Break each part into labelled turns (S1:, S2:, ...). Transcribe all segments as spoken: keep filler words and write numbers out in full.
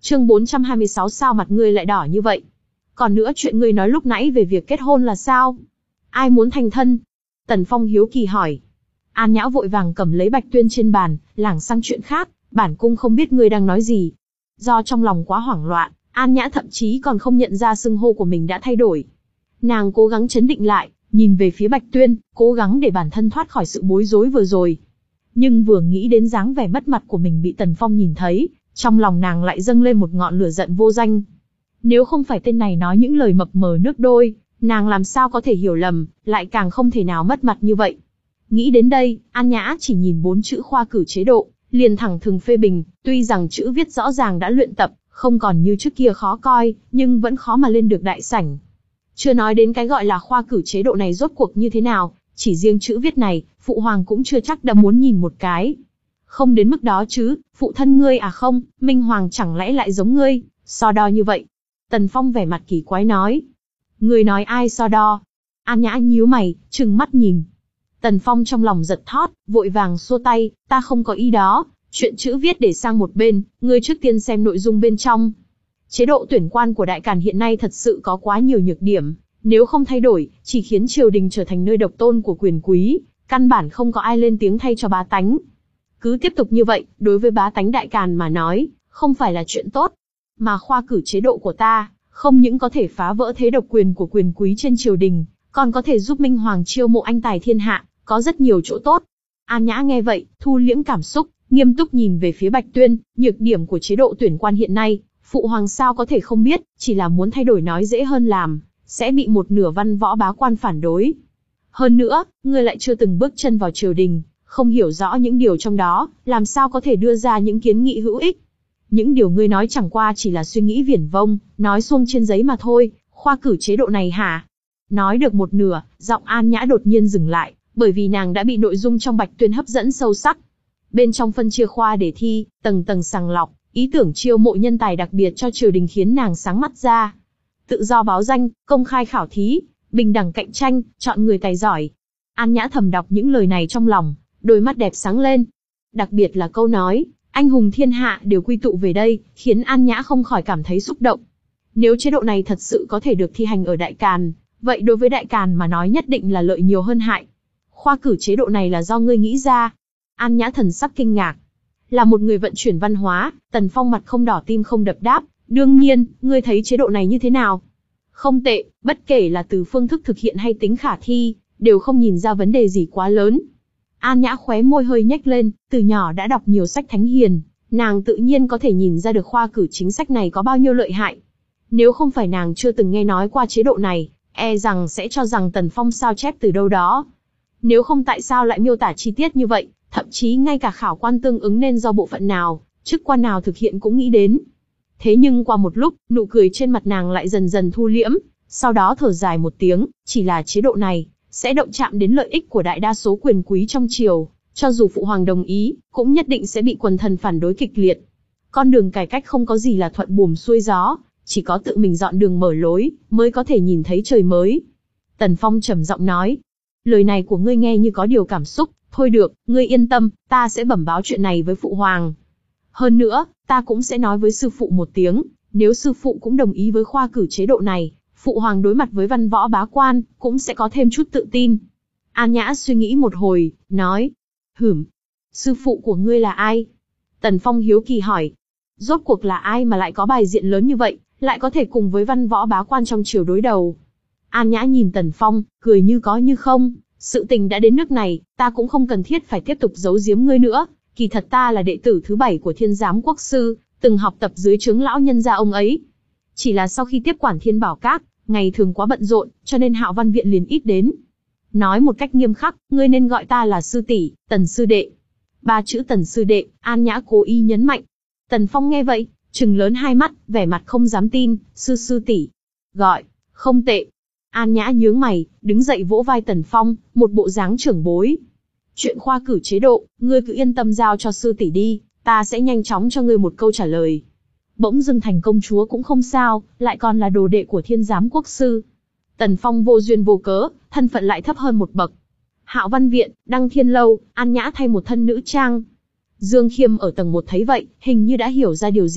S1: Chương bốn trăm hai mươi sáu sao mặt ngươi lại đỏ như vậy? Còn nữa chuyện ngươi nói lúc nãy về việc kết hôn là sao? Ai muốn thành thân? Tần Phong hiếu kỳ hỏi. An Nhã vội vàng cầm lấy Bạch Tuyên trên bàn, lảng sang chuyện khác, bản cung không biết ngươi đang nói gì. Do trong lòng quá hoảng loạn, An Nhã thậm chí còn không nhận ra xưng hô của mình đã thay đổi. Nàng cố gắng trấn định lại, nhìn về phía Bạch Tuyên, cố gắng để bản thân thoát khỏi sự bối rối vừa rồi. Nhưng vừa nghĩ đến dáng vẻ mất mặt của mình bị Tần Phong nhìn thấy, trong lòng nàng lại dâng lên một ngọn lửa giận vô danh. Nếu không phải tên này nói những lời mập mờ nước đôi, nàng làm sao có thể hiểu lầm, lại càng không thể nào mất mặt như vậy. Nghĩ đến đây, An Nhã chỉ nhìn bốn chữ khoa cử chế độ, liền thẳng thừng phê bình, tuy rằng chữ viết rõ ràng đã luyện tập, không còn như trước kia khó coi, nhưng vẫn khó mà lên được đại sảnh. Chưa nói đến cái gọi là khoa cử chế độ này rốt cuộc như thế nào, chỉ riêng chữ viết này, phụ hoàng cũng chưa chắc đã muốn nhìn một cái. Không đến mức đó chứ, phụ thân ngươi à không, Minh Hoàng chẳng lẽ lại giống ngươi, so đo như vậy. Tần Phong vẻ mặt kỳ quái nói. Ngươi nói ai so đo? An Nhã nhíu mày, trừng mắt nhìn. Tần Phong trong lòng giật thót, vội vàng xua tay, ta không có ý đó, chuyện chữ viết để sang một bên, ngươi trước tiên xem nội dung bên trong. Chế độ tuyển quan của Đại Càn hiện nay thật sự có quá nhiều nhược điểm, nếu không thay đổi, chỉ khiến triều đình trở thành nơi độc tôn của quyền quý, căn bản không có ai lên tiếng thay cho bá tánh. Cứ tiếp tục như vậy, đối với bá tánh Đại Càn mà nói, không phải là chuyện tốt. Mà khoa cử chế độ của ta, không những có thể phá vỡ thế độc quyền của quyền quý trên triều đình, còn có thể giúp Minh Hoàng chiêu mộ anh tài thiên hạ, có rất nhiều chỗ tốt. An Nhã nghe vậy, thu liễm cảm xúc, nghiêm túc nhìn về phía Bạch Tuyên, nhược điểm của chế độ tuyển quan hiện nay, phụ hoàng sao có thể không biết, chỉ là muốn thay đổi nói dễ hơn làm, sẽ bị một nửa văn võ bá quan phản đối. Hơn nữa, ngươi lại chưa từng bước chân vào triều đình, không hiểu rõ những điều trong đó, làm sao có thể đưa ra những kiến nghị hữu ích. Những điều ngươi nói chẳng qua chỉ là suy nghĩ viển vông, nói suông trên giấy mà thôi, khoa cử chế độ này hả? Nói được một nửa, giọng An Nhã đột nhiên dừng lại, bởi vì nàng đã bị nội dung trong Bạch Tuyên hấp dẫn sâu sắc. Bên trong phân chia khoa để thi, tầng tầng sàng lọc, ý tưởng chiêu mộ nhân tài đặc biệt cho triều đình khiến nàng sáng mắt ra. Tự do báo danh, công khai khảo thí, bình đẳng cạnh tranh, chọn người tài giỏi. An Nhã thầm đọc những lời này trong lòng, đôi mắt đẹp sáng lên. Đặc biệt là câu nói, anh hùng thiên hạ đều quy tụ về đây, khiến An Nhã không khỏi cảm thấy xúc động. Nếu chế độ này thật sự có thể được thi hành ở Đại Càn, vậy đối với Đại Càn mà nói nhất định là lợi nhiều hơn hại. Khoa cử chế độ này là do ngươi nghĩ ra? An Nhã thần sắc kinh ngạc. Là một người vận chuyển văn hóa, Tần Phong mặt không đỏ tim không đập đáp, đương nhiên, ngươi thấy chế độ này như thế nào? Không tệ, bất kể là từ phương thức thực hiện hay tính khả thi, đều không nhìn ra vấn đề gì quá lớn. An Nhã khóe môi hơi nhếch lên, từ nhỏ đã đọc nhiều sách thánh hiền, nàng tự nhiên có thể nhìn ra được khoa cử chính sách này có bao nhiêu lợi hại. Nếu không phải nàng chưa từng nghe nói qua chế độ này, e rằng sẽ cho rằng Tần Phong sao chép từ đâu đó. Nếu không tại sao lại miêu tả chi tiết như vậy, thậm chí ngay cả khảo quan tương ứng nên do bộ phận nào, chức quan nào thực hiện cũng nghĩ đến. Thế nhưng qua một lúc, nụ cười trên mặt nàng lại dần dần thu liễm, sau đó thở dài một tiếng, chỉ là chế độ này sẽ động chạm đến lợi ích của đại đa số quyền quý trong triều, cho dù phụ hoàng đồng ý, cũng nhất định sẽ bị quần thần phản đối kịch liệt. Con đường cải cách không có gì là thuận buồm xuôi gió, chỉ có tự mình dọn đường mở lối, mới có thể nhìn thấy trời mới. Tần Phong trầm giọng nói, lời này của ngươi nghe như có điều cảm xúc, thôi được, ngươi yên tâm, ta sẽ bẩm báo chuyện này với phụ hoàng. Hơn nữa, ta cũng sẽ nói với sư phụ một tiếng, nếu sư phụ cũng đồng ý với khoa cử chế độ này, phụ hoàng đối mặt với văn võ bá quan, cũng sẽ có thêm chút tự tin. An Nhã suy nghĩ một hồi, nói, hửm, sư phụ của ngươi là ai? Tần Phong hiếu kỳ hỏi, rốt cuộc là ai mà lại có bài diện lớn như vậy, lại có thể cùng với văn võ bá quan trong triều đối đầu? An Nhã nhìn Tần Phong, cười như có như không, sự tình đã đến nước này, ta cũng không cần thiết phải tiếp tục giấu giếm ngươi nữa, kỳ thật ta là đệ tử thứ bảy của Thiên Giám Quốc sư, từng học tập dưới trướng lão nhân gia ông ấy. Chỉ là sau khi tiếp quản Thiên Bảo Các, ngày thường quá bận rộn, cho nên Hạo Văn Viện liền ít đến. Nói một cách nghiêm khắc, ngươi nên gọi ta là sư tỷ, Tần sư đệ. Ba chữ Tần sư đệ, An Nhã cố ý nhấn mạnh. Tần Phong nghe vậy, trừng lớn hai mắt, vẻ mặt không dám tin, sư sư tỷ. Gọi, không tệ. An Nhã nhướng mày, đứng dậy vỗ vai Tần Phong, một bộ dáng trưởng bối. Chuyện khoa cử chế độ, ngươi cứ yên tâm giao cho sư tỷ đi, ta sẽ nhanh chóng cho ngươi một câu trả lời. Bỗng dưng thành công chúa cũng không sao, lại còn là đồ đệ của Thiên Giám Quốc sư. Tần Phong vô duyên vô cớ, thân phận lại thấp hơn một bậc. Hạo Văn Viện, Đăng Thiên Lâu, An Nhã thay một thân nữ trang. Dương Khiêm ở tầng một thấy vậy, hình như đã hiểu ra điều gì,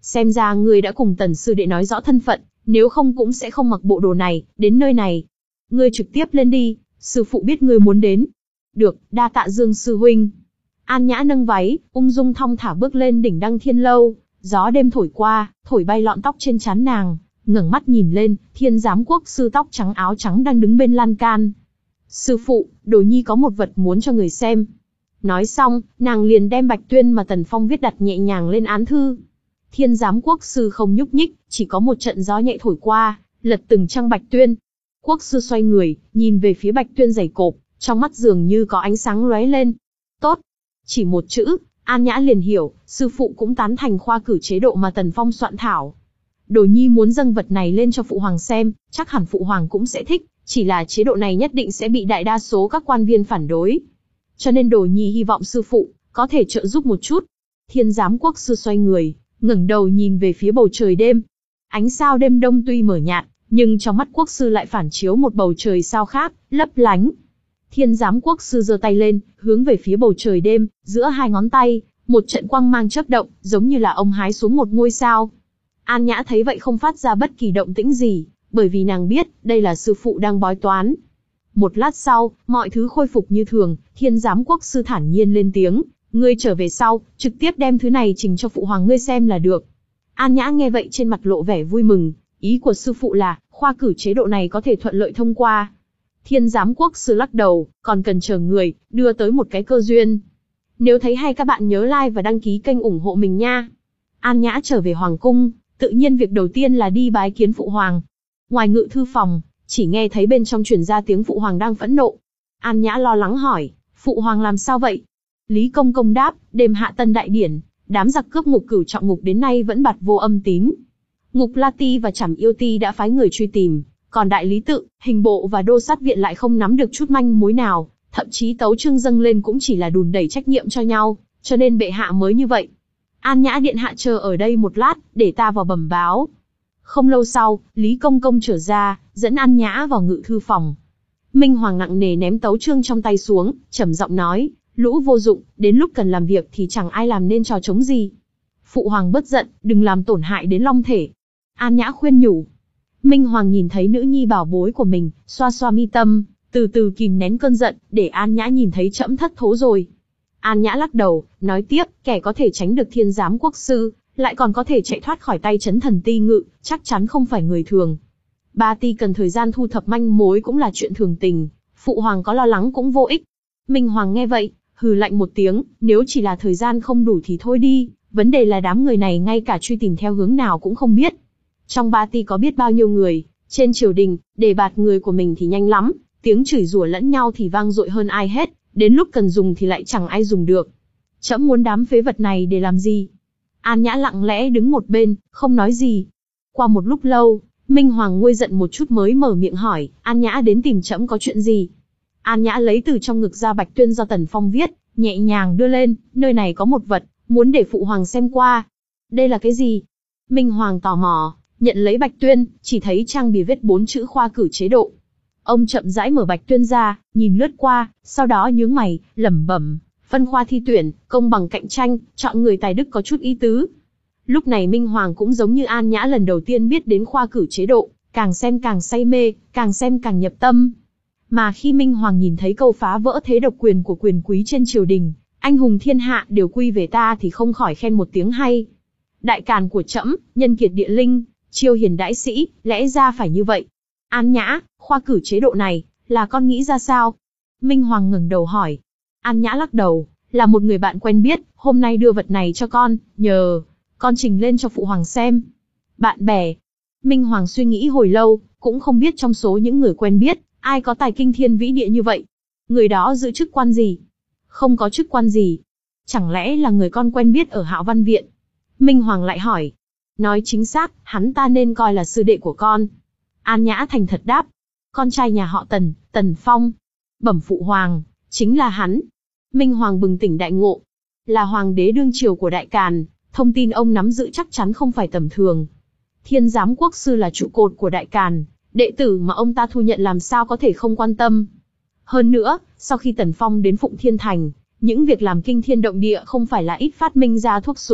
S1: Xem ra ngươi đã cùng Tần sư đệ nói rõ thân phận, nếu không cũng sẽ không mặc bộ đồ này, đến nơi này. Ngươi trực tiếp lên đi, sư phụ biết ngươi muốn đến. Được, đa tạ Dương sư huynh. An Nhã nâng váy, ung dung thong thả bước lên đỉnh Đăng Thiên Lâu, gió đêm thổi qua, thổi bay lọn tóc trên trán nàng, ngẩng mắt nhìn lên, Thiên Giám Quốc sư tóc trắng áo trắng đang đứng bên lan can. Sư phụ, Đồ Nhi có một vật muốn cho người xem. Nói xong, nàng liền đem bạch tuyên mà Tần Phong viết đặt nhẹ nhàng lên án thư. Thiên Giám Quốc sư không nhúc nhích, chỉ có một trận gió nhẹ thổi qua, lật từng trang bạch tuyên. Quốc sư xoay người, nhìn về phía bạch tuyên dày cộp, trong mắt dường như có ánh sáng lóe lên. Tốt. Chỉ một chữ, An Nhã liền hiểu, sư phụ cũng tán thành khoa cử chế độ mà Tần Phong soạn thảo. Đồ Nhi muốn dâng vật này lên cho phụ hoàng xem, chắc hẳn phụ hoàng cũng sẽ thích, chỉ là chế độ này nhất định sẽ bị đại đa số các quan viên phản đối. Cho nên Đồ Nhi hy vọng sư phụ có thể trợ giúp một chút. Thiên Giám Quốc sư xoay người, ngẩng đầu nhìn về phía bầu trời đêm. Ánh sao đêm đông tuy mờ nhạt, nhưng trong mắt quốc sư lại phản chiếu một bầu trời sao khác, lấp lánh. Thiên Giám Quốc sư giơ tay lên, hướng về phía bầu trời đêm, giữa hai ngón tay, một trận quang mang chớp động, giống như là ông hái xuống một ngôi sao. An Nhã thấy vậy không phát ra bất kỳ động tĩnh gì, bởi vì nàng biết, đây là sư phụ đang bói toán. Một lát sau, mọi thứ khôi phục như thường, Thiên Giám Quốc sư thản nhiên lên tiếng, ngươi trở về sau, trực tiếp đem thứ này trình cho phụ hoàng ngươi xem là được. An Nhã nghe vậy trên mặt lộ vẻ vui mừng, ý của sư phụ là, khoa cử chế độ này có thể thuận lợi thông qua. Thiên Giám Quốc sư lắc đầu, còn cần chờ người, đưa tới một cái cơ duyên. Nếu thấy hay các bạn nhớ like và đăng ký kênh ủng hộ mình nha. An Nhã trở về hoàng cung, tự nhiên việc đầu tiên là đi bái kiến phụ hoàng. Ngoài ngự thư phòng, chỉ nghe thấy bên trong truyền ra tiếng phụ hoàng đang phẫn nộ. An Nhã lo lắng hỏi, phụ hoàng làm sao vậy? Lý Công Công đáp, đêm hạ tân đại điển, đám giặc cướp ngục Cửu Trọng ngục đến nay vẫn bặt vô âm tín. Ngục La Ti và Trảm Yêu Ti đã phái người truy tìm, còn đại lý tự, hình bộ và đô sát viện lại không nắm được chút manh mối nào, thậm chí tấu chương dâng lên cũng chỉ là đùn đẩy trách nhiệm cho nhau, cho nên bệ hạ mới như vậy. An Nhã điện hạ chờ ở đây một lát, để ta vào bẩm báo. Không lâu sau, Lý Công Công trở ra, dẫn An Nhã vào ngự thư phòng. Minh Hoàng nặng nề ném tấu chương trong tay xuống, trầm giọng nói, lũ vô dụng, đến lúc cần làm việc thì chẳng ai làm nên trò trống gì. Phụ hoàng bớt giận, đừng làm tổn hại đến long thể. An Nhã khuyên nhủ. Minh Hoàng nhìn thấy nữ nhi bảo bối của mình, xoa xoa mi tâm, từ từ kìm nén cơn giận, để An Nhã nhìn thấy trẫm thất thố rồi. An Nhã lắc đầu, nói tiếp, kẻ có thể tránh được Thiên Giám Quốc sư, lại còn có thể chạy thoát khỏi tay Chấn Thần Ti Ngự, chắc chắn không phải người thường. Ba Ti cần thời gian thu thập manh mối cũng là chuyện thường tình, phụ hoàng có lo lắng cũng vô ích. Minh Hoàng nghe vậy, hừ lạnh một tiếng, nếu chỉ là thời gian không đủ thì thôi đi, vấn đề là đám người này ngay cả truy tìm theo hướng nào cũng không biết. Trong Ba Ti có biết bao nhiêu người, trên triều đình, để bạt người của mình thì nhanh lắm, tiếng chửi rủa lẫn nhau thì vang dội hơn ai hết, đến lúc cần dùng thì lại chẳng ai dùng được. Trẫm muốn đám phế vật này để làm gì? An Nhã lặng lẽ đứng một bên, không nói gì. Qua một lúc lâu, Minh Hoàng nguôi giận một chút mới mở miệng hỏi, An Nhã đến tìm trẫm có chuyện gì? An Nhã lấy từ trong ngực ra bạch tuyên do Tần Phong viết, nhẹ nhàng đưa lên, nơi này có một vật, muốn để phụ hoàng xem qua. Đây là cái gì? Minh Hoàng tò mò, nhận lấy bạch tuyên, chỉ thấy trang bìa viết bốn chữ khoa cử chế độ. Ông chậm rãi mở bạch tuyên ra, nhìn lướt qua, sau đó nhướng mày, lẩm bẩm, phân khoa thi tuyển, công bằng cạnh tranh, chọn người tài đức có chút ý tứ. Lúc này Minh Hoàng cũng giống như An Nhã lần đầu tiên biết đến khoa cử chế độ, càng xem càng say mê, càng xem càng nhập tâm. Mà khi Minh Hoàng nhìn thấy câu phá vỡ thế độc quyền của quyền quý trên triều đình, anh hùng thiên hạ đều quy về ta thì không khỏi khen một tiếng hay. Đại càn của trẫm, nhân kiệt địa linh, chiêu hiền đãi sĩ, lẽ ra phải như vậy. An Nhã, khoa cử chế độ này, là con nghĩ ra sao? Minh Hoàng ngẩng đầu hỏi. An Nhã lắc đầu, là một người bạn quen biết, hôm nay đưa vật này cho con, nhờ con trình lên cho phụ hoàng xem. Bạn bè. Minh Hoàng suy nghĩ hồi lâu, cũng không biết trong số những người quen biết, ai có tài kinh thiên vĩ địa như vậy. Người đó giữ chức quan gì? Không có chức quan gì. Chẳng lẽ là người con quen biết ở Hạo Văn Viện? Minh Hoàng lại hỏi. Nói chính xác, hắn ta nên coi là sư đệ của con. An Nhã thành thật đáp. Con trai nhà họ Tần, Tần Phong. Bẩm phụ hoàng, chính là hắn. Minh Hoàng bừng tỉnh đại ngộ. Là hoàng đế đương triều của Đại Càn, thông tin ông nắm giữ chắc chắn không phải tầm thường. Thiên Giám Quốc sư là trụ cột của Đại Càn, đệ tử mà ông ta thu nhận làm sao có thể không quan tâm. Hơn nữa, sau khi Tần Phong đến Phụng Thiên Thành, những việc làm kinh thiên động địa không phải là ít phát minh ra thuốc súng,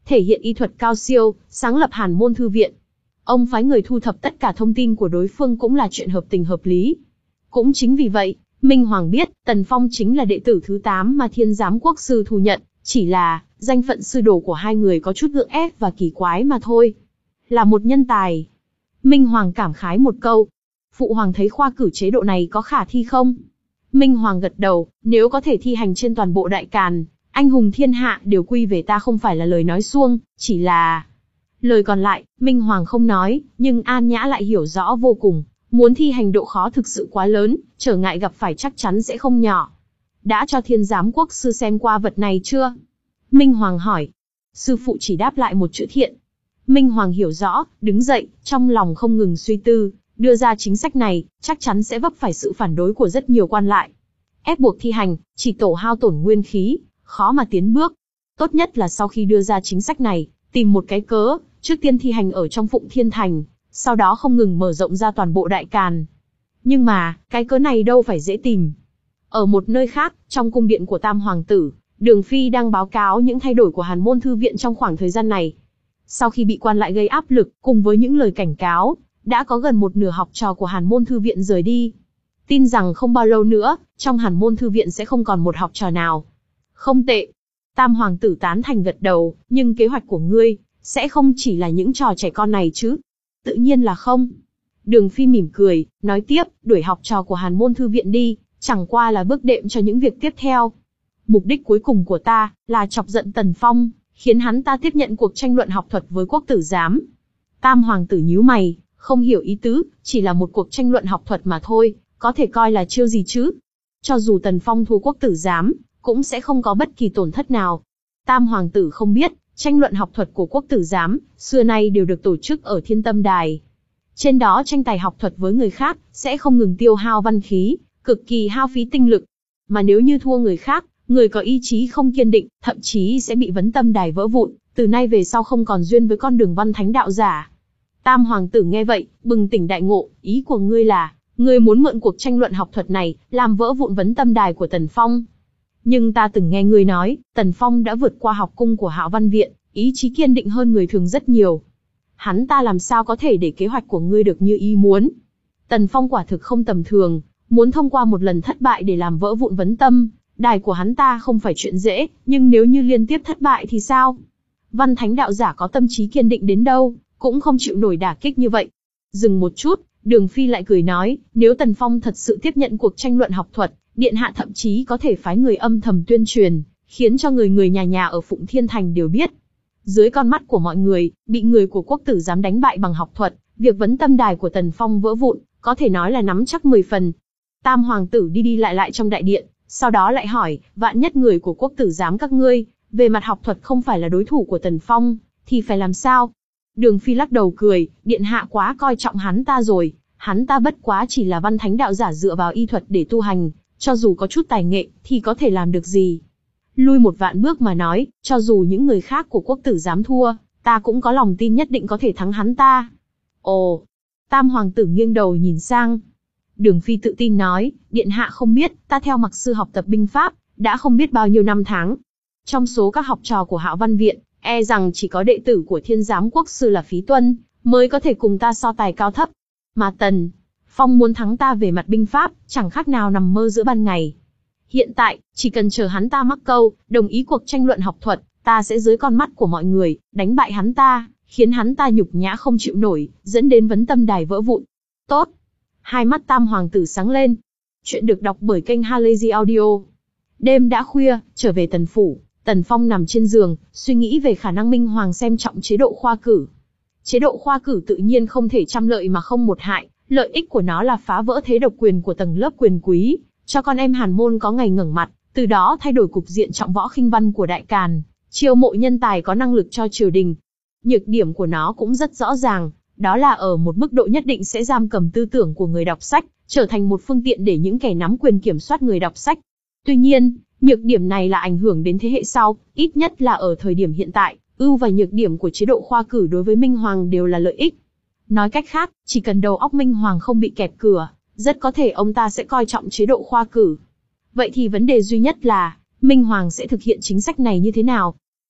S1: thể hiện y thuật cao siêu, sáng lập Hàn Môn Thư viện. Ông phái người thu thập tất cả thông tin của đối phương cũng là chuyện hợp tình hợp lý. Cũng chính vì vậy, Minh Hoàng biết, Tần Phong chính là đệ tử thứ tám mà Thiên Giám Quốc sư thu nhận, chỉ là, danh phận sư đồ của hai người có chút gượng ép và kỳ quái mà thôi. Là một nhân tài. Minh Hoàng cảm khái một câu. Phụ Hoàng thấy khoa cử chế độ này có khả thi không? Minh Hoàng gật đầu, nếu có thể thi hành trên toàn bộ Đại Càn, anh hùng thiên hạ đều quy về ta không phải là lời nói suông, chỉ là... Lời còn lại, Minh Hoàng không nói, nhưng An Nhã lại hiểu rõ vô cùng. Muốn thi hành độ khó thực sự quá lớn, trở ngại gặp phải chắc chắn sẽ không nhỏ. Đã cho Thiên Giám Quốc sư xem qua vật này chưa? Minh Hoàng hỏi. Sư phụ chỉ đáp lại một chữ thiện. Minh Hoàng hiểu rõ, đứng dậy, trong lòng không ngừng suy tư, đưa ra chính sách này, chắc chắn sẽ vấp phải sự phản đối của rất nhiều quan lại. Ép buộc thi hành, chỉ tổ hao tổn nguyên khí, khó mà tiến bước. Tốt nhất là sau khi đưa ra chính sách này, tìm một cái cớ, trước tiên thi hành ở trong Phụng Thiên Thành, sau đó không ngừng mở rộng ra toàn bộ Đại Càn. Nhưng mà, cái cớ này đâu phải dễ tìm. Ở một nơi khác, trong cung điện của Tam Hoàng tử, Đường Phi đang báo cáo những thay đổi của Hàn Môn Thư viện trong khoảng thời gian này. Sau khi bị quan lại gây áp lực, cùng với những lời cảnh cáo, đã có gần một nửa học trò của Hàn Môn Thư viện rời đi. Tin rằng không bao lâu nữa, trong Hàn Môn Thư viện sẽ không còn một học trò nào. Không tệ. Tam Hoàng tử tán thành gật đầu, nhưng kế hoạch của ngươi, sẽ không chỉ là những trò trẻ con này chứ? Tự nhiên là không. Đường Phi mỉm cười, nói tiếp, đuổi học trò của Hàn Môn Thư viện đi, chẳng qua là bước đệm cho những việc tiếp theo. Mục đích cuối cùng của ta, là chọc giận Tần Phong, khiến hắn ta tiếp nhận cuộc tranh luận học thuật với Quốc tử giám. Tam Hoàng tử nhíu mày, không hiểu ý tứ, chỉ là một cuộc tranh luận học thuật mà thôi, có thể coi là chiêu gì chứ? Cho dù Tần Phong thua Quốc tử giám, cũng sẽ không có bất kỳ tổn thất nào. Tam Hoàng tử không biết, tranh luận học thuật của Quốc tử giám, xưa nay đều được tổ chức ở Thiên Tâm Đài. Trên đó tranh tài học thuật với người khác, sẽ không ngừng tiêu hao văn khí, cực kỳ hao phí tinh lực. Mà nếu như thua người khác, người có ý chí không kiên định, thậm chí sẽ bị vấn tâm đài vỡ vụn, từ nay về sau không còn duyên với con đường văn thánh đạo giả. Tam Hoàng tử nghe vậy, bừng tỉnh đại ngộ, ý của ngươi là, ngươi muốn mượn cuộc tranh luận học thuật này, làm vỡ vụn vấn tâm đài của Tần Phong. Nhưng ta từng nghe ngươi nói, Tần Phong đã vượt qua học cung của Hạo Văn Viện, ý chí kiên định hơn người thường rất nhiều. Hắn ta làm sao có thể để kế hoạch của ngươi được như ý muốn? Tần Phong quả thực không tầm thường, muốn thông qua một lần thất bại để làm vỡ vụn vấn tâm đài của hắn ta không phải chuyện dễ, nhưng nếu như liên tiếp thất bại thì sao? Văn thánh đạo giả có tâm trí kiên định đến đâu, cũng không chịu nổi đả kích như vậy. Dừng một chút, Đường Phi lại cười nói, nếu Tần Phong thật sự tiếp nhận cuộc tranh luận học thuật, điện hạ thậm chí có thể phái người âm thầm tuyên truyền, khiến cho người người nhà nhà ở Phụng Thiên Thành đều biết. Dưới con mắt của mọi người, bị người của Quốc tử giám đánh bại bằng học thuật, việc vấn tâm đài của Tần Phong vỡ vụn, có thể nói là nắm chắc mười phần. Tam Hoàng tử đi đi lại lại trong đại điện, sau đó lại hỏi, vạn nhất người của Quốc tử giám các ngươi, về mặt học thuật không phải là đối thủ của Tần Phong, thì phải làm sao? Đường Phi lắc đầu cười, điện hạ quá coi trọng hắn ta rồi, hắn ta bất quá chỉ là văn thánh đạo giả dựa vào y thuật để tu hành, cho dù có chút tài nghệ, thì có thể làm được gì? Lui một vạn bước mà nói, cho dù những người khác của Quốc tử giám thua, ta cũng có lòng tin nhất định có thể thắng hắn ta. Ồ! Tam Hoàng tử nghiêng đầu nhìn sang. Đường Phi tự tin nói, điện hạ không biết, ta theo Mặc sư học tập binh pháp, đã không biết bao nhiêu năm tháng. Trong số các học trò của Hạo Văn Viện, e rằng chỉ có đệ tử của Thiên Giám Quốc sư là Phí Tuân, mới có thể cùng ta so tài cao thấp. Mà Tần Phong muốn thắng ta về mặt binh pháp, chẳng khác nào nằm mơ giữa ban ngày. Hiện tại, chỉ cần chờ hắn ta mắc câu, đồng ý cuộc tranh luận học thuật, ta sẽ dưới con mắt của mọi người, đánh bại hắn ta, khiến hắn ta nhục nhã không chịu nổi, dẫn đến vấn tâm đài vỡ vụn. Tốt! Hai mắt Tam Hoàng tử sáng lên. Chuyện được đọc bởi kênh Halazy Audio. Đêm đã khuya, trở về Tần phủ, Tần Phong nằm trên giường, suy nghĩ về khả năng Minh Hoàng xem trọng chế độ khoa cử. Chế độ khoa cử tự nhiên không thể trăm lợi mà không một hại, lợi ích của nó là phá vỡ thế độc quyền của tầng lớp quyền quý, cho con em Hàn môn có ngày ngẩng mặt, từ đó thay đổi cục diện trọng võ khinh văn của Đại Càn, chiêu mộ nhân tài có năng lực cho triều đình. Nhược điểm của nó cũng rất rõ ràng, đó là ở một mức độ nhất định sẽ giam cầm tư tưởng của người đọc sách, trở thành một phương tiện để những kẻ nắm quyền kiểm soát người đọc sách. Tuy nhiên, nhược điểm này là ảnh hưởng đến thế hệ sau, ít nhất là ở thời điểm hiện tại, ưu và nhược điểm của chế độ khoa cử đối với Minh Hoàng đều là lợi ích. Nói cách khác, chỉ cần đầu óc Minh Hoàng không bị kẹp cửa, rất có thể ông ta sẽ coi trọng chế độ khoa cử. Vậy thì vấn đề duy nhất là, Minh Hoàng sẽ thực hiện chính sách này như thế nào?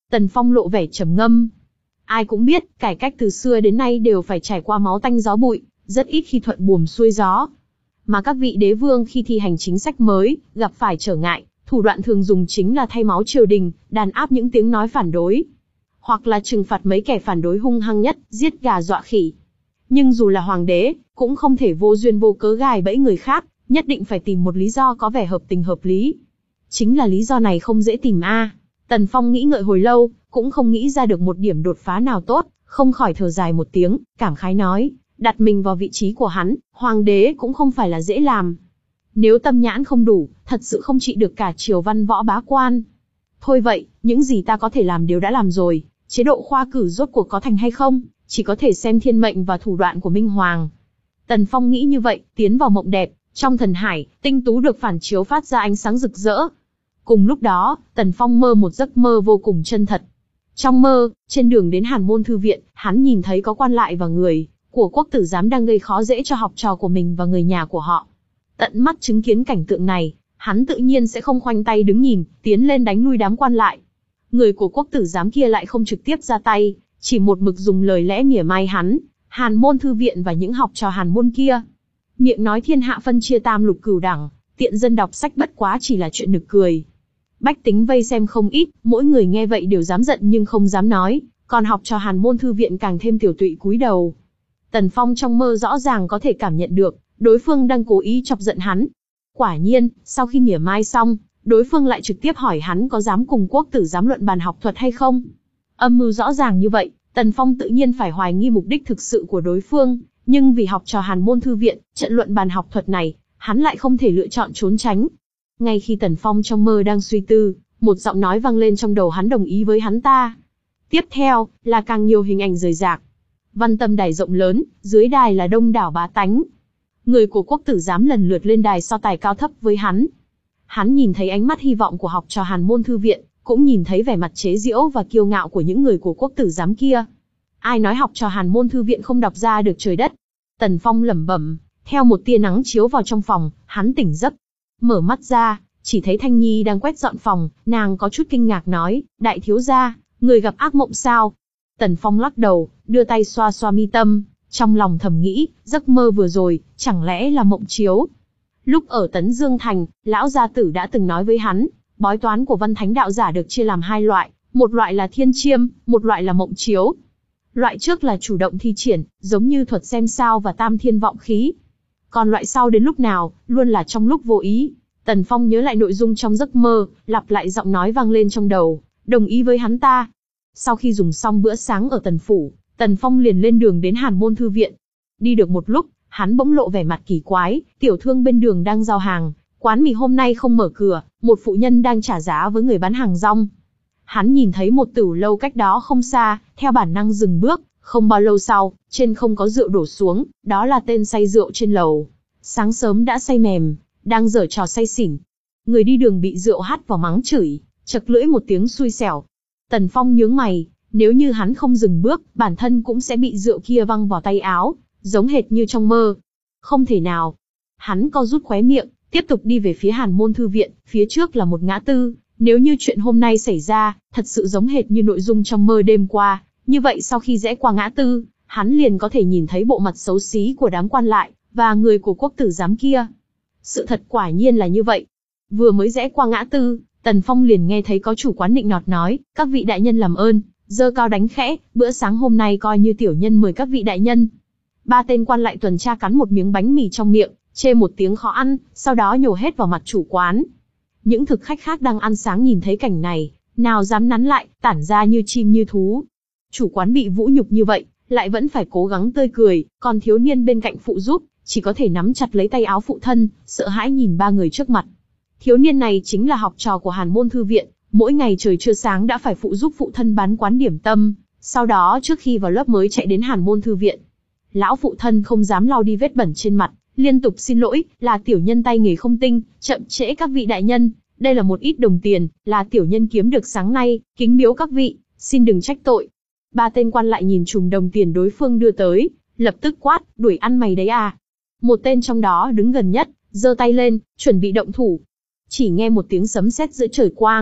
S1: Tần Phong lộ vẻ trầm ngâm. Ai cũng biết, cải cách từ xưa đến nay đều phải trải qua máu tanh gió bụi, rất ít khi thuận buồm xuôi gió. Mà các vị đế vương khi thi hành chính sách mới, gặp phải trở ngại, thủ đoạn thường dùng chính là thay máu triều đình, đàn áp những tiếng nói phản đối. Hoặc là trừng phạt mấy kẻ phản đối hung hăng nhất, giết gà dọa khỉ. Nhưng dù là hoàng đế, cũng không thể vô duyên vô cớ gài bẫy người khác, nhất định phải tìm một lý do có vẻ hợp tình hợp lý. Chính là lý do này không dễ tìm a. Tần Phong nghĩ ngợi hồi lâu, cũng không nghĩ ra được một điểm đột phá nào tốt, không khỏi thở dài một tiếng, cảm khái nói, đặt mình vào vị trí của hắn, hoàng đế cũng không phải là dễ làm. Nếu tâm nhãn không đủ, thật sự không trị được cả triều văn võ bá quan. Thôi vậy, những gì ta có thể làm đều đã làm rồi, chế độ khoa cử rốt cuộc có thành hay không, chỉ có thể xem thiên mệnh và thủ đoạn của Minh Hoàng. Tần Phong nghĩ như vậy, tiến vào mộng đẹp, trong thần hải, tinh tú được phản chiếu phát ra ánh sáng rực rỡ. Cùng lúc đó, Tần Phong mơ một giấc mơ vô cùng chân thật. Trong mơ, trên đường đến Hàn Môn Thư Viện, hắn nhìn thấy có quan lại và người của quốc tử giám đang gây khó dễ cho học trò của mình và người nhà của họ. Tận mắt chứng kiến cảnh tượng này, hắn tự nhiên sẽ không khoanh tay đứng nhìn, tiến lên đánh lui đám quan lại. Người của quốc tử giám kia lại không trực tiếp ra tay, chỉ một mực dùng lời lẽ mỉa mai hắn, Hàn Môn Thư Viện và những học trò Hàn Môn kia. Miệng nói thiên hạ phân chia tam lục cửu đẳng, tiện dân đọc sách bất quá chỉ là chuyện nực cười. Bách tính vây xem không ít, mỗi người nghe vậy đều dám giận nhưng không dám nói, còn học trò Hàn Môn Thư Viện càng thêm tiểu tụy cúi đầu. Tần Phong trong mơ rõ ràng có thể cảm nhận được, đối phương đang cố ý chọc giận hắn. Quả nhiên, sau khi mỉa mai xong, đối phương lại trực tiếp hỏi hắn có dám cùng quốc tử giám luận bàn học thuật hay không. Âm mưu rõ ràng như vậy, Tần Phong tự nhiên phải hoài nghi mục đích thực sự của đối phương, nhưng vì học trò Hàn Môn Thư Viện, trận luận bàn học thuật này, hắn lại không thể lựa chọn trốn tránh. Ngay khi Tần Phong trong mơ đang suy tư, một giọng nói vang lên trong đầu hắn đồng ý với hắn ta. Tiếp theo, là càng nhiều hình ảnh rời rạc. Văn Tâm đài rộng lớn, dưới đài là đông đảo bá tánh. Người của quốc tử giám lần lượt lên đài so tài cao thấp với hắn. Hắn nhìn thấy ánh mắt hy vọng của học trò Hàn Môn Thư Viện, cũng nhìn thấy vẻ mặt chế giễu và kiêu ngạo của những người của quốc tử giám kia. Ai nói học trò Hàn Môn Thư Viện không đọc ra được trời đất? Tần Phong lẩm bẩm, theo một tia nắng chiếu vào trong phòng, hắn tỉnh giấc. Mở mắt ra, chỉ thấy Thanh Nhi đang quét dọn phòng, nàng có chút kinh ngạc nói, đại thiếu gia, người gặp ác mộng sao? Tần Phong lắc đầu, đưa tay xoa xoa mi tâm, trong lòng thầm nghĩ, giấc mơ vừa rồi, chẳng lẽ là mộng chiếu? Lúc ở Tấn Dương Thành, lão gia tử đã từng nói với hắn, bói toán của Văn Thánh đạo giả được chia làm hai loại, một loại là thiên chiêm, một loại là mộng chiếu. Loại trước là chủ động thi triển, giống như thuật xem sao và tam thiên vọng khí. Còn loại sau đến lúc nào, luôn là trong lúc vô ý. Tần Phong nhớ lại nội dung trong giấc mơ, lặp lại giọng nói vang lên trong đầu, đồng ý với hắn ta. Sau khi dùng xong bữa sáng ở Tần Phủ, Tần Phong liền lên đường đến Hàn Môn Thư Viện. Đi được một lúc, hắn bỗng lộ vẻ mặt kỳ quái, tiểu thương bên đường đang giao hàng, quán mì hôm nay không mở cửa, một phụ nhân đang trả giá với người bán hàng rong. Hắn nhìn thấy một tửu lâu cách đó không xa, theo bản năng dừng bước, không bao lâu sau, trên không có rượu đổ xuống, đó là tên say rượu trên lầu. Sáng sớm đã say mềm, đang giở trò say xỉn. Người đi đường bị rượu hắt vào mắng chửi, chật lưỡi một tiếng xui xẻo. Tần Phong nhướng mày, nếu như hắn không dừng bước, bản thân cũng sẽ bị rượu kia văng vào tay áo, giống hệt như trong mơ. Không thể nào. Hắn co rút khóe miệng, tiếp tục đi về phía Hàn Môn Thư Viện, phía trước là một ngã tư. Nếu như chuyện hôm nay xảy ra, thật sự giống hệt như nội dung trong mơ đêm qua, như vậy sau khi rẽ qua ngã tư, hắn liền có thể nhìn thấy bộ mặt xấu xí của đám quan lại, và người của quốc tử giám kia. Sự thật quả nhiên là như vậy. Vừa mới rẽ qua ngã tư, Tần Phong liền nghe thấy có chủ quán nịnh nọt nói, các vị đại nhân làm ơn, giơ cao đánh khẽ, bữa sáng hôm nay coi như tiểu nhân mời các vị đại nhân. Ba tên quan lại tuần tra cắn một miếng bánh mì trong miệng, chê một tiếng khó ăn, sau đó nhổ hết vào mặt chủ quán. Những thực khách khác đang ăn sáng nhìn thấy cảnh này, nào dám nắn lại, tản ra như chim như thú. Chủ quán bị vũ nhục như vậy, lại vẫn phải cố gắng tươi cười, còn thiếu niên bên cạnh phụ giúp, chỉ có thể nắm chặt lấy tay áo phụ thân, sợ hãi nhìn ba người trước mặt. Thiếu niên này chính là học trò của Hàn Môn Thư Viện, mỗi ngày trời chưa sáng đã phải phụ giúp phụ thân bán quán điểm tâm, sau đó trước khi vào lớp mới chạy đến Hàn Môn Thư Viện. Lão phụ thân không dám lau đi vết bẩn trên mặt, liên tục xin lỗi, là tiểu nhân tay nghề không tinh, chậm trễ các vị đại nhân, đây là một ít đồng tiền, là tiểu nhân kiếm được sáng nay, kính biếu các vị, xin đừng trách tội. Ba tên quan lại nhìn chùm đồng tiền đối phương đưa tới, lập tức quát, đuổi ăn mày đấy à. Một tên trong đó đứng gần nhất, giơ tay lên, chuẩn bị động thủ. Chỉ nghe một tiếng sấm sét giữa trời quang,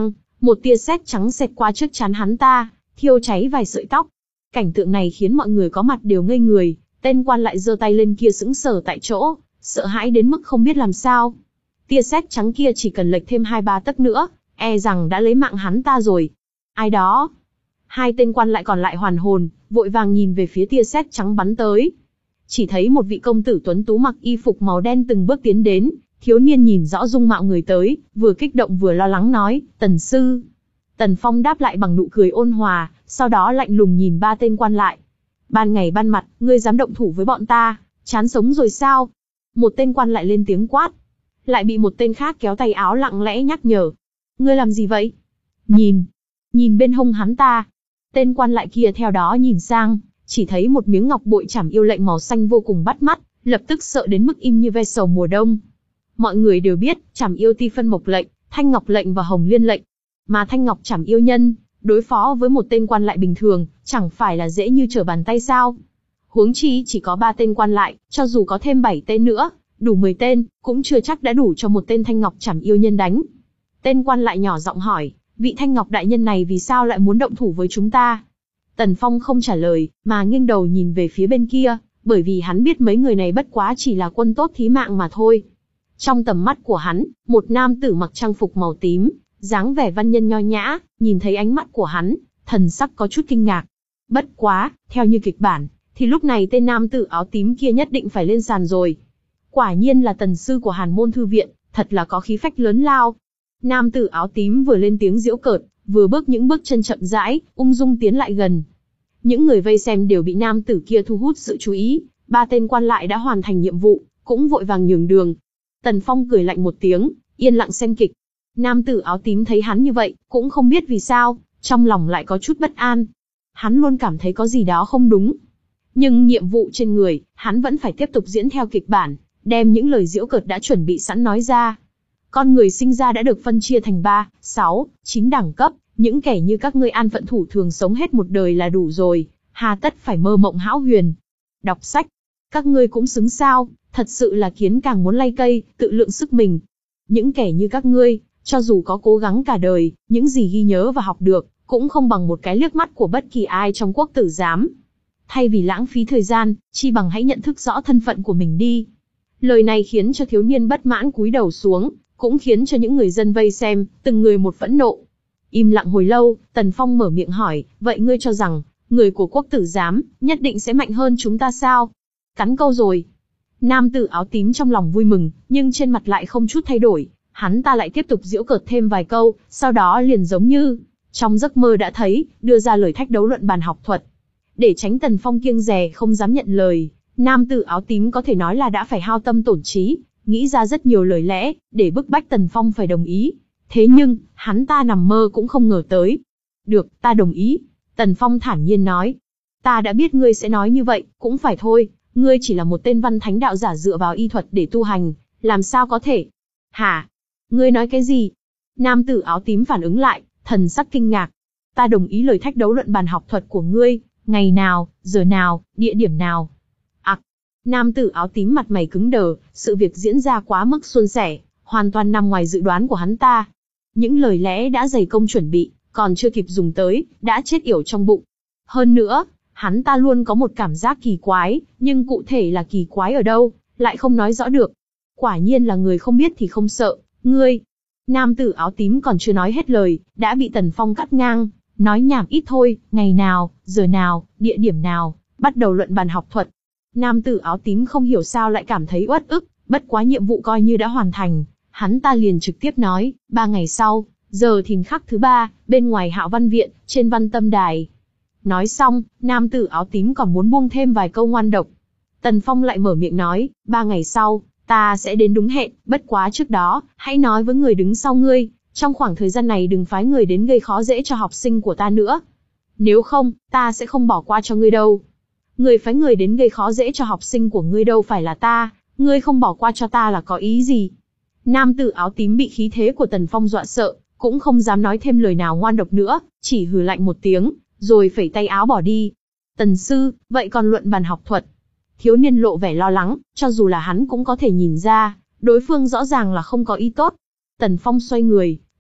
S1: Một tia sét trắng xẹt qua trước trán hắn ta, thiêu cháy vài sợi tóc. Cảnh tượng này khiến mọi người có mặt đều ngây người, tên quan lại giơ tay lên kia sững sờ tại chỗ, sợ hãi đến mức không biết làm sao. Tia sét trắng kia chỉ cần lệch thêm hai ba tấc nữa, e rằng đã lấy mạng hắn ta rồi. Ai đó? Hai tên quan lại còn lại hoàn hồn, vội vàng nhìn về phía tia sét trắng bắn tới. Chỉ thấy một vị công tử tuấn tú mặc y phục màu đen từng bước tiến đến, thiếu niên nhìn rõ dung mạo người tới, vừa kích động vừa lo lắng nói, Tần sư. Tần Phong đáp lại bằng nụ cười ôn hòa, sau đó lạnh lùng nhìn ba tên quan lại. Ban ngày ban mặt, ngươi dám động thủ với bọn ta, chán sống rồi sao? Một tên quan lại lên tiếng quát. Lại bị một tên khác kéo tay áo lặng lẽ nhắc nhở. Ngươi làm gì vậy? Nhìn, nhìn bên hông hắn ta. Tên quan lại kia theo đó nhìn sang, chỉ thấy một miếng ngọc bội trảm yêu lệnh màu xanh vô cùng bắt mắt, lập tức sợ đến mức im như ve sầu mùa đông. Mọi người đều biết, trảm yêu ti phân mộc lệnh, thanh ngọc lệnh và hồng liên lệnh. Mà thanh ngọc trảm yêu nhân, đối phó với một tên quan lại bình thường, chẳng phải là dễ như trở bàn tay sao? Huống chi chỉ có ba tên quan lại, cho dù có thêm bảy tên nữa, đủ mười tên, cũng chưa chắc đã đủ cho một tên thanh ngọc trảm yêu nhân đánh. Tên quan lại nhỏ giọng hỏi, vị thanh ngọc đại nhân này vì sao lại muốn động thủ với chúng ta? Tần Phong không trả lời, mà nghiêng đầu nhìn về phía bên kia, bởi vì hắn biết mấy người này bất quá chỉ là quân tốt thí mạng mà thôi. Trong tầm mắt của hắn, một nam tử mặc trang phục màu tím, dáng vẻ văn nhân nho nhã, nhìn thấy ánh mắt của hắn, thần sắc có chút kinh ngạc. Bất quá, theo như kịch bản, thì lúc này tên nam tử áo tím kia nhất định phải lên sàn rồi. Quả nhiên là tần sư của Hàn Môn Thư Viện, thật là có khí phách lớn lao. Nam tử áo tím vừa lên tiếng giễu cợt, vừa bước những bước chân chậm rãi, ung dung tiến lại gần. Những người vây xem đều bị nam tử kia thu hút sự chú ý, ba tên quan lại đã hoàn thành nhiệm vụ, cũng vội vàng nhường đường. Tần Phong cười lạnh một tiếng, yên lặng xem kịch. Nam tử áo tím thấy hắn như vậy, cũng không biết vì sao, trong lòng lại có chút bất an. Hắn luôn cảm thấy có gì đó không đúng. Nhưng nhiệm vụ trên người, hắn vẫn phải tiếp tục diễn theo kịch bản, đem những lời giễu cợt đã chuẩn bị sẵn nói ra. Con người sinh ra đã được phân chia thành ba, sáu, chín đẳng cấp, những kẻ như các ngươi an phận thủ thường sống hết một đời là đủ rồi, hà tất phải mơ mộng hão huyền. Đọc sách, các ngươi cũng xứng sao, thật sự là kiến càng muốn lay cây, tự lượng sức mình. Những kẻ như các ngươi, cho dù có cố gắng cả đời, những gì ghi nhớ và học được, cũng không bằng một cái liếc mắt của bất kỳ ai trong quốc tử giám. Thay vì lãng phí thời gian, chi bằng hãy nhận thức rõ thân phận của mình đi. Lời này khiến cho thiếu niên bất mãn cúi đầu xuống, cũng khiến cho những người dân vây xem, từng người một phẫn nộ. Im lặng hồi lâu, Tần Phong mở miệng hỏi, vậy ngươi cho rằng, người của quốc tử giám, nhất định sẽ mạnh hơn chúng ta sao? Cắn câu rồi. Nam tử áo tím trong lòng vui mừng, nhưng trên mặt lại không chút thay đổi. Hắn ta lại tiếp tục giễu cợt thêm vài câu, sau đó liền giống như trong giấc mơ đã thấy, đưa ra lời thách đấu luận bàn học thuật. Để tránh Tần Phong kiêng dè không dám nhận lời, nam tử áo tím có thể nói là đã phải hao tâm tổn trí, nghĩ ra rất nhiều lời lẽ, để bức bách Tần Phong phải đồng ý. Thế nhưng, hắn ta nằm mơ cũng không ngờ tới. Được, ta đồng ý. Tần Phong thản nhiên nói. Ta đã biết ngươi sẽ nói như vậy, cũng phải thôi, ngươi chỉ là một tên văn thánh đạo giả dựa vào y thuật để tu hành, làm sao có thể? Hả? Ngươi nói cái gì? Nam tử áo tím phản ứng lại, thần sắc kinh ngạc. Ta đồng ý lời thách đấu luận bàn học thuật của ngươi, ngày nào, giờ nào, địa điểm nào? Ặc! À, nam tử áo tím mặt mày cứng đờ, sự việc diễn ra quá mức suôn sẻ, hoàn toàn nằm ngoài dự đoán của hắn ta. Những lời lẽ đã dày công chuẩn bị, còn chưa kịp dùng tới, đã chết yểu trong bụng. Hơn nữa, hắn ta luôn có một cảm giác kỳ quái, nhưng cụ thể là kỳ quái ở đâu, lại không nói rõ được. Quả nhiên là người không biết thì không sợ, ngươi. Nam tử áo tím còn chưa nói hết lời, đã bị Tần Phong cắt ngang, nói nhảm ít thôi, ngày nào, giờ nào, địa điểm nào, bắt đầu luận bàn học thuật. Nam tử áo tím không hiểu sao lại cảm thấy uất ức, bất quá nhiệm vụ coi như đã hoàn thành, hắn ta liền trực tiếp nói, ba ngày sau, giờ thìn khắc thứ ba, bên ngoài Hạo Văn Viện, trên Văn Tâm Đài. Nói xong, nam tử áo tím còn muốn buông thêm vài câu ngoan độc. Tần Phong lại mở miệng nói, ba ngày sau, ta sẽ đến đúng hẹn, bất quá trước đó, hãy nói với người đứng sau ngươi, trong khoảng thời gian này đừng phái người đến gây khó dễ cho học sinh của ta nữa. Nếu không, ta sẽ không bỏ qua cho ngươi đâu. Người phái người đến gây khó dễ cho học sinh của ngươi đâu phải là ta, ngươi không bỏ qua cho ta là có ý gì? Nam tử áo tím bị khí thế của Tần Phong dọa sợ, cũng không dám nói thêm lời nào ngoan độc nữa, chỉ hừ lạnh một tiếng, rồi phẩy tay áo bỏ đi. Tần sư, vậy còn luận bàn học thuật? Thiếu niên lộ vẻ lo lắng, cho dù là hắn cũng có thể nhìn ra, đối phương rõ ràng là không có ý tốt. Tần Phong xoay người,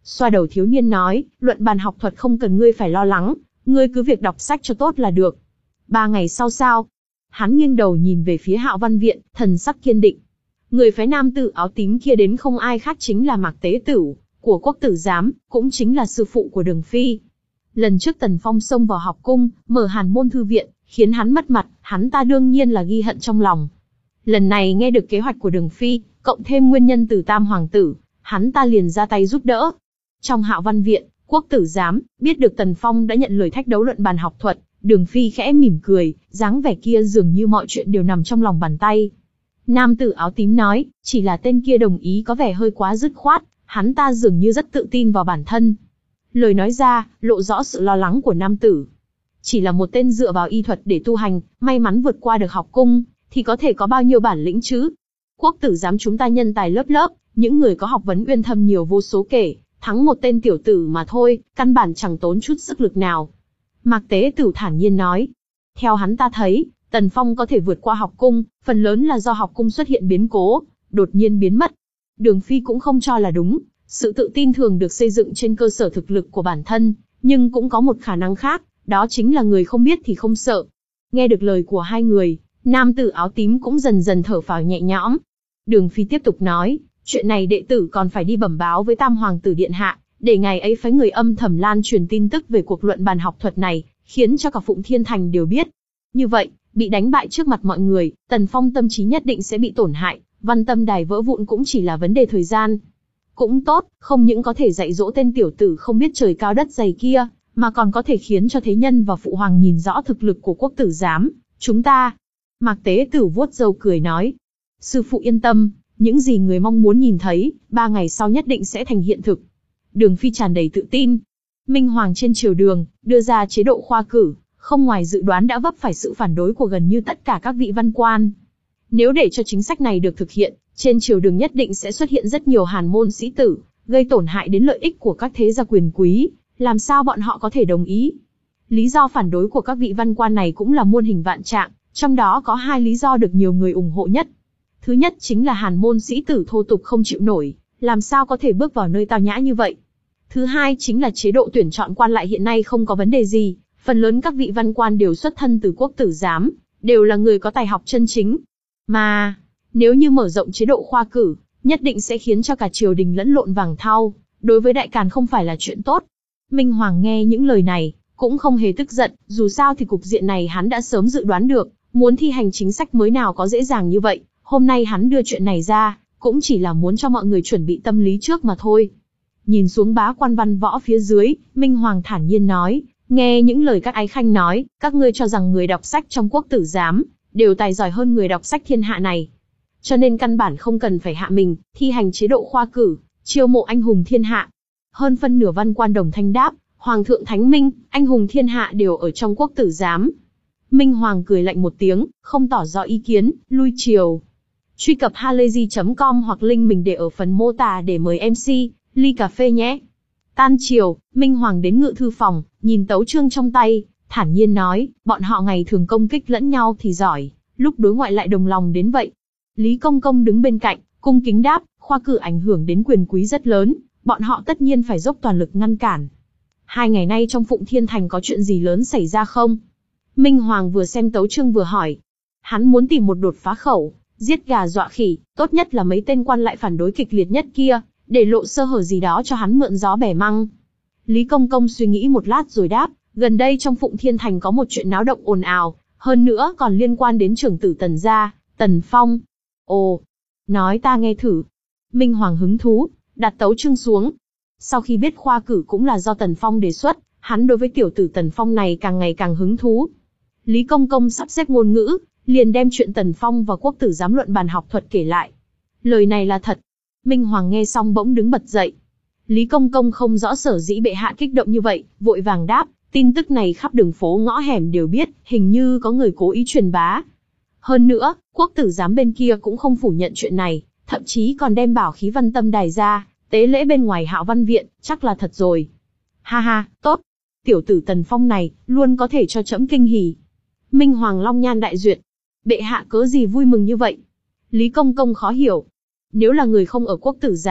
S1: Xoa đầu thiếu niên nói, luận bàn học thuật không cần ngươi phải lo lắng, ngươi cứ việc đọc sách cho tốt là được. Ba ngày sau sao? Hắn nghiêng đầu nhìn về phía Hạo Văn Viện, thần sắc kiên định. Người phái nam tử áo tím kia đến không ai khác chính là Mạc Tế Tửu, của Quốc Tử Giám, cũng chính là sư phụ của Đường Phi. Lần trước Tần Phong xông vào học cung, mở Hàn Môn thư viện, khiến hắn mất mặt, hắn ta đương nhiên là ghi hận trong lòng. Lần này nghe được kế hoạch của Đường Phi, cộng thêm nguyên nhân từ Tam Hoàng tử, hắn ta liền ra tay giúp đỡ. Trong Hạo Văn Viện, Quốc Tử Giám biết được Tần Phong đã nhận lời thách đấu luận bàn học thuật, Đường Phi khẽ mỉm cười, dáng vẻ kia dường như mọi chuyện đều nằm trong lòng bàn tay. Nam tử áo tím nói, chỉ là tên kia đồng ý có vẻ hơi quá dứt khoát, hắn ta dường như rất tự tin vào bản thân. Lời nói ra, lộ rõ sự lo lắng của nam tử. Chỉ là một tên dựa vào y thuật để tu hành, may mắn vượt qua được học cung, thì có thể có bao nhiêu bản lĩnh chứ? Quốc Tử Giám chúng ta nhân tài lớp lớp, những người có học vấn uyên thâm nhiều vô số kể, thắng một tên tiểu tử mà thôi, căn bản chẳng tốn chút sức lực nào. Mạc Tế Tửu thản nhiên nói. Theo hắn ta thấy, Tần Phong có thể vượt qua học cung, phần lớn là do học cung xuất hiện biến cố, đột nhiên biến mất. Đường Phi cũng không cho là đúng, sự tự tin thường được xây dựng trên cơ sở thực lực của bản thân, nhưng cũng có một khả năng khác, đó chính là người không biết thì không sợ. Nghe được lời của hai người, nam tử áo tím cũng dần dần thở phào nhẹ nhõm. Đường Phi tiếp tục nói, chuyện này đệ tử còn phải đi bẩm báo với Tam Hoàng tử điện hạ, để ngài ấy phái người âm thầm lan truyền tin tức về cuộc luận bàn học thuật này, khiến cho cả Phụng Thiên Thành đều biết. Như vậy, bị đánh bại trước mặt mọi người, Tần Phong tâm trí nhất định sẽ bị tổn hại, Văn Tâm Đài vỡ vụn cũng chỉ là vấn đề thời gian. Cũng tốt, không những có thể dạy dỗ tên tiểu tử không biết trời cao đất dày kia, mà còn có thể khiến cho thế nhân và phụ hoàng nhìn rõ thực lực của Quốc Tử Giám. Chúng ta. Mạc Tế Tửu vuốt râu cười nói. Sư phụ yên tâm, những gì người mong muốn nhìn thấy, ba ngày sau nhất định sẽ thành hiện thực. Đường Phi tràn đầy tự tin. Minh Hoàng trên triều đường, đưa ra chế độ khoa cử, không ngoài dự đoán đã vấp phải sự phản đối của gần như tất cả các vị văn quan. Nếu để cho chính sách này được thực hiện, trên triều đường nhất định sẽ xuất hiện rất nhiều hàn môn sĩ tử, gây tổn hại đến lợi ích của các thế gia quyền quý, làm sao bọn họ có thể đồng ý. Lý do phản đối của các vị văn quan này cũng là muôn hình vạn trạng, trong đó có hai lý do được nhiều người ủng hộ nhất. Thứ nhất chính là hàn môn sĩ tử thô tục không chịu nổi, làm sao có thể bước vào nơi tao nhã như vậy. Thứ hai chính là chế độ tuyển chọn quan lại hiện nay không có vấn đề gì, phần lớn các vị văn quan đều xuất thân từ Quốc Tử Giám, đều là người có tài học chân chính. Mà, nếu như mở rộng chế độ khoa cử, nhất định sẽ khiến cho cả triều đình lẫn lộn vàng thau, đối với đại càn không phải là chuyện tốt. Minh Hoàng nghe những lời này, cũng không hề tức giận, dù sao thì cục diện này hắn đã sớm dự đoán được, muốn thi hành chính sách mới nào có dễ dàng như vậy, hôm nay hắn đưa chuyện này ra, cũng chỉ là muốn cho mọi người chuẩn bị tâm lý trước mà thôi. Nhìn xuống bá quan văn võ phía dưới, Minh Hoàng thản nhiên nói, nghe những lời các ái khanh nói, các ngươi cho rằng người đọc sách trong Quốc Tử Giám, đều tài giỏi hơn người đọc sách thiên hạ này. Cho nên căn bản không cần phải hạ mình, thi hành chế độ khoa cử, chiêu mộ anh hùng thiên hạ. Hơn phân nửa văn quan đồng thanh đáp, Hoàng thượng Thánh Minh, anh hùng thiên hạ đều ở trong Quốc Tử Giám. Minh Hoàng cười lạnh một tiếng, không tỏ rõ ý kiến, lui triều. Truy cập halayzi chấm com hoặc link mình để ở phần mô tả để mời em xê, ly cà phê nhé. Tan chiều, Minh Hoàng đến ngự thư phòng, nhìn tấu chương trong tay, thản nhiên nói, bọn họ ngày thường công kích lẫn nhau thì giỏi, lúc đối ngoại lại đồng lòng đến vậy. Lý Công Công đứng bên cạnh, cung kính đáp, khoa cử ảnh hưởng đến quyền quý rất lớn, bọn họ tất nhiên phải dốc toàn lực ngăn cản. Hai ngày nay trong Phụng Thiên Thành có chuyện gì lớn xảy ra không? Minh Hoàng vừa xem tấu chương vừa hỏi. Hắn muốn tìm một đột phá khẩu, giết gà dọa khỉ, tốt nhất là mấy tên quan lại phản đối kịch liệt nhất kia, để lộ sơ hở gì đó cho hắn mượn gió bẻ măng. Lý Công Công suy nghĩ một lát rồi đáp, gần đây trong Phụng Thiên Thành có một chuyện náo động ồn ào, hơn nữa còn liên quan đến trưởng tử Tần gia, Tần Phong. Ồ, nói ta nghe thử. Minh Hoàng hứng thú, đặt tấu chương xuống. Sau khi biết khoa cử cũng là do Tần Phong đề xuất, hắn đối với tiểu tử Tần Phong này càng ngày càng hứng thú. Lý Công Công sắp xếp ngôn ngữ, liền đem chuyện Tần Phong và Quốc Tử Giám luận bàn học thuật kể lại. Lời này là thật. Minh Hoàng nghe xong bỗng đứng bật dậy. Lý Công Công không rõ sở dĩ bệ hạ kích động như vậy, vội vàng đáp, tin tức này khắp đường phố ngõ hẻm đều biết, hình như có người cố ý truyền bá. Hơn nữa, Quốc Tử Giám bên kia cũng không phủ nhận chuyện này, thậm chí còn đem bảo khí Văn Tâm Đài ra, tế lễ bên ngoài Hạo Văn Viện, chắc là thật rồi. Ha ha, tốt. Tiểu tử Tần Phong này, luôn có thể cho trẫm kinh hỉ. Minh Hoàng long nhan đại duyệt. Bệ hạ cớ gì vui mừng như vậy? Lý Công Công khó hiểu. Nếu là người không ở Quốc Tử Giám,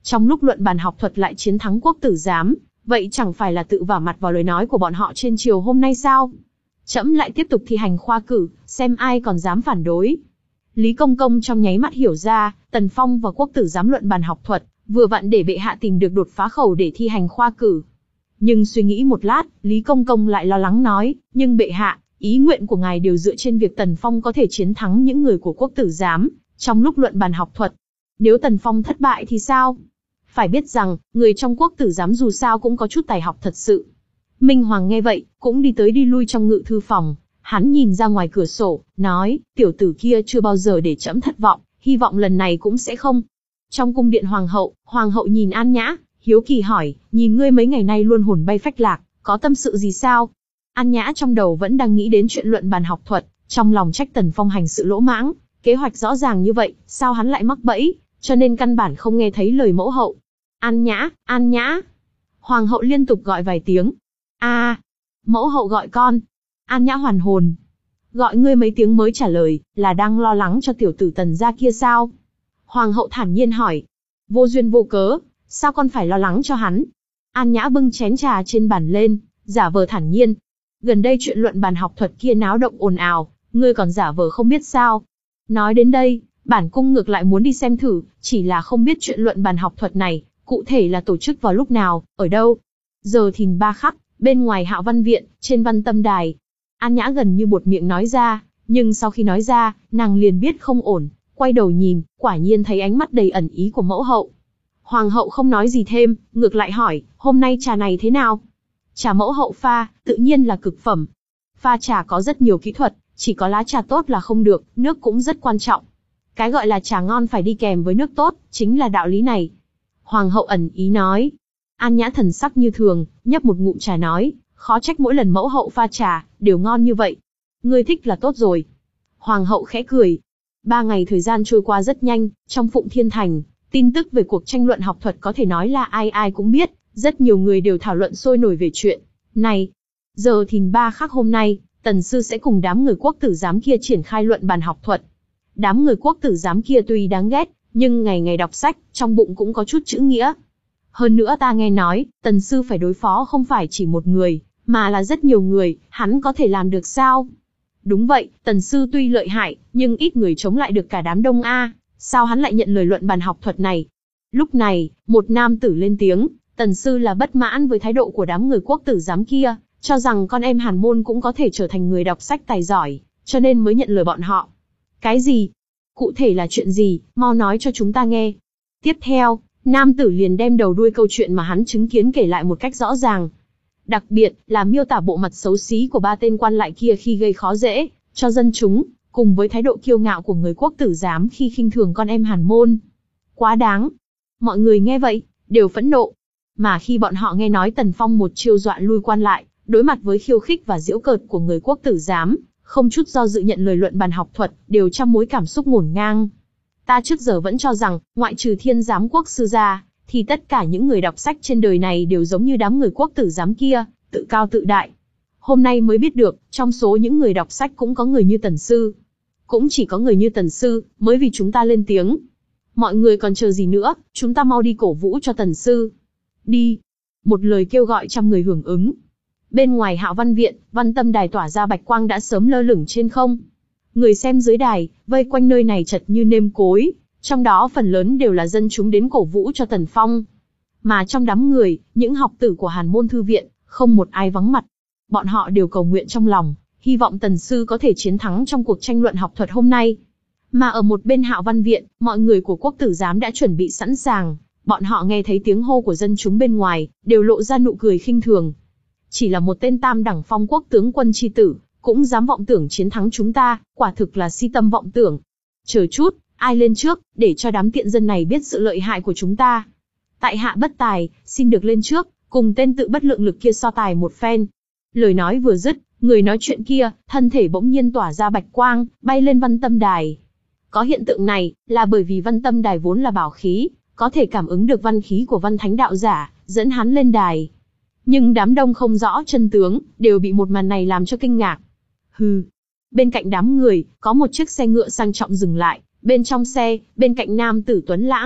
S1: trong lúc luận bàn học thuật lại chiến thắng quốc tử giám, vậy chẳng phải là tự vả mặt vào lời nói của bọn họ trên chiều hôm nay sao? Trẫm lại tiếp tục thi hành khoa cử, xem ai còn dám phản đối. Lý Công Công trong nháy mắt hiểu ra, Tần Phong và quốc tử giám luận bàn học thuật, vừa vặn để bệ hạ tìm được đột phá khẩu để thi hành khoa cử. Nhưng suy nghĩ một lát, Lý Công Công lại lo lắng nói, nhưng bệ hạ, ý nguyện của ngài đều dựa trên việc Tần Phong có thể chiến thắng những người của quốc tử giám, trong lúc luận bàn học thuật. Nếu Tần Phong thất bại thì sao? Phải biết rằng, người trong quốc tử giám dù sao cũng có chút tài học thật sự. Minh Hoàng nghe vậy, cũng đi tới đi lui trong ngự thư phòng. Hắn nhìn ra ngoài cửa sổ, nói, tiểu tử kia chưa bao giờ để trẫm thất vọng, hy vọng lần này cũng sẽ không. Trong cung điện Hoàng hậu, Hoàng hậu nhìn An Nhã, hiếu kỳ hỏi, nhìn ngươi mấy ngày nay luôn hồn bay phách lạc, có tâm sự gì sao? An Nhã trong đầu vẫn đang nghĩ đến chuyện luận bàn học thuật, trong lòng trách Tần Phong hành sự lỗ mãng, kế hoạch rõ ràng như vậy, sao hắn lại mắc bẫy, cho nên căn bản không nghe thấy lời mẫu hậu. An Nhã, An Nhã. Hoàng hậu liên tục gọi vài tiếng. A, à, mẫu hậu gọi con. An Nhã hoàn hồn. Gọi ngươi mấy tiếng mới trả lời, là đang lo lắng cho tiểu tử Tần gia kia sao? Hoàng hậu thản nhiên hỏi. Vô duyên vô cớ, sao con phải lo lắng cho hắn? An Nhã bưng chén trà trên bàn lên, giả vờ thản nhiên. Gần đây chuyện luận bàn học thuật kia náo động ồn ào, ngươi còn giả vờ không biết sao? Nói đến đây, bản cung ngược lại muốn đi xem thử, chỉ là không biết chuyện luận bàn học thuật này, cụ thể là tổ chức vào lúc nào, ở đâu. Giờ thìn ba khắc, bên ngoài Hạo Văn Viện, trên Văn Tâm Đài. An Nhã gần như buột miệng nói ra, nhưng sau khi nói ra, nàng liền biết không ổn, quay đầu nhìn, quả nhiên thấy ánh mắt đầy ẩn ý của mẫu hậu. Hoàng hậu không nói gì thêm, ngược lại hỏi, hôm nay trà này thế nào? Trà mẫu hậu pha, tự nhiên là cực phẩm. Pha trà có rất nhiều kỹ thuật, chỉ có lá trà tốt là không được, nước cũng rất quan trọng. Cái gọi là trà ngon phải đi kèm với nước tốt, chính là đạo lý này. Hoàng hậu ẩn ý nói. An Nhã thần sắc như thường, nhấp một ngụm trà nói, khó trách mỗi lần mẫu hậu pha trà, đều ngon như vậy. Ngươi thích là tốt rồi. Hoàng hậu khẽ cười. Ba ngày thời gian trôi qua rất nhanh, trong Phụng Thiên Thành, tin tức về cuộc tranh luận học thuật có thể nói là ai ai cũng biết, rất nhiều người đều thảo luận sôi nổi về chuyện này. Giờ thìn ba khắc hôm nay, Tần sư sẽ cùng đám người quốc tử giám kia triển khai luận bàn học thuật. Đám người quốc tử giám kia tuy đáng ghét, nhưng ngày ngày đọc sách, trong bụng cũng có chút chữ nghĩa. Hơn nữa ta nghe nói, Tần sư phải đối phó không phải chỉ một người, mà là rất nhiều người, hắn có thể làm được sao? Đúng vậy, Tần sư tuy lợi hại, nhưng ít người chống lại được cả đám đông a, sao hắn lại nhận lời luận bàn học thuật này? Lúc này, một nam tử lên tiếng, Tần sư là bất mãn với thái độ của đám người quốc tử giám kia, cho rằng con em Hàn môn cũng có thể trở thành người đọc sách tài giỏi, cho nên mới nhận lời bọn họ. Cái gì? Cụ thể là chuyện gì, mau nói cho chúng ta nghe. Tiếp theo, nam tử liền đem đầu đuôi câu chuyện mà hắn chứng kiến kể lại một cách rõ ràng. Đặc biệt là miêu tả bộ mặt xấu xí của ba tên quan lại kia khi gây khó dễ cho dân chúng, cùng với thái độ kiêu ngạo của người quốc tử giám khi khinh thường con em Hàn môn. Quá đáng. Mọi người nghe vậy, đều phẫn nộ. Mà khi bọn họ nghe nói Tần Phong một chiêu dọa lui quan lại, đối mặt với khiêu khích và giễu cợt của người quốc tử giám, không chút do dự nhận lời luận bàn học thuật, đều trăm mối cảm xúc ngổn ngang. Ta trước giờ vẫn cho rằng, ngoại trừ thiên giám quốc sư ra, thì tất cả những người đọc sách trên đời này đều giống như đám người quốc tử giám kia, tự cao tự đại. Hôm nay mới biết được, trong số những người đọc sách cũng có người như Tần sư. Cũng chỉ có người như Tần sư, mới vì chúng ta lên tiếng. Mọi người còn chờ gì nữa, chúng ta mau đi cổ vũ cho Tần sư. Đi. Một lời kêu gọi trăm người hưởng ứng. Bên ngoài Hạo Văn Viện, Văn Tâm Đài tỏa ra bạch quang đã sớm lơ lửng trên không. Người xem dưới đài, vây quanh nơi này chật như nêm cối, trong đó phần lớn đều là dân chúng đến cổ vũ cho Tần Phong. Mà trong đám người, những học tử của Hàn môn thư viện, không một ai vắng mặt. Bọn họ đều cầu nguyện trong lòng, hy vọng Tần sư có thể chiến thắng trong cuộc tranh luận học thuật hôm nay. Mà ở một bên Hạo Văn Viện, mọi người của quốc tử giám đã chuẩn bị sẵn sàng. Bọn họ nghe thấy tiếng hô của dân chúng bên ngoài, đều lộ ra nụ cười khinh thường. Chỉ là một tên tam đẳng phong quốc tướng quân chi tử, cũng dám vọng tưởng chiến thắng chúng ta, quả thực là si tâm vọng tưởng. Chờ chút, ai lên trước, để cho đám tiện dân này biết sự lợi hại của chúng ta. Tại hạ bất tài, xin được lên trước, cùng tên tự bất lượng lực kia so tài một phen. Lời nói vừa dứt, người nói chuyện kia, thân thể bỗng nhiên tỏa ra bạch quang, bay lên Văn Tâm Đài. Có hiện tượng này, là bởi vì Văn Tâm Đài vốn là bảo khí, có thể cảm ứng được văn khí của văn thánh đạo giả, dẫn hắn lên đài. Nhưng đám đông không rõ chân tướng, đều bị một màn này làm cho kinh ngạc. Hừ. Bên cạnh đám người, có một chiếc xe ngựa sang trọng dừng lại, bên trong xe, bên cạnh nam tử tuấn lãng,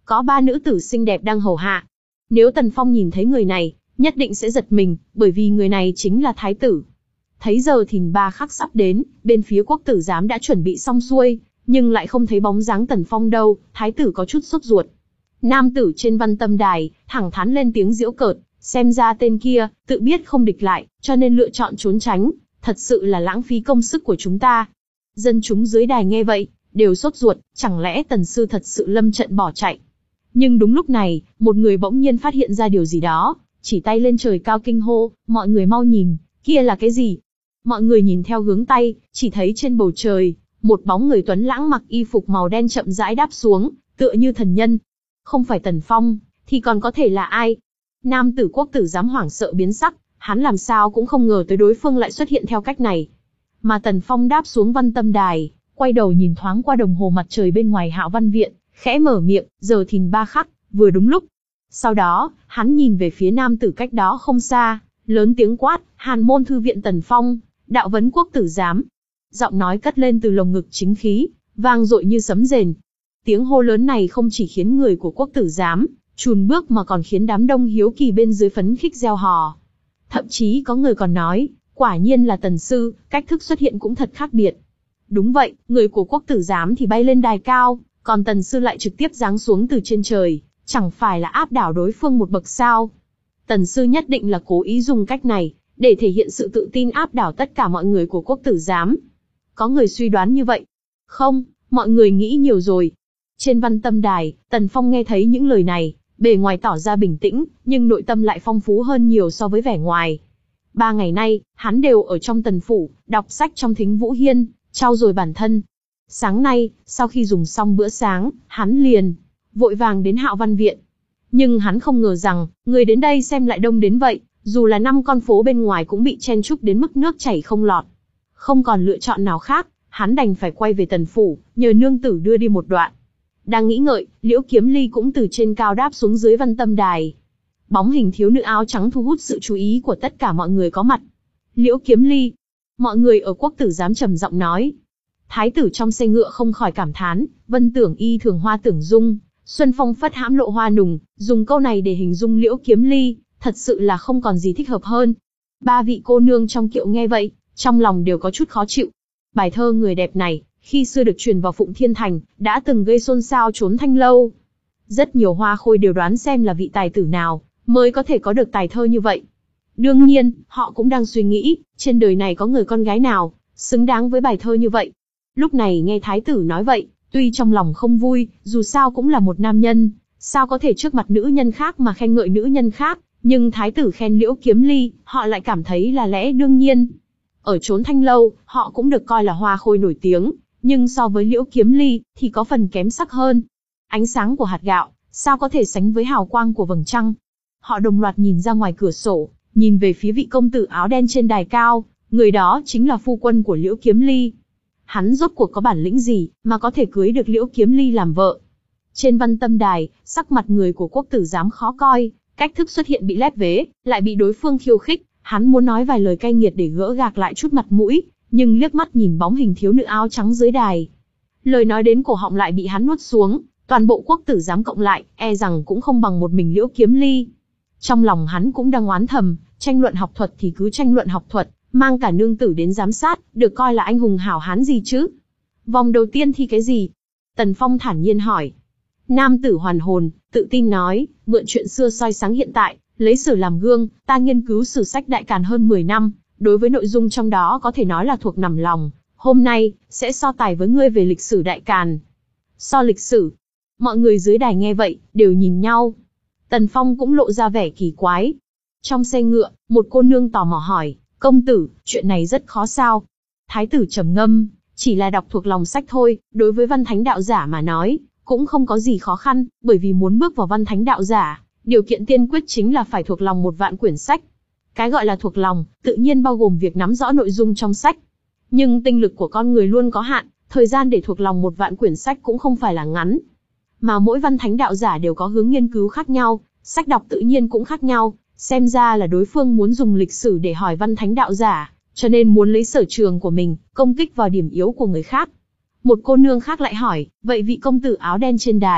S1: có ba nữ tử xinh đẹp đang hầu hạ. Nếu Tần Phong nhìn thấy người này, nhất định sẽ giật mình, bởi vì người này chính là thái tử. Thấy giờ thìn ba khắc sắp đến, bên phía quốc tử giám đã chuẩn bị xong xuôi, nhưng lại không thấy bóng dáng Tần Phong đâu, thái tử có chút sốt ruột. Nam tử trên văn tâm đài, thẳng thắn lên tiếng giễu cợt, xem ra tên kia, tự biết không địch lại, cho nên lựa chọn trốn tránh, thật sự là lãng phí công sức của chúng ta. Dân chúng dưới đài nghe vậy, đều sốt ruột, chẳng lẽ Tần sư thật sự lâm trận bỏ chạy. Nhưng đúng lúc này, một người bỗng nhiên phát hiện ra điều gì đó, chỉ tay lên trời cao kinh hô, mọi người mau nhìn, kia là cái gì? Mọi người nhìn theo hướng tay, chỉ thấy trên bầu trời, một bóng người tuấn lãng mặc y phục màu đen chậm rãi đáp xuống, tựa như thần nhân. Không phải Tần Phong, thì còn có thể là ai? Nam tử quốc tử giám hoảng sợ biến sắc, hắn làm sao cũng không ngờ tới đối phương lại xuất hiện theo cách này. Mà Tần Phong đáp xuống văn tâm đài, quay đầu nhìn thoáng qua đồng hồ mặt trời bên ngoài Hạo Văn Viện, khẽ mở miệng, giờ thìn ba khắc, vừa đúng lúc. Sau đó, hắn nhìn về phía nam tử cách đó không xa, lớn tiếng quát, Hàn môn thư viện Tần Phong, đạo vấn quốc tử giám. Giọng nói cất lên từ lồng ngực chính khí, vang dội như sấm rền. Tiếng hô lớn này không chỉ khiến người của quốc tử giám chùn bước mà còn khiến đám đông hiếu kỳ bên dưới phấn khích reo hò. Thậm chí có người còn nói, quả nhiên là Tần sư, cách thức xuất hiện cũng thật khác biệt. Đúng vậy, người của quốc tử giám thì bay lên đài cao, còn Tần sư lại trực tiếp giáng xuống từ trên trời, chẳng phải là áp đảo đối phương một bậc sao? Tần sư nhất định là cố ý dùng cách này, để thể hiện sự tự tin áp đảo tất cả mọi người của quốc tử giám. Có người suy đoán như vậy. Không, mọi người nghĩ nhiều rồi. Trên văn tâm đài, Tần Phong nghe thấy những lời này, bề ngoài tỏ ra bình tĩnh, nhưng nội tâm lại phong phú hơn nhiều so với vẻ ngoài. Ba ngày nay, hắn đều ở trong tần phủ, đọc sách trong thính Vũ Hiên, trau dồi bản thân. Sáng nay, sau khi dùng xong bữa sáng, hắn liền vội vàng đến Hạo Văn Viện. Nhưng hắn không ngờ rằng, người đến đây xem lại đông đến vậy, dù là năm con phố bên ngoài cũng bị chen chúc đến mức nước chảy không lọt. Không còn lựa chọn nào khác, hắn đành phải quay về tần phủ, nhờ nương tử đưa đi một đoạn. Đang nghĩ ngợi, Liễu Kiếm Ly cũng từ trên cao đáp xuống dưới văn tâm đài. Bóng hình thiếu nữ áo trắng thu hút sự chú ý của tất cả mọi người có mặt. Liễu Kiếm Ly. Mọi người ở quốc tử giám trầm giọng nói. Thái tử trong xe ngựa không khỏi cảm thán, vân tưởng y thường hoa tưởng dung, xuân phong phất hãm lộ hoa nùng, dùng câu này để hình dung Liễu Kiếm Ly, thật sự là không còn gì thích hợp hơn. Ba vị cô nương trong kiệu nghe vậy, trong lòng đều có chút khó chịu. Bài thơ người đẹp này, khi xưa được truyền vào Phụng Thiên Thành, đã từng gây xôn xao trốn thanh lâu. Rất nhiều hoa khôi đều đoán xem là vị tài tử nào, mới có thể có được tài thơ như vậy. Đương nhiên, họ cũng đang suy nghĩ, trên đời này có người con gái nào, xứng đáng với bài thơ như vậy. Lúc này nghe thái tử nói vậy, tuy trong lòng không vui, dù sao cũng là một nam nhân, sao có thể trước mặt nữ nhân khác mà khen ngợi nữ nhân khác, nhưng thái tử khen Liễu Kiếm Ly, họ lại cảm thấy là lẽ đương nhiên. Ở chốn thanh lâu, họ cũng được coi là hoa khôi nổi tiếng, nhưng so với Liễu Kiếm Ly, thì có phần kém sắc hơn. Ánh sáng của hạt gạo, sao có thể sánh với hào quang của vầng trăng. Họ đồng loạt nhìn ra ngoài cửa sổ, nhìn về phía vị công tử áo đen trên đài cao, người đó chính là phu quân của Liễu Kiếm Ly. Hắn rốt cuộc có bản lĩnh gì, mà có thể cưới được Liễu Kiếm Ly làm vợ. Trên văn tâm đài, sắc mặt người của quốc tử giám khó coi, cách thức xuất hiện bị lép vế, lại bị đối phương khiêu khích, hắn muốn nói vài lời cay nghiệt để gỡ gạc lại chút mặt mũi, nhưng liếc mắt nhìn bóng hình thiếu nữ áo trắng dưới đài. Lời nói đến cổ họng lại bị hắn nuốt xuống, toàn bộ quốc tử giám cộng lại, e rằng cũng không bằng một mình Liễu Kiếm Ly. Trong lòng hắn cũng đang oán thầm, tranh luận học thuật thì cứ tranh luận học thuật, mang cả nương tử đến giám sát, được coi là anh hùng hảo hán gì chứ? Vòng đầu tiên thi cái gì? Tần Phong thản nhiên hỏi. Nam tử hoàn hồn, tự tin nói, mượn chuyện xưa soi sáng hiện tại, lấy sử làm gương, ta nghiên cứu sử sách Đại Càn hơn mười năm, đối với nội dung trong đó có thể nói là thuộc nằm lòng. Hôm nay, sẽ so tài với ngươi về lịch sử Đại Càn. So lịch sử. Mọi người dưới đài nghe vậy, đều nhìn nhau. Tần Phong cũng lộ ra vẻ kỳ quái. Trong xe ngựa, một cô nương tò mò hỏi, công tử, chuyện này rất khó sao? Thái tử trầm ngâm, chỉ là đọc thuộc lòng sách thôi, đối với văn thánh đạo giả mà nói, cũng không có gì khó khăn, bởi vì muốn bước vào văn thánh đạo giả, điều kiện tiên quyết chính là phải thuộc lòng một vạn quyển sách. Cái gọi là thuộc lòng, tự nhiên bao gồm việc nắm rõ nội dung trong sách. Nhưng tinh lực của con người luôn có hạn, thời gian để thuộc lòng một vạn quyển sách cũng không phải là ngắn. Mà mỗi văn thánh đạo giả đều có hướng nghiên cứu khác nhau, sách đọc tự nhiên cũng khác nhau, xem ra là đối phương muốn dùng lịch sử để hỏi văn thánh đạo giả, cho nên muốn lấy sở trường của mình, công kích vào điểm yếu của người khác. Một cô nương khác lại hỏi, vậy vị công tử áo đen trên đài,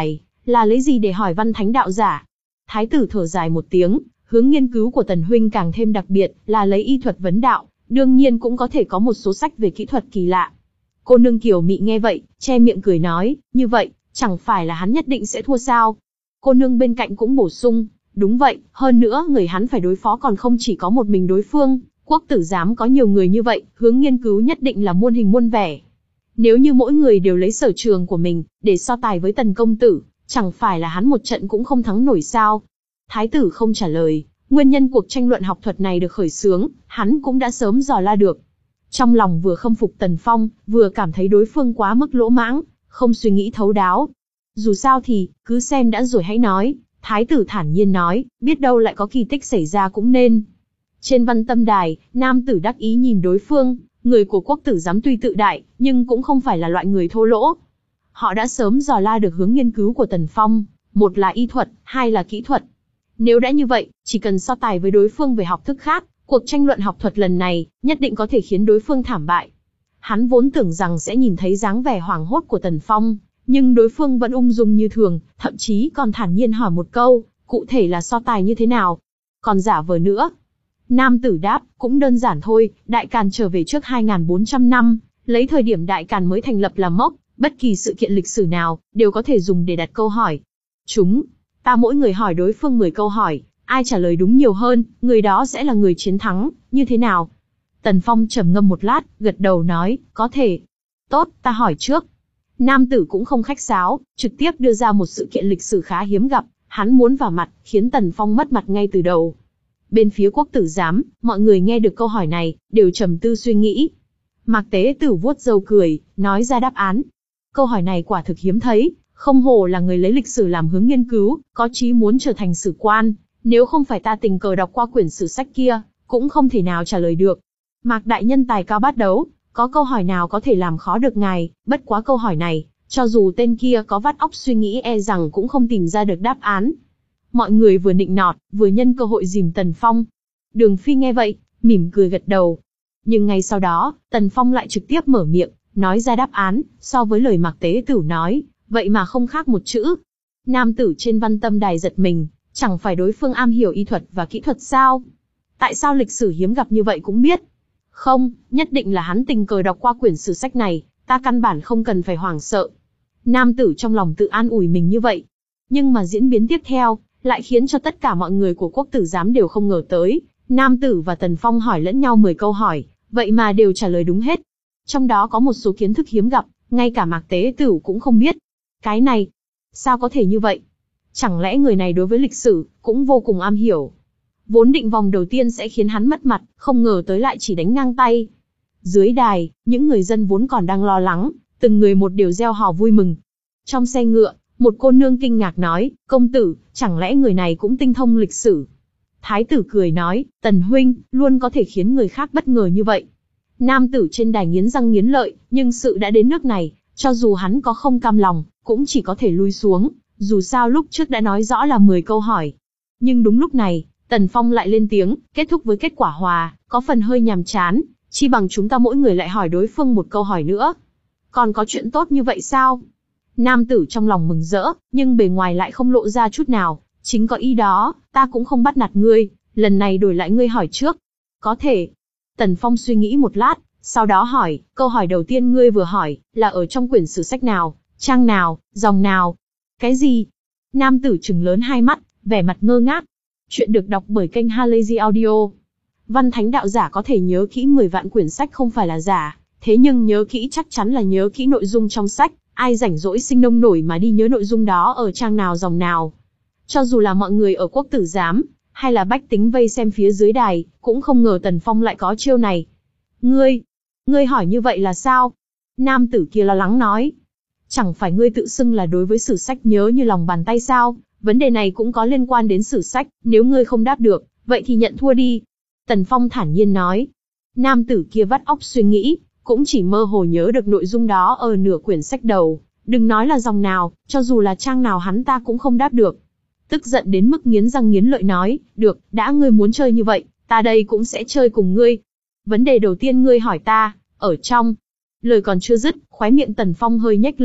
S1: là lấy gì để hỏi văn thánh đạo giả? Thái tử thở dài một tiếng, hướng nghiên cứu của Tần huynh càng thêm đặc biệt, là lấy y thuật vấn đạo, đương nhiên cũng có thể có một số sách về kỹ thuật kỳ lạ. Cô nương Kiều Mị nghe vậy, che miệng cười nói, như vậy, chẳng phải là hắn nhất định sẽ thua sao? Cô nương bên cạnh cũng bổ sung, đúng vậy, hơn nữa người hắn phải đối phó còn không chỉ có một mình đối phương, quốc tử giám có nhiều người như vậy, hướng nghiên cứu nhất định là muôn hình muôn vẻ. Nếu như mỗi người đều lấy sở trường của mình, để so tài với Tần công tử, chẳng phải là hắn một trận cũng không thắng nổi sao? Thái tử không trả lời, nguyên nhân cuộc tranh luận học thuật này được khởi xướng, hắn cũng đã sớm dò la được. Trong lòng vừa khâm phục Tần Phong, vừa cảm thấy đối phương quá mức lỗ mãng, không suy nghĩ thấu đáo. Dù sao thì, cứ xem đã rồi hãy nói, Thái tử thản nhiên nói, biết đâu lại có kỳ tích xảy ra cũng nên. Trên văn tâm đài, nam tử đắc ý nhìn đối phương, người của quốc tử giám tuy tự đại, nhưng cũng không phải là loại người thô lỗ. Họ đã sớm dò la được hướng nghiên cứu của Tần Phong, một là y thuật, hai là kỹ thuật. Nếu đã như vậy, chỉ cần so tài với đối phương về học thức khác, cuộc tranh luận học thuật lần này, nhất định có thể khiến đối phương thảm bại. Hắn vốn tưởng rằng sẽ nhìn thấy dáng vẻ hoảng hốt của Tần Phong, nhưng đối phương vẫn ung dung như thường, thậm chí còn thản nhiên hỏi một câu, cụ thể là so tài như thế nào? Còn giả vờ nữa. Nam tử đáp, cũng đơn giản thôi, Đại Càn trở về trước hai nghìn bốn trăm năm, lấy thời điểm Đại Càn mới thành lập làm mốc, bất kỳ sự kiện lịch sử nào, đều có thể dùng để đặt câu hỏi. Chúng, ta mỗi người hỏi đối phương mười câu hỏi, ai trả lời đúng nhiều hơn, người đó sẽ là người chiến thắng, như thế nào? Tần Phong trầm ngâm một lát, gật đầu nói, có thể. Tốt, ta hỏi trước. Nam tử cũng không khách sáo, trực tiếp đưa ra một sự kiện lịch sử khá hiếm gặp, hắn muốn vào mặt, khiến Tần Phong mất mặt ngay từ đầu. Bên phía quốc tử giám, mọi người nghe được câu hỏi này, đều trầm tư suy nghĩ. Mạc Tế Tử vuốt râu cười, nói ra đáp án. Câu hỏi này quả thực hiếm thấy, không hổ là người lấy lịch sử làm hướng nghiên cứu, có chí muốn trở thành sử quan, nếu không phải ta tình cờ đọc qua quyển sử sách kia, cũng không thể nào trả lời được. Mạc đại nhân tài cao bát đấu, có câu hỏi nào có thể làm khó được ngài, bất quá câu hỏi này, cho dù tên kia có vắt óc suy nghĩ e rằng cũng không tìm ra được đáp án. Mọi người vừa nịnh nọt, vừa nhân cơ hội dìm Tần Phong. Đường Phi nghe vậy, mỉm cười gật đầu. Nhưng ngay sau đó, Tần Phong lại trực tiếp mở miệng, nói ra đáp án, so với lời Mạc Tế Tử nói, vậy mà không khác một chữ. Nam tử trên văn tâm đài giật mình, chẳng phải đối phương am hiểu y thuật và kỹ thuật sao? Tại sao lịch sử hiếm gặp như vậy cũng biết? Không, nhất định là hắn tình cờ đọc qua quyển sử sách này, ta căn bản không cần phải hoảng sợ. Nam tử trong lòng tự an ủi mình như vậy. Nhưng mà diễn biến tiếp theo, lại khiến cho tất cả mọi người của quốc tử giám đều không ngờ tới. Nam tử và Tần Phong hỏi lẫn nhau mười câu hỏi, vậy mà đều trả lời đúng hết. Trong đó có một số kiến thức hiếm gặp, ngay cả Mạc Tế Tử cũng không biết. Cái này, sao có thể như vậy? Chẳng lẽ người này đối với lịch sử, cũng vô cùng am hiểu? Vốn định vòng đầu tiên sẽ khiến hắn mất mặt, không ngờ tới lại chỉ đánh ngang tay. Dưới đài, những người dân vốn còn đang lo lắng, từng người một đều reo hò vui mừng. Trong xe ngựa, một cô nương kinh ngạc nói, công tử, chẳng lẽ người này cũng tinh thông lịch sử? Thái tử cười nói, Tần huynh, luôn có thể khiến người khác bất ngờ như vậy. Nam tử trên đài nghiến răng nghiến lợi, nhưng sự đã đến nước này, cho dù hắn có không cam lòng, cũng chỉ có thể lui xuống, dù sao lúc trước đã nói rõ là mười câu hỏi. Nhưng đúng lúc này, Tần Phong lại lên tiếng, kết thúc với kết quả hòa, có phần hơi nhàm chán, chi bằng chúng ta mỗi người lại hỏi đối phương một câu hỏi nữa. Còn có chuyện tốt như vậy sao? Nam tử trong lòng mừng rỡ, nhưng bề ngoài lại không lộ ra chút nào, chính có ý đó, ta cũng không bắt nạt ngươi, lần này đổi lại ngươi hỏi trước. Có thể. Tần Phong suy nghĩ một lát, sau đó hỏi, câu hỏi đầu tiên ngươi vừa hỏi, là ở trong quyển sử sách nào, trang nào, dòng nào? Cái gì? Nam tử trừng lớn hai mắt, vẻ mặt ngơ ngác. Chuyện được đọc bởi kênh Halazy Audio. Văn thánh đạo giả có thể nhớ kỹ mười vạn quyển sách không phải là giả, thế nhưng nhớ kỹ chắc chắn là nhớ kỹ nội dung trong sách, ai rảnh rỗi sinh nông nổi mà đi nhớ nội dung đó ở trang nào dòng nào. Cho dù là mọi người ở quốc tử giám, hay là bách tính vây xem phía dưới đài, cũng không ngờ Tần Phong lại có chiêu này. Ngươi, ngươi hỏi như vậy là sao? Nam tử kia lo lắng nói. Chẳng phải ngươi tự xưng là đối với sử sách nhớ như lòng bàn tay sao? Vấn đề này cũng có liên quan đến sử sách, nếu ngươi không đáp được, vậy thì nhận thua đi. Tần Phong thản nhiên nói. Nam tử kia vắt óc suy nghĩ, cũng chỉ mơ hồ nhớ được nội dung đó ở nửa quyển sách đầu, đừng nói là dòng nào, cho dù là trang nào hắn ta cũng không đáp được. Tức giận đến mức nghiến răng nghiến lợi nói, được, đã ngươi muốn chơi như vậy, ta đây cũng sẽ chơi cùng ngươi. Vấn đề đầu tiên ngươi hỏi ta, ở trong. Lời còn chưa dứt, khóe miệng Tần Phong hơi nhếch lên,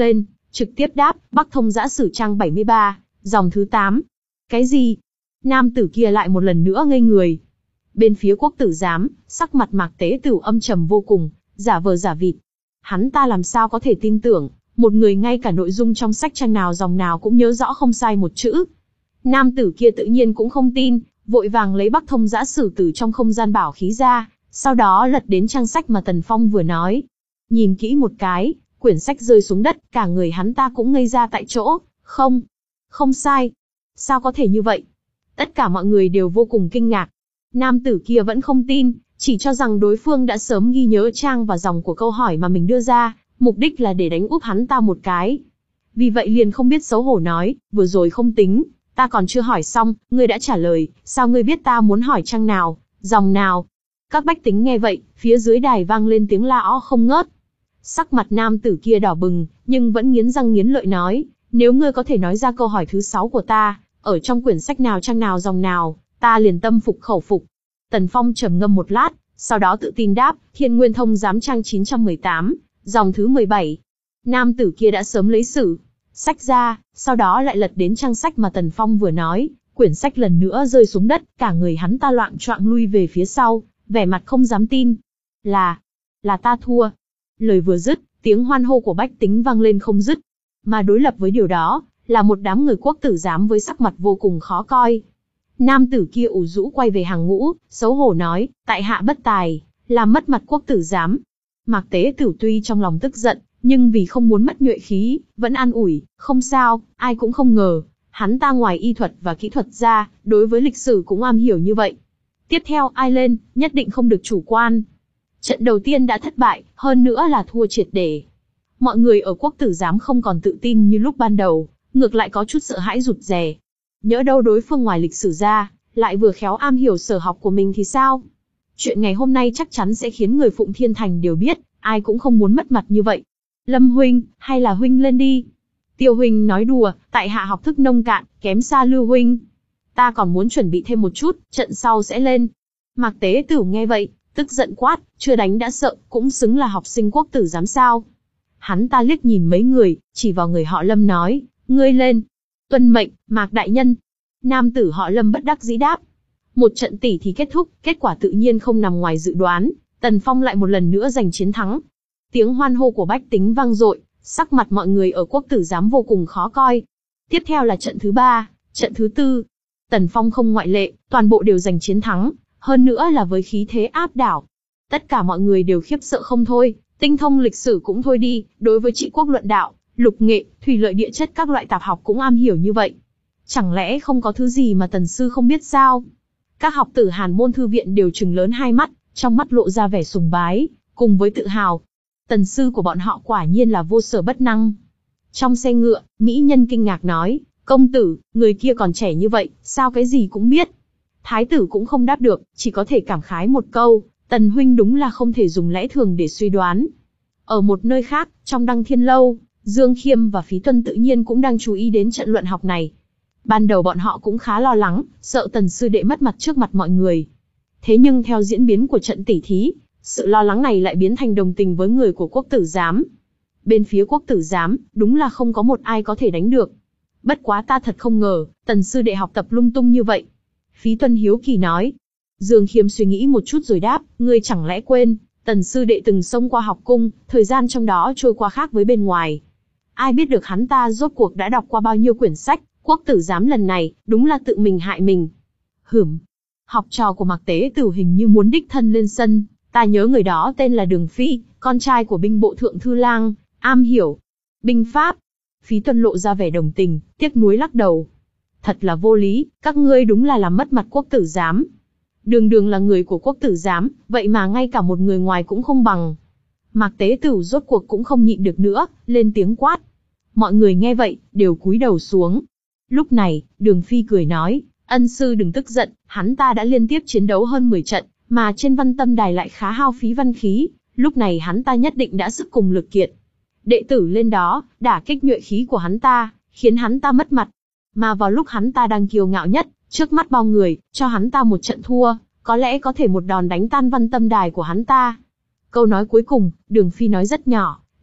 S1: Trực tiếp đáp, Bắc Thông Giã Sử trang bảy mươi ba, dòng thứ tám. Cái gì? Nam tử kia lại một lần nữa ngây người. Bên phía Quốc tử giám, sắc mặt Mạc Tế Tửu âm trầm vô cùng, giả vờ giả vịt. Hắn ta làm sao có thể tin tưởng, một người ngay cả nội dung trong sách trang nào dòng nào cũng nhớ rõ không sai một chữ. Nam tử kia tự nhiên cũng không tin, vội vàng lấy Bắc Thông Giã Sử từ trong không gian bảo khí ra, sau đó lật đến trang sách mà Tần Phong vừa nói. Nhìn kỹ một cái, quyển sách rơi xuống đất, cả người hắn ta cũng ngây ra tại chỗ. Không, không sai. Sao có thể như vậy? Tất cả mọi người đều vô cùng kinh ngạc. Nam tử kia vẫn không tin, chỉ cho rằng đối phương đã sớm ghi nhớ trang và dòng của câu hỏi mà mình đưa ra, mục đích là để đánh úp hắn ta một cái. Vì vậy liền không biết xấu hổ nói, vừa rồi không tính, ta còn chưa hỏi xong, ngươi đã trả lời, sao ngươi biết ta muốn hỏi trang nào, dòng nào? Các bách tính nghe vậy, phía dưới đài vang lên tiếng la ó không ngớt. Sắc mặt nam tử kia đỏ bừng, nhưng vẫn nghiến răng nghiến lợi nói, nếu ngươi có thể nói ra câu hỏi thứ sáu của ta, ở trong quyển sách nào trang nào dòng nào, ta liền tâm phục khẩu phục. Tần Phong trầm ngâm một lát, sau đó tự tin đáp, Thiên Nguyên Thông Giám trang chín trăm mười tám, dòng thứ mười bảy. Nam tử kia đã sớm lấy sử sách ra, sau đó lại lật đến trang sách mà Tần Phong vừa nói, quyển sách lần nữa rơi xuống đất, cả người hắn ta loạng choạng lui về phía sau, vẻ mặt không dám tin. Là, là ta thua. Lời vừa dứt, tiếng hoan hô của bách tính vang lên không dứt. Mà đối lập với điều đó, là một đám người Quốc tử giám với sắc mặt vô cùng khó coi. Nam tử kia ủ rũ quay về hàng ngũ, xấu hổ nói, tại hạ bất tài, làm mất mặt Quốc tử giám. Mạc Tế Tửu tuy trong lòng tức giận, nhưng vì không muốn mất nhuệ khí, vẫn an ủi, không sao, ai cũng không ngờ, hắn ta ngoài y thuật và kỹ thuật ra, đối với lịch sử cũng am hiểu như vậy. Tiếp theo ai lên, nhất định không được chủ quan. Trận đầu tiên đã thất bại, hơn nữa là thua triệt để. Mọi người ở Quốc tử giám không còn tự tin như lúc ban đầu, ngược lại có chút sợ hãi rụt rè. Nhỡ đâu đối phương ngoài lịch sử ra, lại vừa khéo am hiểu sở học của mình thì sao? Chuyện ngày hôm nay chắc chắn sẽ khiến người Phụng Thiên Thành đều biết, ai cũng không muốn mất mặt như vậy. Lâm huynh, hay là huynh lên đi. Tiêu huynh nói đùa, tại hạ học thức nông cạn, kém xa Lưu huynh. Ta còn muốn chuẩn bị thêm một chút, trận sau sẽ lên. Mạc Tế Tửu nghe vậy, tức giận quát, chưa đánh đã sợ, cũng xứng là học sinh Quốc tử giám sao. Hắn ta liếc nhìn mấy người, chỉ vào người họ Lâm nói, ngươi lên. Tuân mệnh, Mạc đại nhân. Nam tử họ Lâm bất đắc dĩ đáp. Một trận tỉ thí kết thúc, kết quả tự nhiên không nằm ngoài dự đoán, Tần Phong lại một lần nữa giành chiến thắng. Tiếng hoan hô của bách tính vang dội, sắc mặt mọi người ở Quốc tử giám vô cùng khó coi. Tiếp theo là trận thứ ba, trận thứ tư. Tần Phong không ngoại lệ, toàn bộ đều giành chiến thắng, hơn nữa là với khí thế áp đảo. Tất cả mọi người đều khiếp sợ không thôi, tinh thông lịch sử cũng thôi đi, đối với trị quốc luận đạo, lục nghệ, thủy lợi địa chất các loại tạp học cũng am hiểu như vậy. Chẳng lẽ không có thứ gì mà Tần sư không biết sao? Các học tử Hàn môn thư viện đều trừng lớn hai mắt, trong mắt lộ ra vẻ sùng bái, cùng với tự hào. Tần sư của bọn họ quả nhiên là vô sở bất năng. Trong xe ngựa, mỹ nhân kinh ngạc nói, công tử, người kia còn trẻ như vậy, sao cái gì cũng biết? Thái tử cũng không đáp được, chỉ có thể cảm khái một câu, Tần huynh đúng là không thể dùng lẽ thường để suy đoán. Ở một nơi khác, trong Đăng Thiên Lâu, Dương Khiêm và Phí Tuân tự nhiên cũng đang chú ý đến trận luận học này. Ban đầu bọn họ cũng khá lo lắng, sợ Tần sư đệ mất mặt trước mặt mọi người. Thế nhưng theo diễn biến của trận tỉ thí, sự lo lắng này lại biến thành đồng tình với người của Quốc tử giám. Bên phía Quốc tử giám, đúng là không có một ai có thể đánh được. Bất quá ta thật không ngờ, Tần sư đệ học tập lung tung như vậy. Phí Tuân hiếu kỳ nói. Dương Khiêm suy nghĩ một chút rồi đáp, ngươi chẳng lẽ quên, Tần sư đệ từng xông qua học cung, thời gian trong đó trôi qua khác với bên ngoài. Ai biết được hắn ta rốt cuộc đã đọc qua bao nhiêu quyển sách, Quốc tử giám lần này, đúng là tự mình hại mình. Hửm, học trò của Mạc Tế Tửu hình như muốn đích thân lên sân, ta nhớ người đó tên là Đường Phi, con trai của binh bộ thượng thư lang, am hiểu binh pháp. Phí Tuân lộ ra vẻ đồng tình, tiếc nuối lắc đầu. Thật là vô lý, các ngươi đúng là làm mất mặt Quốc tử giám. Đường đường là người của Quốc tử giám, vậy mà ngay cả một người ngoài cũng không bằng. Mạc Tế Tửu rốt cuộc cũng không nhịn được nữa, lên tiếng quát. Mọi người nghe vậy, đều cúi đầu xuống. Lúc này, Đường Phi cười nói, ân sư đừng tức giận, hắn ta đã liên tiếp chiến đấu hơn mười trận, mà trên Văn Tâm Đài lại khá hao phí văn khí, lúc này hắn ta nhất định đã sức cùng lực kiệt. Đệ tử lên đó, đả kích nhuệ khí của hắn ta, khiến hắn ta mất mặt. Mà vào lúc hắn ta đang kiêu ngạo nhất, trước mắt bao người, cho hắn ta một trận thua, có lẽ có thể một đòn đánh tan Văn Tâm Đài của hắn ta. Câu nói cuối cùng, Đường Phi nói rất nhỏ,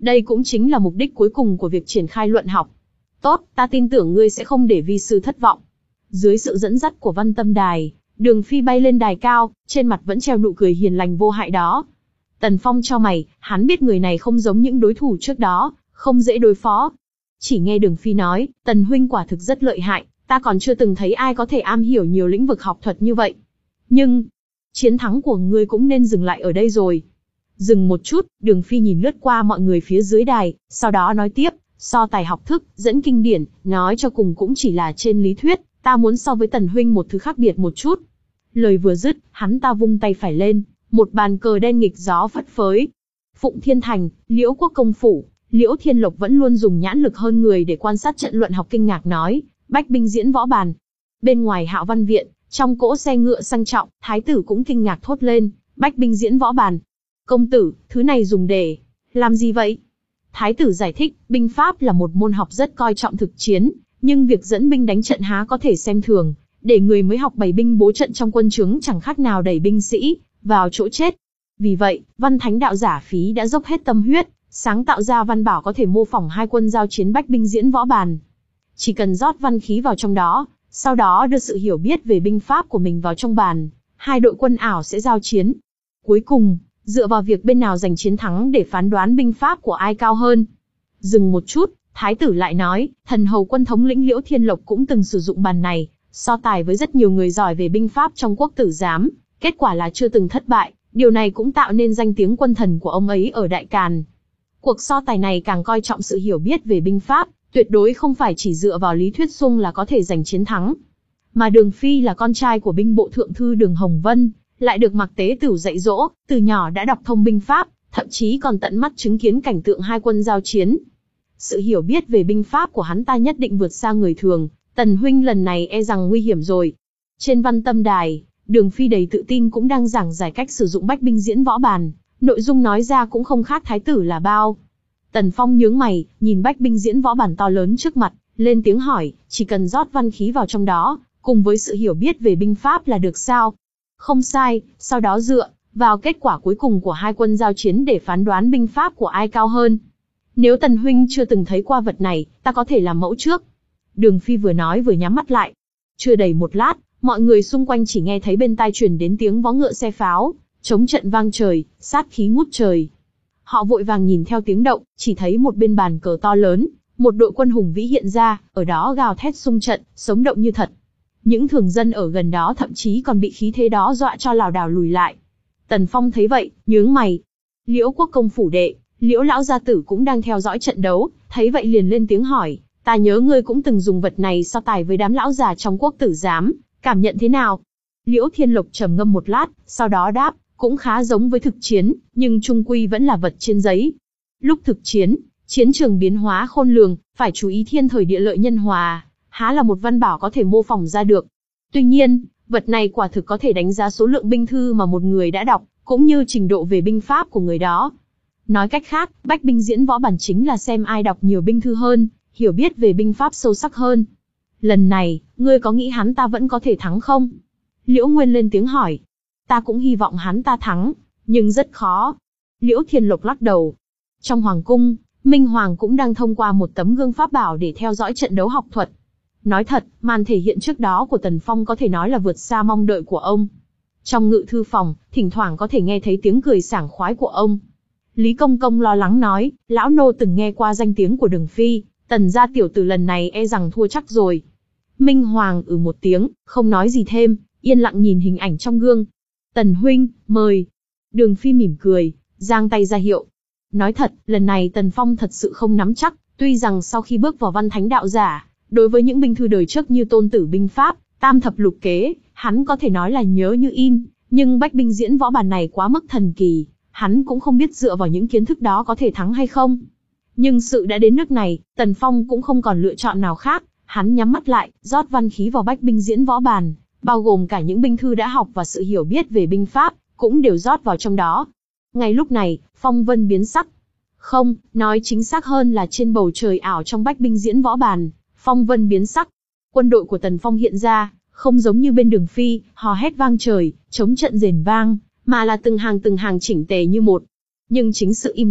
S1: Đây cũng chính là mục đích cuối cùng của việc triển khai luận học. Tốt, ta tin tưởng ngươi sẽ không để vi sư thất vọng. Dưới sự dẫn dắt của Văn Tâm Đài, Đường Phi bay lên đài cao, trên mặt vẫn treo nụ cười hiền lành vô hại đó. Tần Phong chau mày, hắn biết người này không giống những đối thủ trước đó, không dễ đối phó. Chỉ nghe Đường Phi nói, Tần huynh quả thực rất lợi hại, ta còn chưa từng thấy ai có thể am hiểu nhiều lĩnh vực học thuật như vậy. Nhưng, chiến thắng của ngươi cũng nên dừng lại ở đây rồi. Dừng một chút, Đường Phi nhìn lướt qua mọi người phía dưới đài, sau đó nói tiếp, so tài học thức, dẫn kinh điển, nói cho cùng cũng chỉ là trên lý thuyết, ta muốn so với Tần huynh một thứ khác biệt một chút. Lời vừa dứt, hắn ta vung tay phải lên, một bàn cờ đen nghịch gió phất phới. Phụng Thiên Thành, Liễu Quốc công phủ, Liễu Thiên Lộc vẫn luôn dùng nhãn lực hơn người để quan sát trận luận học, kinh ngạc nói, bách binh diễn võ bàn. Bên ngoài Hạo Văn viện, trong cỗ xe ngựa sang trọng, thái tử cũng kinh ngạc thốt lên, bách binh diễn võ bàn. Công tử, thứ này dùng để làm gì vậy? Thái tử giải thích, binh pháp là một môn học rất coi trọng thực chiến, nhưng việc dẫn binh đánh trận há có thể xem thường, để người mới học bày binh bố trận trong quân trướng chẳng khác nào đẩy binh sĩ vào chỗ chết. Vì vậy, Văn Thánh đạo giả phí đã dốc hết tâm huyết, sáng tạo ra văn bảo có thể mô phỏng hai quân giao chiến bách binh diễn võ bàn. Chỉ cần rót văn khí vào trong đó, sau đó đưa sự hiểu biết về binh pháp của mình vào trong bàn, hai đội quân ảo sẽ giao chiến. Cuối cùng, dựa vào việc bên nào giành chiến thắng để phán đoán binh pháp của ai cao hơn. Dừng một chút, thái tử lại nói, thần hầu quân thống lĩnh Liễu Thiên Lộc cũng từng sử dụng bàn này, so tài với rất nhiều người giỏi về binh pháp trong quốc tử giám, kết quả là chưa từng thất bại, điều này cũng tạo nên danh tiếng quân thần của ông ấy ở Đại Càn. Cuộc so tài này càng coi trọng sự hiểu biết về binh pháp, tuyệt đối không phải chỉ dựa vào lý thuyết suông là có thể giành chiến thắng. Mà Đường Phi là con trai của binh bộ thượng thư Đường Hồng Vân, lại được Mạc Tế Tửu dạy dỗ, từ nhỏ đã đọc thông binh pháp, thậm chí còn tận mắt chứng kiến cảnh tượng hai quân giao chiến. Sự hiểu biết về binh pháp của hắn ta nhất định vượt xa người thường, Tần huynh lần này e rằng nguy hiểm rồi. Trên Văn Tâm Đài, Đường Phi đầy tự tin cũng đang giảng giải cách sử dụng bách binh diễn võ bàn, nội dung nói ra cũng không khác thái tử là bao. Tần Phong nhướng mày, nhìn bách binh diễn võ bàn to lớn trước mặt, lên tiếng hỏi, chỉ cần rót văn khí vào trong đó, cùng với sự hiểu biết về binh pháp là được sao? Không sai, sau đó dựa vào kết quả cuối cùng của hai quân giao chiến để phán đoán binh pháp của ai cao hơn. Nếu Tần huynh chưa từng thấy qua vật này, ta có thể làm mẫu trước. Đường Phi vừa nói vừa nhắm mắt lại. Chưa đầy một lát, mọi người xung quanh chỉ nghe thấy bên tai truyền đến tiếng vó ngựa xe pháo, chống trận vang trời, sát khí ngút trời. Họ vội vàng nhìn theo tiếng động, chỉ thấy một bên bàn cờ to lớn, một đội quân hùng vĩ hiện ra, ở đó gào thét xung trận, sống động như thật. Những thường dân ở gần đó thậm chí còn bị khí thế đó dọa cho lảo đảo lùi lại. Tần Phong thấy vậy, nhướng mày. Liễu Quốc công phủ đệ, Liễu lão gia tử cũng đang theo dõi trận đấu, thấy vậy liền lên tiếng hỏi, ta nhớ ngươi cũng từng dùng vật này so tài với đám lão già trong quốc tử giám, cảm nhận thế nào? Liễu Thiên Lộc trầm ngâm một lát, sau đó đáp, cũng khá giống với thực chiến, nhưng chung quy vẫn là vật trên giấy. Lúc thực chiến, chiến trường biến hóa khôn lường, phải chú ý thiên thời địa lợi nhân hòa, há là một văn bảo có thể mô phỏng ra được. Tuy nhiên, vật này quả thực có thể đánh giá số lượng binh thư mà một người đã đọc, cũng như trình độ về binh pháp của người đó. Nói cách khác, bách binh diễn võ bản chính là xem ai đọc nhiều binh thư hơn, hiểu biết về binh pháp sâu sắc hơn. Lần này, ngươi có nghĩ hắn ta vẫn có thể thắng không? Liễu Nguyên lên tiếng hỏi. Ta cũng hy vọng hắn ta thắng, nhưng rất khó. Liễu Thiên Lộc lắc đầu. Trong hoàng cung, Minh Hoàng cũng đang thông qua một tấm gương pháp bảo để theo dõi trận đấu học thuật. Nói thật, màn thể hiện trước đó của Tần Phong có thể nói là vượt xa mong đợi của ông. Trong ngự thư phòng, thỉnh thoảng có thể nghe thấy tiếng cười sảng khoái của ông. Lý Công Công lo lắng nói, lão nô từng nghe qua danh tiếng của Đường Phi, Tần gia tiểu tử lần này e rằng thua chắc rồi. Minh Hoàng ừ một tiếng, không nói gì thêm, yên lặng nhìn hình ảnh trong gương. Tần huynh, mời. Đường Phi mỉm cười, giang tay ra hiệu. Nói thật, lần này Tần Phong thật sự không nắm chắc, tuy rằng sau khi bước vào Văn Thánh đạo giả, đối với những binh thư đời trước như Tôn Tử binh pháp, Tam thập lục kế, hắn có thể nói là nhớ như in, nhưng bách binh diễn võ bàn này quá mức thần kỳ, hắn cũng không biết dựa vào những kiến thức đó có thể thắng hay không. Nhưng sự đã đến nước này, Tần Phong cũng không còn lựa chọn nào khác, hắn nhắm mắt lại, rót văn khí vào bách binh diễn võ bàn, bao gồm cả những binh thư đã học và sự hiểu biết về binh pháp, cũng đều rót vào trong đó. Ngay lúc này, phong vân biến sắc. Không, nói chính xác hơn là trên bầu trời ảo trong bách binh diễn võ bàn, phong vân biến sắc. Quân đội của Tần Phong hiện ra, không giống như bên Đường Phi, hò hét vang trời, chống trận rền vang, mà là từng hàng từng hàng chỉnh tề như một. Nhưng chính sự im lặng,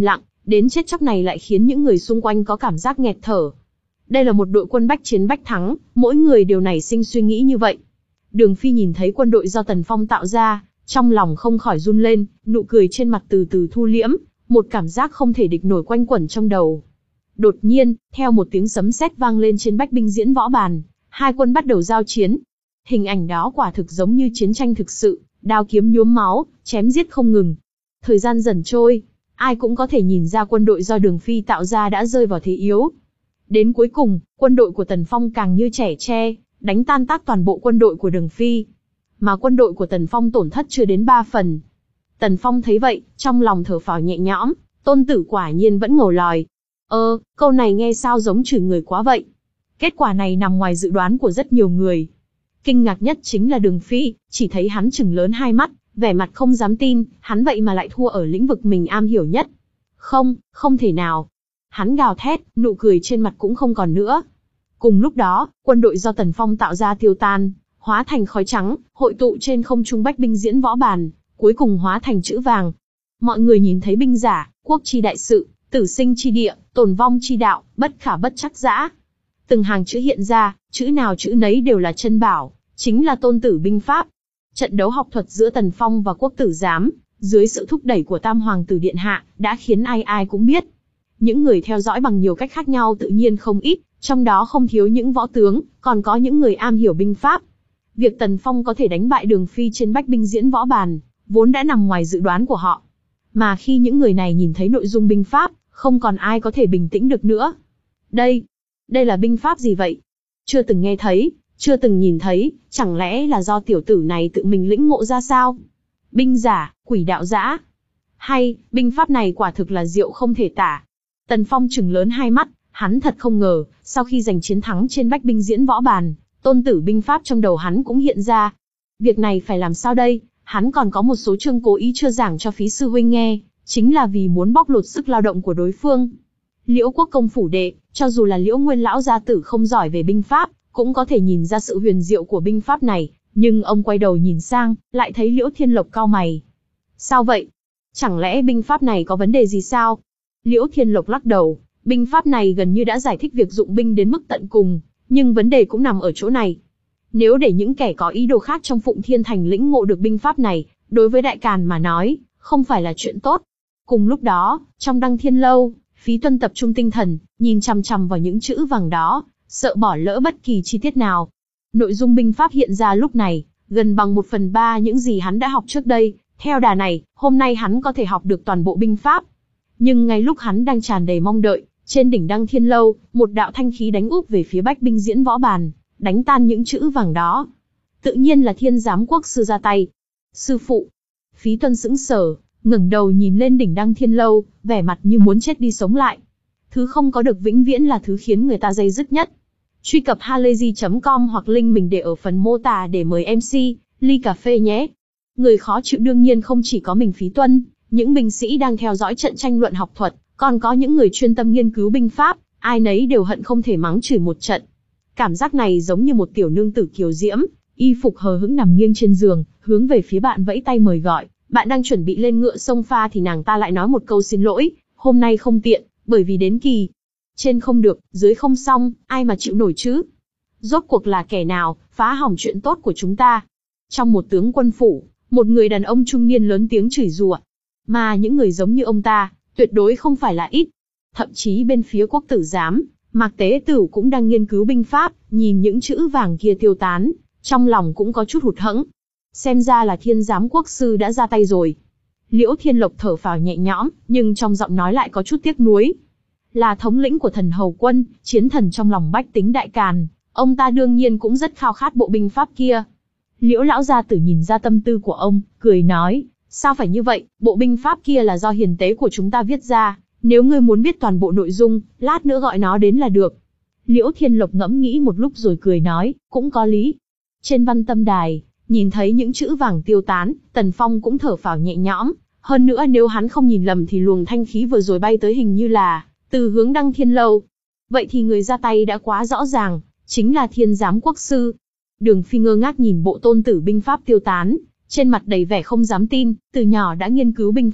S1: đến chết chóc này lại khiến những người xung quanh có cảm giác nghẹt thở. Đây là một đội quân bách chiến bách thắng, mỗi người đều nảy sinh suy nghĩ như vậy. Đường Phi nhìn thấy quân đội do Tần Phong tạo ra, trong lòng không khỏi run lên, nụ cười trên mặt từ từ thu liễm, một cảm giác không thể địch nổi quanh quẩn trong đầu. Đột nhiên, theo một tiếng sấm sét vang lên trên bách binh diễn võ bàn, hai quân bắt đầu giao chiến. Hình ảnh đó quả thực giống như chiến tranh thực sự, đao kiếm nhuốm máu, chém giết không ngừng. Thời gian dần trôi, ai cũng có thể nhìn ra quân đội do Đường Phi tạo ra đã rơi vào thế yếu. Đến cuối cùng, quân đội của Tần Phong càng như trẻ tre, đánh tan tác toàn bộ quân đội của Đường Phi. Mà quân đội của Tần Phong tổn thất chưa đến ba phần. Tần Phong thấy vậy, trong lòng thở phào nhẹ nhõm, tôn tử quả nhiên vẫn ngầu lòi. Ơ, câu này nghe sao giống chửi người quá vậy. Kết quả này nằm ngoài dự đoán của rất nhiều người. Kinh ngạc nhất chính là Đường Phi, chỉ thấy hắn trừng lớn hai mắt, vẻ mặt không dám tin, hắn vậy mà lại thua ở lĩnh vực mình am hiểu nhất. Không, không thể nào. Hắn gào thét, nụ cười trên mặt cũng không còn nữa. Cùng lúc đó, quân đội do Tần Phong tạo ra tiêu tan, hóa thành khói trắng, hội tụ trên không trung bách binh diễn võ bàn, cuối cùng hóa thành chữ vàng. Mọi người nhìn thấy binh giả, quốc chi đại sự, tử sinh chi địa, tồn vong chi đạo, bất khả bất trắc dã. Từng hàng chữ hiện ra, chữ nào chữ nấy đều là chân bảo, chính là tôn tử binh pháp. Trận đấu học thuật giữa Tần Phong và Quốc tử giám, dưới sự thúc đẩy của Tam Hoàng tử Điện Hạ, đã khiến ai ai cũng biết. Những người theo dõi bằng nhiều cách khác nhau tự nhiên không ít, trong đó không thiếu những võ tướng, còn có những người am hiểu binh pháp. Việc Tần Phong có thể đánh bại Đường Phi trên bách binh diễn võ bàn, vốn đã nằm ngoài dự đoán của họ. Mà khi những người này nhìn thấy nội dung binh pháp, không còn ai có thể bình tĩnh được nữa. Đây, đây là binh pháp gì vậy? Chưa từng nghe thấy, chưa từng nhìn thấy, chẳng lẽ là do tiểu tử này tự mình lĩnh ngộ ra sao? Binh giả, quỷ đạo dã. Hay, binh pháp này quả thực là diệu không thể tả. Tần Phong trừng lớn hai mắt, hắn thật không ngờ, sau khi giành chiến thắng trên bách binh diễn võ bàn, tôn tử binh pháp trong đầu hắn cũng hiện ra. Việc này phải làm sao đây? Hắn còn có một số chương cố ý chưa giảng cho phí sư huynh nghe, chính là vì muốn bóc lột sức lao động của đối phương. Liễu Quốc công phủ đệ, cho dù là Liễu Nguyên lão gia tử không giỏi về binh pháp, cũng có thể nhìn ra sự huyền diệu của binh pháp này, nhưng ông quay đầu nhìn sang, lại thấy Liễu Thiên Lộc cau mày. Sao vậy? Chẳng lẽ binh pháp này có vấn đề gì sao? Liễu Thiên Lộc lắc đầu, binh pháp này gần như đã giải thích việc dụng binh đến mức tận cùng, nhưng vấn đề cũng nằm ở chỗ này. Nếu để những kẻ có ý đồ khác trong Phụng Thiên Thành lĩnh ngộ được binh pháp này, đối với Đại Càn mà nói, không phải là chuyện tốt. Cùng lúc đó, trong Đăng Thiên Lâu, Phí Tuân tập trung tinh thần, nhìn chằm chằm vào những chữ vàng đó, sợ bỏ lỡ bất kỳ chi tiết nào. Nội dung binh pháp hiện ra lúc này, gần bằng một phần ba những gì hắn đã học trước đây. Theo đà này, hôm nay hắn có thể học được toàn bộ binh pháp. Nhưng ngay lúc hắn đang tràn đầy mong đợi, trên đỉnh Đăng Thiên Lâu, một đạo thanh khí đánh úp về phía bách binh diễn võ bàn, đánh tan những chữ vàng đó. Tự nhiên là Thiên Giám Quốc sư ra tay. Sư phụ. Phí Tuân sững sờ, ngẩng đầu nhìn lên đỉnh Đăng Thiên Lâu, vẻ mặt như muốn chết đi sống lại. Thứ không có được vĩnh viễn là thứ khiến người ta day dứt nhất. Truy cập halayzi chấm com hoặc link mình để ở phần mô tả để mời em xê, ly cà phê nhé. Người khó chịu đương nhiên không chỉ có mình Phí Tuân, những binh sĩ đang theo dõi trận tranh luận học thuật, còn có những người chuyên tâm nghiên cứu binh pháp, ai nấy đều hận không thể mắng chửi một trận. Cảm giác này giống như một tiểu nương tử kiều diễm, y phục hờ hững nằm nghiêng trên giường, hướng về phía bạn vẫy tay mời gọi. Bạn đang chuẩn bị lên ngựa xông pha thì nàng ta lại nói một câu xin lỗi, hôm nay không tiện, bởi vì đến kỳ. Trên không được, dưới không xong, ai mà chịu nổi chứ? Rốt cuộc là kẻ nào, phá hỏng chuyện tốt của chúng ta? Trong một tướng quân phủ, một người đàn ông trung niên lớn tiếng chửi rủa. Mà những người giống như ông ta, tuyệt đối không phải là ít. Thậm chí bên phía Quốc tử giám, Mạc Tế Tửu cũng đang nghiên cứu binh pháp, nhìn những chữ vàng kia tiêu tán, trong lòng cũng có chút hụt hẫng. Xem ra là Thiên Giám Quốc sư đã ra tay rồi. Liễu Thiên Lộc thở phào nhẹ nhõm, nhưng trong giọng nói lại có chút tiếc nuối. Là thống lĩnh của thần hầu quân, chiến thần trong lòng bách tính Đại Càn, ông ta đương nhiên cũng rất khao khát bộ binh pháp kia. Liễu lão gia tử nhìn ra tâm tư của ông, cười nói, sao phải như vậy, bộ binh pháp kia là do hiền tế của chúng ta viết ra, nếu ngươi muốn biết toàn bộ nội dung, lát nữa gọi nó đến là được. Liễu Thiên Lộc ngẫm nghĩ một lúc rồi cười nói, cũng có lý. Trên Văn Tâm Đài, nhìn thấy những chữ vàng tiêu tán, Tần Phong cũng thở phào nhẹ nhõm, hơn nữa nếu hắn không nhìn lầm thì luồng thanh khí vừa rồi bay tới hình như là từ hướng Đăng Thiên Lâu. Vậy thì người ra tay đã quá rõ ràng, chính là Thiên Giám Quốc sư. Đường Phi ngơ ngác nhìn bộ tôn tử binh pháp tiêu tán, trên mặt đầy vẻ không dám tin, từ nhỏ đã nghiên cứu binh pháp,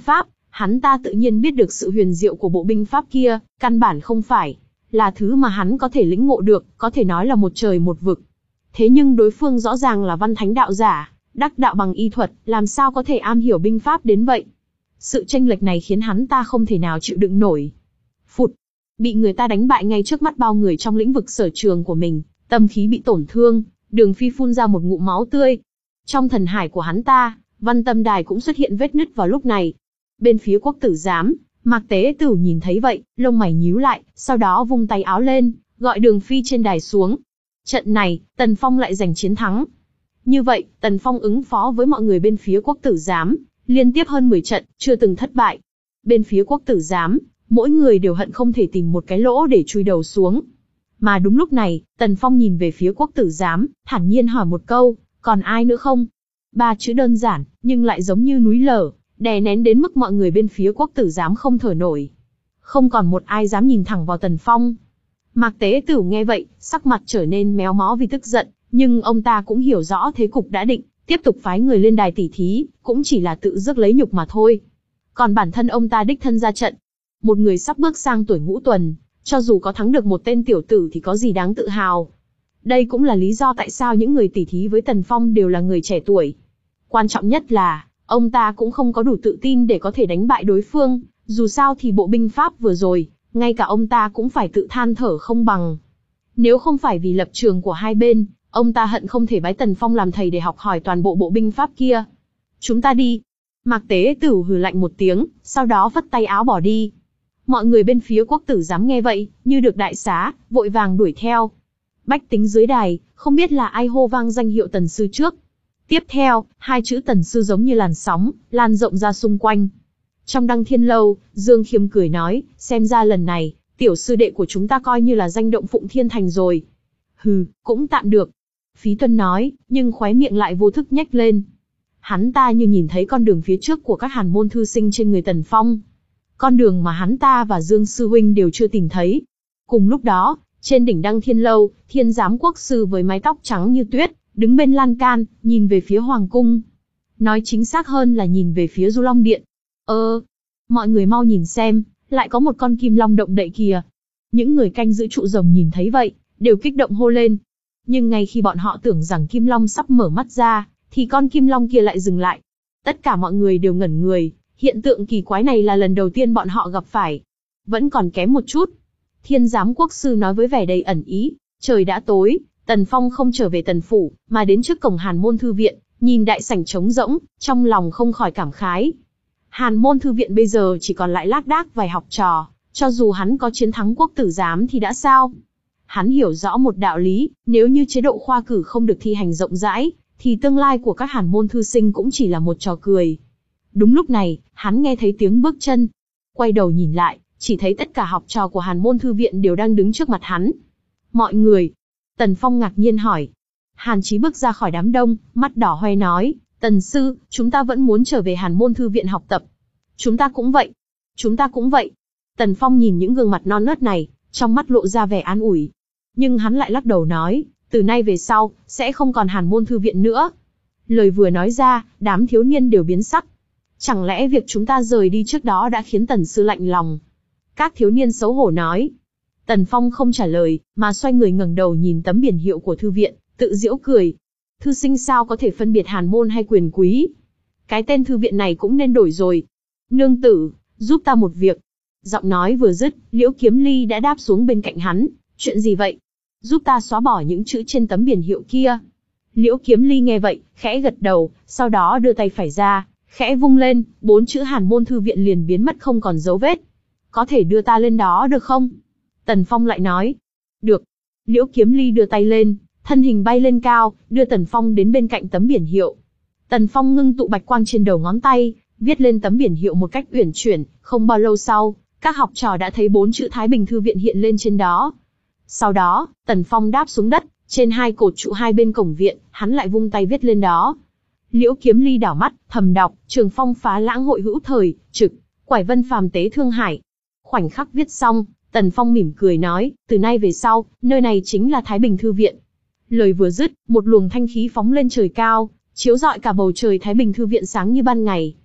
S1: Hắn ta tự nhiên biết được sự huyền diệu của bộ binh pháp kia, căn bản không phải là thứ mà hắn có thể lĩnh ngộ được, có thể nói là một trời một vực. Thế nhưng đối phương rõ ràng là văn thánh đạo giả, đắc đạo bằng y thuật, làm sao có thể am hiểu binh pháp đến vậy? Sự chênh lệch này khiến hắn ta không thể nào chịu đựng nổi. Phụt, bị người ta đánh bại ngay trước mắt bao người trong lĩnh vực sở trường của mình, tâm khí bị tổn thương, Đường Phi phun ra một ngụm máu tươi. Trong thần hải của hắn ta, Văn Tâm Đài cũng xuất hiện vết nứt vào lúc này. Bên phía Quốc tử giám, Mạc Tế Tửu nhìn thấy vậy, lông mày nhíu lại, sau đó vung tay áo lên, gọi Đường Phi trên đài xuống. Trận này, Tần Phong lại giành chiến thắng. Như vậy, Tần Phong ứng phó với mọi người bên phía Quốc tử giám, liên tiếp hơn mười trận, chưa từng thất bại. Bên phía Quốc tử giám, mỗi người đều hận không thể tìm một cái lỗ để chui đầu xuống. Mà đúng lúc này, Tần Phong nhìn về phía Quốc tử giám, thản nhiên hỏi một câu, còn ai nữa không? Ba chữ đơn giản, nhưng lại giống như núi lở, đè nén đến mức mọi người bên phía Quốc tử giám không thở nổi. Không còn một ai dám nhìn thẳng vào Tần Phong. Mạc Tế Tửu nghe vậy, sắc mặt trở nên méo mó vì tức giận, nhưng ông ta cũng hiểu rõ thế cục đã định, tiếp tục phái người lên đài tỉ thí, cũng chỉ là tự rước lấy nhục mà thôi. Còn bản thân ông ta đích thân ra trận. Một người sắp bước sang tuổi ngũ tuần, cho dù có thắng được một tên tiểu tử thì có gì đáng tự hào. Đây cũng là lý do tại sao những người tỉ thí với Tần Phong đều là người trẻ tuổi. Quan trọng nhất là, ông ta cũng không có đủ tự tin để có thể đánh bại đối phương, dù sao thì bộ binh pháp vừa rồi, ngay cả ông ta cũng phải tự than thở không bằng. Nếu không phải vì lập trường của hai bên, ông ta hận không thể bái Tần Phong làm thầy để học hỏi toàn bộ bộ binh pháp kia. Chúng ta đi. Mạc Tế Tửu hừ lạnh một tiếng, sau đó vất tay áo bỏ đi. Mọi người bên phía Quốc tử giám nghe vậy, như được đại xá, vội vàng đuổi theo. Bách tính dưới đài, không biết là ai hô vang danh hiệu Tần sư trước. Tiếp theo, hai chữ Tần sư giống như làn sóng, lan rộng ra xung quanh. Trong Đăng Thiên Lâu, Dương Khiêm cười nói, xem ra lần này, tiểu sư đệ của chúng ta coi như là danh động Phụng Thiên Thành rồi. Hừ, cũng tạm được. Phí Tuân nói, nhưng khóe miệng lại vô thức nhếch lên. Hắn ta như nhìn thấy con đường phía trước của các hàn môn thư sinh trên người Tần Phong. Con đường mà hắn ta và Dương Sư Huynh đều chưa tìm thấy. Cùng lúc đó, trên đỉnh Đăng Thiên Lâu, Thiên Giám Quốc Sư với mái tóc trắng như tuyết, đứng bên lan can, nhìn về phía Hoàng Cung. Nói chính xác hơn là nhìn về phía Du Long Điện. Ơ, mọi người mau nhìn xem, lại có một con kim long động đậy kìa. Những người canh giữ trụ rồng nhìn thấy vậy, đều kích động hô lên. Nhưng ngay khi bọn họ tưởng rằng kim long sắp mở mắt ra, thì con kim long kia lại dừng lại. Tất cả mọi người đều ngẩn người, hiện tượng kỳ quái này là lần đầu tiên bọn họ gặp phải. Vẫn còn kém một chút. Thiên Giám Quốc Sư nói với vẻ đầy ẩn ý, trời đã tối, Tần Phong không trở về Tần Phủ, mà đến trước cổng Hàn Môn Thư Viện, nhìn đại sảnh trống rỗng, trong lòng không khỏi cảm khái. Hàn Môn Thư Viện bây giờ chỉ còn lại lác đác vài học trò, cho dù hắn có chiến thắng Quốc tử giám thì đã sao? Hắn hiểu rõ một đạo lý, nếu như chế độ khoa cử không được thi hành rộng rãi, thì tương lai của các Hàn Môn thư sinh cũng chỉ là một trò cười. Đúng lúc này, hắn nghe thấy tiếng bước chân. Quay đầu nhìn lại, chỉ thấy tất cả học trò của Hàn Môn Thư Viện đều đang đứng trước mặt hắn. Mọi người. Tần Phong ngạc nhiên hỏi. Hàn Chí bước ra khỏi đám đông, mắt đỏ hoe nói, Tần Sư, chúng ta vẫn muốn trở về Hàn Môn Thư Viện học tập. Chúng ta cũng vậy. Chúng ta cũng vậy. Tần Phong nhìn những gương mặt non nớt này, trong mắt lộ ra vẻ an ủi. Nhưng hắn lại lắc đầu nói, từ nay về sau, sẽ không còn Hàn Môn Thư Viện nữa. Lời vừa nói ra, đám thiếu niên đều biến sắc. Chẳng lẽ việc chúng ta rời đi trước đó đã khiến Tần Sư lạnh lòng? Các thiếu niên xấu hổ nói. Tần Phong không trả lời, mà xoay người ngẩng đầu nhìn tấm biển hiệu của thư viện, tự giễu cười. Thư sinh sao có thể phân biệt Hàn Môn hay quyền quý? Cái tên thư viện này cũng nên đổi rồi. Nương tử, giúp ta một việc. Giọng nói vừa dứt, Liễu Kiếm Ly đã đáp xuống bên cạnh hắn. Chuyện gì vậy? Giúp ta xóa bỏ những chữ trên tấm biển hiệu kia. Liễu Kiếm Ly nghe vậy, khẽ gật đầu, sau đó đưa tay phải ra, khẽ vung lên, bốn chữ Hàn Môn Thư Viện liền biến mất không còn dấu vết. Có thể đưa ta lên đó được không? Tần Phong lại nói. Được. Liễu Kiếm Ly đưa tay lên, thân hình bay lên cao, đưa Tần Phong đến bên cạnh tấm biển hiệu. Tần Phong ngưng tụ bạch quang trên đầu ngón tay, viết lên tấm biển hiệu một cách uyển chuyển, không bao lâu sau, các học trò đã thấy bốn chữ Thái Bình Thư Viện hiện lên trên đó. Sau đó, Tần Phong đáp xuống đất, trên hai cột trụ hai bên cổng viện, hắn lại vung tay viết lên đó. Liễu Kiếm Ly đảo mắt, thầm đọc, Trường Phong phá lãng hội hữu thời, trực, Quải Vân phàm tế thương hải. Khoảnh khắc viết xong, Tần Phong mỉm cười nói, từ nay về sau, nơi này chính là Thái Bình Thư Viện. Lời vừa dứt, một luồng thanh khí phóng lên trời cao, chiếu rọi cả bầu trời Thái Bình Thư Viện sáng như ban ngày.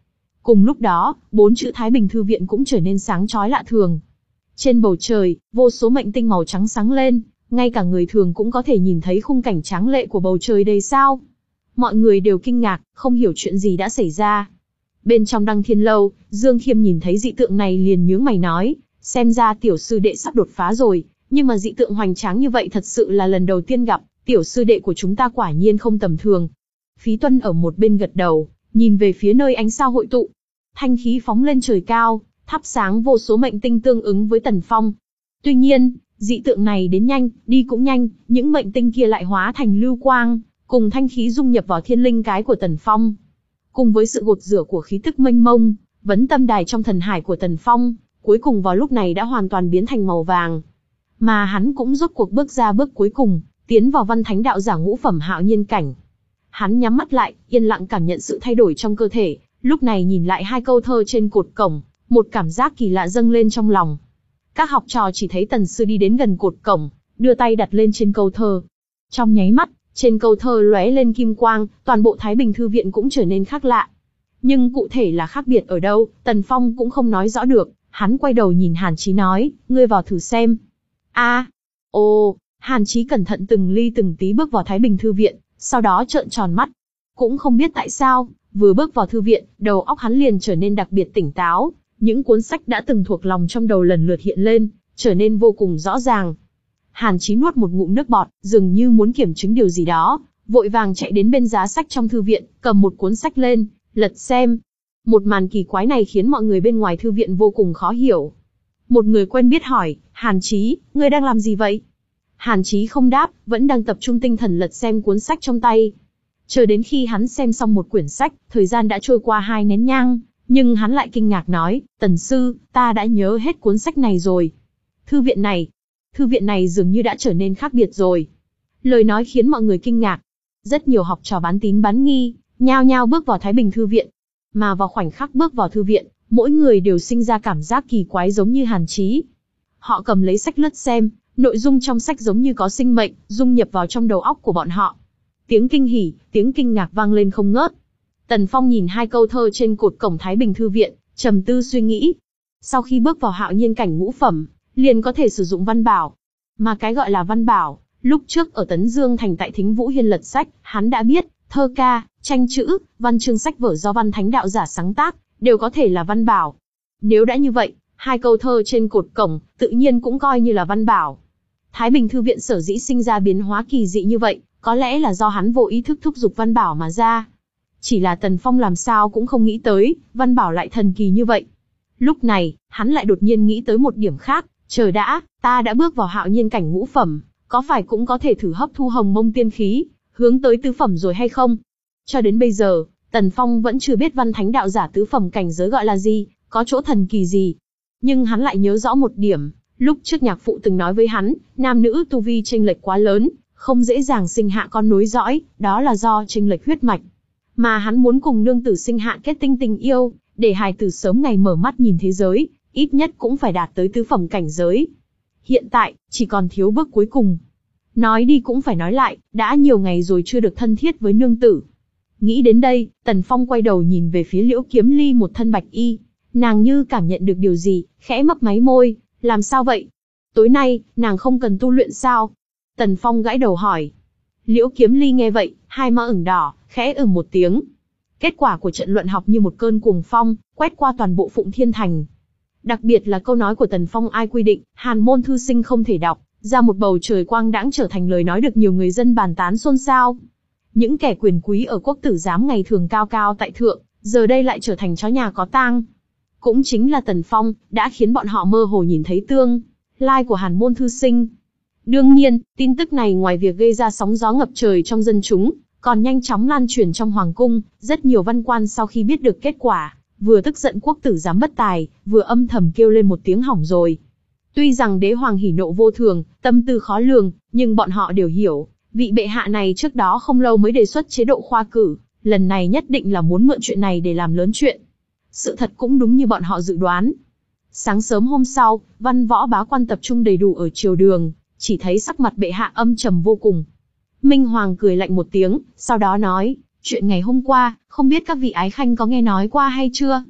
S1: Cùng lúc đó, bốn chữ Thái Bình Thư viện cũng trở nên sáng chói lạ thường. Trên bầu trời, vô số mệnh tinh màu trắng sáng lên, ngay cả người thường cũng có thể nhìn thấy khung cảnh tráng lệ của bầu trời đầy sao. Mọi người đều kinh ngạc, không hiểu chuyện gì đã xảy ra. Bên trong Đăng Thiên Lâu, Dương Khiêm nhìn thấy dị tượng này liền nhướng mày nói, xem ra tiểu sư đệ sắp đột phá rồi, nhưng mà dị tượng hoành tráng như vậy thật sự là lần đầu tiên gặp, tiểu sư đệ của chúng ta quả nhiên không tầm thường. Phí Tuân ở một bên gật đầu, nhìn về phía nơi ánh sao hội tụ. Thanh khí phóng lên trời cao, thắp sáng vô số mệnh tinh tương ứng với Tần Phong. Tuy nhiên, dị tượng này đến nhanh, đi cũng nhanh, những mệnh tinh kia lại hóa thành lưu quang, cùng thanh khí dung nhập vào thiên linh cái của Tần Phong. Cùng với sự gột rửa của khí tức mênh mông, vấn tâm đài trong thần hải của Tần Phong, cuối cùng vào lúc này đã hoàn toàn biến thành màu vàng. Mà hắn cũng rốt cuộc bước ra bước cuối cùng, tiến vào văn thánh đạo giả ngũ phẩm hạo nhiên cảnh. Hắn nhắm mắt lại, yên lặng cảm nhận sự thay đổi trong cơ thể, lúc này nhìn lại hai câu thơ trên cột cổng, một cảm giác kỳ lạ dâng lên trong lòng. Các học trò chỉ thấy Tần sư đi đến gần cột cổng, đưa tay đặt lên trên câu thơ. Trong nháy mắt, trên câu thơ lóe lên kim quang, toàn bộ Thái Bình Thư viện cũng trở nên khác lạ. Nhưng cụ thể là khác biệt ở đâu, Tần Phong cũng không nói rõ được, hắn quay đầu nhìn Hàn Chí nói, ngươi vào thử xem. A, ô, Hàn Chí cẩn thận từng ly từng tí bước vào Thái Bình Thư viện, sau đó trợn tròn mắt. Cũng không biết tại sao, vừa bước vào thư viện, đầu óc hắn liền trở nên đặc biệt tỉnh táo, những cuốn sách đã từng thuộc lòng trong đầu lần lượt hiện lên, trở nên vô cùng rõ ràng. Hàn Chí nuốt một ngụm nước bọt, dường như muốn kiểm chứng điều gì đó, vội vàng chạy đến bên giá sách trong thư viện, cầm một cuốn sách lên, lật xem. Một màn kỳ quái này khiến mọi người bên ngoài thư viện vô cùng khó hiểu. Một người quen biết hỏi, Hàn Chí, ngươi đang làm gì vậy? Hàn Chí không đáp, vẫn đang tập trung tinh thần lật xem cuốn sách trong tay. Chờ đến khi hắn xem xong một quyển sách, thời gian đã trôi qua hai nén nhang, nhưng hắn lại kinh ngạc nói, Tần sư, ta đã nhớ hết cuốn sách này rồi. Thư viện này, thư viện này dường như đã trở nên khác biệt rồi. Lời nói khiến mọi người kinh ngạc. Rất nhiều học trò bán tín bán nghi, nhao nhao bước vào Thái Bình Thư viện. Mà vào khoảnh khắc bước vào thư viện, mỗi người đều sinh ra cảm giác kỳ quái giống như Hàn Chí. Họ cầm lấy sách lướt xem, nội dung trong sách giống như có sinh mệnh, dung nhập vào trong đầu óc của bọn họ. Tiếng kinh hỉ, tiếng kinh ngạc vang lên không ngớt. Tần Phong nhìn hai câu thơ trên cột cổng Thái Bình Thư viện, trầm tư suy nghĩ. Sau khi bước vào hạo nhiên cảnh ngũ phẩm, liền có thể sử dụng văn bảo. Mà cái gọi là văn bảo, lúc trước ở Tấn Dương Thành tại Thính Vũ Hiên lật sách, hắn đã biết, thơ ca, tranh chữ, văn chương sách vở do văn thánh đạo giả sáng tác, đều có thể là văn bảo. Nếu đã như vậy, hai câu thơ trên cột cổng, tự nhiên cũng coi như là văn bảo. Thái Bình Thư viện sở dĩ sinh ra biến hóa kỳ dị như vậy, có lẽ là do hắn vô ý thức thúc giục văn bảo mà ra. Chỉ là Tần Phong làm sao cũng không nghĩ tới, văn bảo lại thần kỳ như vậy. Lúc này, hắn lại đột nhiên nghĩ tới một điểm khác, chờ đã, ta đã bước vào hạo nhiên cảnh ngũ phẩm, có phải cũng có thể thử hấp thu hồng mông tiên khí, hướng tới tứ phẩm rồi hay không? Cho đến bây giờ, Tần Phong vẫn chưa biết văn thánh đạo giả tứ phẩm cảnh giới gọi là gì, có chỗ thần kỳ gì. Nhưng hắn lại nhớ rõ một điểm, lúc trước nhạc phụ từng nói với hắn, nam nữ tu vi chênh lệch quá lớn, không dễ dàng sinh hạ con nối dõi, đó là do chênh lệch huyết mạch. Mà hắn muốn cùng nương tử sinh hạ kết tinh tình yêu, để hài tử sớm ngày mở mắt nhìn thế giới, ít nhất cũng phải đạt tới tứ phẩm cảnh giới. Hiện tại, chỉ còn thiếu bước cuối cùng. Nói đi cũng phải nói lại, đã nhiều ngày rồi chưa được thân thiết với nương tử. Nghĩ đến đây, Tần Phong quay đầu nhìn về phía Liễu Kiếm Ly một thân bạch y. Nàng như cảm nhận được điều gì, khẽ mấp máy môi, làm sao vậy? Tối nay, nàng không cần tu luyện sao? Tần Phong gãi đầu hỏi. Liễu Kiếm Ly nghe vậy, hai má ửng đỏ, khẽ ừm một tiếng. Kết quả của trận luận học như một cơn cuồng phong, quét qua toàn bộ Phụng Thiên Thành. Đặc biệt là câu nói của Tần Phong ai quy định, hàn môn thư sinh không thể đọc, ra một bầu trời quang đãng trở thành lời nói được nhiều người dân bàn tán xôn xao. Những kẻ quyền quý ở quốc tử giám ngày thường cao cao tại thượng, giờ đây lại trở thành chó nhà có tang. Cũng chính là Tần Phong, đã khiến bọn họ mơ hồ nhìn thấy tương lai của hàn môn thư sinh. Đương nhiên, tin tức này ngoài việc gây ra sóng gió ngập trời trong dân chúng, còn nhanh chóng lan truyền trong hoàng cung, rất nhiều văn quan sau khi biết được kết quả, vừa tức giận quốc tử giám bất tài, vừa âm thầm kêu lên một tiếng hỏng rồi. Tuy rằng đế hoàng hỉ nộ vô thường, tâm tư khó lường, nhưng bọn họ đều hiểu, vị bệ hạ này trước đó không lâu mới đề xuất chế độ khoa cử, lần này nhất định là muốn mượn chuyện này để làm lớn chuyện. Sự thật cũng đúng như bọn họ dự đoán. Sáng sớm hôm sau, văn võ bá quan tập trung đầy đủ ở triều đường, chỉ thấy sắc mặt bệ hạ âm trầm vô cùng. Minh Hoàng cười lạnh một tiếng, sau đó nói, chuyện ngày hôm qua, không biết các vị ái khanh có nghe nói qua hay chưa?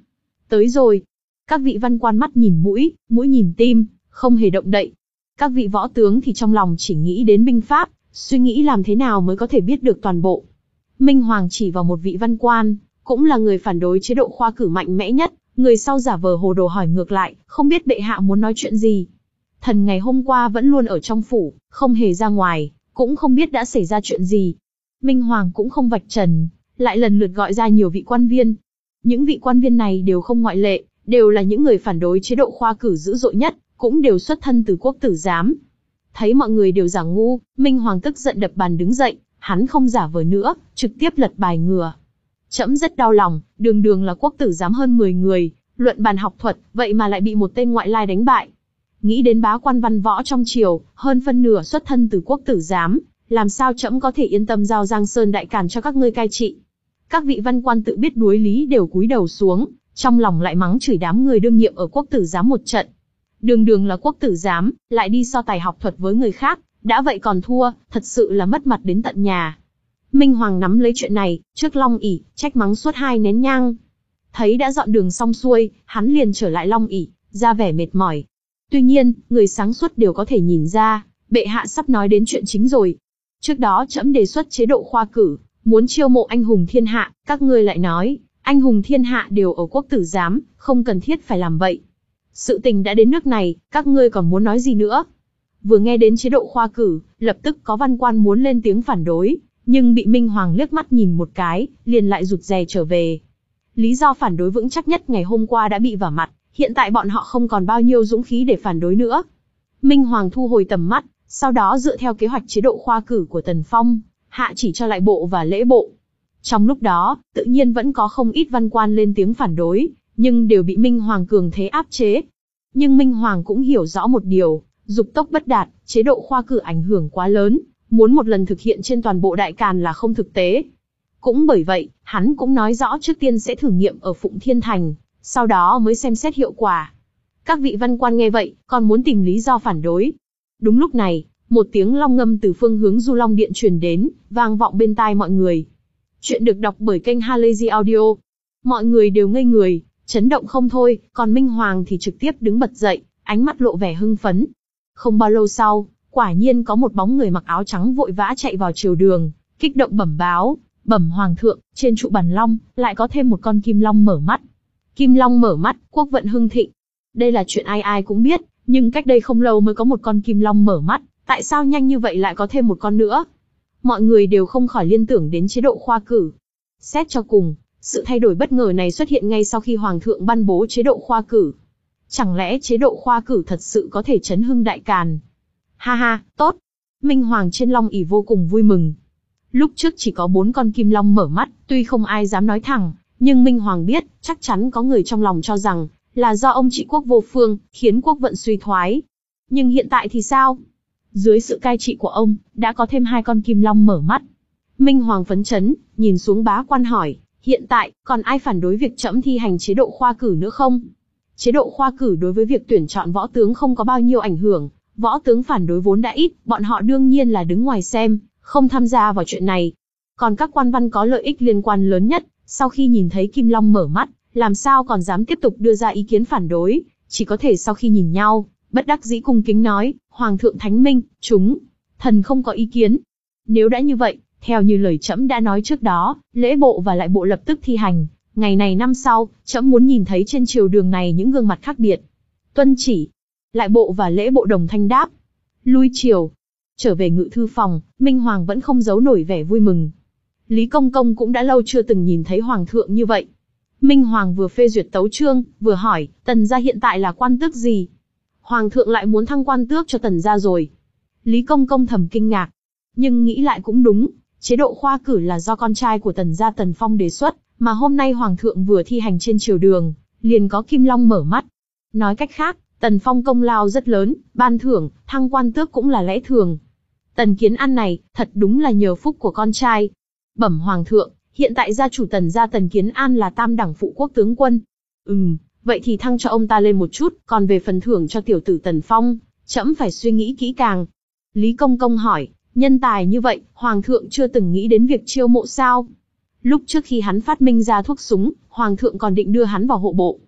S1: Tới rồi. Các vị văn quan mắt nhìn mũi, mũi nhìn tim, không hề động đậy. Các vị võ tướng thì trong lòng chỉ nghĩ đến binh pháp, suy nghĩ làm thế nào mới có thể biết được toàn bộ. Minh Hoàng chỉ vào một vị văn quan, cũng là người phản đối chế độ khoa cử mạnh mẽ nhất, người sau giả vờ hồ đồ hỏi ngược lại, không biết bệ hạ muốn nói chuyện gì. Thần ngày hôm qua vẫn luôn ở trong phủ, không hề ra ngoài, cũng không biết đã xảy ra chuyện gì. Minh Hoàng cũng không vạch trần, lại lần lượt gọi ra nhiều vị quan viên. Những vị quan viên này đều không ngoại lệ, đều là những người phản đối chế độ khoa cử dữ dội nhất, cũng đều xuất thân từ quốc tử giám. Thấy mọi người đều giả ngu, Minh Hoàng tức giận đập bàn đứng dậy, hắn không giả vờ nữa, trực tiếp lật bài ngừa. Trẫm rất đau lòng, đường đường là quốc tử giám hơn mười người, luận bàn học thuật, vậy mà lại bị một tên ngoại lai đánh bại. Nghĩ đến bá quan văn võ trong triều, hơn phân nửa xuất thân từ quốc tử giám, làm sao trẫm có thể yên tâm giao Giang Sơn Đại Càn cho các ngươi cai trị. Các vị văn quan tự biết đuối lý đều cúi đầu xuống, trong lòng lại mắng chửi đám người đương nhiệm ở quốc tử giám một trận. Đường đường là quốc tử giám, lại đi so tài học thuật với người khác, đã vậy còn thua, thật sự là mất mặt đến tận nhà. Minh Hoàng nắm lấy chuyện này, trước Long ỷ, trách mắng suốt hai nén nhang. Thấy đã dọn đường xong xuôi, hắn liền trở lại Long ỷ, ra vẻ mệt mỏi. Tuy nhiên, người sáng suốt đều có thể nhìn ra, bệ hạ sắp nói đến chuyện chính rồi. Trước đó trẫm đề xuất chế độ khoa cử, muốn chiêu mộ anh hùng thiên hạ, các ngươi lại nói, anh hùng thiên hạ đều ở quốc tử giám, không cần thiết phải làm vậy. Sự tình đã đến nước này, các ngươi còn muốn nói gì nữa? Vừa nghe đến chế độ khoa cử, lập tức có văn quan muốn lên tiếng phản đối, nhưng bị Minh Hoàng liếc mắt nhìn một cái, liền lại rụt rè trở về. Lý do phản đối vững chắc nhất ngày hôm qua đã bị vả mặt, hiện tại bọn họ không còn bao nhiêu dũng khí để phản đối nữa. Minh Hoàng thu hồi tầm mắt, sau đó dựa theo kế hoạch chế độ khoa cử của Tần Phong, hạ chỉ cho lại bộ và lễ bộ. Trong lúc đó, tự nhiên vẫn có không ít văn quan lên tiếng phản đối, nhưng đều bị Minh Hoàng cường thế áp chế. Nhưng Minh Hoàng cũng hiểu rõ một điều, dục tốc bất đạt, chế độ khoa cử ảnh hưởng quá lớn, muốn một lần thực hiện trên toàn bộ Đại Càn là không thực tế. Cũng bởi vậy, hắn cũng nói rõ trước tiên sẽ thử nghiệm ở Phụng Thiên Thành, sau đó mới xem xét hiệu quả. Các vị văn quan nghe vậy, còn muốn tìm lý do phản đối. Đúng lúc này, một tiếng long ngâm từ phương hướng Du Long Điện truyền đến, vang vọng bên tai mọi người. Chuyện được đọc bởi kênh Halazy Audio. Mọi người đều ngây người, chấn động không thôi, còn Minh Hoàng thì trực tiếp đứng bật dậy, ánh mắt lộ vẻ hưng phấn. Không bao lâu sau, quả nhiên có một bóng người mặc áo trắng vội vã chạy vào triều đường, kích động bẩm báo, bẩm Hoàng thượng, trên trụ bản long, lại có thêm một con kim long mở mắt. Kim long mở mắt, quốc vận hưng thịnh. Đây là chuyện ai ai cũng biết, nhưng cách đây không lâu mới có một con kim long mở mắt, tại sao nhanh như vậy lại có thêm một con nữa? Mọi người đều không khỏi liên tưởng đến chế độ khoa cử. Xét cho cùng, sự thay đổi bất ngờ này xuất hiện ngay sau khi Hoàng thượng ban bố chế độ khoa cử. Chẳng lẽ chế độ khoa cử thật sự có thể chấn hưng Đại Càn? Ha ha, tốt. Minh Hoàng trên Long ỷ vô cùng vui mừng. Lúc trước chỉ có bốn con kim long mở mắt, tuy không ai dám nói thẳng, nhưng Minh Hoàng biết, chắc chắn có người trong lòng cho rằng, là do ông trị quốc vô phương, khiến quốc vận suy thoái. Nhưng hiện tại thì sao? Dưới sự cai trị của ông, đã có thêm hai con kim long mở mắt. Minh Hoàng phấn chấn, nhìn xuống bá quan hỏi, hiện tại, còn ai phản đối việc trẫm thi hành chế độ khoa cử nữa không? Chế độ khoa cử đối với việc tuyển chọn võ tướng không có bao nhiêu ảnh hưởng, võ tướng phản đối vốn đã ít, bọn họ đương nhiên là đứng ngoài xem, không tham gia vào chuyện này. Còn các quan văn có lợi ích liên quan lớn nhất, sau khi nhìn thấy kim long mở mắt, làm sao còn dám tiếp tục đưa ra ý kiến phản đối, chỉ có thể sau khi nhìn nhau, bất đắc dĩ cung kính nói, Hoàng thượng thánh minh, chúng, thần không có ý kiến. Nếu đã như vậy, theo như lời trẫm đã nói trước đó, lễ bộ và lại bộ lập tức thi hành, ngày này năm sau, trẫm muốn nhìn thấy trên triều đường này những gương mặt khác biệt. Tuân chỉ. Lại bộ và lễ bộ đồng thanh đáp. Lui triều. Trở về ngự thư phòng, Minh Hoàng vẫn không giấu nổi vẻ vui mừng. Lý Công Công cũng đã lâu chưa từng nhìn thấy Hoàng thượng như vậy. Minh Hoàng vừa phê duyệt tấu chương, vừa hỏi, Tần gia hiện tại là quan tước gì? Hoàng thượng lại muốn thăng quan tước cho Tần gia rồi. Lý Công Công thầm kinh ngạc. Nhưng nghĩ lại cũng đúng, chế độ khoa cử là do con trai của Tần gia Tần Phong đề xuất, mà hôm nay Hoàng thượng vừa thi hành trên triều đường, liền có kim long mở mắt. Nói cách khác, Tần Phong công lao rất lớn, ban thưởng, thăng quan tước cũng là lẽ thường. Tần Kiến An này, thật đúng là nhờ phúc của con trai. Bẩm Hoàng thượng, hiện tại gia chủ Tần gia Tần Kiến An là tam đẳng phụ quốc tướng quân. Ừm, vậy thì thăng cho ông ta lên một chút, còn về phần thưởng cho tiểu tử Tần Phong, trẫm phải suy nghĩ kỹ càng. Lý Công Công hỏi, nhân tài như vậy, Hoàng thượng chưa từng nghĩ đến việc chiêu mộ sao? Lúc trước khi hắn phát minh ra thuốc súng, Hoàng thượng còn định đưa hắn vào hộ bộ.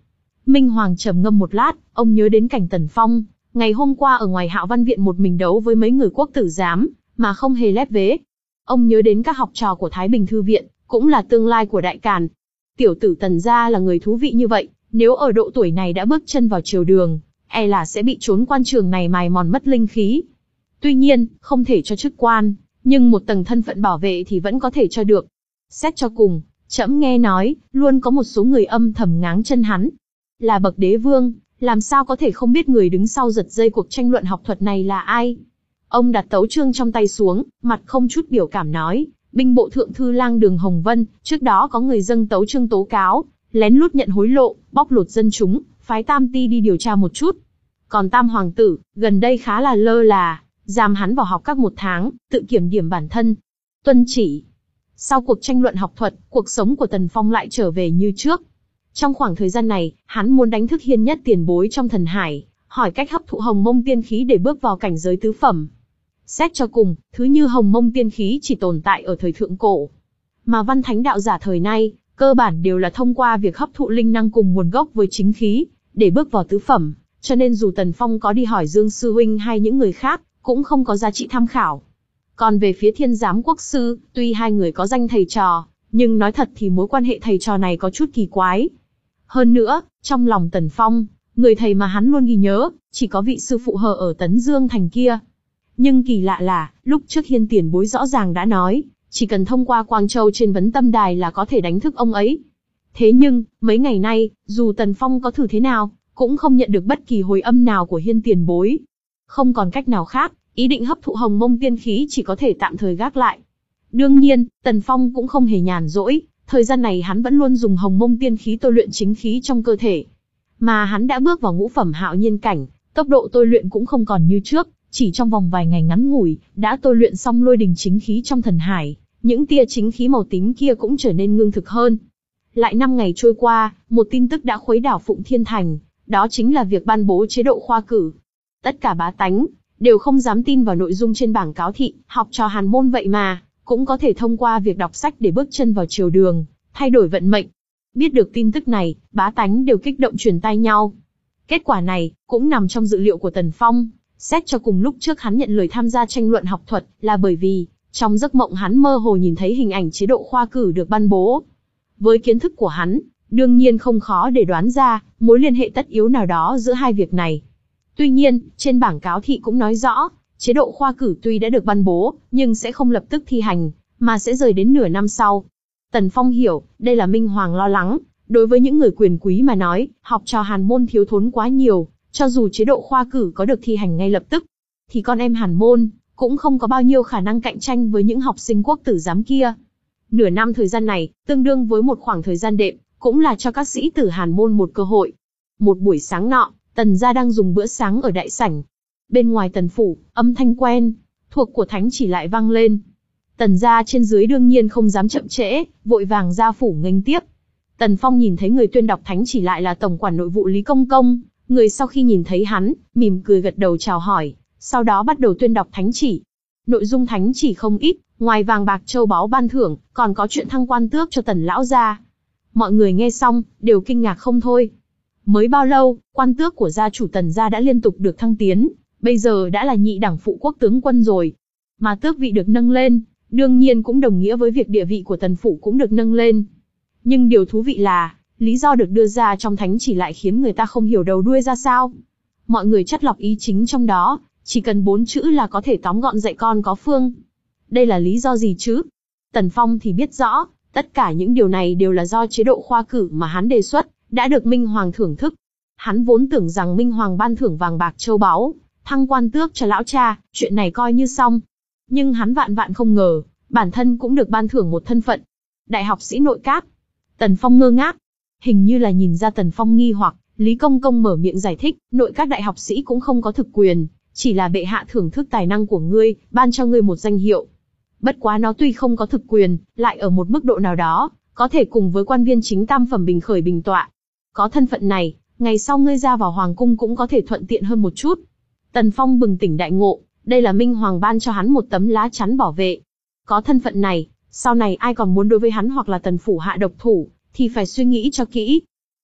S1: Minh Hoàng trầm ngâm một lát, ông nhớ đến cảnh Tần Phong, ngày hôm qua ở ngoài Hạo Văn Viện một mình đấu với mấy người quốc tử giám, mà không hề lép vế. Ông nhớ đến các học trò của Thái Bình Thư Viện, cũng là tương lai của Đại Càn. Tiểu tử Tần gia là người thú vị như vậy, nếu ở độ tuổi này đã bước chân vào triều đường, e là sẽ bị trốn quan trường này mài mòn mất linh khí. Tuy nhiên, không thể cho chức quan, nhưng một tầng thân phận bảo vệ thì vẫn có thể cho được. Xét cho cùng, trẫm nghe nói, luôn có một số người âm thầm ngáng chân hắn. Là bậc đế vương, làm sao có thể không biết người đứng sau giật dây cuộc tranh luận học thuật này là ai? Ông đặt tấu chương trong tay xuống, mặt không chút biểu cảm nói, binh bộ thượng thư lang Đường Hồng Vân, trước đó có người dâng tấu chương tố cáo, lén lút nhận hối lộ, bóc lột dân chúng, phái Tam Ti đi điều tra một chút. Còn Tam Hoàng tử, gần đây khá là lơ là, giam hắn vào học các một tháng, tự kiểm điểm bản thân. Tuân chỉ. Sau cuộc tranh luận học thuật, cuộc sống của Tần Phong lại trở về như trước. Trong khoảng thời gian này, hắn muốn đánh thức Hiên Nhất tiền bối trong thần hải, hỏi cách hấp thụ hồng mông tiên khí để bước vào cảnh giới tứ phẩm. Xét cho cùng, thứ như hồng mông tiên khí chỉ tồn tại ở thời thượng cổ. Mà văn thánh đạo giả thời nay, cơ bản đều là thông qua việc hấp thụ linh năng cùng nguồn gốc với chính khí, để bước vào tứ phẩm. Cho nên dù Tần Phong có đi hỏi Dương Sư Huynh hay những người khác, cũng không có giá trị tham khảo. Còn về phía Thiên Giám Quốc Sư, tuy hai người có danh thầy trò, nhưng nói thật thì mối quan hệ thầy trò này có chút kỳ quái. Hơn nữa, trong lòng Tần Phong, người thầy mà hắn luôn ghi nhớ, chỉ có vị sư phụ hờ ở Tấn Dương Thành kia. Nhưng kỳ lạ là, lúc trước Hiên tiền bối rõ ràng đã nói, chỉ cần thông qua Quang Châu trên vấn tâm đài là có thể đánh thức ông ấy. Thế nhưng, mấy ngày nay, dù Tần Phong có thử thế nào, cũng không nhận được bất kỳ hồi âm nào của Hiên tiền bối. Không còn cách nào khác, ý định hấp thụ hồng mông tiên khí chỉ có thể tạm thời gác lại. Đương nhiên, Tần Phong cũng không hề nhàn rỗi, thời gian này hắn vẫn luôn dùng hồng mông tiên khí tôi luyện chính khí trong cơ thể. Mà hắn đã bước vào ngũ phẩm hạo nhiên cảnh, tốc độ tôi luyện cũng không còn như trước, chỉ trong vòng vài ngày ngắn ngủi, đã tôi luyện xong lôi đình chính khí trong thần hải, những tia chính khí màu tím kia cũng trở nên ngưng thực hơn. Lại năm ngày trôi qua, một tin tức đã khuấy đảo Phụng Thiên Thành, đó chính là việc ban bố chế độ khoa cử. Tất cả bá tánh đều không dám tin vào nội dung trên bảng cáo thị, học trò Hàn môn vậy mà cũng có thể thông qua việc đọc sách để bước chân vào triều đường, thay đổi vận mệnh. Biết được tin tức này, bá tánh đều kích động truyền tai nhau. Kết quả này cũng nằm trong dự liệu của Tần Phong. Xét cho cùng lúc trước hắn nhận lời tham gia tranh luận học thuật là bởi vì trong giấc mộng hắn mơ hồ nhìn thấy hình ảnh chế độ khoa cử được ban bố. Với kiến thức của hắn, đương nhiên không khó để đoán ra mối liên hệ tất yếu nào đó giữa hai việc này. Tuy nhiên, trên bảng cáo thị cũng nói rõ, chế độ khoa cử tuy đã được ban bố, nhưng sẽ không lập tức thi hành, mà sẽ rời đến nửa năm sau. Tần Phong hiểu, đây là Minh Hoàng lo lắng, đối với những người quyền quý mà nói, học trò Hàn môn thiếu thốn quá nhiều, cho dù chế độ khoa cử có được thi hành ngay lập tức, thì con em Hàn môn cũng không có bao nhiêu khả năng cạnh tranh với những học sinh quốc tử giám kia. Nửa năm thời gian này, tương đương với một khoảng thời gian đệm, cũng là cho các sĩ tử Hàn môn một cơ hội. Một buổi sáng nọ, Tần gia đang dùng bữa sáng ở đại sảnh. Bên ngoài Tần phủ, âm thanh quen thuộc của thánh chỉ lại vang lên. Tần gia trên dưới đương nhiên không dám chậm trễ, vội vàng ra phủ nghênh tiếp. Tần Phong nhìn thấy người tuyên đọc thánh chỉ lại là tổng quản nội vụ Lý Công Công, người sau khi nhìn thấy hắn, mỉm cười gật đầu chào hỏi, sau đó bắt đầu tuyên đọc thánh chỉ. Nội dung thánh chỉ không ít, ngoài vàng bạc châu báu ban thưởng, còn có chuyện thăng quan tước cho Tần lão gia. Mọi người nghe xong, đều kinh ngạc không thôi. Mới bao lâu, quan tước của gia chủ Tần gia đã liên tục được thăng tiến, bây giờ đã là nhị đẳng phụ quốc tướng quân rồi. Mà tước vị được nâng lên, đương nhiên cũng đồng nghĩa với việc địa vị của Tần phủ cũng được nâng lên. Nhưng điều thú vị là, lý do được đưa ra trong thánh chỉ lại khiến người ta không hiểu đầu đuôi ra sao. Mọi người chắt lọc ý chính trong đó, chỉ cần bốn chữ là có thể tóm gọn dạy con có phương. Đây là lý do gì chứ? Tần Phong thì biết rõ, tất cả những điều này đều là do chế độ khoa cử mà hắn đề xuất, đã được Minh Hoàng thưởng thức. Hắn vốn tưởng rằng Minh Hoàng ban thưởng vàng bạc châu báu, thăng quan tước cho lão cha, chuyện này coi như xong. Nhưng hắn vạn vạn không ngờ, bản thân cũng được ban thưởng một thân phận. Đại học sĩ nội các. Tần Phong ngơ ngác. Hình như là nhìn ra Tần Phong nghi hoặc, Lý Công Công mở miệng giải thích, nội các đại học sĩ cũng không có thực quyền, chỉ là bệ hạ thưởng thức tài năng của ngươi, ban cho ngươi một danh hiệu. Bất quá nó tuy không có thực quyền, lại ở một mức độ nào đó, có thể cùng với quan viên chính tam phẩm bình khởi bình tọa. Có thân phận này, ngày sau ngươi ra vào hoàng cung cũng có thể thuận tiện hơn một chút. Tần Phong bừng tỉnh đại ngộ, đây là Minh Hoàng ban cho hắn một tấm lá chắn bảo vệ. Có thân phận này, sau này ai còn muốn đối với hắn hoặc là Tần phủ hạ độc thủ, thì phải suy nghĩ cho kỹ.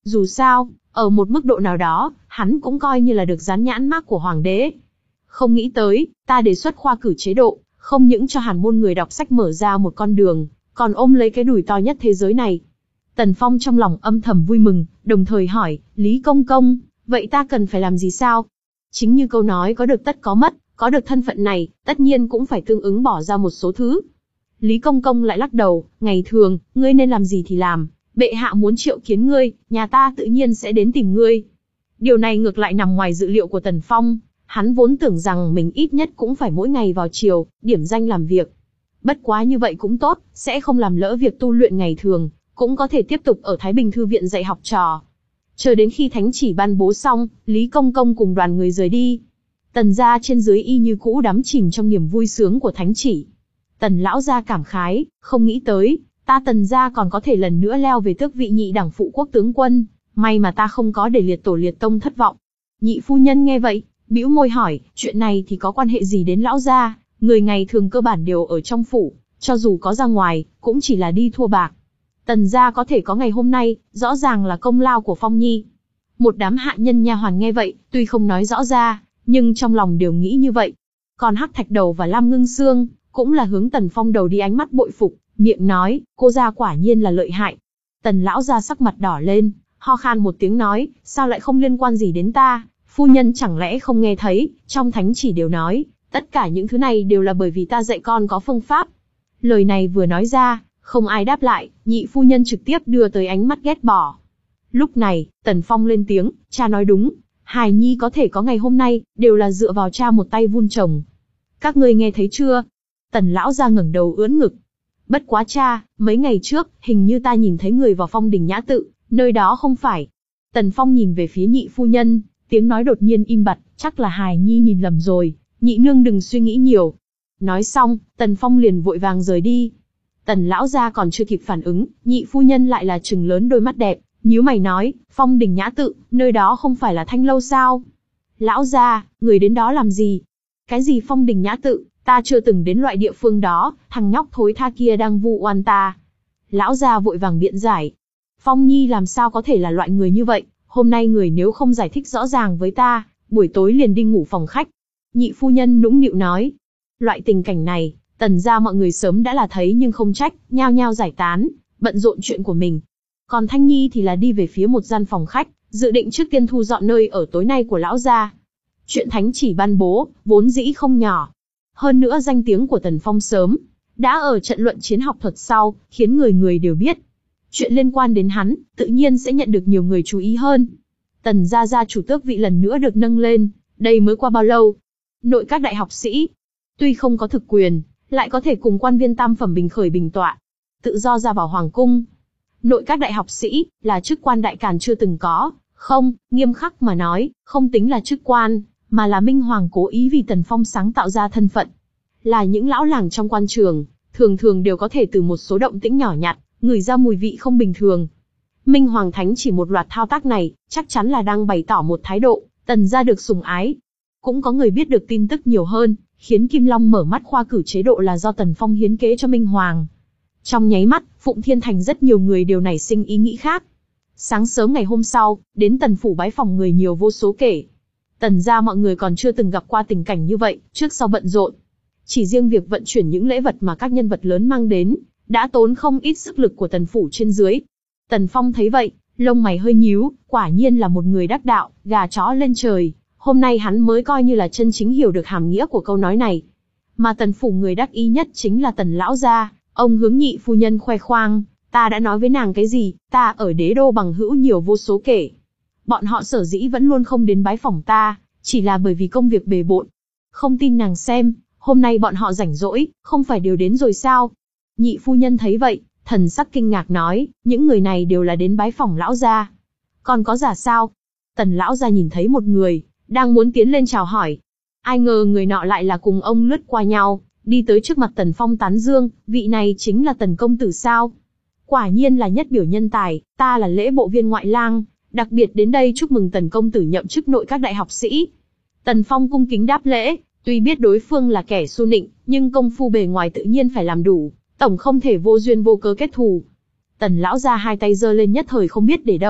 S1: Dù sao, ở một mức độ nào đó, hắn cũng coi như là được dán nhãn mác của hoàng đế. Không nghĩ tới, ta đề xuất khoa cử chế độ, không những cho hàn môn người đọc sách mở ra một con đường, còn ôm lấy cái đùi to nhất thế giới này. Tần Phong trong lòng âm thầm vui mừng, đồng thời hỏi, Lý Công Công, vậy ta cần phải làm gì sao? Chính như câu nói có được tất có mất, có được thân phận này, tất nhiên cũng phải tương ứng bỏ ra một số thứ. Lý Công Công lại lắc đầu, ngày thường, ngươi nên làm gì thì làm, bệ hạ muốn triệu kiến ngươi, nhà ta tự nhiên sẽ đến tìm ngươi. Điều này ngược lại nằm ngoài dự liệu của Tần Phong, hắn vốn tưởng rằng mình ít nhất cũng phải mỗi ngày vào chiều, điểm danh làm việc. Bất quá như vậy cũng tốt, sẽ không làm lỡ việc tu luyện ngày thường, cũng có thể tiếp tục ở Thái Bình Thư viện dạy học trò. Chờ đến khi thánh chỉ ban bố xong, Lý Công Công cùng đoàn người rời đi. Tần gia trên dưới y như cũ đắm chìm trong niềm vui sướng của thánh chỉ. Tần lão gia cảm khái, không nghĩ tới, ta Tần gia còn có thể lần nữa leo về tước vị nhị đẳng phụ quốc tướng quân, may mà ta không có để liệt tổ liệt tông thất vọng. Nhị phu nhân nghe vậy, bĩu môi hỏi, chuyện này thì có quan hệ gì đến lão gia, người ngày thường cơ bản đều ở trong phủ, cho dù có ra ngoài, cũng chỉ là đi thua bạc. Tần gia có thể có ngày hôm nay, rõ ràng là công lao của Phong Nhi. Một đám hạ nhân nha hoàn nghe vậy, tuy không nói rõ ra, nhưng trong lòng đều nghĩ như vậy. Còn Hắc Thạch Đầu và Lam Ngưng Sương, cũng là hướng Tần Phong đầu đi ánh mắt bội phục, miệng nói, cô gia quả nhiên là lợi hại. Tần lão gia sắc mặt đỏ lên, ho khan một tiếng nói, sao lại không liên quan gì đến ta, phu nhân chẳng lẽ không nghe thấy, trong thánh chỉ đều nói, tất cả những thứ này đều là bởi vì ta dạy con có phương pháp. Lời này vừa nói ra, không ai đáp lại, nhị phu nhân trực tiếp đưa tới ánh mắt ghét bỏ. Lúc này, Tần Phong lên tiếng, cha nói đúng, hài nhi có thể có ngày hôm nay, đều là dựa vào cha một tay vun trồng. Các ngươi nghe thấy chưa? Tần lão gia ngẩng đầu ưỡn ngực. Bất quá cha, mấy ngày trước, hình như ta nhìn thấy người vào Phong Đình Nhã Tự, nơi đó không phải. Tần Phong nhìn về phía nhị phu nhân, tiếng nói đột nhiên im bặt, chắc là hài nhi nhìn lầm rồi, nhị nương đừng suy nghĩ nhiều. Nói xong, Tần Phong liền vội vàng rời đi. Tần lão gia còn chưa kịp phản ứng, nhị phu nhân lại là trừng lớn đôi mắt đẹp, nhíu mày nói, Phong Đình Nhã Tự, nơi đó không phải là Thanh Lâu sao? Lão gia, người đến đó làm gì? Cái gì Phong Đình Nhã Tự, ta chưa từng đến loại địa phương đó, thằng nhóc thối tha kia đang vu oan ta. Lão gia vội vàng biện giải. Phong Nhi làm sao có thể là loại người như vậy, hôm nay người nếu không giải thích rõ ràng với ta, buổi tối liền đi ngủ phòng khách. Nhị phu nhân nũng nịu nói. Loại tình cảnh này, Tần gia mọi người sớm đã là thấy nhưng không trách, nhao nhao giải tán, bận rộn chuyện của mình. Còn Thanh Nhi thì là đi về phía một gian phòng khách, dự định trước tiên thu dọn nơi ở tối nay của lão gia. Chuyện thánh chỉ ban bố, vốn dĩ không nhỏ. Hơn nữa danh tiếng của Tần Phong sớm, đã ở trận luận chiến học thuật sau, khiến người người đều biết. Chuyện liên quan đến hắn, tự nhiên sẽ nhận được nhiều người chú ý hơn. Tần gia gia chủ tước vị lần nữa được nâng lên, đây mới qua bao lâu. Nội các đại học sĩ, tuy không có thực quyền, lại có thể cùng quan viên tam phẩm bình khởi bình tọa, tự do ra vào hoàng cung. Nội các đại học sĩ, là chức quan đại càn chưa từng có, không, nghiêm khắc mà nói, không tính là chức quan, mà là Minh Hoàng cố ý vì Tần Phong sáng tạo ra thân phận. Là những lão làng trong quan trường, thường thường đều có thể từ một số động tĩnh nhỏ nhặt, ngửi ra mùi vị không bình thường. Minh Hoàng Thánh chỉ một loạt thao tác này, chắc chắn là đang bày tỏ một thái độ, Tần gia được sủng ái. Cũng có người biết được tin tức nhiều hơn, khiến Kim Long mở mắt khoa cử chế độ là do Tần Phong hiến kế cho Minh Hoàng. Trong nháy mắt, Phụng Thiên Thành rất nhiều người đều nảy sinh ý nghĩ khác. Sáng sớm ngày hôm sau, đến Tần phủ bái phòng người nhiều vô số kể. Tần gia mọi người còn chưa từng gặp qua tình cảnh như vậy, trước sau bận rộn. Chỉ riêng việc vận chuyển những lễ vật mà các nhân vật lớn mang đến, đã tốn không ít sức lực của Tần phủ trên dưới. Tần Phong thấy vậy, lông mày hơi nhíu, quả nhiên là một người đắc đạo, gà chó lên trời. Hôm nay hắn mới coi như là chân chính hiểu được hàm nghĩa của câu nói này. Mà Tần phủ người đắc ý nhất chính là Tần lão gia, ông hướng nhị phu nhân khoe khoang, ta đã nói với nàng cái gì, ta ở đế đô bằng hữu nhiều vô số kể. Bọn họ sở dĩ vẫn luôn không đến bái phỏng ta, chỉ là bởi vì công việc bề bộn. Không tin nàng xem, hôm nay bọn họ rảnh rỗi, không phải đều đến rồi sao? Nhị phu nhân thấy vậy, thần sắc kinh ngạc nói, những người này đều là đến bái phỏng lão gia. Còn có giả sao? Tần lão gia nhìn thấy một người, đang muốn tiến lên chào hỏi. Ai ngờ người nọ lại là cùng ông lướt qua nhau, đi tới trước mặt Tần Phong tán dương, vị này chính là Tần công tử sao? Quả nhiên là nhất biểu nhân tài, ta là lễ bộ viên ngoại lang, đặc biệt đến đây chúc mừng Tần công tử nhậm chức nội các đại học sĩ. Tần Phong cung kính đáp lễ, tuy biết đối phương là kẻ xu nịnh, nhưng công phu bề ngoài tự nhiên phải làm đủ, tổng không thể vô duyên vô cớ kết thù. Tần lão gia hai tay giơ lên nhất thời không biết để đâu,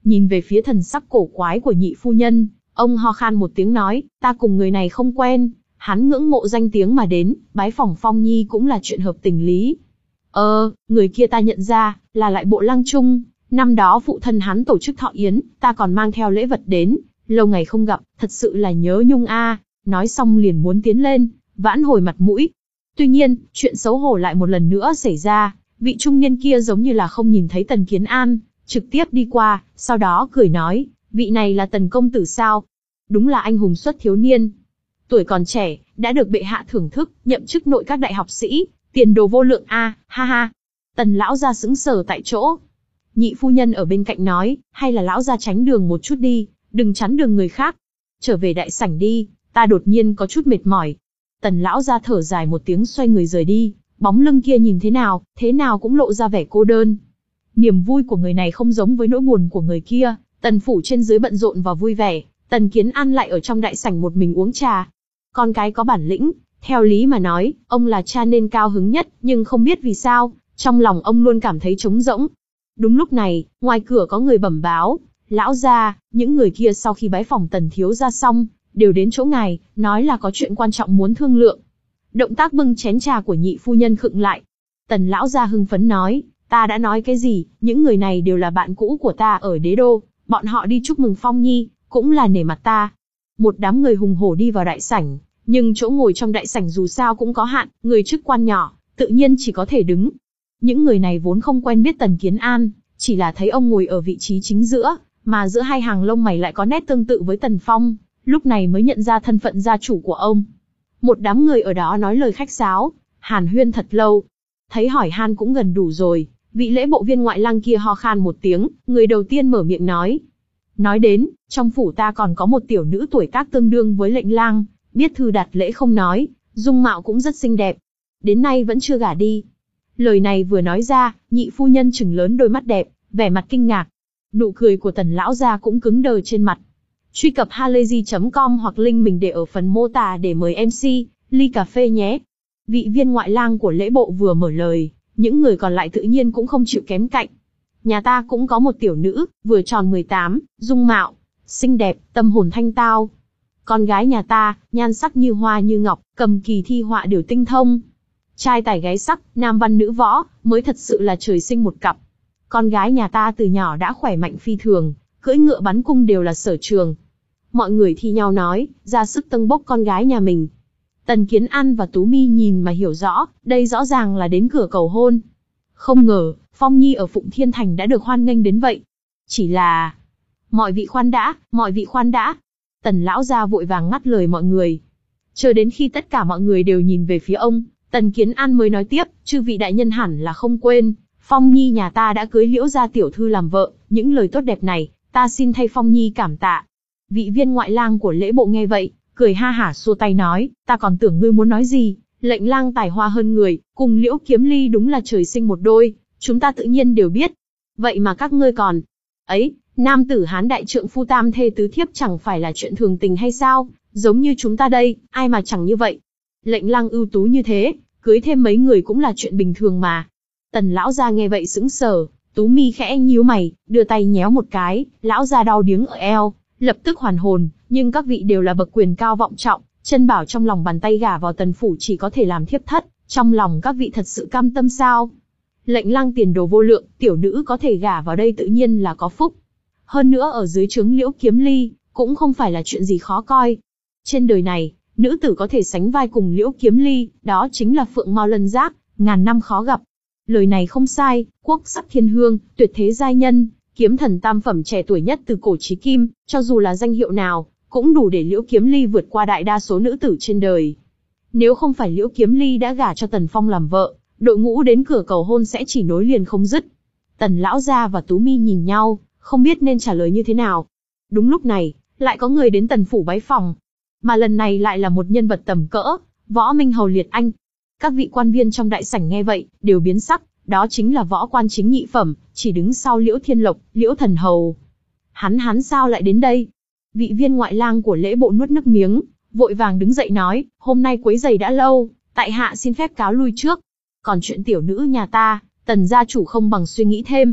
S1: Nhìn về phía thần sắc cổ quái của nhị phu nhân, ông ho khan một tiếng nói, ta cùng người này không quen, hắn ngưỡng mộ danh tiếng mà đến, bái phỏng Phong Nhi cũng là chuyện hợp tình lý. Ờ, người kia ta nhận ra, là lại bộ Lăng Trung, năm đó phụ thân hắn tổ chức thọ yến, ta còn mang theo lễ vật đến, lâu ngày không gặp, thật sự là nhớ nhung a. Nói xong liền muốn tiến lên, vãn hồi mặt mũi. Tuy nhiên, chuyện xấu hổ lại một lần nữa xảy ra, vị trung niên kia giống như là không nhìn thấy Tần Kiến An, trực tiếp đi qua, sau đó cười nói, vị này là Tần công tử sao? Đúng là anh hùng xuất thiếu niên. Tuổi còn trẻ, đã được bệ hạ thưởng thức, nhậm chức nội các đại học sĩ, tiền đồ vô lượng a, ha ha. Tần lão gia sững sờ tại chỗ. Nhị phu nhân ở bên cạnh nói, hay là lão gia tránh đường một chút đi, đừng chắn đường người khác. Trở về đại sảnh đi, ta đột nhiên có chút mệt mỏi. Tần lão gia thở dài một tiếng xoay người rời đi, bóng lưng kia nhìn thế nào, thế nào cũng lộ ra vẻ cô đơn. Niềm vui của người này không giống với nỗi buồn của người kia, Tần phủ trên dưới bận rộn và vui vẻ, Tần Kiến An lại ở trong đại sảnh một mình uống trà. Con cái có bản lĩnh, theo lý mà nói, ông là cha nên cao hứng nhất, nhưng không biết vì sao, trong lòng ông luôn cảm thấy trống rỗng. Đúng lúc này, ngoài cửa có người bẩm báo, lão gia, những người kia sau khi bái phỏng Tần thiếu gia xong, đều đến chỗ ngài, nói là có chuyện quan trọng muốn thương lượng. Động tác bưng chén trà của nhị phu nhân khựng lại. Tần lão gia hưng phấn nói, ta đã nói cái gì, những người này đều là bạn cũ của ta ở đế đô, bọn họ đi chúc mừng Phong Nhi, cũng là nể mặt ta. Một đám người hùng hổ đi vào đại sảnh, nhưng chỗ ngồi trong đại sảnh dù sao cũng có hạn, người chức quan nhỏ, tự nhiên chỉ có thể đứng. Những người này vốn không quen biết Tần Kiến An, chỉ là thấy ông ngồi ở vị trí chính giữa, mà giữa hai hàng lông mày lại có nét tương tự với Tần Phong, lúc này mới nhận ra thân phận gia chủ của ông. Một đám người ở đó nói lời khách sáo, hàn huyên thật lâu. Thấy hỏi han cũng gần đủ rồi, vị lễ bộ viên ngoại lang kia ho khan một tiếng, người đầu tiên mở miệng nói. Nói đến, trong phủ ta còn có một tiểu nữ tuổi tác tương đương với lệnh lang, biết thư đặt lễ không nói, dung mạo cũng rất xinh đẹp. Đến nay vẫn chưa gả đi. Lời này vừa nói ra, nhị phu nhân trừng lớn đôi mắt đẹp, vẻ mặt kinh ngạc. Nụ cười của Tần lão gia cũng cứng đờ trên mặt. Truy cập halayzi chấm com hoặc link mình để ở phần mô tả để mời em xê, ly cà phê nhé. Vị viên ngoại lang của lễ bộ vừa mở lời, những người còn lại tự nhiên cũng không chịu kém cạnh. Nhà ta cũng có một tiểu nữ, vừa tròn mười tám, dung mạo, xinh đẹp, tâm hồn thanh tao. Con gái nhà ta, nhan sắc như hoa như ngọc, cầm kỳ thi họa đều tinh thông. Trai tài gái sắc, nam văn nữ võ, mới thật sự là trời sinh một cặp. Con gái nhà ta từ nhỏ đã khỏe mạnh phi thường, cưỡi ngựa bắn cung đều là sở trường. Mọi người thi nhau nói, ra sức tâng bốc con gái nhà mình. Tần Kiến An và Tú Mi nhìn mà hiểu rõ, đây rõ ràng là đến cửa cầu hôn. Không ngờ, Phong Nhi ở Phụng Thiên Thành đã được hoan nghênh đến vậy. Chỉ là... Mọi vị khoan đã, mọi vị khoan đã. Tần lão gia vội vàng ngắt lời mọi người. Chờ đến khi tất cả mọi người đều nhìn về phía ông, Tần Kiến An mới nói tiếp, chư vị đại nhân hẳn là không quên, Phong Nhi nhà ta đã cưới Liễu gia tiểu thư làm vợ, những lời tốt đẹp này, ta xin thay Phong Nhi cảm tạ. Vị viên ngoại lang của lễ bộ nghe vậy, cười ha hả xua tay nói, ta còn tưởng ngươi muốn nói gì, lệnh lang tài hoa hơn người, cùng Liễu Kiếm Ly đúng là trời sinh một đôi, chúng ta tự nhiên đều biết. Vậy mà các ngươi còn, ấy, nam tử Hán đại trượng phu tam thê tứ thiếp chẳng phải là chuyện thường tình hay sao, giống như chúng ta đây, ai mà chẳng như vậy. Lệnh lang ưu tú như thế, cưới thêm mấy người cũng là chuyện bình thường mà. Tần lão gia nghe vậy sững sờ, Tú Mi khẽ nhíu mày, đưa tay nhéo một cái, lão gia đau điếng ở eo, lập tức hoàn hồn, nhưng các vị đều là bậc quyền cao vọng trọng, chân bảo trong lòng bàn tay gả vào Tần phủ chỉ có thể làm thiếp thất, trong lòng các vị thật sự cam tâm sao? Lệnh lang tiền đồ vô lượng, tiểu nữ có thể gả vào đây tự nhiên là có phúc. Hơn nữa ở dưới trướng Liễu Kiếm Ly, cũng không phải là chuyện gì khó coi. Trên đời này, nữ tử có thể sánh vai cùng Liễu Kiếm Ly, đó chính là phượng mao lân giác, ngàn năm khó gặp. Lời này không sai, quốc sắc thiên hương, tuyệt thế giai nhân, kiếm thần tam phẩm trẻ tuổi nhất từ cổ chí kim, cho dù là danh hiệu nào, cũng đủ để Liễu Kiếm Ly vượt qua đại đa số nữ tử trên đời. Nếu không phải Liễu Kiếm Ly đã gả cho Tần Phong làm vợ, đội ngũ đến cửa cầu hôn sẽ chỉ nối liền không dứt. Tần lão gia và Tú Mi nhìn nhau, không biết nên trả lời như thế nào. Đúng lúc này, lại có người đến Tần phủ bái phòng, mà lần này lại là một nhân vật tầm cỡ, Võ Minh Hầu Liệt Anh. Các vị quan viên trong đại sảnh nghe vậy, đều biến sắc, đó chính là võ quan chính nhị phẩm, chỉ đứng sau Liễu Thiên Lộc, Liễu Thần Hầu. Hắn hắn sao lại đến đây? Vị viên ngoại lang của lễ bộ nuốt nước miếng, vội vàng đứng dậy nói, hôm nay quấy rầy đã lâu, tại hạ xin phép cáo lui trước. Còn chuyện tiểu nữ nhà ta, Tần gia chủ không bằng suy nghĩ thêm.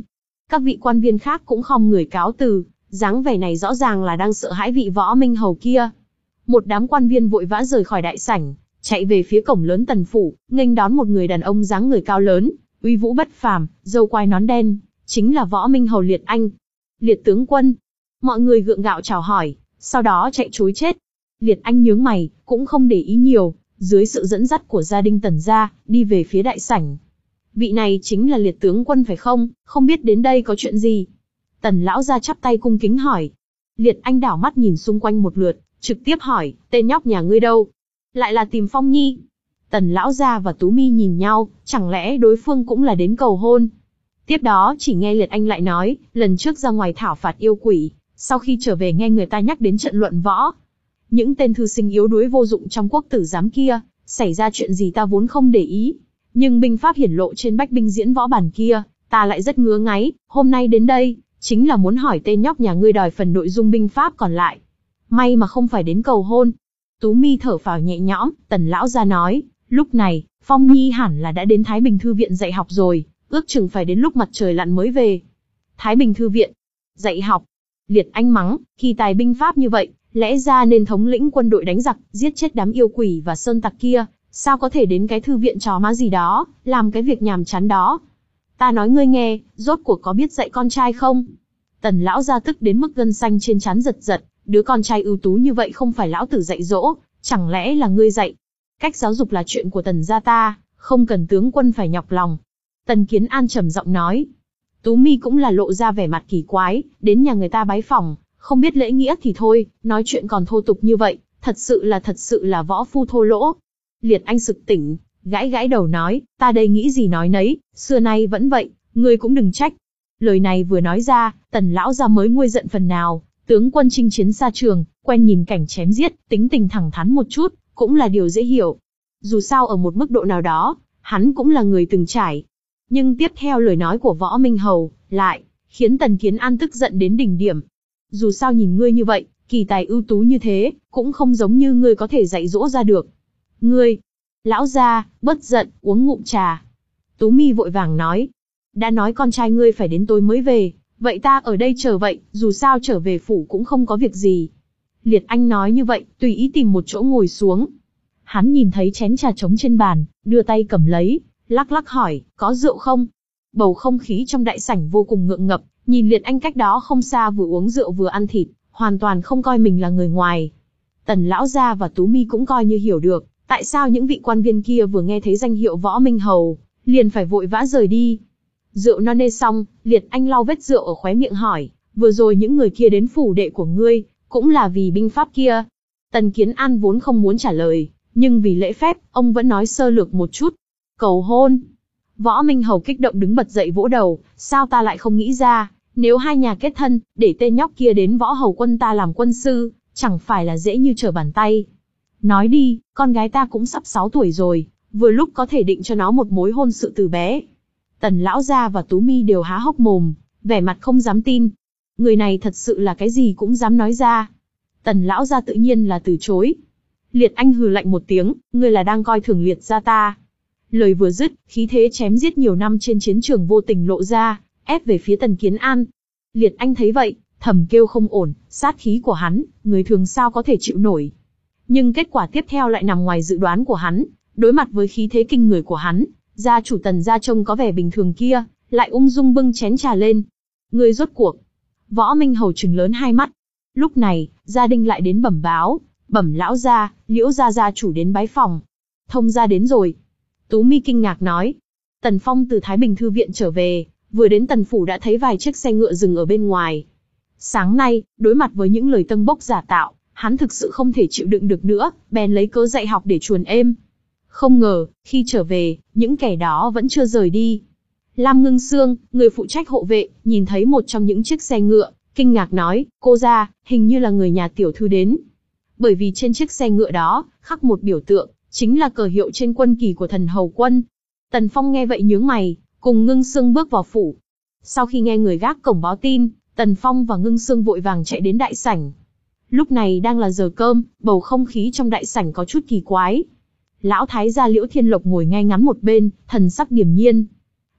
S1: Các vị quan viên khác cũng khom người cáo từ, dáng vẻ này rõ ràng là đang sợ hãi vị Võ Minh Hầu kia. Một đám quan viên vội vã rời khỏi đại sảnh, chạy về phía cổng lớn Tần phủ, nghênh đón một người đàn ông dáng người cao lớn, uy vũ bất phàm, râu quai nón đen, chính là Võ Minh Hầu Liệt Anh. Liệt tướng quân. Mọi người gượng gạo chào hỏi, sau đó chạy trối chết. Liệt Anh nhướng mày, cũng không để ý nhiều, dưới sự dẫn dắt của gia đình Tần gia, đi về phía đại sảnh. Vị này chính là Liệt tướng quân phải không, không biết đến đây có chuyện gì? Tần lão gia chắp tay cung kính hỏi. Liệt Anh đảo mắt nhìn xung quanh một lượt, trực tiếp hỏi, tên nhóc nhà ngươi đâu? Lại là tìm Phong Nhi. Tần lão gia và Tú Mi nhìn nhau, chẳng lẽ đối phương cũng là đến cầu hôn? Tiếp đó chỉ nghe Liệt Anh lại nói, lần trước ra ngoài thảo phạt yêu quỷ, sau khi trở về nghe người ta nhắc đến trận luận võ. Những tên thư sinh yếu đuối vô dụng trong quốc tử giám kia, xảy ra chuyện gì ta vốn không để ý. Nhưng binh pháp hiển lộ trên bách binh diễn võ bàn kia, ta lại rất ngứa ngáy, hôm nay đến đây, chính là muốn hỏi tên nhóc nhà ngươi đòi phần nội dung binh pháp còn lại. May mà không phải đến cầu hôn. Tú Mi thở phào nhẹ nhõm, Tần lão gia nói, lúc này, Phong Nhi hẳn là đã đến Thái Bình Thư viện dạy học rồi, ước chừng phải đến lúc mặt trời lặn mới về. Thái Bình Thư viện, dạy học. Liệt Anh mắng, khi tài binh pháp như vậy, lẽ ra nên thống lĩnh quân đội đánh giặc, giết chết đám yêu quỷ và sơn tặc kia, sao có thể đến cái thư viện chó má gì đó, làm cái việc nhàm chán đó. Ta nói ngươi nghe, rốt cuộc có biết dạy con trai không? Tần lão gia tức đến mức gân xanh trên trán giật giật, đứa con trai ưu tú như vậy không phải lão tử dạy dỗ, chẳng lẽ là ngươi dạy? Cách giáo dục là chuyện của Tần gia ta, không cần tướng quân phải nhọc lòng. Tần Kiến An trầm giọng nói. Tú Mi cũng là lộ ra vẻ mặt kỳ quái, đến nhà người ta bái phỏng, không biết lễ nghĩa thì thôi, nói chuyện còn thô tục như vậy, thật sự là thật sự là võ phu thô lỗ. Liệt Anh sực tỉnh, gãi gãi đầu nói, ta đây nghĩ gì nói nấy, xưa nay vẫn vậy, ngươi cũng đừng trách. Lời này vừa nói ra, Tần lão gia mới nguôi giận phần nào, tướng quân chinh chiến xa trường, quen nhìn cảnh chém giết, tính tình thẳng thắn một chút, cũng là điều dễ hiểu. Dù sao ở một mức độ nào đó, hắn cũng là người từng trải. Nhưng tiếp theo lời nói của Võ Minh Hầu, lại, khiến Tần Kiến An tức giận đến đỉnh điểm. Dù sao nhìn ngươi như vậy, kỳ tài ưu tú như thế, cũng không giống như ngươi có thể dạy dỗ ra được. Ngươi, lão gia, bớt giận, uống ngụm trà. Tú Mi vội vàng nói, đã nói con trai ngươi phải đến tối mới về, vậy ta ở đây chờ vậy, dù sao trở về phủ cũng không có việc gì. Liệt Anh nói như vậy, tùy ý tìm một chỗ ngồi xuống. Hắn nhìn thấy chén trà trống trên bàn, đưa tay cầm lấy, lắc lắc hỏi, có rượu không? Bầu không khí trong đại sảnh vô cùng ngượng ngập, nhìn Liệt Anh cách đó không xa vừa uống rượu vừa ăn thịt, hoàn toàn không coi mình là người ngoài. Tần lão gia và Tú Mi cũng coi như hiểu được, tại sao những vị quan viên kia vừa nghe thấy danh hiệu Võ Minh Hầu, liền phải vội vã rời đi. Rượu no nê xong, Liệt Anh lau vết rượu ở khóe miệng hỏi, vừa rồi những người kia đến phủ đệ của ngươi, cũng là vì binh pháp kia. Tần Kiến An vốn không muốn trả lời, nhưng vì lễ phép, ông vẫn nói sơ lược một chút. Cầu hôn. Võ Minh Hầu kích động đứng bật dậy vỗ đầu, sao ta lại không nghĩ ra, nếu hai nhà kết thân, để tên nhóc kia đến Võ Hầu quân ta làm quân sư, chẳng phải là dễ như trở bàn tay. Nói đi, con gái ta cũng sắp sáu tuổi rồi, vừa lúc có thể định cho nó một mối hôn sự từ bé. Tần lão gia và Tú Mi đều há hốc mồm, vẻ mặt không dám tin. Người này thật sự là cái gì cũng dám nói ra. Tần lão gia tự nhiên là từ chối. Liệt Anh hừ lạnh một tiếng, ngươi là đang coi thường Liệt gia ta. Lời vừa dứt, khí thế chém giết nhiều năm trên chiến trường vô tình lộ ra, ép về phía Tần Kiến An. Liệt Anh thấy vậy, thầm kêu không ổn, sát khí của hắn, người thường sao có thể chịu nổi. Nhưng kết quả tiếp theo lại nằm ngoài dự đoán của hắn, đối mặt với khí thế kinh người của hắn, gia chủ Tần gia trông có vẻ bình thường kia, lại ung dung bưng chén trà lên. Ngươi rốt cuộc. Võ Minh Hầu trừng lớn hai mắt. Lúc này, gia đình lại đến bẩm báo, bẩm lão gia, Liễu gia gia chủ đến bái phòng. Thông gia đến rồi. Tú Mi kinh ngạc nói. Tần Phong từ Thái Bình Thư viện trở về, vừa đến Tần phủ đã thấy vài chiếc xe ngựa dừng ở bên ngoài. Sáng nay, đối mặt với những lời tâng bốc giả tạo, hắn thực sự không thể chịu đựng được nữa, bèn lấy cớ dạy học để chuồn êm. Không ngờ, khi trở về, những kẻ đó vẫn chưa rời đi. Lam Ngưng Sương, người phụ trách hộ vệ, nhìn thấy một trong những chiếc xe ngựa, kinh ngạc nói, cô ra, hình như là người nhà tiểu thư đến. Bởi vì trên chiếc xe ngựa đó, khắc một biểu tượng, chính là cờ hiệu trên quân kỳ của thần hầu quân. Tần Phong nghe vậy nhướng mày, cùng Ngưng Sương bước vào phủ. Sau khi nghe người gác cổng báo tin, Tần Phong và Ngưng Sương vội vàng chạy đến đại sảnh. Lúc này đang là giờ cơm, bầu không khí trong đại sảnh có chút kỳ quái. Lão thái gia Liễu Thiên Lộc ngồi ngay ngắn một bên, thần sắc điềm nhiên.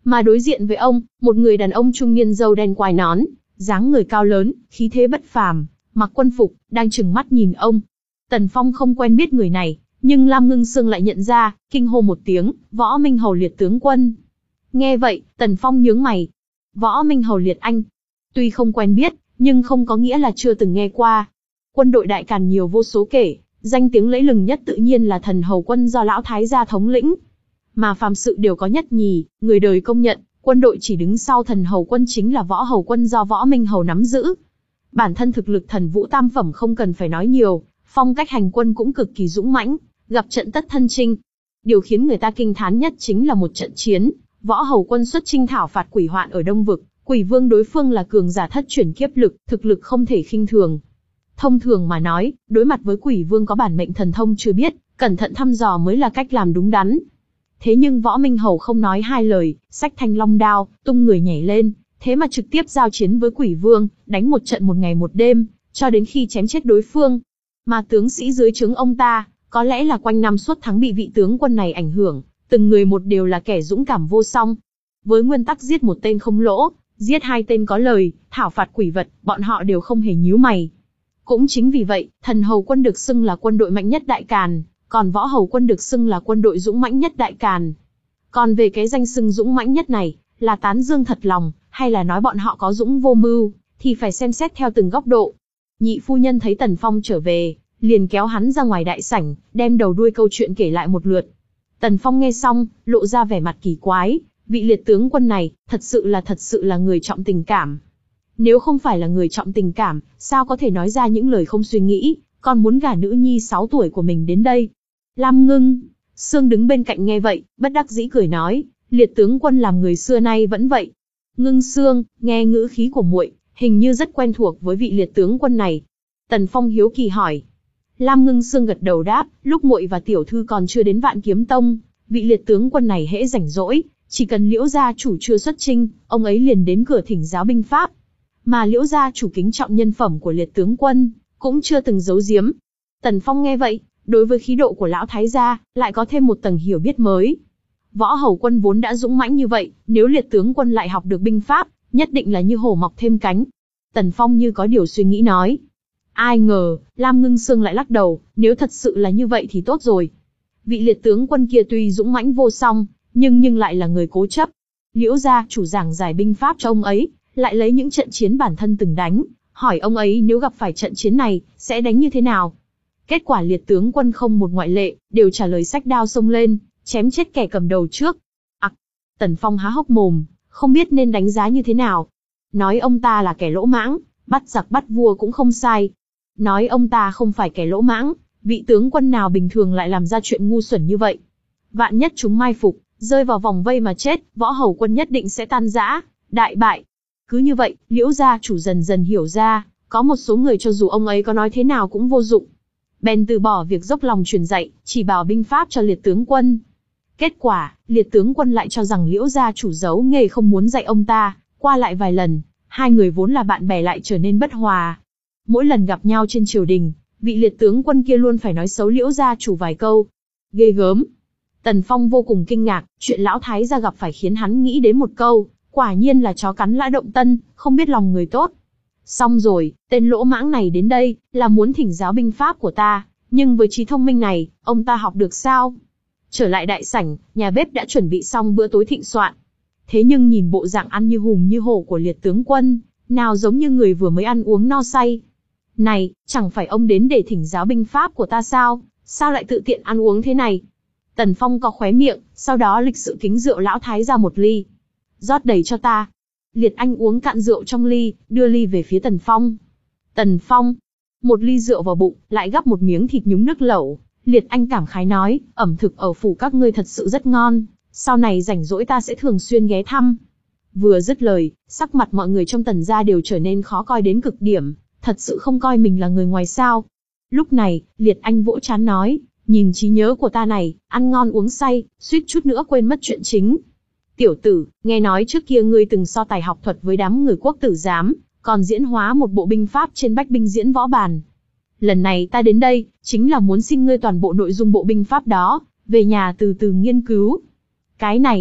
S1: Mà đối diện với ông, một người đàn ông trung niên râu đen quai nón, dáng người cao lớn, khí thế bất phàm, mặc quân phục, đang trừng mắt nhìn ông. Tần Phong không quen biết người này, nhưng Lam Ngưng Sương lại nhận ra, kinh hô một tiếng, Võ Minh Hầu Liệt tướng quân. Nghe vậy, Tần Phong nhướng mày. Võ Minh Hầu Liệt anh. Tuy không quen biết, nhưng không có nghĩa là chưa từng nghe qua. Quân đội Đại Càn nhiều vô số kể, danh tiếng lẫy lừng nhất tự nhiên là Thần Hầu quân do lão thái gia thống lĩnh. Mà phàm sự đều có nhất nhì, người đời công nhận, quân đội chỉ đứng sau Thần Hầu quân chính là Võ Hầu quân do Võ Minh Hầu nắm giữ. Bản thân thực lực thần vũ tam phẩm không cần phải nói nhiều, phong cách hành quân cũng cực kỳ dũng mãnh, gặp trận tất thân chinh. Điều khiến người ta kinh thán nhất chính là một trận chiến, Võ Hầu quân xuất chinh thảo phạt quỷ hoạn ở Đông Vực, quỷ vương đối phương là cường giả thất chuyển kiếp lực, thực lực không thể khinh thường. Thông thường mà nói, đối mặt với quỷ vương có bản mệnh thần thông chưa biết, cẩn thận thăm dò mới là cách làm đúng đắn. Thế nhưng Võ Minh Hầu không nói hai lời, xách thanh long đao, tung người nhảy lên, thế mà trực tiếp giao chiến với quỷ vương, đánh một trận một ngày một đêm, cho đến khi chém chết đối phương. Mà tướng sĩ dưới trướng ông ta, có lẽ là quanh năm suốt tháng bị vị tướng quân này ảnh hưởng, từng người một đều là kẻ dũng cảm vô song. Với nguyên tắc giết một tên không lỗ, giết hai tên có lời, thảo phạt quỷ vật, bọn họ đều không hề nhíu mày. Cũng chính vì vậy, Thần Hầu quân được xưng là quân đội mạnh nhất Đại Càn, còn Võ Hầu quân được xưng là quân đội dũng mãnh nhất Đại Càn. Còn về cái danh xưng dũng mãnh nhất này, là tán dương thật lòng, hay là nói bọn họ có dũng vô mưu, thì phải xem xét theo từng góc độ. Nhị phu nhân thấy Tần Phong trở về, liền kéo hắn ra ngoài đại sảnh, đem đầu đuôi câu chuyện kể lại một lượt. Tần Phong nghe xong, lộ ra vẻ mặt kỳ quái, vị liệt tướng quân này, thật sự là thật sự là người trọng tình cảm. Nếu không phải là người trọng tình cảm, sao có thể nói ra những lời không suy nghĩ, còn muốn gả nữ nhi sáu tuổi của mình đến đây. Lam Ngưng Sương đứng bên cạnh nghe vậy, bất đắc dĩ cười nói, liệt tướng quân làm người xưa nay vẫn vậy. Ngưng Sương, nghe ngữ khí của muội, hình như rất quen thuộc với vị liệt tướng quân này. Tần Phong hiếu kỳ hỏi. Lam Ngưng Sương gật đầu đáp, lúc muội và tiểu thư còn chưa đến Vạn Kiếm Tông, vị liệt tướng quân này hễ rảnh rỗi, chỉ cần Liễu gia chủ chưa xuất chinh, ông ấy liền đến cửa thỉnh giáo binh pháp. Mà Liễu gia chủ kính trọng nhân phẩm của liệt tướng quân, cũng chưa từng giấu giếm. Tần Phong nghe vậy, đối với khí độ của lão thái gia, lại có thêm một tầng hiểu biết mới. Võ Hầu quân vốn đã dũng mãnh như vậy, nếu liệt tướng quân lại học được binh pháp, nhất định là như hổ mọc thêm cánh. Tần Phong như có điều suy nghĩ nói. Ai ngờ, Lam Ngưng Sương lại lắc đầu, nếu thật sự là như vậy thì tốt rồi. Vị liệt tướng quân kia tuy dũng mãnh vô song, nhưng nhưng lại là người cố chấp. Liễu gia chủ giảng giải binh pháp cho ông ấy, lại lấy những trận chiến bản thân từng đánh, hỏi ông ấy nếu gặp phải trận chiến này, sẽ đánh như thế nào. Kết quả liệt tướng quân không một ngoại lệ, đều trả lời xách đao xông lên, chém chết kẻ cầm đầu trước. Ặc, Tần Phong há hốc mồm, không biết nên đánh giá như thế nào. Nói ông ta là kẻ lỗ mãng, bắt giặc bắt vua cũng không sai. Nói ông ta không phải kẻ lỗ mãng, vị tướng quân nào bình thường lại làm ra chuyện ngu xuẩn như vậy. Vạn nhất chúng mai phục, rơi vào vòng vây mà chết, Võ Hầu quân nhất định sẽ tan rã, đại bại. Cứ như vậy, Liễu gia chủ dần dần hiểu ra, có một số người cho dù ông ấy có nói thế nào cũng vô dụng. Bèn từ bỏ việc dốc lòng truyền dạy, chỉ bảo binh pháp cho liệt tướng quân. Kết quả, liệt tướng quân lại cho rằng Liễu gia chủ giấu nghề không muốn dạy ông ta, qua lại vài lần, hai người vốn là bạn bè lại trở nên bất hòa. Mỗi lần gặp nhau trên triều đình, vị liệt tướng quân kia luôn phải nói xấu Liễu gia chủ vài câu. Ghê gớm. Tần Phong vô cùng kinh ngạc, chuyện lão thái gia gặp phải khiến hắn nghĩ đến một câu, quả nhiên là chó cắn lã động tân, không biết lòng người tốt. Xong rồi, tên lỗ mãng này đến đây, là muốn thỉnh giáo binh pháp của ta, nhưng với trí thông minh này, ông ta học được sao? Trở lại đại sảnh, nhà bếp đã chuẩn bị xong bữa tối thịnh soạn. Thế nhưng nhìn bộ dạng ăn như hùm như hổ của liệt tướng quân, nào giống như người vừa mới ăn uống no say. Này, chẳng phải ông đến để thỉnh giáo binh pháp của ta sao? Sao lại tự tiện ăn uống thế này? Tần Phong có khóe miệng, sau đó lịch sự kính rượu lão thái ra một ly. Rót đầy cho ta. Liệt Anh uống cạn rượu trong ly, đưa ly về phía Tần Phong. Tần Phong, một ly rượu vào bụng, lại gắp một miếng thịt nhúng nước lẩu. Liệt Anh cảm khái nói, ẩm thực ở phủ các ngươi thật sự rất ngon, sau này rảnh rỗi ta sẽ thường xuyên ghé thăm. Vừa dứt lời, sắc mặt mọi người trong Tần gia đều trở nên khó coi đến cực điểm, thật sự không coi mình là người ngoài sao. Lúc này, Liệt Anh vỗ trán nói, nhìn trí nhớ của ta này, ăn ngon uống say, suýt chút nữa quên mất chuyện chính. Tiểu tử, nghe nói trước kia ngươi từng so tài học thuật với đám người quốc tử giám, còn diễn hóa một bộ binh pháp trên bách binh diễn võ bàn. Lần này ta đến đây, chính là muốn xin ngươi toàn bộ nội dung bộ binh pháp đó, về nhà từ từ nghiên cứu. Cái này,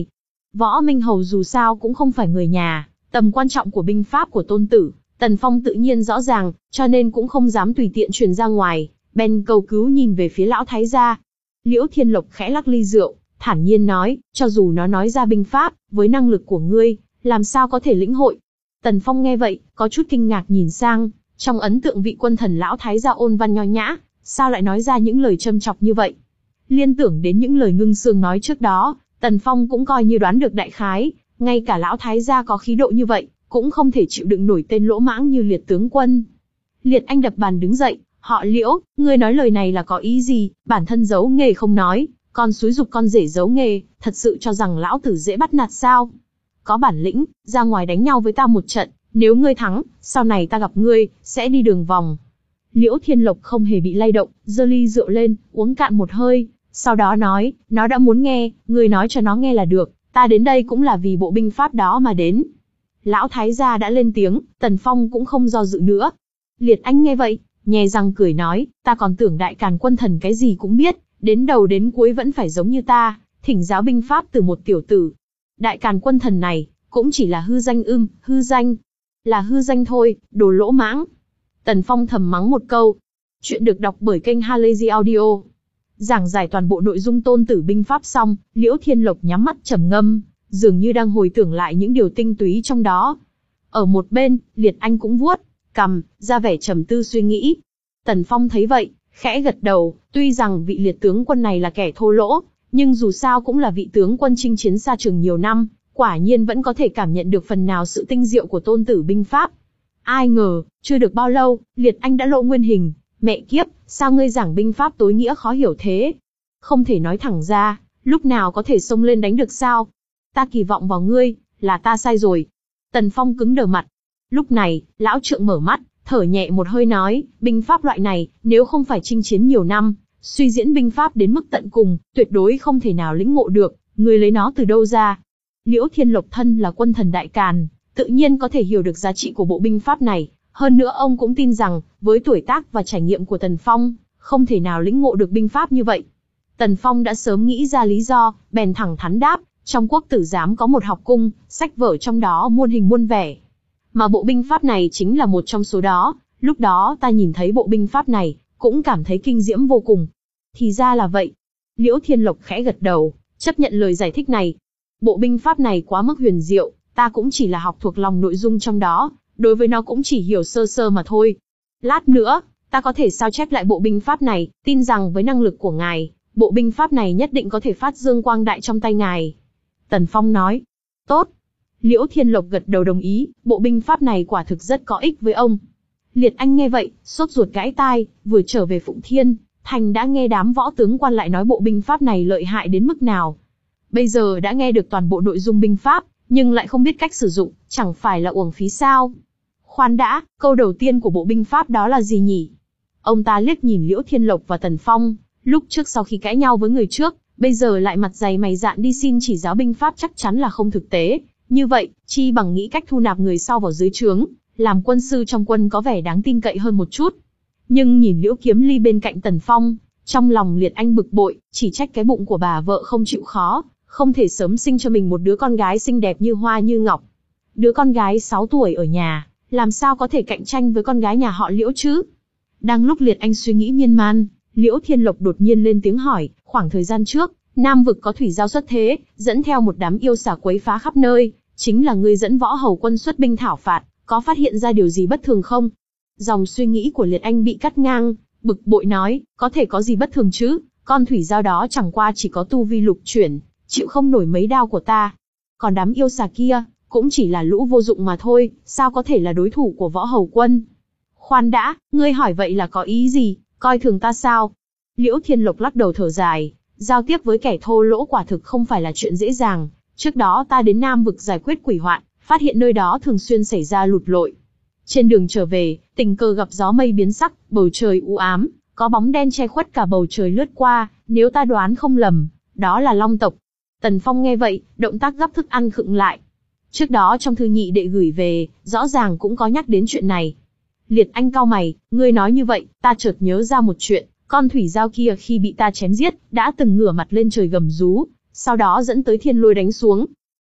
S1: Võ Minh Hầu dù sao cũng không phải người nhà, tầm quan trọng của binh pháp của tôn tử, Tần Phong tự nhiên rõ ràng, cho nên cũng không dám tùy tiện truyền ra ngoài, bèn cầu cứu nhìn về phía lão thái gia. Liễu Thiên Lộc khẽ lắc ly rượu, thản nhiên nói, cho dù nó nói ra binh pháp, với năng lực của ngươi, làm sao có thể lĩnh hội. Tần Phong nghe vậy, có chút kinh ngạc nhìn sang, trong ấn tượng vị quân thần lão thái gia ôn văn nho nhã, sao lại nói ra những lời châm chọc như vậy. Liên tưởng đến những lời Ngưng Sương nói trước đó, Tần Phong cũng coi như đoán được đại khái, ngay cả lão thái gia có khí độ như vậy, cũng không thể chịu đựng nổi tên lỗ mãng như Liệt tướng quân. Liệt Anh đập bàn đứng dậy, họ Liễu, ngươi nói lời này là có ý gì, bản thân giấu nghề không nói, còn xúi giục con rể giấu nghề, thật sự cho rằng lão tử dễ bắt nạt sao? Có bản lĩnh, ra ngoài đánh nhau với ta một trận, nếu ngươi thắng, sau này ta gặp ngươi, sẽ đi đường vòng. Liễu Thiên Lộc không hề bị lay động, giơ ly rượu lên, uống cạn một hơi, sau đó nói, nó đã muốn nghe, ngươi nói cho nó nghe là được, ta đến đây cũng là vì bộ binh pháp đó mà đến. Lão thái gia đã lên tiếng, Tần Phong cũng không do dự nữa. Liệt Anh nghe vậy, nhè răng cười nói, ta còn tưởng Đại Càn quân thần cái gì cũng biết, đến đầu đến cuối vẫn phải giống như ta, thỉnh giáo binh pháp từ một tiểu tử. Đại Càn quân thần này, cũng chỉ là hư danh ưm, hư danh. Là hư danh thôi, đồ lỗ mãng. Tần Phong thầm mắng một câu. Chuyện được đọc bởi kênh Halazy Audio. Giảng giải toàn bộ nội dung tôn tử binh pháp xong, Liễu Thiên Lộc nhắm mắt trầm ngâm, dường như đang hồi tưởng lại những điều tinh túy trong đó. Ở một bên, Liệt Anh cũng vuốt cằm, ra vẻ trầm tư suy nghĩ. Tần Phong thấy vậy, khẽ gật đầu, tuy rằng vị Liệt tướng quân này là kẻ thô lỗ, nhưng dù sao cũng là vị tướng quân chinh chiến xa trường nhiều năm, quả nhiên vẫn có thể cảm nhận được phần nào sự tinh diệu của tôn tử binh pháp. Ai ngờ, chưa được bao lâu, Liệt Anh đã lộ nguyên hình. Mẹ kiếp, sao ngươi giảng binh pháp tối nghĩa khó hiểu thế? Không thể nói thẳng ra, lúc nào có thể xông lên đánh được sao? Ta kỳ vọng vào ngươi, là ta sai rồi. Tần Phong cứng đờ mặt. Lúc này, lão trượng mở mắt, thở nhẹ một hơi nói, binh pháp loại này, nếu không phải chinh chiến nhiều năm, suy diễn binh pháp đến mức tận cùng, tuyệt đối không thể nào lĩnh ngộ được, ngươi lấy nó từ đâu ra? Liễu Thiên Lộc thân là quân thần Đại Càn, tự nhiên có thể hiểu được giá trị của bộ binh pháp này. Hơn nữa ông cũng tin rằng, với tuổi tác và trải nghiệm của Tần Phong, không thể nào lĩnh ngộ được binh pháp như vậy. Tần Phong đã sớm nghĩ ra lý do, bèn thẳng thắn đáp, trong quốc tử giám có một học cung, sách vở trong đó muôn hình muôn vẻ. Mà bộ binh pháp này chính là một trong số đó, lúc đó ta nhìn thấy bộ binh pháp này, cũng cảm thấy kinh diễm vô cùng. Thì ra là vậy. Liễu Thiên Lộc khẽ gật đầu, chấp nhận lời giải thích này. Bộ binh pháp này quá mức huyền diệu, ta cũng chỉ là học thuộc lòng nội dung trong đó, đối với nó cũng chỉ hiểu sơ sơ mà thôi. Lát nữa, ta có thể sao chép lại bộ binh pháp này, tin rằng với năng lực của ngài, bộ binh pháp này nhất định có thể phát dương quang đại trong tay ngài. Tần Phong nói, tốt. Liễu Thiên Lộc gật đầu đồng ý, bộ binh pháp này quả thực rất có ích với ông. Liệt Anh nghe vậy, sốt ruột gãi tai, vừa trở về Phụng Thiên, thành đã nghe đám võ tướng quan lại nói bộ binh pháp này lợi hại đến mức nào. Bây giờ đã nghe được toàn bộ nội dung binh pháp, nhưng lại không biết cách sử dụng, chẳng phải là uổng phí sao? Khoan đã, câu đầu tiên của bộ binh pháp đó là gì nhỉ? Ông ta liếc nhìn Liễu Thiên Lộc và Tần Phong, lúc trước sau khi cãi nhau với người trước, bây giờ lại mặt dày mày dạn đi xin chỉ giáo binh pháp chắc chắn là không thực tế. Như vậy, chi bằng nghĩ cách thu nạp người sau vào dưới trướng, làm quân sư trong quân có vẻ đáng tin cậy hơn một chút. Nhưng nhìn Liễu Kiếm Ly bên cạnh Tần Phong, trong lòng Liệt Anh bực bội, chỉ trách cái bụng của bà vợ không chịu khó, không thể sớm sinh cho mình một đứa con gái xinh đẹp như hoa như ngọc. Đứa con gái sáu tuổi ở nhà, làm sao có thể cạnh tranh với con gái nhà họ Liễu chứ? Đang lúc Liệt Anh suy nghĩ miên man, Liễu Thiên Lộc đột nhiên lên tiếng hỏi, khoảng thời gian trước, Nam vực có thủy giao xuất thế, dẫn theo một đám yêu xà quấy phá khắp nơi, chính là ngươi dẫn võ hầu quân xuất binh thảo phạt, có phát hiện ra điều gì bất thường không? Dòng suy nghĩ của Liệt Anh bị cắt ngang, bực bội nói, có thể có gì bất thường chứ, con thủy giao đó chẳng qua chỉ có tu vi lục chuyển, chịu không nổi mấy đao của ta. Còn đám yêu xà kia, cũng chỉ là lũ vô dụng mà thôi, sao có thể là đối thủ của võ hầu quân? Khoan đã, ngươi hỏi vậy là có ý gì, coi thường ta sao? Liễu Thiên Lộc lắc đầu thở dài, giao tiếp với kẻ thô lỗ quả thực không phải là chuyện dễ dàng. Trước đó ta đến Nam vực giải quyết quỷ hoạn, phát hiện nơi đó thường xuyên xảy ra lụt lội. Trên đường trở về, tình cờ gặp gió mây biến sắc, bầu trời u ám, có bóng đen che khuất cả bầu trời lướt qua, nếu ta đoán không lầm, đó là Long tộc. Tần Phong nghe vậy, động tác gắp thức ăn khựng lại. Trước đó trong thư nhị đệ gửi về, rõ ràng cũng có nhắc đến chuyện này. Liệt Anh cau mày, ngươi nói như vậy, ta chợt nhớ ra một chuyện, con thủy giao kia khi bị ta chém giết, đã từng ngửa mặt lên trời gầm rú, sau đó dẫn tới thiên lôi đánh xuống.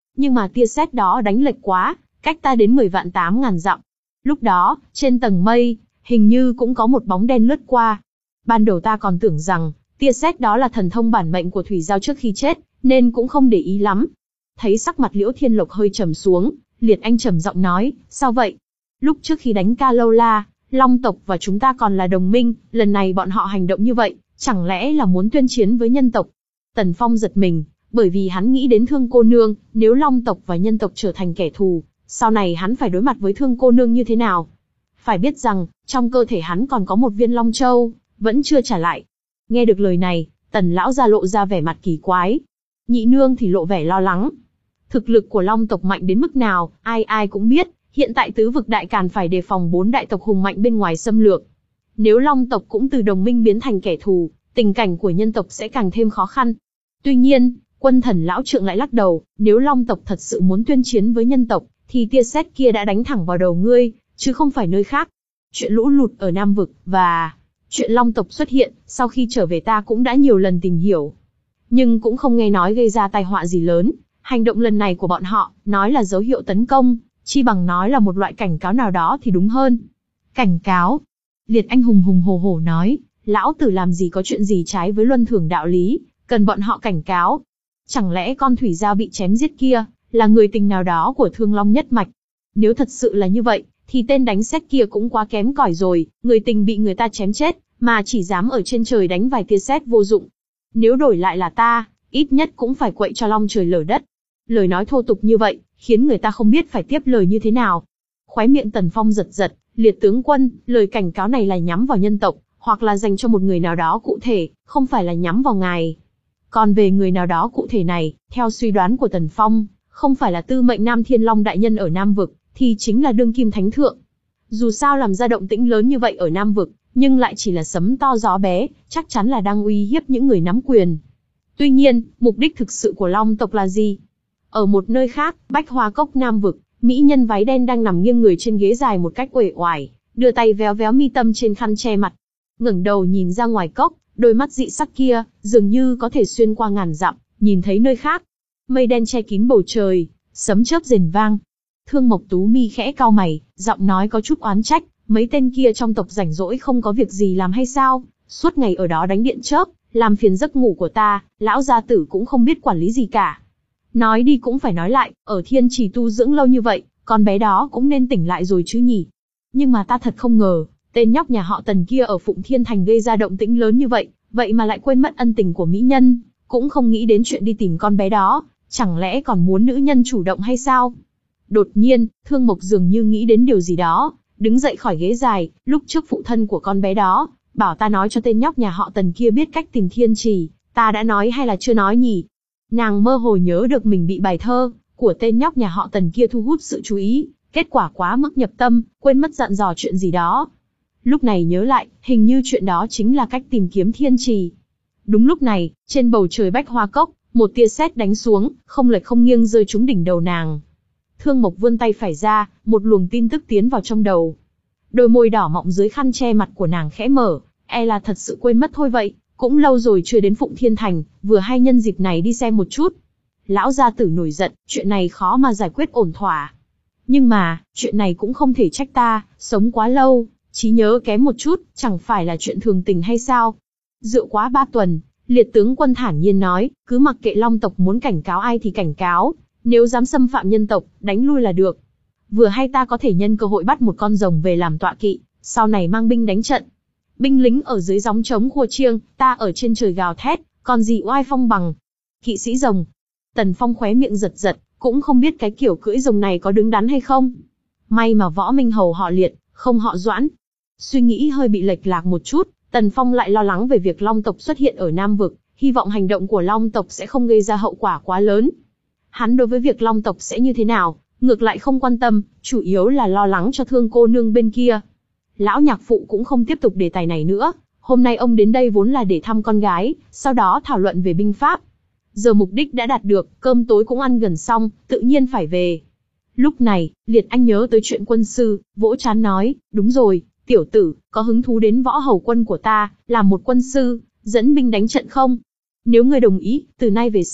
S1: Nhưng mà tia sét đó đánh lệch quá, cách ta đến mười vạn tám ngàn dặm. Lúc đó, trên tầng mây, hình như cũng có một bóng đen lướt qua. Ban đầu ta còn tưởng rằng, tia sét đó là thần thông bản mệnh của Thủy Giao trước khi chết, nên cũng không để ý lắm. Thấy sắc mặt Liễu Thiên Lộc hơi trầm xuống, Liệt Anh trầm giọng nói, sao vậy? Lúc trước khi đánh Ca Lâu La, Long tộc và chúng ta còn là đồng minh, lần này bọn họ hành động như vậy, chẳng lẽ là muốn tuyên chiến với nhân tộc? Tần Phong giật mình, bởi vì hắn nghĩ đến Thương cô nương, nếu Long tộc và nhân tộc trở thành kẻ thù, sau này hắn phải đối mặt với Thương cô nương như thế nào? Phải biết rằng, trong cơ thể hắn còn có một viên Long Châu, vẫn chưa trả lại. Nghe được lời này, Tần lão gia lộ ra vẻ mặt kỳ quái. Nhị nương thì lộ vẻ lo lắng. Thực lực của Long tộc mạnh đến mức nào, ai ai cũng biết, hiện tại tứ vực đại càn phải đề phòng bốn đại tộc hùng mạnh bên ngoài xâm lược. Nếu Long tộc cũng từ đồng minh biến thành kẻ thù, tình cảnh của nhân tộc sẽ càng thêm khó khăn. Tuy nhiên, Quân Thần lão trượng lại lắc đầu, nếu Long tộc thật sự muốn tuyên chiến với nhân tộc, thì tia sét kia đã đánh thẳng vào đầu ngươi, chứ không phải nơi khác. Chuyện lũ lụt ở Nam vực và chuyện Long tộc xuất hiện, sau khi trở về ta cũng đã nhiều lần tìm hiểu, nhưng cũng không nghe nói gây ra tai họa gì lớn. Hành động lần này của bọn họ, nói là dấu hiệu tấn công, chi bằng nói là một loại cảnh cáo nào đó thì đúng hơn. Cảnh cáo? Liệt Anh hùng hùng hổ hổ nói, lão tử làm gì có chuyện gì trái với luân thường đạo lý, cần bọn họ cảnh cáo? Chẳng lẽ con Thủy Giao bị chém giết kia, là người tình nào đó của Thương Long nhất mạch? Nếu thật sự là như vậy, thì tên đánh sét kia cũng quá kém cỏi rồi, người tình bị người ta chém chết, mà chỉ dám ở trên trời đánh vài tia sét vô dụng. Nếu đổi lại là ta, ít nhất cũng phải quậy cho long trời lở đất. Lời nói thô tục như vậy, khiến người ta không biết phải tiếp lời như thế nào. Khóe miệng Tần Phong giật giật, Liệt tướng quân, lời cảnh cáo này là nhắm vào nhân tộc, hoặc là dành cho một người nào đó cụ thể, không phải là nhắm vào ngài. Còn về người nào đó cụ thể này, theo suy đoán của Tần Phong, không phải là tư mệnh Nam Thiên Long đại nhân ở Nam vực, thì chính là đương kim thánh thượng. Dù sao làm ra động tĩnh lớn như vậy ở Nam vực, nhưng lại chỉ là sấm to gió bé, chắc chắn là đang uy hiếp những người nắm quyền. Tuy nhiên, mục đích thực sự của Long tộc là gì? Ở một nơi khác, Bách Hoa Cốc Nam vực, mỹ nhân váy đen đang nằm nghiêng người trên ghế dài một cách uể oải, đưa tay véo véo mi tâm trên khăn che mặt. Ngẩng đầu nhìn ra ngoài cốc, đôi mắt dị sắc kia, dường như có thể xuyên qua ngàn dặm, nhìn thấy nơi khác. Mây đen che kín bầu trời, sấm chớp rền vang. Thương Mộc Tú mi khẽ cau mày, giọng nói có chút oán trách, mấy tên kia trong tộc rảnh rỗi không có việc gì làm hay sao, suốt ngày ở đó đánh điện chớp, làm phiền giấc ngủ của ta, lão gia tử cũng không biết quản lý gì cả. Nói đi cũng phải nói lại, ở Thiên Trì tu dưỡng lâu như vậy, con bé đó cũng nên tỉnh lại rồi chứ nhỉ. Nhưng mà ta thật không ngờ, tên nhóc nhà họ Tần kia ở Phụng Thiên Thành gây ra động tĩnh lớn như vậy, vậy mà lại quên mất ân tình của mỹ nhân, cũng không nghĩ đến chuyện đi tìm con bé đó, chẳng lẽ còn muốn nữ nhân chủ động hay sao? Đột nhiên, Thương Mộc dường như nghĩ đến điều gì đó, đứng dậy khỏi ghế dài, lúc trước phụ thân của con bé đó, bảo ta nói cho tên nhóc nhà họ Tần kia biết cách tìm Thiên Trì, ta đã nói hay là chưa nói nhỉ? Nàng mơ hồ nhớ được mình bị bài thơ của tên nhóc nhà họ Tần kia thu hút sự chú ý, kết quả quá mức nhập tâm, quên mất dặn dò chuyện gì đó. Lúc này nhớ lại, hình như chuyện đó chính là cách tìm kiếm Thiên Trì. Đúng lúc này, trên bầu trời Bách Hoa Cốc, một tia sét đánh xuống, không lệch không nghiêng rơi trúng đỉnh đầu nàng. Thương Mộc vươn tay phải ra, một luồng tin tức tiến vào trong đầu. Đôi môi đỏ mọng dưới khăn che mặt của nàng khẽ mở, e là thật sự quên mất thôi vậy, cũng lâu rồi chưa đến Phụng Thiên Thành, vừa hay nhân dịp này đi xem một chút. Lão gia tử nổi giận, chuyện này khó mà giải quyết ổn thỏa. Nhưng mà, chuyện này cũng không thể trách ta, sống quá lâu, trí nhớ kém một chút, chẳng phải là chuyện thường tình hay sao? Rượu quá ba tuần, Liệt tướng quân thản nhiên nói, cứ mặc kệ Long tộc muốn cảnh cáo ai thì cảnh cáo, nếu dám xâm phạm nhân tộc, đánh lui là được. Vừa hay ta có thể nhân cơ hội bắt một con rồng về làm tọa kỵ, sau này mang binh đánh trận. Binh lính ở dưới gióng trống khua chiêng, ta ở trên trời gào thét, còn gì oai phong bằng kỵ sĩ rồng. Tần Phong khóe miệng giật giật, cũng không biết cái kiểu cưỡi rồng này có đứng đắn hay không. May mà Võ Minh Hầu họ Liệt, không họ Doãn. Suy nghĩ hơi bị lệch lạc một chút, Tần Phong lại lo lắng về việc Long tộc xuất hiện ở Nam vực, hy vọng hành động của Long tộc sẽ không gây ra hậu quả quá lớn. Hắn đối với việc Long tộc sẽ như thế nào, ngược lại không quan tâm, chủ yếu là lo lắng cho Thương cô nương bên kia. Lão nhạc phụ cũng không tiếp tục đề tài này nữa, hôm nay ông đến đây vốn là để thăm con gái, sau đó thảo luận về binh pháp. Giờ mục đích đã đạt được, cơm tối cũng ăn gần xong, tự nhiên phải về. Lúc này, Liệt Anh nhớ tới chuyện quân sư, vỗ trán nói, đúng rồi, tiểu tử, có hứng thú đến võ hầu quân của ta, làm một quân sư, dẫn binh đánh trận không? Nếu ngươi đồng ý, từ nay về sau,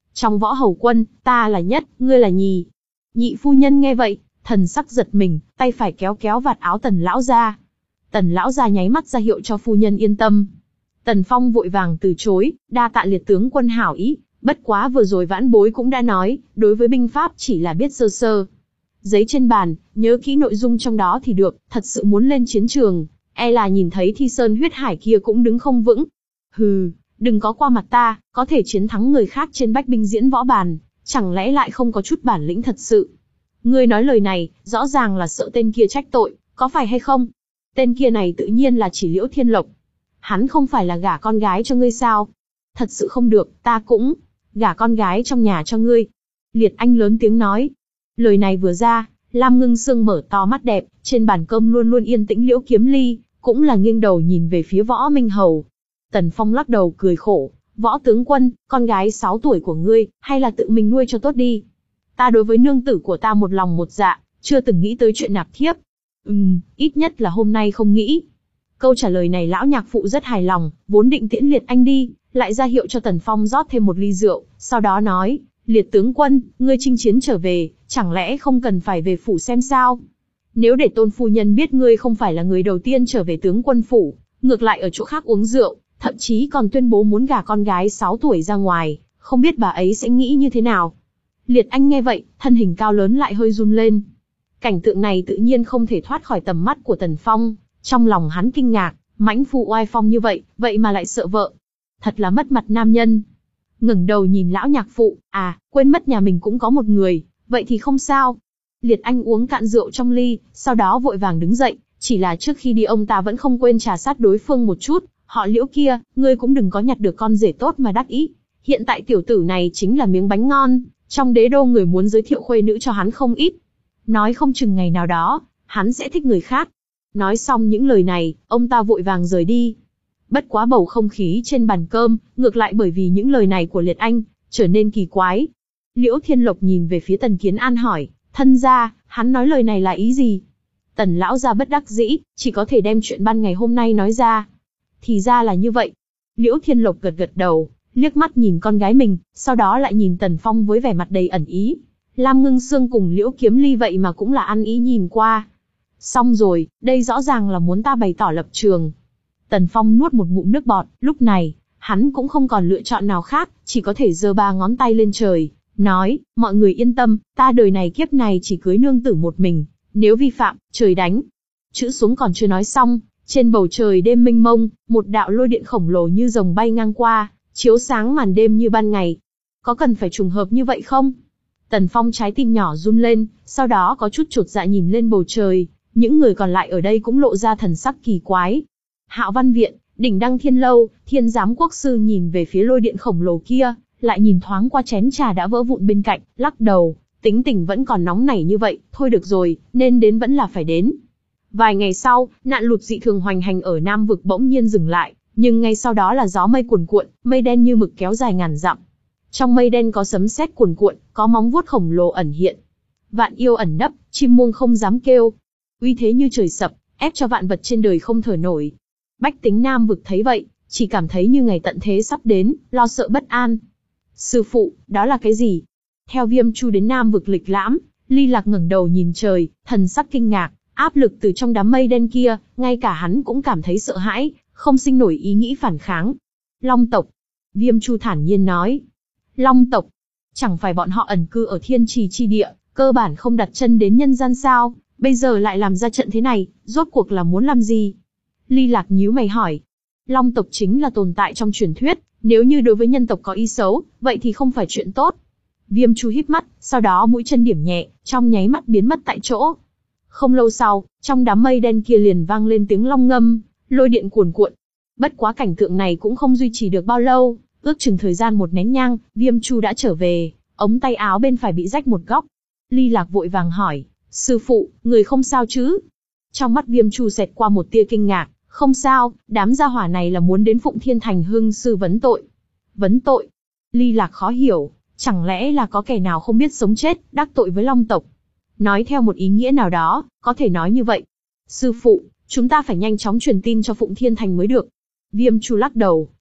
S1: Trong võ hầu quân, ta là nhất, ngươi là nhì. Nhị phu nhân nghe vậy, thần sắc giật mình, tay phải kéo kéo vạt áo Tần lão gia. Tần lão gia nháy mắt ra hiệu cho phu nhân yên tâm. Tần Phong vội vàng từ chối, đa tạ liệt tướng quân hảo ý, bất quá vừa rồi vãn bối cũng đã nói, đối với binh pháp chỉ là biết sơ sơ. Giấy trên bàn, nhớ kỹ nội dung trong đó thì được, thật sự muốn lên chiến trường, e là nhìn thấy thi sơn huyết hải kia cũng đứng không vững. Hừ, đừng có qua mặt ta, có thể chiến thắng người khác trên bách binh diễn võ bàn, chẳng lẽ lại không có chút bản lĩnh thật sự. Ngươi nói lời này, rõ ràng là sợ tên kia trách tội, có phải hay không? Tên kia này tự nhiên là chỉ Liễu Thiên Lộc. Hắn không phải là gả con gái cho ngươi sao? Thật sự không được, ta cũng gả con gái trong nhà cho ngươi. Liệt Anh lớn tiếng nói. Lời này vừa ra, Lam Ngưng Sương mở to mắt đẹp, trên bàn cơm luôn luôn yên tĩnh Liễu Kiếm Ly, cũng là nghiêng đầu nhìn về phía Võ Minh Hầu. Tần Phong lắc đầu cười khổ, Võ tướng quân, con gái sáu tuổi của ngươi, hay là tự mình nuôi cho tốt đi. Ta đối với nương tử của ta một lòng một dạ, chưa từng nghĩ tới chuyện nạp thiếp. Ừm, ít nhất là hôm nay không nghĩ. Câu trả lời này lão nhạc phụ rất hài lòng, vốn định tiễn Liệt Anh đi, lại ra hiệu cho Tần Phong rót thêm một ly rượu, sau đó nói, Liệt tướng quân, ngươi chinh chiến trở về, chẳng lẽ không cần phải về phủ xem sao? Nếu để tôn phu nhân biết ngươi không phải là người đầu tiên trở về tướng quân phủ, ngược lại ở chỗ khác uống rượu, thậm chí còn tuyên bố muốn gả con gái sáu tuổi ra ngoài, không biết bà ấy sẽ nghĩ như thế nào? Liệt Anh nghe vậy, thân hình cao lớn lại hơi run lên. Cảnh tượng này tự nhiên không thể thoát khỏi tầm mắt của Tần Phong, trong lòng hắn kinh ngạc, mãnh phu oai phong như vậy, vậy mà lại sợ vợ. Thật là mất mặt nam nhân. Ngẩng đầu nhìn lão nhạc phụ, à, quên mất nhà mình cũng có một người, vậy thì không sao. Liệt Anh uống cạn rượu trong ly, sau đó vội vàng đứng dậy, chỉ là trước khi đi ông ta vẫn không quên trà sát đối phương một chút, họ Liễu kia, ngươi cũng đừng có nhặt được con rể tốt mà đắc ý. Hiện tại tiểu tử này chính là miếng bánh ngon, trong đế đô người muốn giới thiệu khuê nữ cho hắn không ít. Nói không chừng ngày nào đó, hắn sẽ thích người khác. Nói xong những lời này, ông ta vội vàng rời đi. Bất quá bầu không khí trên bàn cơm, ngược lại bởi vì những lời này của Liệt Anh, trở nên kỳ quái. Liễu Thiên Lộc nhìn về phía Tần Kiến An hỏi, thân gia, hắn nói lời này là ý gì? Tần lão gia bất đắc dĩ, chỉ có thể đem chuyện ban ngày hôm nay nói ra. Thì ra là như vậy. Liễu Thiên Lộc gật gật đầu, liếc mắt nhìn con gái mình, sau đó lại nhìn Tần Phong với vẻ mặt đầy ẩn ý. Lam Ngưng Sương cùng Liễu Kiếm Ly vậy mà cũng là ăn ý nhìn qua. Xong rồi, đây rõ ràng là muốn ta bày tỏ lập trường. Tần Phong nuốt một ngụm nước bọt, lúc này, hắn cũng không còn lựa chọn nào khác, chỉ có thể giơ ba ngón tay lên trời, nói, mọi người yên tâm, ta đời này kiếp này chỉ cưới nương tử một mình, nếu vi phạm, trời đánh. Chữ xuống còn chưa nói xong, trên bầu trời đêm mênh mông, một đạo lôi điện khổng lồ như rồng bay ngang qua, chiếu sáng màn đêm như ban ngày. Có cần phải trùng hợp như vậy không? Tần Phong trái tim nhỏ run lên, sau đó có chút chột dạ nhìn lên bầu trời, những người còn lại ở đây cũng lộ ra thần sắc kỳ quái. Hạo Văn Viện, đỉnh Đăng Thiên Lâu, Thiên Giám Quốc Sư nhìn về phía lôi điện khổng lồ kia, lại nhìn thoáng qua chén trà đã vỡ vụn bên cạnh, lắc đầu, tính tình vẫn còn nóng nảy như vậy, thôi được rồi, nên đến vẫn là phải đến. Vài ngày sau, nạn lụt dị thường hoành hành ở Nam Vực bỗng nhiên dừng lại, nhưng ngay sau đó là gió mây cuồn cuộn, mây đen như mực kéo dài ngàn dặm. Trong mây đen có sấm sét cuồn cuộn, có móng vuốt khổng lồ ẩn hiện. Vạn yêu ẩn nấp, chim muông không dám kêu. Uy thế như trời sập, ép cho vạn vật trên đời không thở nổi. Bách tính Nam Vực thấy vậy, chỉ cảm thấy như ngày tận thế sắp đến, lo sợ bất an. Sư phụ, đó là cái gì? Theo Viêm Chu đến Nam Vực lịch lãm, Ly Lạc ngẩng đầu nhìn trời, thần sắc kinh ngạc, áp lực từ trong đám mây đen kia, ngay cả hắn cũng cảm thấy sợ hãi, không sinh nổi ý nghĩ phản kháng. Long tộc. Viêm Chu thản nhiên nói. Long tộc. Chẳng phải bọn họ ẩn cư ở thiên trì chi địa, cơ bản không đặt chân đến nhân gian sao, bây giờ lại làm ra trận thế này, rốt cuộc là muốn làm gì? Ly Lạc nhíu mày hỏi. Long tộc chính là tồn tại trong truyền thuyết, nếu như đối với nhân tộc có ý xấu, vậy thì không phải chuyện tốt. Viêm Chu híp mắt, sau đó mũi chân điểm nhẹ, trong nháy mắt biến mất tại chỗ. Không lâu sau, trong đám mây đen kia liền vang lên tiếng long ngâm, lôi điện cuồn cuộn. Bất quá cảnh tượng này cũng không duy trì được bao lâu, ước chừng thời gian một nén nhang, Viêm Chu đã trở về, ống tay áo bên phải bị rách một góc. Ly Lạc vội vàng hỏi, sư phụ, người không sao chứ? Trong mắt Viêm Chu xẹt qua một tia kinh ngạc, không sao, đám gia hỏa này là muốn đến Phụng Thiên Thành hưng sư vấn tội. Vấn tội? Ly Lạc khó hiểu, chẳng lẽ là có kẻ nào không biết sống chết, đắc tội với Long tộc? Nói theo một ý nghĩa nào đó, có thể nói như vậy. Sư phụ, chúng ta phải nhanh chóng truyền tin cho Phụng Thiên Thành mới được. Viêm Chu lắc đầu,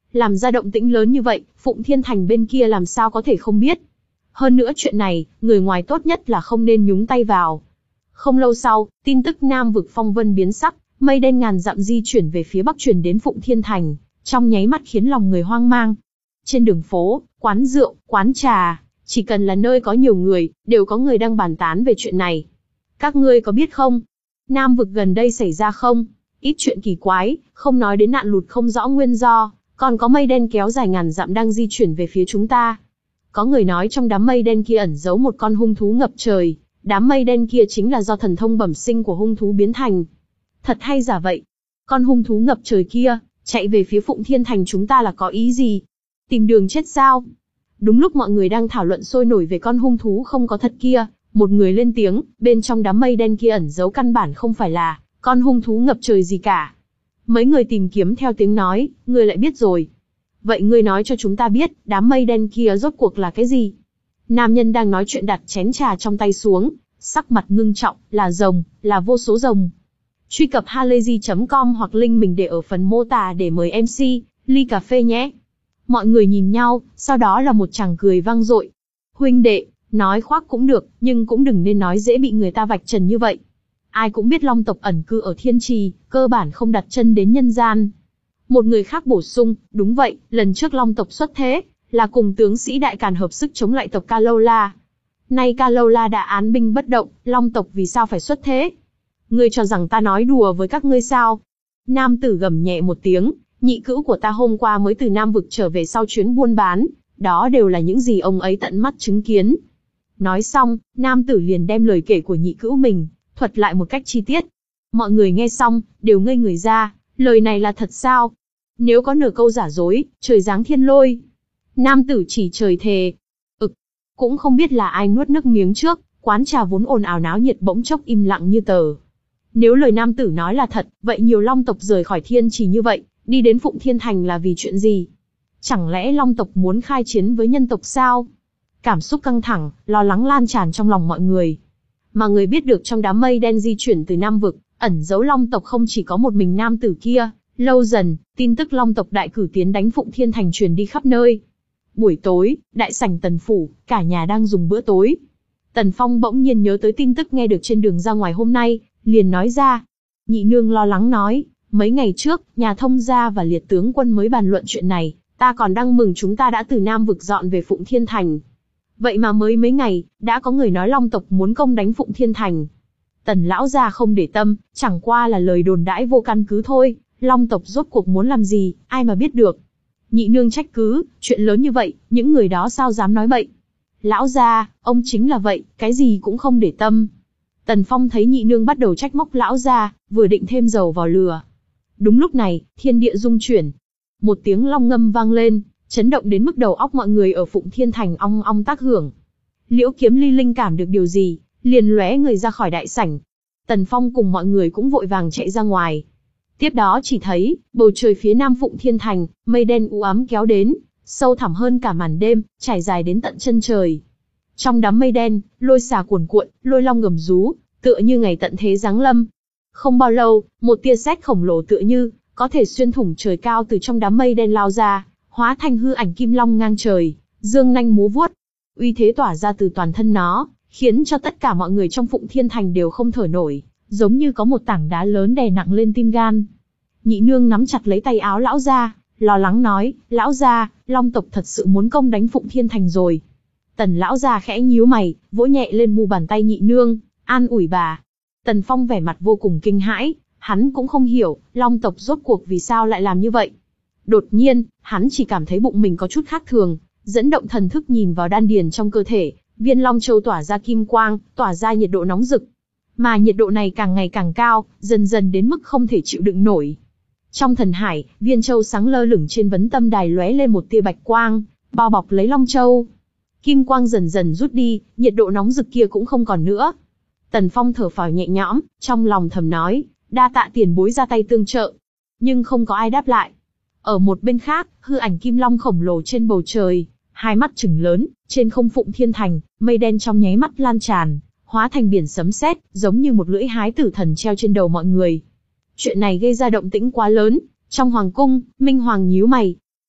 S1: làm ra động tĩnh lớn như vậy, Phụng Thiên Thành bên kia làm sao có thể không biết. Hơn nữa chuyện này, người ngoài tốt nhất là không nên nhúng tay vào. Không lâu sau, tin tức Nam vực phong vân biến sắc, mây đen ngàn dặm di chuyển về phía bắc truyền đến Phụng Thiên Thành, trong nháy mắt khiến lòng người hoang mang. Trên đường phố, quán rượu, quán trà, chỉ cần là nơi có nhiều người, đều có người đang bàn tán về chuyện này. Các ngươi có biết không? Nam vực gần đây xảy ra không? Ít chuyện kỳ quái, không nói đến nạn lụt không rõ nguyên do, còn có mây đen kéo dài ngàn dặm đang di chuyển về phía chúng ta. Có người nói trong đám mây đen kia ẩn giấu một con hung thú ngập trời, đám mây đen kia chính là do thần thông bẩm sinh của hung thú biến thành. Thật hay giả vậy? Con hung thú ngập trời kia, chạy về phía Phụng Thiên Thành chúng ta là có ý gì? Tìm đường chết sao? Đúng lúc mọi người đang thảo luận sôi nổi về con hung thú không có thật kia, một người lên tiếng, bên trong đám mây đen kia ẩn giấu căn bản không phải là con hung thú ngập trời gì cả. Mấy người tìm kiếm theo tiếng nói, ngươi lại biết rồi. Vậy ngươi nói cho chúng ta biết, đám mây đen kia rốt cuộc là cái gì? Nam nhân đang nói chuyện đặt chén trà trong tay xuống, sắc mặt ngưng trọng, là rồng, là vô số rồng. Truy cập halayzi chấm com hoặc link mình để ở phần mô tả để mời em xê, ly cà phê nhé. Mọi người nhìn nhau, sau đó là một tràng cười vang dội. Huynh đệ, nói khoác cũng được, nhưng cũng đừng nên nói dễ bị người ta vạch trần như vậy. Ai cũng biết Long tộc ẩn cư ở Thiên Trì, cơ bản không đặt chân đến nhân gian. Một người khác bổ sung, đúng vậy, lần trước Long tộc xuất thế, là cùng tướng sĩ Đại Càn hợp sức chống lại tộc Ca Lâu La. Nay Ca Lâu La đã án binh bất động, Long tộc vì sao phải xuất thế? Ngươi cho rằng ta nói đùa với các ngươi sao? Nam tử gầm nhẹ một tiếng, nhị cữu của ta hôm qua mới từ Nam vực trở về sau chuyến buôn bán, đó đều là những gì ông ấy tận mắt chứng kiến. Nói xong, nam tử liền đem lời kể của nhị cữu mình, thuật lại một cách chi tiết. Mọi người nghe xong, đều ngây người ra, lời này là thật sao? Nếu có nửa câu giả dối, trời giáng thiên lôi. Nam tử chỉ trời thề. Ực, cũng không biết là ai nuốt nước miếng trước, quán trà vốn ồn ào náo nhiệt bỗng chốc im lặng như tờ. Nếu lời nam tử nói là thật, vậy nhiều Long tộc rời khỏi Thiên Trì như vậy, đi đến Phụng Thiên Thành là vì chuyện gì? Chẳng lẽ Long tộc muốn khai chiến với nhân tộc sao? Cảm xúc căng thẳng, lo lắng lan tràn trong lòng mọi người. Mà người biết được trong đám mây đen di chuyển từ Nam vực, ẩn giấu Long tộc không chỉ có một mình nam tử kia. Lâu dần, tin tức Long tộc đại cử tiến đánh Phụng Thiên Thành truyền đi khắp nơi. Buổi tối, đại sảnh Tần phủ, cả nhà đang dùng bữa tối. Tần Phong bỗng nhiên nhớ tới tin tức nghe được trên đường ra ngoài hôm nay, liền nói ra. Nhị nương lo lắng nói, mấy ngày trước, nhà thông gia và liệt tướng quân mới bàn luận chuyện này, ta còn đang mừng chúng ta đã từ Nam vực dọn về Phụng Thiên Thành. Vậy mà mới mấy ngày, đã có người nói Long tộc muốn công đánh Phụng Thiên Thành. Tần lão gia không để tâm, chẳng qua là lời đồn đãi vô căn cứ thôi, Long tộc rốt cuộc muốn làm gì, ai mà biết được. Nhị nương trách cứ, chuyện lớn như vậy, những người đó sao dám nói bậy. Lão gia, ông chính là vậy, cái gì cũng không để tâm. Tần Phong thấy nhị nương bắt đầu trách móc lão gia, vừa định thêm dầu vào lửa. Đúng lúc này, thiên địa rung chuyển. Một tiếng long ngâm vang lên, chấn động đến mức đầu óc mọi người ở Phụng Thiên Thành ong ong tác hưởng. Liễu Kiếm Ly linh cảm được điều gì, liền lóe người ra khỏi đại sảnh. Tần Phong cùng mọi người cũng vội vàng chạy ra ngoài. Tiếp đó chỉ thấy, bầu trời phía Nam Phụng Thiên Thành, mây đen u ám kéo đến, sâu thẳm hơn cả màn đêm, trải dài đến tận chân trời. Trong đám mây đen, lôi xà cuồn cuộn, lôi long gầm rú, tựa như ngày tận thế giáng lâm. Không bao lâu, một tia sét khổng lồ tựa như có thể xuyên thủng trời cao từ trong đám mây đen lao ra, hóa thành hư ảnh kim long ngang trời, dương nanh múa vuốt. Uy thế tỏa ra từ toàn thân nó, khiến cho tất cả mọi người trong Phụng Thiên Thành đều không thở nổi, giống như có một tảng đá lớn đè nặng lên tim gan. Nhị nương nắm chặt lấy tay áo lão gia, lo lắng nói, lão gia, Long tộc thật sự muốn công đánh Phụng Thiên Thành rồi. Tần lão gia khẽ nhíu mày, vỗ nhẹ lên mu bàn tay nhị nương, an ủi bà. Tần Phong vẻ mặt vô cùng kinh hãi, hắn cũng không hiểu, Long tộc rốt cuộc vì sao lại làm như vậy. Đột nhiên, hắn chỉ cảm thấy bụng mình có chút khác thường, dẫn động thần thức nhìn vào đan điền trong cơ thể, viên Long Châu tỏa ra kim quang, tỏa ra nhiệt độ nóng rực. Mà nhiệt độ này càng ngày càng cao, dần dần đến mức không thể chịu đựng nổi. Trong thần hải, viên châu sáng lơ lửng trên vấn tâm đài lóe lên một tia bạch quang, bao bọc lấy Long Châu. Kim quang dần dần rút đi, nhiệt độ nóng rực kia cũng không còn nữa. Tần Phong thở phào nhẹ nhõm, trong lòng thầm nói, đa tạ tiền bối ra tay tương trợ. Nhưng không có ai đáp lại. Ở một bên khác, hư ảnh kim long khổng lồ trên bầu trời, hai mắt trừng lớn, trên không Phụng Thiên Thành, mây đen trong nháy mắt lan tràn, hóa thành biển sấm sét, giống như một lưỡi hái tử thần treo trên đầu mọi người. Chuyện này gây ra động tĩnh quá lớn, trong hoàng cung, Minh Hoàng nhíu mày.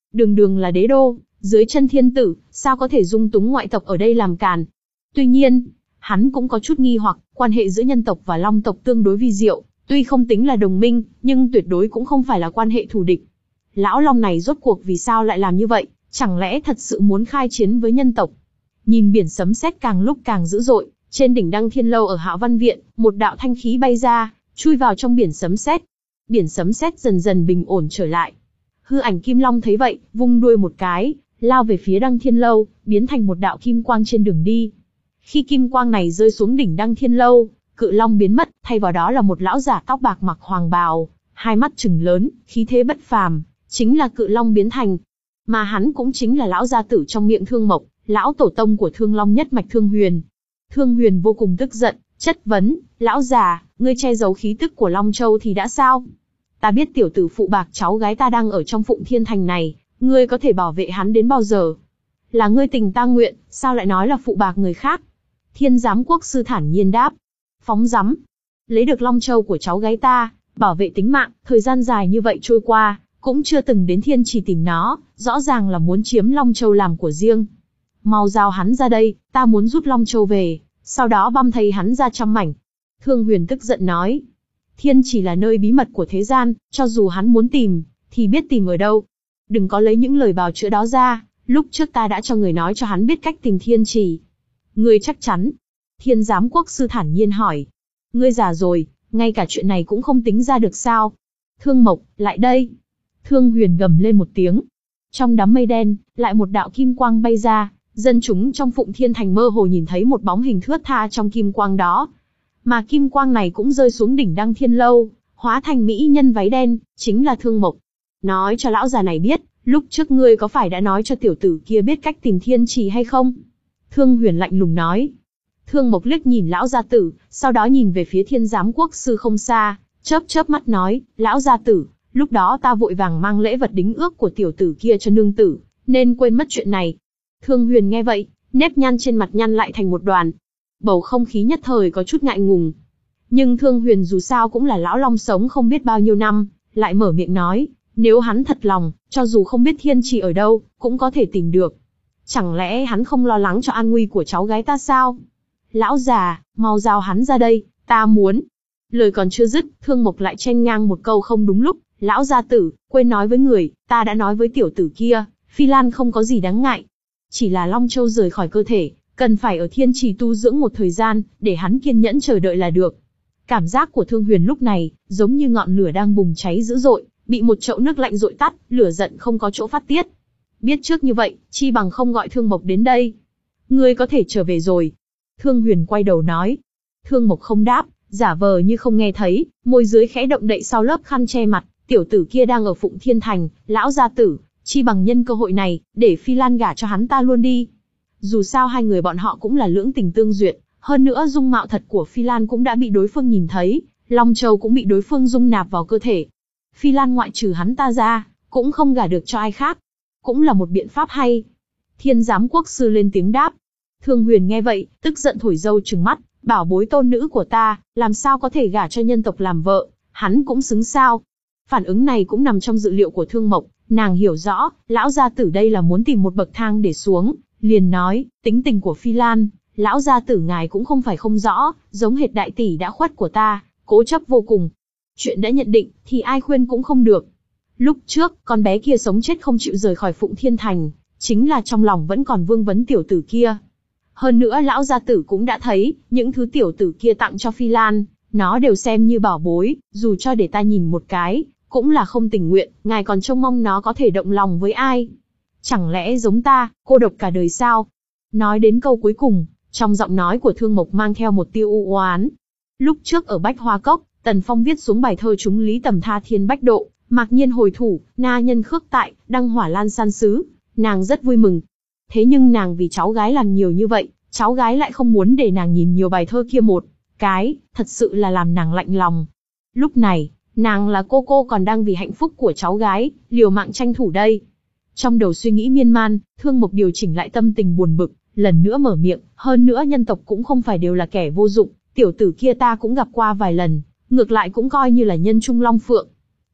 S1: Đường đường là đế đô, dưới chân thiên tử, sao có thể dung túng ngoại tộc ở đây làm càn. Tuy nhiên, hắn cũng có chút nghi hoặc, quan hệ giữa nhân tộc và long tộc tương đối vi diệu, tuy không tính là đồng minh, nhưng tuyệt đối cũng không phải là quan hệ thù địch. Lão long này rốt cuộc vì sao lại làm như vậy, chẳng lẽ thật sự muốn khai chiến với nhân tộc? Nhìn biển sấm sét càng lúc càng dữ dội, trên đỉnh Đăng Thiên Lâu ở Hạo Văn Viện, một đạo thanh khí bay ra, chui vào trong biển sấm sét. Biển sấm sét dần dần bình ổn trở lại. Hư ảnh Kim Long thấy vậy, vung đuôi một cái, lao về phía Đăng Thiên Lâu, biến thành một đạo kim quang trên đường đi. Khi kim quang này rơi xuống đỉnh Đăng Thiên Lâu, cự long biến mất, thay vào đó là một lão giả tóc bạc mặc hoàng bào, hai mắt trừng lớn, khí thế bất phàm, chính là cự long biến thành. Mà hắn cũng chính là lão gia tử trong miệng Thương Mộc, lão tổ tông của Thương Long nhất mạch Thương Huyền. Thương Huyền vô cùng tức giận, chất vấn, lão già, ngươi che giấu khí tức của Long Châu thì đã sao? Ta biết tiểu tử phụ bạc cháu gái ta đang ở trong Phụng Thiên Thành này, ngươi có thể bảo vệ hắn đến bao giờ? Là ngươi tình ta nguyện, sao lại nói là phụ bạc người khác? Thiên Giám Quốc sư thản nhiên đáp, phóng rắm, lấy được Long Châu của cháu gái ta, bảo vệ tính mạng, thời gian dài như vậy trôi qua, cũng chưa từng đến Thiên Trì tìm nó, rõ ràng là muốn chiếm Long Châu làm của riêng. Mau giao hắn ra đây, ta muốn rút Long Châu về, sau đó băm thây hắn ra trăm mảnh. Thương Huyền tức giận nói, Thiên Trì là nơi bí mật của thế gian, cho dù hắn muốn tìm, thì biết tìm ở đâu. Đừng có lấy những lời bào chữa đó ra, lúc trước ta đã cho người nói cho hắn biết cách tìm Thiên Trì. Ngươi chắc chắn? Thiên Giám Quốc sư thản nhiên hỏi. Ngươi già rồi, ngay cả chuyện này cũng không tính ra được sao? Thương Mộc, lại đây. Thương Huyền gầm lên một tiếng. Trong đám mây đen, lại một đạo kim quang bay ra, dân chúng trong Phụng Thiên Thành mơ hồ nhìn thấy một bóng hình thướt tha trong kim quang đó. Mà kim quang này cũng rơi xuống đỉnh Đăng Thiên Lâu, hóa thành mỹ nhân váy đen, chính là Thương Mộc. Nói cho lão già này biết, lúc trước ngươi có phải đã nói cho tiểu tử kia biết cách tìm Thiên Trì hay không? Thương Huyền lạnh lùng nói. Thương Mộc liếc nhìn lão gia tử, sau đó nhìn về phía Thiên Giám Quốc sư không xa, chớp chớp mắt nói, lão gia tử, lúc đó ta vội vàng mang lễ vật đính ước của tiểu tử kia cho nương tử, nên quên mất chuyện này. Thương Huyền nghe vậy, nếp nhăn trên mặt nhăn lại thành một đoàn. Bầu không khí nhất thời có chút ngại ngùng. Nhưng Thương Huyền dù sao cũng là lão long sống không biết bao nhiêu năm, lại mở miệng nói, nếu hắn thật lòng, cho dù không biết Thiên Trì ở đâu, cũng có thể tìm được. Chẳng lẽ hắn không lo lắng cho an nguy của cháu gái ta sao? Lão già, mau giao hắn ra đây, ta muốn. Lời còn chưa dứt, Thương Mộc lại chen ngang một câu không đúng lúc. Lão gia tử, quên nói với người, ta đã nói với tiểu tử kia, Phi Lan không có gì đáng ngại. Chỉ là Long Châu rời khỏi cơ thể, cần phải ở Thiên Trì tu dưỡng một thời gian, để hắn kiên nhẫn chờ đợi là được. Cảm giác của Thương Huyền lúc này, giống như ngọn lửa đang bùng cháy dữ dội, bị một chậu nước lạnh dội tắt, lửa giận không có chỗ phát tiết. Biết trước như vậy, chi bằng không gọi Thương Mộc đến đây. Ngươi có thể trở về rồi. Thương Huyền quay đầu nói. Thương Mộc không đáp, giả vờ như không nghe thấy, môi dưới khẽ động đậy sau lớp khăn che mặt. Tiểu tử kia đang ở Phụng Thiên Thành, lão gia tử, chi bằng nhân cơ hội này, để Phi Lan gả cho hắn ta luôn đi. Dù sao hai người bọn họ cũng là lưỡng tình tương duyệt, hơn nữa dung mạo thật của Phi Lan cũng đã bị đối phương nhìn thấy, Long Châu cũng bị đối phương dung nạp vào cơ thể. Phi Lan ngoại trừ hắn ta ra, cũng không gả được cho ai khác. Cũng là một biện pháp hay. Thiên Giám Quốc sư lên tiếng đáp. Thương Huyền nghe vậy, tức giận thổi dâu trừng mắt, bảo bối tôn nữ của ta, làm sao có thể gả cho nhân tộc làm vợ, hắn cũng xứng sao? Phản ứng này cũng nằm trong dự liệu của Thương Mộc, nàng hiểu rõ, lão gia tử đây là muốn tìm một bậc thang để xuống, liền nói, tính tình của Phi Lan, lão gia tử ngài cũng không phải không rõ, giống hệt đại tỷ đã khuất của ta, cố chấp vô cùng. Chuyện đã nhận định, thì ai khuyên cũng không được. Lúc trước, con bé kia sống chết không chịu rời khỏi Phụng Thiên Thành, chính là trong lòng vẫn còn vương vấn tiểu tử kia. Hơn nữa lão gia tử cũng đã thấy, những thứ tiểu tử kia tặng cho Phi Lan, nó đều xem như bảo bối, dù cho để ta nhìn một cái, cũng là không tình nguyện, ngài còn trông mong nó có thể động lòng với ai. Chẳng lẽ giống ta, cô độc cả đời sao? Nói đến câu cuối cùng, trong giọng nói của Thương Mộc mang theo một tia u oán. Lúc trước ở Bách Hoa Cốc, Tần Phong viết xuống bài thơ chúng lý tầm tha thiên bách độ, mặc nhiên hồi thủ, na nhân khước tại, đăng hỏa lan san xứ, nàng rất vui mừng. Thế nhưng nàng vì cháu gái làm nhiều như vậy, cháu gái lại không muốn để nàng nhìn nhiều bài thơ kia một cái, thật sự là làm nàng lạnh lòng. Lúc này, nàng là cô cô còn đang vì hạnh phúc của cháu gái, liều mạng tranh thủ đây. Trong đầu suy nghĩ miên man, Thương Mộc điều chỉnh lại tâm tình buồn bực, lần nữa mở miệng, hơn nữa nhân tộc cũng không phải đều là kẻ vô dụng, tiểu tử kia ta cũng gặp qua vài lần, ngược lại cũng coi như là nhân trung long phượng.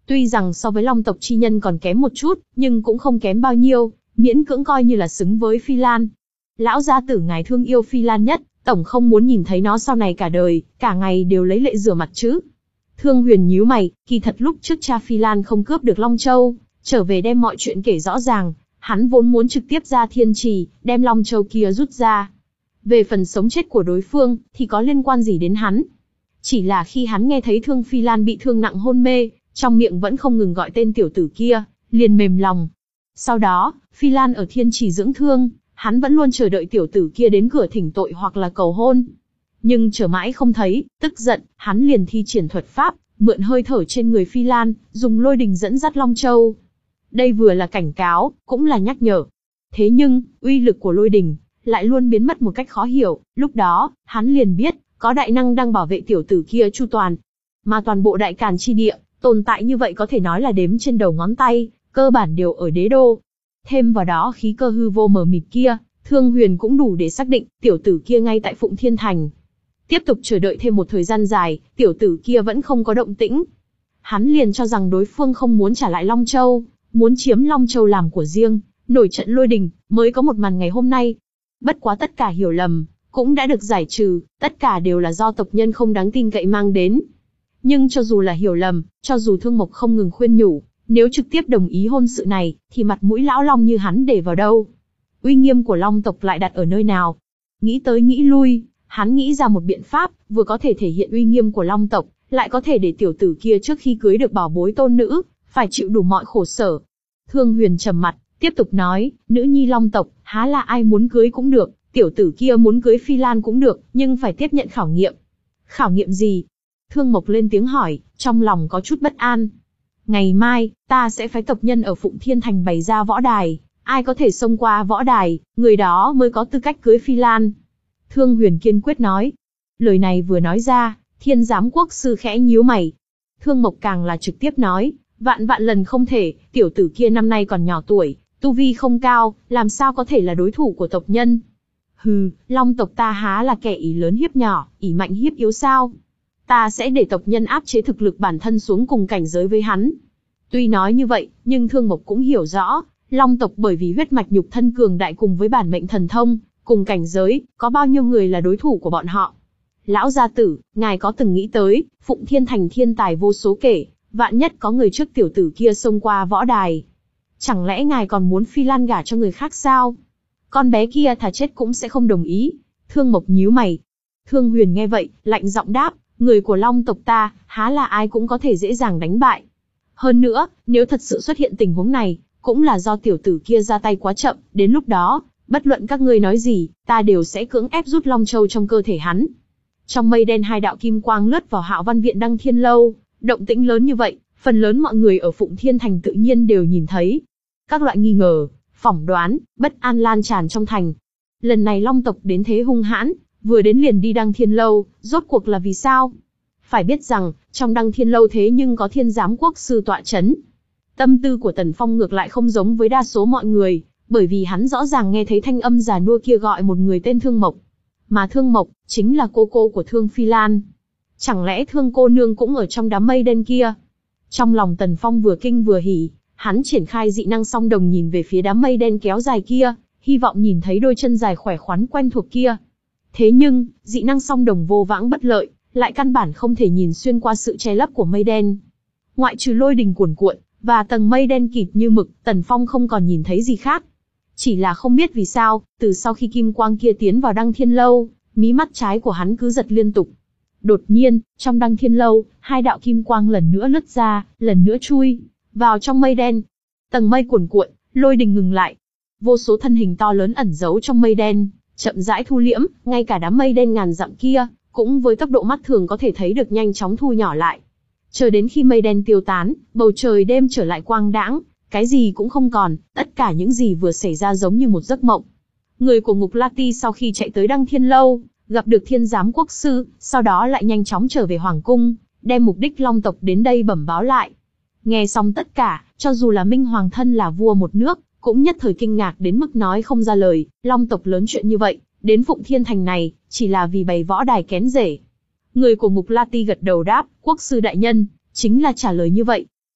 S1: Tuy rằng so với Long tộc chi nhân còn kém một chút, nhưng cũng không kém bao nhiêu, miễn cưỡng coi như là xứng với Phi Lan. Lão gia tử ngài thương yêu Phi Lan nhất, tổng không muốn nhìn thấy nó sau này cả đời, cả ngày đều lấy lệ rửa mặt chứ. Thương Huyền nhíu mày, kỳ thật lúc trước cha Phi Lan không cướp được Long Châu, trở về đem mọi chuyện kể rõ ràng, hắn vốn muốn trực tiếp ra thiên trì, đem Long Châu kia rút ra. Về phần sống chết của đối phương, thì có liên quan gì đến hắn? Chỉ là khi hắn nghe thấy Thương Phi Lan bị thương nặng hôn mê, trong miệng vẫn không ngừng gọi tên tiểu tử kia, liền mềm lòng. Sau đó, Phi Lan ở thiên trì dưỡng thương, hắn vẫn luôn chờ đợi tiểu tử kia đến cửa thỉnh tội hoặc là cầu hôn. Nhưng chờ mãi không thấy, tức giận, hắn liền thi triển thuật pháp, mượn hơi thở trên người Phi Lan, dùng lôi đình dẫn dắt Long Châu. Đây vừa là cảnh cáo, cũng là nhắc nhở. Thế nhưng, uy lực của lôi đình lại luôn biến mất một cách khó hiểu, lúc đó, hắn liền biết, có đại năng đang bảo vệ tiểu tử kia chu toàn. Mà toàn bộ đại càn chi địa, tồn tại như vậy có thể nói là đếm trên đầu ngón tay, cơ bản đều ở đế đô. Thêm vào đó khí cơ hư vô mờ mịt kia, Thương Huyền cũng đủ để xác định, tiểu tử kia ngay tại Phụng Thiên Thành. Tiếp tục chờ đợi thêm một thời gian dài, tiểu tử kia vẫn không có động tĩnh. Hắn liền cho rằng đối phương không muốn trả lại Long Châu, muốn chiếm Long Châu làm của riêng, nổi trận lôi đình, mới có một màn ngày hôm nay. Bất quá tất cả hiểu lầm, cũng đã được giải trừ, tất cả đều là do tộc nhân không đáng tin cậy mang đến. Nhưng cho dù là hiểu lầm, cho dù Thương Mộc không ngừng khuyên nhủ, nếu trực tiếp đồng ý hôn sự này, thì mặt mũi lão Long như hắn để vào đâu? Uy nghiêm của Long tộc lại đặt ở nơi nào? Nghĩ tới nghĩ lui, hắn nghĩ ra một biện pháp, vừa có thể thể hiện uy nghiêm của Long tộc, lại có thể để tiểu tử kia trước khi cưới được bảo bối tôn nữ, phải chịu đủ mọi khổ sở. Thương Huyền trầm mặt, tiếp tục nói, nữ nhi Long tộc, há là ai muốn cưới cũng được, tiểu tử kia muốn cưới Phi Lan cũng được, nhưng phải tiếp nhận khảo nghiệm. Khảo nghiệm gì? Thương Mộc lên tiếng hỏi, trong lòng có chút bất an. Ngày mai, ta sẽ phái tộc nhân ở Phụng Thiên Thành bày ra võ đài, ai có thể xông qua võ đài, người đó mới có tư cách cưới Phi Lan. Thương Huyền kiên quyết nói. Lời này vừa nói ra, Thiên Giám Quốc sư khẽ nhíu mày. Thương Mộc càng là trực tiếp nói, vạn vạn lần không thể, tiểu tử kia năm nay còn nhỏ tuổi, tu vi không cao, làm sao có thể là đối thủ của tộc nhân. Hừ, Long tộc ta há là kẻ ỷ lớn hiếp nhỏ, ỷ mạnh hiếp yếu sao? Ta sẽ để tộc nhân áp chế thực lực bản thân xuống cùng cảnh giới với hắn. Tuy nói như vậy, nhưng Thương Mộc cũng hiểu rõ, Long tộc bởi vì huyết mạch nhục thân cường đại cùng với bản mệnh thần thông, cùng cảnh giới, có bao nhiêu người là đối thủ của bọn họ. Lão gia tử, ngài có từng nghĩ tới, Phụng Thiên Thành thiên tài vô số kể, vạn nhất có người trước tiểu tử kia xông qua võ đài. Chẳng lẽ ngài còn muốn Phi Lan gả cho người khác sao? Con bé kia thà chết cũng sẽ không đồng ý. Thương Mộc nhíu mày. Thương Huyền nghe vậy, lạnh giọng đáp, người của Long tộc ta, há là ai cũng có thể dễ dàng đánh bại. Hơn nữa, nếu thật sự xuất hiện tình huống này, cũng là do tiểu tử kia ra tay quá chậm, đến lúc đó, bất luận các ngươi nói gì, ta đều sẽ cưỡng ép rút Long Châu trong cơ thể hắn. Trong mây đen hai đạo kim quang lướt vào Hạo Văn Viện Đăng Thiên Lâu, động tĩnh lớn như vậy, phần lớn mọi người ở Phụng Thiên Thành tự nhiên đều nhìn thấy. Các loại nghi ngờ, phỏng đoán, bất an lan tràn trong thành. Lần này Long tộc đến thế hung hãn, vừa đến liền đi Đăng Thiên Lâu, rốt cuộc là vì sao? Phải biết rằng, trong Đăng Thiên Lâu thế nhưng có Thiên Giám Quốc sư tọa chấn. Tâm tư của Tần Phong ngược lại không giống với đa số mọi người, bởi vì hắn rõ ràng nghe thấy thanh âm già nua kia gọi một người tên Thương Mộc. Mà Thương Mộc, chính là cô cô của Thương Phi Lan. Chẳng lẽ Thương cô nương cũng ở trong đám mây đen kia? Trong lòng Tần Phong vừa kinh vừa hỉ, hắn triển khai dị năng song đồng nhìn về phía đám mây đen kéo dài kia, hy vọng nhìn thấy đôi chân dài khỏe khoắn quen thuộc kia. Thế nhưng, dị năng song đồng vô vãng bất lợi, lại căn bản không thể nhìn xuyên qua sự che lấp của mây đen. Ngoại trừ lôi đình cuồn cuộn, và tầng mây đen kịt như mực, Tần Phong không còn nhìn thấy gì khác. Chỉ là không biết vì sao, từ sau khi kim quang kia tiến vào Đăng Thiên Lâu, mí mắt trái của hắn cứ giật liên tục. Đột nhiên, trong Đăng Thiên Lâu, hai đạo kim quang lần nữa lướt ra, lần nữa chui vào trong mây đen. Tầng mây cuồn cuộn, lôi đình ngừng lại. Vô số thân hình to lớn ẩn giấu trong mây đen, chậm rãi thu liễm, ngay cả đám mây đen ngàn dặm kia, cũng với tốc độ mắt thường có thể thấy được nhanh chóng thu nhỏ lại. Chờ đến khi mây đen tiêu tán, bầu trời đêm trở lại quang đãng, cái gì cũng không còn, tất cả những gì vừa xảy ra giống như một giấc mộng. Người của Ngục La Ti sau khi chạy tới Đăng Thiên Lâu, gặp được Thiên Giám Quốc sư, sau đó lại nhanh chóng trở về Hoàng Cung, đem mục đích Long tộc đến đây bẩm báo lại. Nghe xong tất cả, cho dù là Minh Hoàng thân là vua một nước, cũng nhất thời kinh ngạc đến mức nói không ra lời, Long tộc lớn chuyện như vậy, đến Phụng Thiên Thành này, chỉ là vì bày võ đài kén rể. Người của Ngục La Ti gật đầu đáp, quốc sư đại nhân, chính là trả lời như vậy.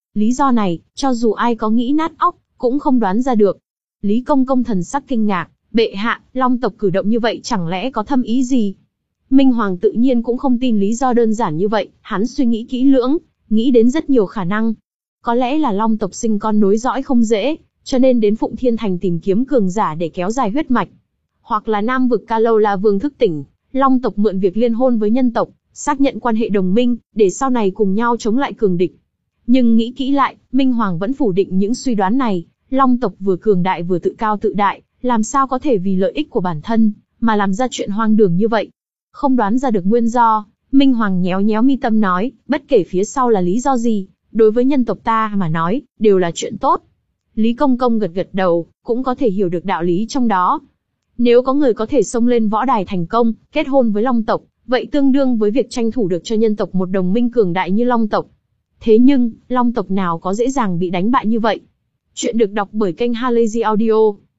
S1: Lý do này, cho dù ai có nghĩ nát óc, cũng không đoán ra được. Lý Công Công thần sắc kinh ngạc, bệ hạ, Long tộc cử động như vậy chẳng lẽ có thâm ý gì? Minh Hoàng tự nhiên cũng không tin lý do đơn giản như vậy, hắn suy nghĩ kỹ lưỡng, nghĩ đến rất nhiều khả năng. Có lẽ là Long tộc sinh con nối dõi không dễ, cho nên đến Phụng Thiên Thành tìm kiếm cường giả để kéo dài huyết mạch. Hoặc là Nam vực Ca Lâu La Vương thức tỉnh, Long tộc mượn việc liên hôn với nhân tộc, xác nhận quan hệ đồng minh, để sau này cùng nhau chống lại cường địch. Nhưng nghĩ kỹ lại, Minh Hoàng vẫn phủ định những suy đoán này, Long tộc vừa cường đại vừa tự cao tự đại, làm sao có thể vì lợi ích của bản thân, mà làm ra chuyện hoang đường như vậy. Không đoán ra được nguyên do, Minh Hoàng nhéo nhéo mi tâm nói, bất kể phía sau là lý do gì, đối với nhân tộc ta mà nói, đều là chuyện tốt. Lý Công Công gật gật đầu, cũng có thể hiểu được đạo lý trong đó. Nếu có người có thể xông lên võ đài thành công, kết hôn với Long tộc, vậy tương đương với việc tranh thủ được cho nhân tộc một đồng minh cường đại như Long tộc. Thế nhưng, Long tộc nào có dễ dàng bị đánh bại như vậy? Chuyện được đọc bởi kênh Halazy Audio.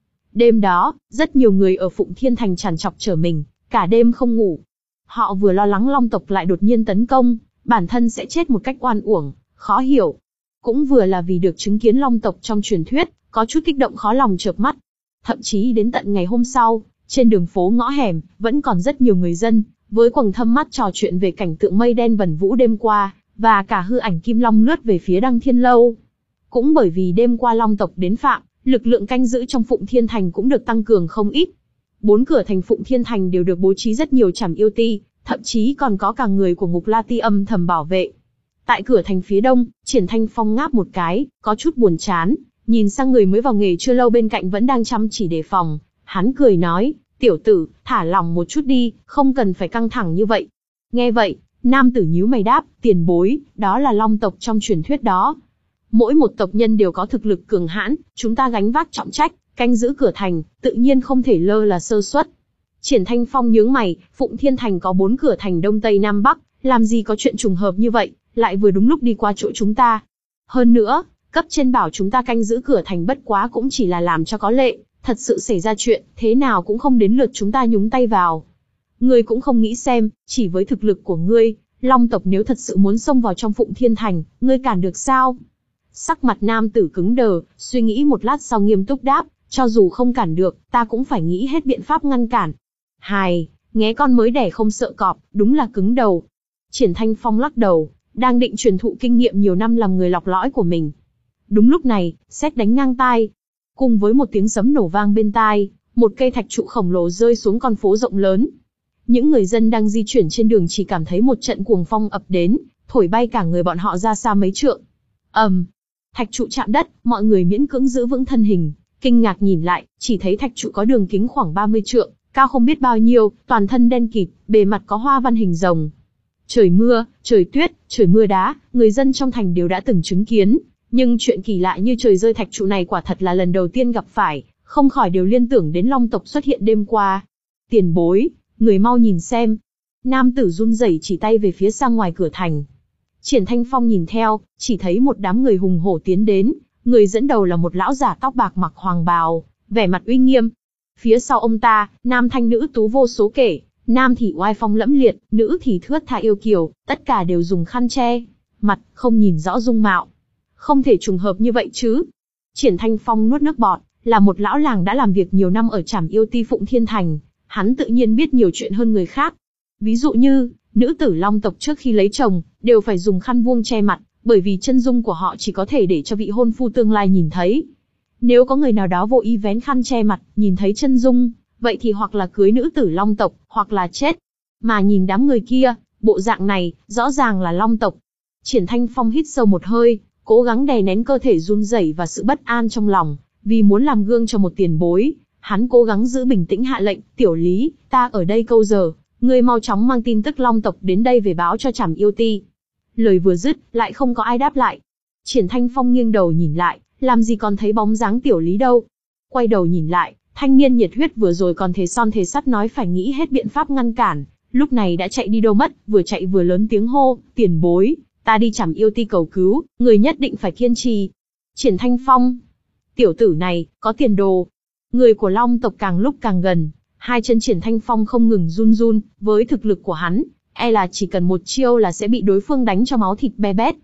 S1: Đêm đó, rất nhiều người ở Phụng Thiên Thành trằn trọc trở mình, cả đêm không ngủ. Họ vừa lo lắng Long tộc lại đột nhiên tấn công, bản thân sẽ chết một cách oan uổng, khó hiểu. Cũng vừa là vì được chứng kiến Long tộc trong truyền thuyết, có chút kích động khó lòng chợp mắt. Thậm chí đến tận ngày hôm sau, trên đường phố ngõ hẻm, vẫn còn rất nhiều người dân, với quầng thâm mắt trò chuyện về cảnh tượng mây đen vần vũ đêm qua, và cả hư ảnh Kim Long lướt về phía Đăng Thiên Lâu. Cũng bởi vì đêm qua Long tộc đến phạm, lực lượng canh giữ trong Phụng Thiên Thành cũng được tăng cường không ít. Bốn cửa thành Phụng Thiên Thành đều được bố trí rất nhiều trảm yêu ti, thậm chí còn có cả người của Ngục La Ti âm thầm bảo vệ. Tại cửa thành phía đông, Triển Thanh Phong ngáp một cái, có chút buồn chán, nhìn sang người mới vào nghề chưa lâu bên cạnh vẫn đang chăm chỉ đề phòng, hắn cười nói, tiểu tử, thả lỏng một chút đi, không cần phải căng thẳng như vậy. Nghe vậy, nam tử nhíu mày đáp, tiền bối, đó là Long tộc trong truyền thuyết đó. Mỗi một tộc nhân đều có thực lực cường hãn, chúng ta gánh vác trọng trách, canh giữ cửa thành, tự nhiên không thể lơ là sơ suất. Triển Thanh Phong nhướng mày, Phụng Thiên Thành có bốn cửa thành Đông Tây Nam Bắc, làm gì có chuyện trùng hợp như vậy, lại vừa đúng lúc đi qua chỗ chúng ta. Hơn nữa, cấp trên bảo chúng ta canh giữ cửa thành bất quá cũng chỉ là làm cho có lệ, thật sự xảy ra chuyện, thế nào cũng không đến lượt chúng ta nhúng tay vào. Ngươi cũng không nghĩ xem, chỉ với thực lực của ngươi, Long tộc nếu thật sự muốn xông vào trong Phụng Thiên Thành, ngươi cản được sao? Sắc mặt nam tử cứng đờ, suy nghĩ một lát sau nghiêm túc đáp, cho dù không cản được, ta cũng phải nghĩ hết biện pháp ngăn cản. Hài, nghé con mới đẻ không sợ cọp, đúng là cứng đầu. Triển Thanh Phong lắc đầu, đang định truyền thụ kinh nghiệm nhiều năm làm người lọc lõi của mình. Đúng lúc này, sét đánh ngang tai. Cùng với một tiếng sấm nổ vang bên tai, một cây thạch trụ khổng lồ rơi xuống con phố rộng lớn. Những người dân đang di chuyển trên đường chỉ cảm thấy một trận cuồng phong ập đến, thổi bay cả người bọn họ ra xa mấy trượng. ầm, um, thạch trụ chạm đất, mọi người miễn cưỡng giữ vững thân hình, kinh ngạc nhìn lại, chỉ thấy thạch trụ có đường kính khoảng ba mươi trượng, cao không biết bao nhiêu, toàn thân đen kịt, bề mặt có hoa văn hình rồng. Trời mưa, trời tuyết, trời mưa đá, người dân trong thành đều đã từng chứng kiến, nhưng chuyện kỳ lạ như trời rơi thạch trụ này quả thật là lần đầu tiên gặp phải, không khỏi đều liên tưởng đến Long tộc xuất hiện đêm qua. Tiền bối, người mau nhìn xem. Nam tử run rẩy chỉ tay về phía sang ngoài cửa thành. Triển Thanh Phong nhìn theo, chỉ thấy một đám người hùng hổ tiến đến, người dẫn đầu là một lão giả tóc bạc mặc hoàng bào, vẻ mặt uy nghiêm. Phía sau ông ta, nam thanh nữ tú vô số kể, nam thì oai phong lẫm liệt, nữ thì thướt tha yêu kiều, tất cả đều dùng khăn che mặt, không nhìn rõ dung mạo. Không thể trùng hợp như vậy chứ. Triển Thanh Phong nuốt nước bọt, là một lão làng đã làm việc nhiều năm ở trảm yêu ti Phụng Thiên Thành, hắn tự nhiên biết nhiều chuyện hơn người khác. Ví dụ như, nữ tử Long tộc trước khi lấy chồng, đều phải dùng khăn vuông che mặt, bởi vì chân dung của họ chỉ có thể để cho vị hôn phu tương lai nhìn thấy. Nếu có người nào đó vô ý vén khăn che mặt, nhìn thấy chân dung, vậy thì hoặc là cưới nữ tử Long tộc, hoặc là chết. Mà nhìn đám người kia, bộ dạng này, rõ ràng là Long tộc. Triển Thanh Phong hít sâu một hơi, cố gắng đè nén cơ thể run rẩy và sự bất an trong lòng, vì muốn làm gương cho một tiền bối, hắn cố gắng giữ bình tĩnh hạ lệnh, tiểu Lý, ta ở đây câu giờ, ngươi mau chóng mang tin tức Long tộc đến đây về báo cho trảm yêu ti. Lời vừa dứt, lại không có ai đáp lại. Triển Thanh Phong nghiêng đầu nhìn lại, làm gì còn thấy bóng dáng tiểu Lý đâu. Quay đầu nhìn lại, thanh niên nhiệt huyết vừa rồi còn thề son thề sắt nói phải nghĩ hết biện pháp ngăn cản, lúc này đã chạy đi đâu mất, vừa chạy vừa lớn tiếng hô, tiền bối, ta đi trảm yêu ti cầu cứu, người nhất định phải kiên trì. Triển Thanh Phong, tiểu tử này, có tiền đồ. Người của Long tộc càng lúc càng gần, hai chân Triển Thanh Phong không ngừng run run, với thực lực của hắn, e là chỉ cần một chiêu là sẽ bị đối phương đánh cho máu thịt be bét.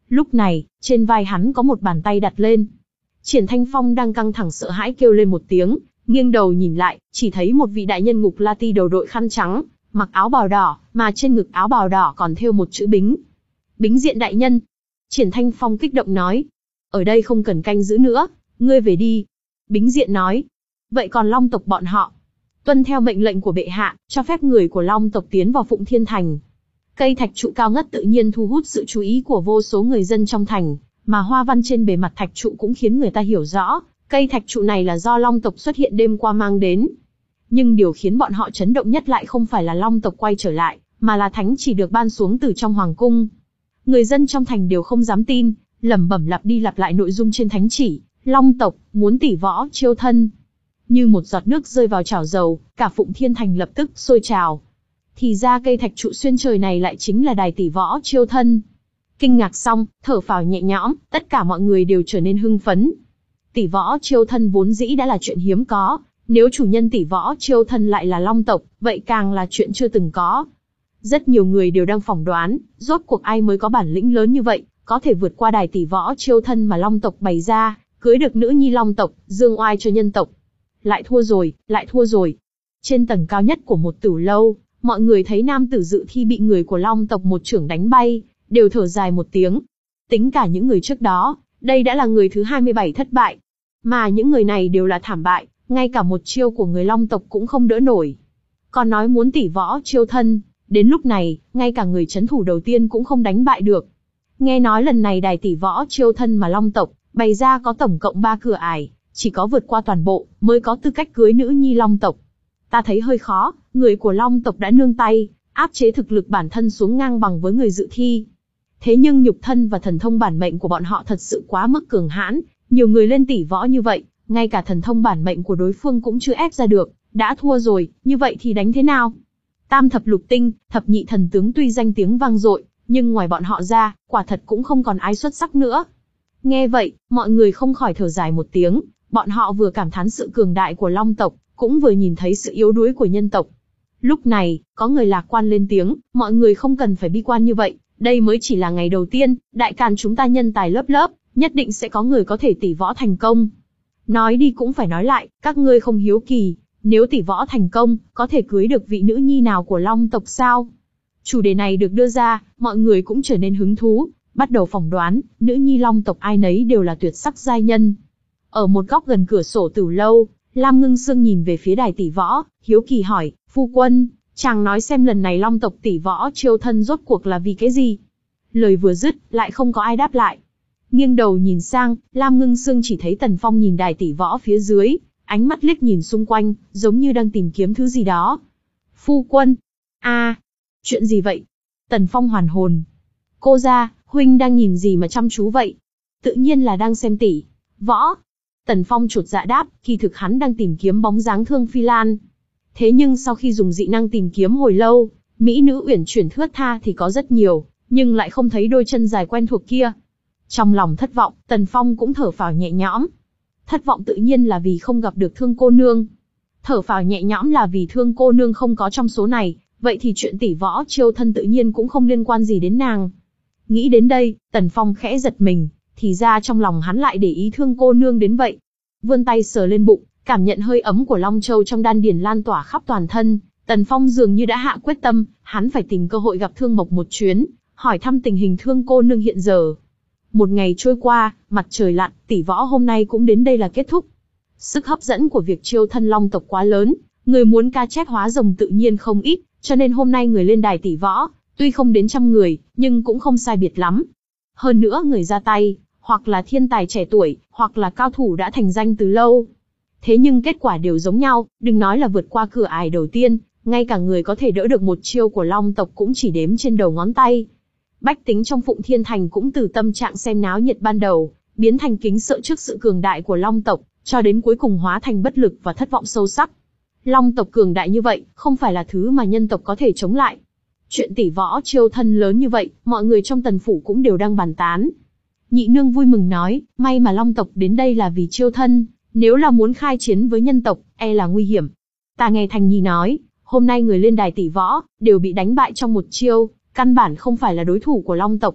S1: Lúc này, trên vai hắn có một bàn tay đặt lên. Triển Thanh Phong đang căng thẳng sợ hãi kêu lên một tiếng, nghiêng đầu nhìn lại, chỉ thấy một vị đại nhân Ngục La Ti đầu đội khăn trắng, mặc áo bào đỏ, mà trên ngực áo bào đỏ còn thêu một chữ Bính. Bính Diện đại nhân. Triển Thanh Phong kích động nói. Ở đây không cần canh giữ nữa, ngươi về đi. Bính Diện nói. Vậy còn Long tộc bọn họ? Tuân theo mệnh lệnh của bệ hạ, cho phép người của Long tộc tiến vào Phụng Thiên Thành. Cây thạch trụ cao ngất tự nhiên thu hút sự chú ý của vô số người dân trong thành, mà hoa văn trên bề mặt thạch trụ cũng khiến người ta hiểu rõ, cây thạch trụ này là do Long tộc xuất hiện đêm qua mang đến. Nhưng điều khiến bọn họ chấn động nhất lại không phải là Long tộc quay trở lại, mà là thánh chỉ được ban xuống từ trong hoàng cung. Người dân trong thành đều không dám tin, lẩm bẩm lặp đi lặp lại nội dung trên thánh chỉ, Long tộc muốn tỷ võ chiêu thân. Như một giọt nước rơi vào chảo dầu, cả Phụng Thiên Thành lập tức sôi trào. Thì ra cây thạch trụ xuyên trời này lại chính là đài tỷ võ chiêu thân. Kinh ngạc xong, thở phào nhẹ nhõm, tất cả mọi người đều trở nên hưng phấn. Tỷ võ chiêu thân vốn dĩ đã là chuyện hiếm có, nếu chủ nhân tỷ võ chiêu thân lại là Long tộc, vậy càng là chuyện chưa từng có. Rất nhiều người đều đang phỏng đoán, rốt cuộc ai mới có bản lĩnh lớn như vậy, có thể vượt qua đài tỷ võ chiêu thân mà Long tộc bày ra, cưới được nữ nhi Long tộc, dương oai cho nhân tộc. Lại thua rồi, lại thua rồi. Trên tầng cao nhất của một tử lâu, mọi người thấy nam tử dự thi bị người của Long tộc một chưởng đánh bay, đều thở dài một tiếng. Tính cả những người trước đó, đây đã là người thứ hai mươi bảy thất bại. Mà những người này đều là thảm bại, ngay cả một chiêu của người Long tộc cũng không đỡ nổi. Còn nói muốn tỷ võ chiêu thân, đến lúc này, ngay cả người chấn thủ đầu tiên cũng không đánh bại được. Nghe nói lần này đài tỷ võ chiêu thân mà Long tộc bày ra có tổng cộng ba cửa ải, chỉ có vượt qua toàn bộ mới có tư cách cưới nữ nhi Long tộc. Ta thấy hơi khó, người của Long tộc đã nương tay, áp chế thực lực bản thân xuống ngang bằng với người dự thi. Thế nhưng nhục thân và thần thông bản mệnh của bọn họ thật sự quá mức cường hãn, nhiều người lên tỷ võ như vậy, ngay cả thần thông bản mệnh của đối phương cũng chưa ép ra được, đã thua rồi, như vậy thì đánh thế nào? Tam thập lục tinh, thập nhị thần tướng tuy danh tiếng vang dội, nhưng ngoài bọn họ ra, quả thật cũng không còn ai xuất sắc nữa. Nghe vậy, mọi người không khỏi thở dài một tiếng, bọn họ vừa cảm thán sự cường đại của Long tộc, cũng vừa nhìn thấy sự yếu đuối của nhân tộc. Lúc này, có người lạc quan lên tiếng, mọi người không cần phải bi quan như vậy, đây mới chỉ là ngày đầu tiên, đại càn chúng ta nhân tài lớp lớp, nhất định sẽ có người có thể tỷ võ thành công. Nói đi cũng phải nói lại, các ngươi không hiếu kỳ, nếu tỷ võ thành công, có thể cưới được vị nữ nhi nào của Long tộc sao? Chủ đề này được đưa ra, mọi người cũng trở nên hứng thú, bắt đầu phỏng đoán, nữ nhi Long tộc ai nấy đều là tuyệt sắc giai nhân. Ở một góc gần cửa sổ tử lâu, Lam Ngưng Sương nhìn về phía đài tỷ võ, hiếu kỳ hỏi, phu quân, chàng nói xem lần này Long tộc tỷ võ chiêu thân rốt cuộc là vì cái gì? Lời vừa dứt, lại không có ai đáp lại. Nghiêng đầu nhìn sang, Lam Ngưng Sương chỉ thấy Tần Phong nhìn đài tỷ võ phía dưới, ánh mắt liếc nhìn xung quanh, giống như đang tìm kiếm thứ gì đó. Phu quân, a, chuyện gì vậy? Tần Phong hoàn hồn. Cô gia, huynh đang nhìn gì mà chăm chú vậy? Tự nhiên là đang xem tỷ võ. Tần Phong chột dạ đáp, kỳ thực hắn đang tìm kiếm bóng dáng Thương Phi Lan. Thế nhưng sau khi dùng dị năng tìm kiếm hồi lâu, mỹ nữ uyển chuyển thướt tha thì có rất nhiều, nhưng lại không thấy đôi chân dài quen thuộc kia. Trong lòng thất vọng, Tần Phong cũng thở phào nhẹ nhõm. Thất vọng tự nhiên là vì không gặp được Thương cô nương. Thở phào nhẹ nhõm là vì Thương cô nương không có trong số này, vậy thì chuyện tỷ võ chiêu thân tự nhiên cũng không liên quan gì đến nàng. Nghĩ đến đây, Tần Phong khẽ giật mình, thì ra trong lòng hắn lại để ý Thương cô nương đến vậy. Vươn tay sờ lên bụng, cảm nhận hơi ấm của Long Châu trong đan điền lan tỏa khắp toàn thân, Tần Phong dường như đã hạ quyết tâm, hắn phải tìm cơ hội gặp Thương Mộc một chuyến, hỏi thăm tình hình Thương cô nương hiện giờ. Một ngày trôi qua, mặt trời lặn, tỷ võ hôm nay cũng đến đây là kết thúc. Sức hấp dẫn của việc chiêu thân Long tộc quá lớn, người muốn ca chép hóa rồng tự nhiên không ít, cho nên hôm nay người lên đài tỷ võ, tuy không đến trăm người, nhưng cũng không sai biệt lắm. Hơn nữa người ra tay, hoặc là thiên tài trẻ tuổi, hoặc là cao thủ đã thành danh từ lâu. Thế nhưng kết quả đều giống nhau, đừng nói là vượt qua cửa ải đầu tiên, ngay cả người có thể đỡ được một chiêu của Long tộc cũng chỉ đếm trên đầu ngón tay. Bách tính trong Phụng Thiên Thành cũng từ tâm trạng xem náo nhiệt ban đầu, biến thành kính sợ trước sự cường đại của Long tộc, cho đến cuối cùng hóa thành bất lực và thất vọng sâu sắc. Long tộc cường đại như vậy, không phải là thứ mà nhân tộc có thể chống lại. Chuyện tỷ võ chiêu thân lớn như vậy, mọi người trong Tần phủ cũng đều đang bàn tán. Nhị nương vui mừng nói, may mà Long tộc đến đây là vì chiêu thân, nếu là muốn khai chiến với nhân tộc, e là nguy hiểm. Ta nghe Thành Nhi nói, hôm nay người lên đài tỷ võ, đều bị đánh bại trong một chiêu, căn bản không phải là đối thủ của Long tộc.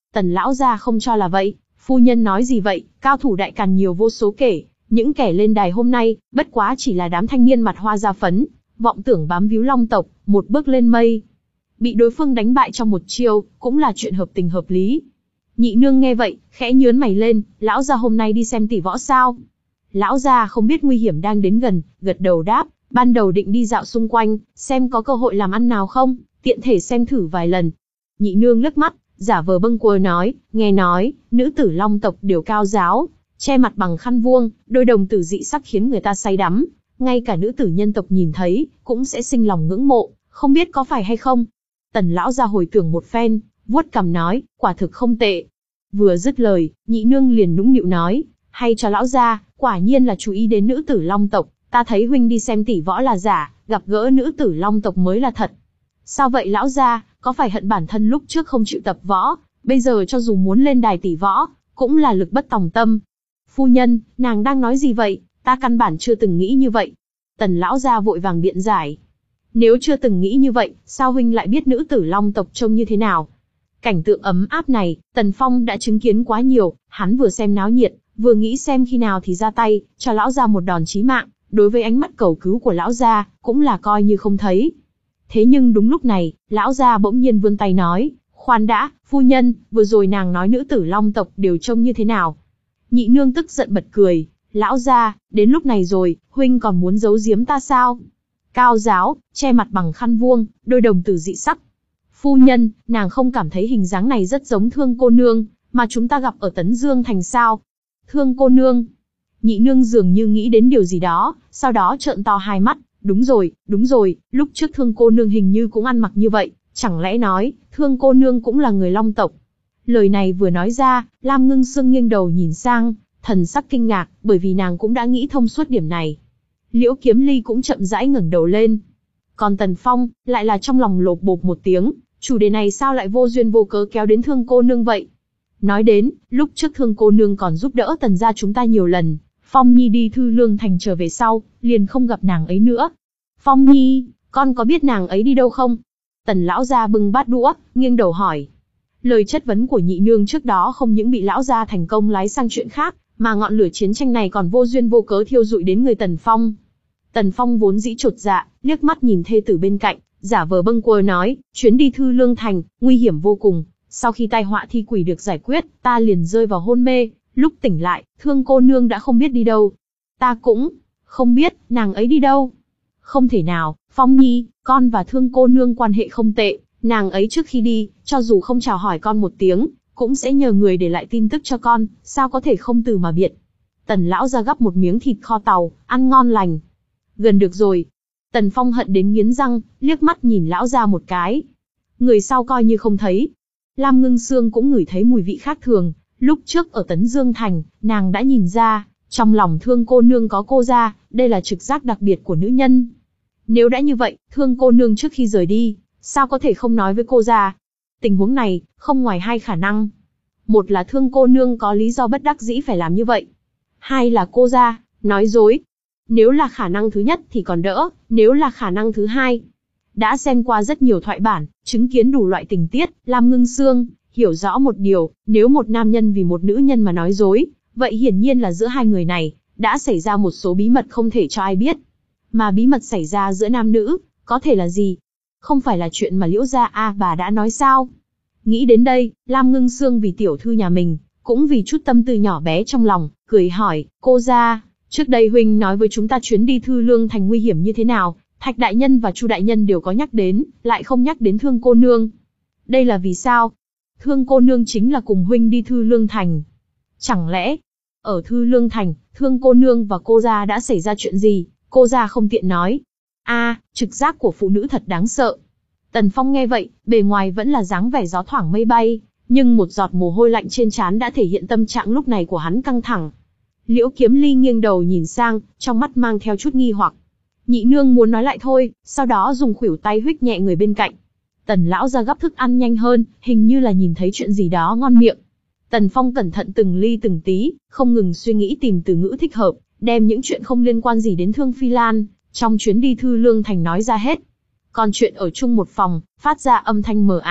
S1: Tần lão gia không cho là vậy, phu nhân nói gì vậy, cao thủ đại càn nhiều vô số kể, những kẻ lên đài hôm nay, bất quá chỉ là đám thanh niên mặt hoa da phấn, vọng tưởng bám víu Long tộc, một bước lên mây. Bị đối phương đánh bại trong một chiêu, cũng là chuyện hợp tình hợp lý. Nhị nương nghe vậy, khẽ nhướng mày lên, lão gia hôm nay đi xem tỷ võ sao? Lão gia không biết nguy hiểm đang đến gần, gật đầu đáp, ban đầu định đi dạo xung quanh, xem có cơ hội làm ăn nào không, tiện thể xem thử vài lần. Nhị nương liếc mắt, giả vờ bâng quơ nói, nghe nói, nữ tử Long tộc đều cao giáo, che mặt bằng khăn vuông, đôi đồng tử dị sắc khiến người ta say đắm, ngay cả nữ tử nhân tộc nhìn thấy, cũng sẽ sinh lòng ngưỡng mộ, không biết có phải hay không. Tần lão gia hồi tưởng một phen, vuốt cằm nói, quả thực không tệ. Vừa dứt lời, nhị nương liền nũng nịu nói, hay cho lão gia, quả nhiên là chú ý đến nữ tử Long tộc, ta thấy huynh đi xem tỷ võ là giả, gặp gỡ nữ tử Long tộc mới là thật. Sao vậy lão gia, có phải hận bản thân lúc trước không chịu tập võ, bây giờ cho dù muốn lên đài tỷ võ, cũng là lực bất tòng tâm. Phu nhân, nàng đang nói gì vậy, ta căn bản chưa từng nghĩ như vậy. Tần lão gia vội vàng biện giải. Nếu chưa từng nghĩ như vậy, sao huynh lại biết nữ tử Long tộc trông như thế nào? Cảnh tượng ấm áp này, Tần Phong đã chứng kiến quá nhiều, hắn vừa xem náo nhiệt, vừa nghĩ xem khi nào thì ra tay, cho lão gia một đòn chí mạng, đối với ánh mắt cầu cứu của lão gia, cũng là coi như không thấy. Thế nhưng đúng lúc này, lão gia bỗng nhiên vươn tay nói, khoan đã, phu nhân, vừa rồi nàng nói nữ tử Long tộc đều trông như thế nào? Nhị nương tức giận bật cười, lão gia, đến lúc này rồi, huynh còn muốn giấu giếm ta sao? Cao giáo, che mặt bằng khăn vuông, đôi đồng tử dị sắc. Phu nhân, nàng không cảm thấy hình dáng này rất giống Thương cô nương, mà chúng ta gặp ở Tấn Dương Thành sao? Thương cô nương. Nhị nương dường như nghĩ đến điều gì đó, sau đó trợn to hai mắt, đúng rồi, đúng rồi, lúc trước Thương cô nương hình như cũng ăn mặc như vậy, chẳng lẽ nói, Thương cô nương cũng là người Long tộc? Lời này vừa nói ra, Lam Ngưng Sương nghiêng đầu nhìn sang, thần sắc kinh ngạc, bởi vì nàng cũng đã nghĩ thông suốt điểm này. Liễu Kiếm Ly cũng chậm rãi ngẩng đầu lên. Còn Tần Phong, lại là trong lòng lột bột một tiếng, chủ đề này sao lại vô duyên vô cớ kéo đến Thương cô nương vậy? Nói đến, lúc trước Thương cô nương còn giúp đỡ Tần gia chúng ta nhiều lần, Phong Nhi đi Thư Lương Thành trở về sau, liền không gặp nàng ấy nữa. Phong Nhi, con có biết nàng ấy đi đâu không? Tần lão gia bưng bát đũa, nghiêng đầu hỏi. Lời chất vấn của nhị nương trước đó không những bị lão gia thành công lái sang chuyện khác, mà ngọn lửa chiến tranh này còn vô duyên vô cớ thiêu rụi đến người Tần Phong. Tần Phong vốn dĩ chột dạ, liếc mắt nhìn thê tử bên cạnh, giả vờ bâng quơ nói, chuyến đi Thư Lương Thành, nguy hiểm vô cùng. Sau khi tai họa thi quỷ được giải quyết, ta liền rơi vào hôn mê, lúc tỉnh lại, Thương cô nương đã không biết đi đâu. Ta cũng không biết, nàng ấy đi đâu. Không thể nào, Phong Nhi, con và Thương cô nương quan hệ không tệ, nàng ấy trước khi đi, cho dù không chào hỏi con một tiếng, cũng sẽ nhờ người để lại tin tức cho con, sao có thể không từ mà biệt. Tần lão ra gắp một miếng thịt kho tàu, ăn ngon lành. Gần được rồi. Tần Phong hận đến nghiến răng, liếc mắt nhìn lão ra một cái. Người sau coi như không thấy. Lam Ngưng Sương cũng ngửi thấy mùi vị khác thường, lúc trước ở Tấn Dương Thành, nàng đã nhìn ra, trong lòng Thương cô nương có cô ra, đây là trực giác đặc biệt của nữ nhân. Nếu đã như vậy, Thương cô nương trước khi rời đi, sao có thể không nói với cô ra? Tình huống này, không ngoài hai khả năng. Một là Thương cô nương có lý do bất đắc dĩ phải làm như vậy. Hai là cô ra, nói dối. Nếu là khả năng thứ nhất thì còn đỡ, nếu là khả năng thứ hai. Đã xem qua rất nhiều thoại bản, chứng kiến đủ loại tình tiết, Lam Ngưng Sương hiểu rõ một điều, nếu một nam nhân vì một nữ nhân mà nói dối, vậy hiển nhiên là giữa hai người này, đã xảy ra một số bí mật không thể cho ai biết. Mà bí mật xảy ra giữa nam nữ, có thể là gì? Không phải là chuyện mà Liễu gia A bà đã nói sao? Nghĩ đến đây, Lam Ngưng Sương vì tiểu thư nhà mình, cũng vì chút tâm tư nhỏ bé trong lòng, cười hỏi, cô gia, trước đây huynh nói với chúng ta chuyến đi Thư Lương Thành nguy hiểm như thế nào, Thạch đại nhân và Chu đại nhân đều có nhắc đến, lại không nhắc đến Thương cô nương. Đây là vì sao? Thương cô nương chính là cùng huynh đi Thư Lương Thành. Chẳng lẽ, ở Thư Lương Thành, Thương cô nương và cô gia đã xảy ra chuyện gì, cô gia không tiện nói. A, à, trực giác của phụ nữ thật đáng sợ. Tần Phong nghe vậy, bề ngoài vẫn là dáng vẻ gió thoảng mây bay, nhưng một giọt mồ hôi lạnh trên trán đã thể hiện tâm trạng lúc này của hắn căng thẳng. Liễu Kiếm Ly nghiêng đầu nhìn sang, trong mắt mang theo chút nghi hoặc. Nhị nương muốn nói lại thôi, sau đó dùng khuỷu tay huých nhẹ người bên cạnh. Tần lão ra gấp thức ăn nhanh hơn, hình như là nhìn thấy chuyện gì đó ngon miệng. Tần Phong cẩn thận từng ly từng tí, không ngừng suy nghĩ tìm từ ngữ thích hợp, đem những chuyện không liên quan gì đến Thương Phi Lan, trong chuyến đi Thư Lương Thành nói ra hết. Còn chuyện ở chung một phòng, phát ra âm thanh mờ ám,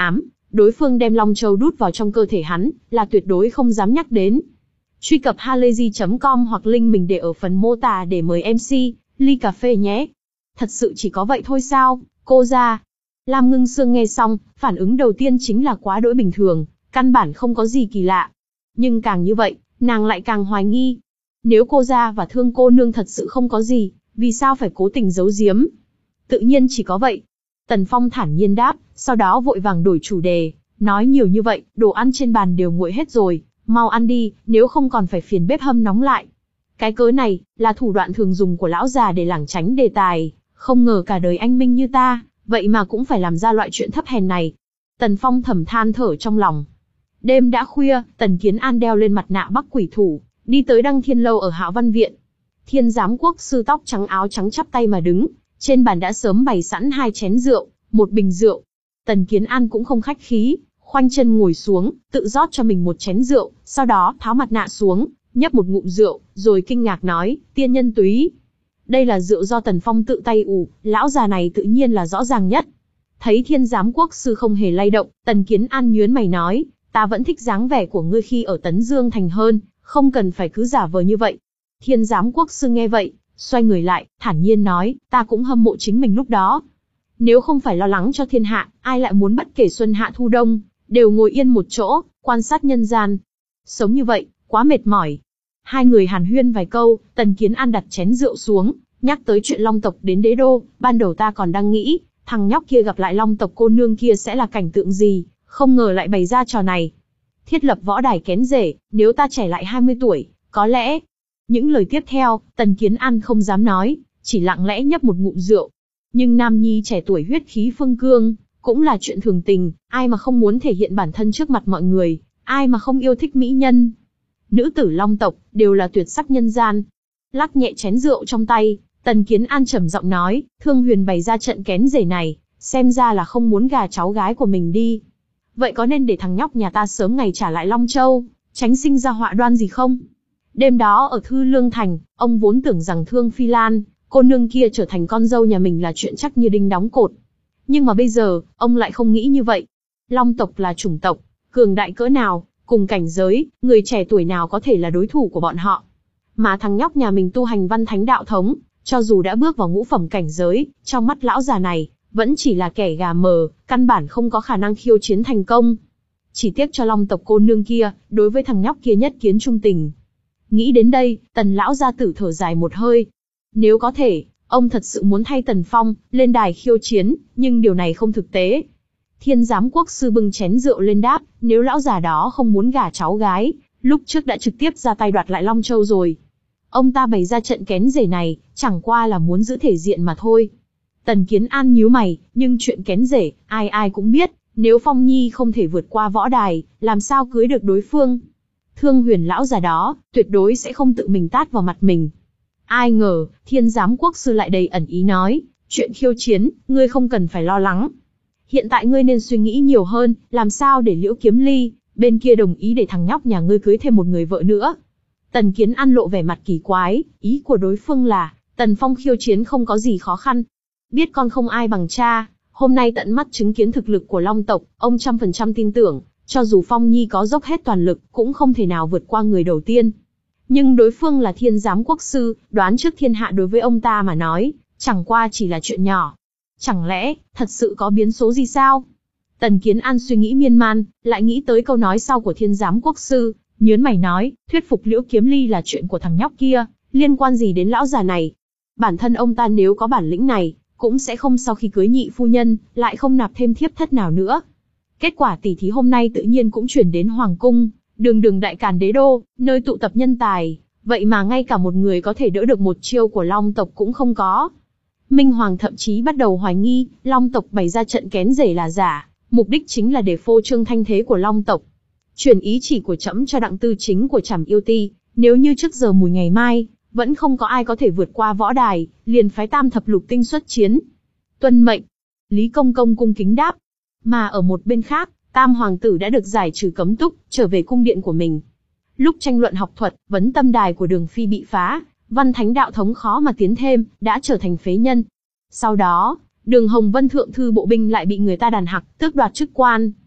S1: đối phương đem Long Châu đút vào trong cơ thể hắn, là tuyệt đối không dám nhắc đến. Truy cập halayzi chấm com hoặc link mình để ở phần mô tả để mời em xê, ly cà phê nhé. Thật sự chỉ có vậy thôi sao, cô ra? Lam Ngưng Sương nghe xong, phản ứng đầu tiên chính là quá đỗi bình thường, căn bản không có gì kỳ lạ. Nhưng càng như vậy, nàng lại càng hoài nghi. Nếu cô ra và Thương cô nương thật sự không có gì, vì sao phải cố tình giấu giếm? Tự nhiên chỉ có vậy. Tần Phong thản nhiên đáp, sau đó vội vàng đổi chủ đề, nói nhiều như vậy, đồ ăn trên bàn đều nguội hết rồi, mau ăn đi, nếu không còn phải phiền bếp hâm nóng lại. Cái cớ này, là thủ đoạn thường dùng của lão già để lảng tránh đề tài, không ngờ cả đời anh minh như ta, vậy mà cũng phải làm ra loại chuyện thấp hèn này. Tần Phong thầm than thở trong lòng. Đêm đã khuya, Tần Kiến An đeo lên mặt nạ Bắc Quỷ Thủ, đi tới Đăng Thiên Lâu ở Hạo Văn Viện. Thiên giám quốc sư tóc trắng áo trắng chắp tay mà đứng, trên bàn đã sớm bày sẵn hai chén rượu, một bình rượu. Tần Kiến An cũng không khách khí, khoanh chân ngồi xuống, tự rót cho mình một chén rượu, sau đó tháo mặt nạ xuống, nhấp một ngụm rượu, rồi kinh ngạc nói, tiên nhân túy. Đây là rượu do Tần Phong tự tay ủ, lão già này tự nhiên là rõ ràng nhất. Thấy thiên giám quốc sư không hề lay động, Tần Kiến An nhướng mày nói, ta vẫn thích dáng vẻ của ngươi khi ở Tấn Dương Thành hơn, không cần phải cứ giả vờ như vậy. Thiên giám quốc sư nghe vậy, xoay người lại, thản nhiên nói, ta cũng hâm mộ chính mình lúc đó. Nếu không phải lo lắng cho thiên hạ, ai lại muốn bất kể xuân hạ thu đông, đều ngồi yên một chỗ, quan sát nhân gian. Sống như vậy, quá mệt mỏi. Hai người hàn huyên vài câu, Tần Kiến An đặt chén rượu xuống, nhắc tới chuyện Long tộc đến đế đô, ban đầu ta còn đang nghĩ, thằng nhóc kia gặp lại Long tộc cô nương kia sẽ là cảnh tượng gì, không ngờ lại bày ra trò này. Thiết lập võ đài kén rể, nếu ta trẻ lại hai mươi tuổi, có lẽ... Những lời tiếp theo, Tần Kiến An không dám nói, chỉ lặng lẽ nhấp một ngụm rượu. Nhưng nam nhi trẻ tuổi huyết khí phương cương, cũng là chuyện thường tình, ai mà không muốn thể hiện bản thân trước mặt mọi người, ai mà không yêu thích mỹ nhân. Nữ tử Long tộc, đều là tuyệt sắc nhân gian. Lắc nhẹ chén rượu trong tay, Tần Kiến An trầm giọng nói, Thương Huyền bày ra trận kén rể này, xem ra là không muốn gà cháu gái của mình đi. Vậy có nên để thằng nhóc nhà ta sớm ngày trả lại Long Châu, tránh sinh ra họa đoan gì không? Đêm đó ở Thư Lương Thành, ông vốn tưởng rằng Thương Phi Lan, cô nương kia trở thành con dâu nhà mình là chuyện chắc như đinh đóng cột. Nhưng mà bây giờ, ông lại không nghĩ như vậy. Long tộc là chủng tộc, cường đại cỡ nào, cùng cảnh giới, người trẻ tuổi nào có thể là đối thủ của bọn họ. Mà thằng nhóc nhà mình tu hành văn thánh đạo thống, cho dù đã bước vào ngũ phẩm cảnh giới, trong mắt lão già này, vẫn chỉ là kẻ gà mờ, căn bản không có khả năng khiêu chiến thành công. Chỉ tiếc cho Long tộc cô nương kia, đối với thằng nhóc kia nhất kiến trung tình. Nghĩ đến đây, Tần lão gia tử thở dài một hơi. Nếu có thể, ông thật sự muốn thay Tần Phong lên đài khiêu chiến, nhưng điều này không thực tế. Thiên giám quốc sư bưng chén rượu lên đáp, nếu lão già đó không muốn gả cháu gái, lúc trước đã trực tiếp ra tay đoạt lại Long Châu rồi. Ông ta bày ra trận kén rể này, chẳng qua là muốn giữ thể diện mà thôi. Tần Kiến An nhíu mày, nhưng chuyện kén rể, ai ai cũng biết, nếu Phong Nhi không thể vượt qua võ đài, làm sao cưới được đối phương. Thương Huyền lão già đó, tuyệt đối sẽ không tự mình tát vào mặt mình. Ai ngờ, thiên giám quốc sư lại đầy ẩn ý nói, chuyện khiêu chiến, ngươi không cần phải lo lắng. Hiện tại ngươi nên suy nghĩ nhiều hơn, làm sao để Liễu Kiếm Ly, bên kia đồng ý để thằng nhóc nhà ngươi cưới thêm một người vợ nữa. Tần Kiến An lộ vẻ mặt kỳ quái, ý của đối phương là, Tần Phong khiêu chiến không có gì khó khăn. Biết con không ai bằng cha, hôm nay tận mắt chứng kiến thực lực của Long tộc, ông trăm phần trăm tin tưởng, cho dù Phong Nhi có dốc hết toàn lực, cũng không thể nào vượt qua người đầu tiên. Nhưng đối phương là thiên giám quốc sư, đoán trước thiên hạ đối với ông ta mà nói, chẳng qua chỉ là chuyện nhỏ. Chẳng lẽ, thật sự có biến số gì sao? Tần Kiến An suy nghĩ miên man, lại nghĩ tới câu nói sau của thiên giám quốc sư, nhớn mày nói, thuyết phục Liễu Kiếm Ly là chuyện của thằng nhóc kia, liên quan gì đến lão già này? Bản thân ông ta nếu có bản lĩnh này, cũng sẽ không sau khi cưới nhị phu nhân, lại không nạp thêm thiếp thất nào nữa. Kết quả tỷ thí hôm nay tự nhiên cũng chuyển đến Hoàng Cung, đường đường đại càn đế đô, nơi tụ tập nhân tài, vậy mà ngay cả một người có thể đỡ được một chiêu của Long tộc cũng không có. Minh Hoàng thậm chí bắt đầu hoài nghi, Long tộc bày ra trận kén rể là giả, mục đích chính là để phô trương thanh thế của Long tộc. Truyền ý chỉ của trẫm cho đặng tư chính của Trảm Yêu Ti, nếu như trước giờ mùi ngày mai, vẫn không có ai có thể vượt qua võ đài, liền phái tam thập lục tinh xuất chiến. Tuân mệnh. Lý Công Công cung kính đáp. Mà ở một bên khác, Tam hoàng tử đã được giải trừ cấm túc, trở về cung điện của mình. Lúc tranh luận học thuật, vấn tâm đài của Đường Phi bị phá, văn thánh đạo thống khó mà tiến thêm, đã trở thành phế nhân. Sau đó, Đường Hồng Vân thượng thư bộ binh lại bị người ta đàn hặc, tước đoạt chức quan.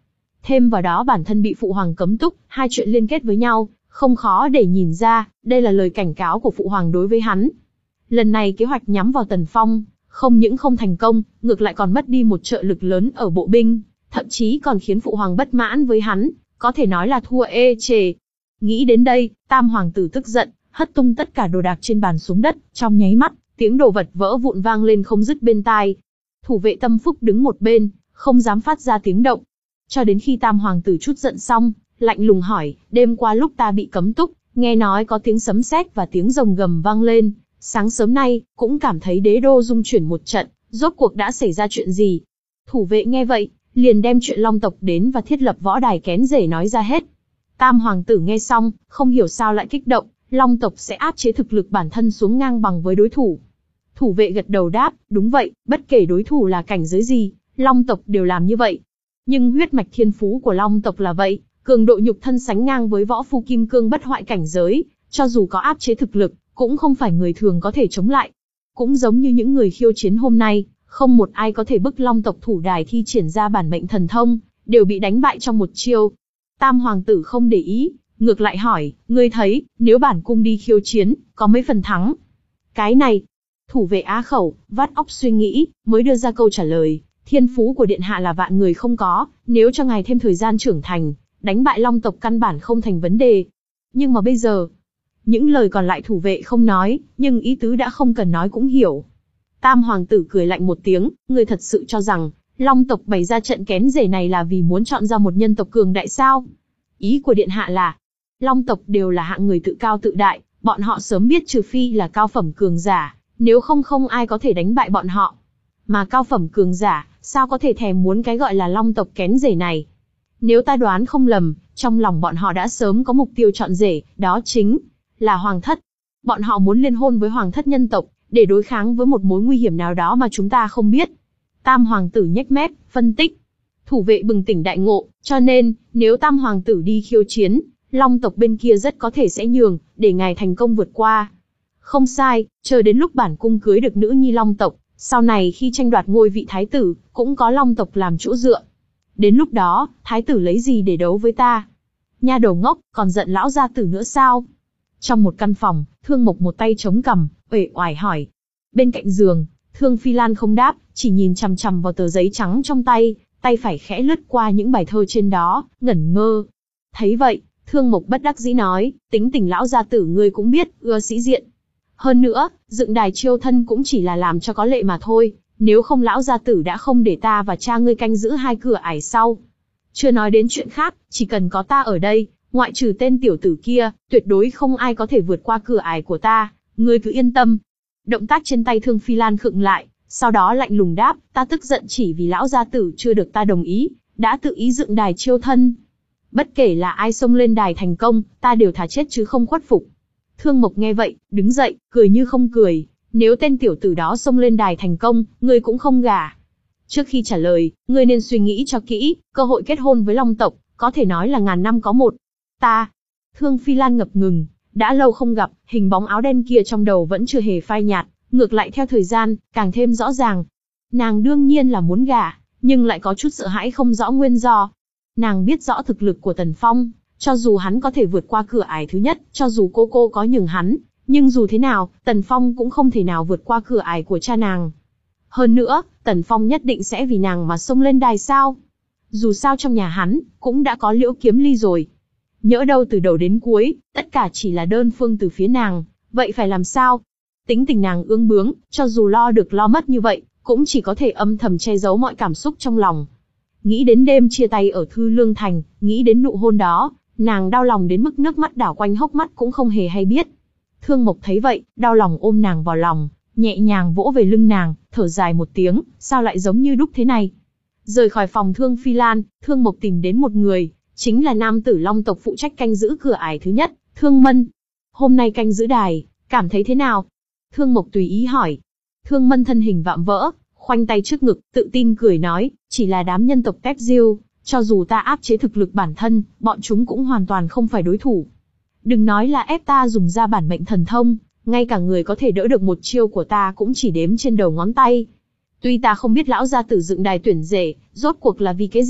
S1: thêm vào đó bản thân bị phụ hoàng cấm túc, hai chuyện liên kết với nhau, không khó để nhìn ra, đây là lời cảnh cáo của phụ hoàng đối với hắn. Lần này kế hoạch nhắm vào Tần Phong, không những không thành công, ngược lại còn mất đi một trợ lực lớn ở bộ binh, thậm chí còn khiến phụ hoàng bất mãn với hắn, có thể nói là thua ê chề. Nghĩ đến đây, Tam hoàng tử tức giận, hất tung tất cả đồ đạc trên bàn xuống đất, trong nháy mắt, tiếng đồ vật vỡ vụn vang lên không dứt bên tai. Thủ vệ Tâm Phúc đứng một bên, không dám phát ra tiếng động. Cho đến khi Tam hoàng tử chút giận xong, lạnh lùng hỏi, đêm qua lúc ta bị cấm túc, nghe nói có tiếng sấm sét và tiếng rồng gầm vang lên, sáng sớm nay, cũng cảm thấy đế đô rung chuyển một trận, rốt cuộc đã xảy ra chuyện gì? Thủ vệ nghe vậy, liền đem chuyện Long tộc đến và thiết lập võ đài kén rể nói ra hết. Tam hoàng tử nghe xong, không hiểu sao lại kích động, Long tộc sẽ áp chế thực lực bản thân xuống ngang bằng với đối thủ. Thủ vệ gật đầu đáp, đúng vậy, bất kể đối thủ là cảnh giới gì, Long tộc đều làm như vậy. Nhưng huyết mạch thiên phú của Long tộc là vậy, cường độ nhục thân sánh ngang với võ phu kim cương bất hoại cảnh giới, cho dù có áp chế thực lực, cũng không phải người thường có thể chống lại. Cũng giống như những người khiêu chiến hôm nay, không một ai có thể bức Long tộc thủ đài thi triển ra bản mệnh thần thông, đều bị đánh bại trong một chiêu. Tam hoàng tử không để ý, ngược lại hỏi, ngươi thấy, nếu bản cung đi khiêu chiến, có mấy phần thắng? Cái này, thủ vệ á khẩu, vắt óc suy nghĩ, mới đưa ra câu trả lời, thiên phú của điện hạ là vạn người không có, nếu cho ngài thêm thời gian trưởng thành, đánh bại Long tộc căn bản không thành vấn đề. Nhưng mà bây giờ, những lời còn lại thủ vệ không nói, nhưng ý tứ đã không cần nói cũng hiểu. Tam hoàng tử cười lạnh một tiếng, ngươi thật sự cho rằng, Long tộc bày ra trận kén rể này là vì muốn chọn ra một nhân tộc cường đại sao? Ý của điện hạ là, Long tộc đều là hạng người tự cao tự đại, bọn họ sớm biết trừ phi là cao phẩm cường giả, nếu không không ai có thể đánh bại bọn họ. Mà cao phẩm cường giả, sao có thể thèm muốn cái gọi là Long tộc kén rể này? Nếu ta đoán không lầm, trong lòng bọn họ đã sớm có mục tiêu chọn rể, đó chính là hoàng thất. Bọn họ muốn liên hôn với hoàng thất nhân tộc, để đối kháng với một mối nguy hiểm nào đó mà chúng ta không biết. Tam hoàng tử nhếch mép, phân tích. Thủ vệ bừng tỉnh đại ngộ, cho nên, nếu Tam hoàng tử đi khiêu chiến, Long tộc bên kia rất có thể sẽ nhường, để ngài thành công vượt qua. Không sai, chờ đến lúc bản cung cưới được nữ nhi Long tộc, sau này khi tranh đoạt ngôi vị thái tử, cũng có Long tộc làm chỗ dựa. Đến lúc đó, thái tử lấy gì để đấu với ta? Nha đầu ngốc, còn giận lão gia tử nữa sao? Trong một căn phòng, Thương Mộc một tay chống cằm, uể oải hỏi. Bên cạnh giường, Thương Phi Lan không đáp, chỉ nhìn chằm chằm vào tờ giấy trắng trong tay, tay phải khẽ lướt qua những bài thơ trên đó, ngẩn ngơ. Thấy vậy, Thương Mộc bất đắc dĩ nói, tính tình lão gia tử ngươi cũng biết, ưa sĩ diện. Hơn nữa, dựng đài chiêu thân cũng chỉ là làm cho có lệ mà thôi, nếu không lão gia tử đã không để ta và cha ngươi canh giữ hai cửa ải sau. Chưa nói đến chuyện khác, chỉ cần có ta ở đây, ngoại trừ tên tiểu tử kia, tuyệt đối không ai có thể vượt qua cửa ải của ta, ngươi cứ yên tâm. Động tác trên tay Thương Phi Lan khựng lại, sau đó lạnh lùng đáp, ta tức giận chỉ vì lão gia tử chưa được ta đồng ý, đã tự ý dựng đài chiêu thân. Bất kể là ai xông lên đài thành công, ta đều thà chết chứ không khuất phục. Thương Mộc nghe vậy, đứng dậy, cười như không cười, nếu tên tiểu tử đó xông lên đài thành công, ngươi cũng không gả. Trước khi trả lời, ngươi nên suy nghĩ cho kỹ, cơ hội kết hôn với Long tộc, có thể nói là ngàn năm có một. Ta, Thương Phi Lan ngập ngừng, đã lâu không gặp, hình bóng áo đen kia trong đầu vẫn chưa hề phai nhạt, ngược lại theo thời gian, càng thêm rõ ràng. Nàng đương nhiên là muốn gả, nhưng lại có chút sợ hãi không rõ nguyên do. Nàng biết rõ thực lực của Tần Phong, cho dù hắn có thể vượt qua cửa ải thứ nhất, cho dù cô cô có nhường hắn, nhưng dù thế nào, Tần Phong cũng không thể nào vượt qua cửa ải của cha nàng. Hơn nữa, Tần Phong nhất định sẽ vì nàng mà xông lên đài sao? Dù sao trong nhà hắn, cũng đã có Liễu Kiếm Ly rồi. Nhỡ đâu từ đầu đến cuối, tất cả chỉ là đơn phương từ phía nàng, vậy phải làm sao? Tính tình nàng ương bướng, cho dù lo được lo mất như vậy, cũng chỉ có thể âm thầm che giấu mọi cảm xúc trong lòng. Nghĩ đến đêm chia tay ở Thư Lương Thành, nghĩ đến nụ hôn đó, nàng đau lòng đến mức nước mắt đảo quanh hốc mắt cũng không hề hay biết. Thương Mộc thấy vậy, đau lòng ôm nàng vào lòng, nhẹ nhàng vỗ về lưng nàng, thở dài một tiếng, sao lại giống như đúc thế này? Rời khỏi phòng Thương Phi Lan, Thương Mộc tìm đến một người, chính là nam tử Long tộc phụ trách canh giữ cửa ải thứ nhất, Thương Mân. Hôm nay canh giữ đài, cảm thấy thế nào? Thương Mộc tùy ý hỏi. Thương Mân thân hình vạm vỡ, khoanh tay trước ngực, tự tin cười nói, chỉ là đám nhân tộc Tép Diêu, cho dù ta áp chế thực lực bản thân, bọn chúng cũng hoàn toàn không phải đối thủ. Đừng nói là ép ta dùng ra bản mệnh thần thông, ngay cả người có thể đỡ được một chiêu của ta cũng chỉ đếm trên đầu ngón tay. Tuy ta không biết lão gia tử dựng đài tuyển rể, rốt cuộc là vì cái gì,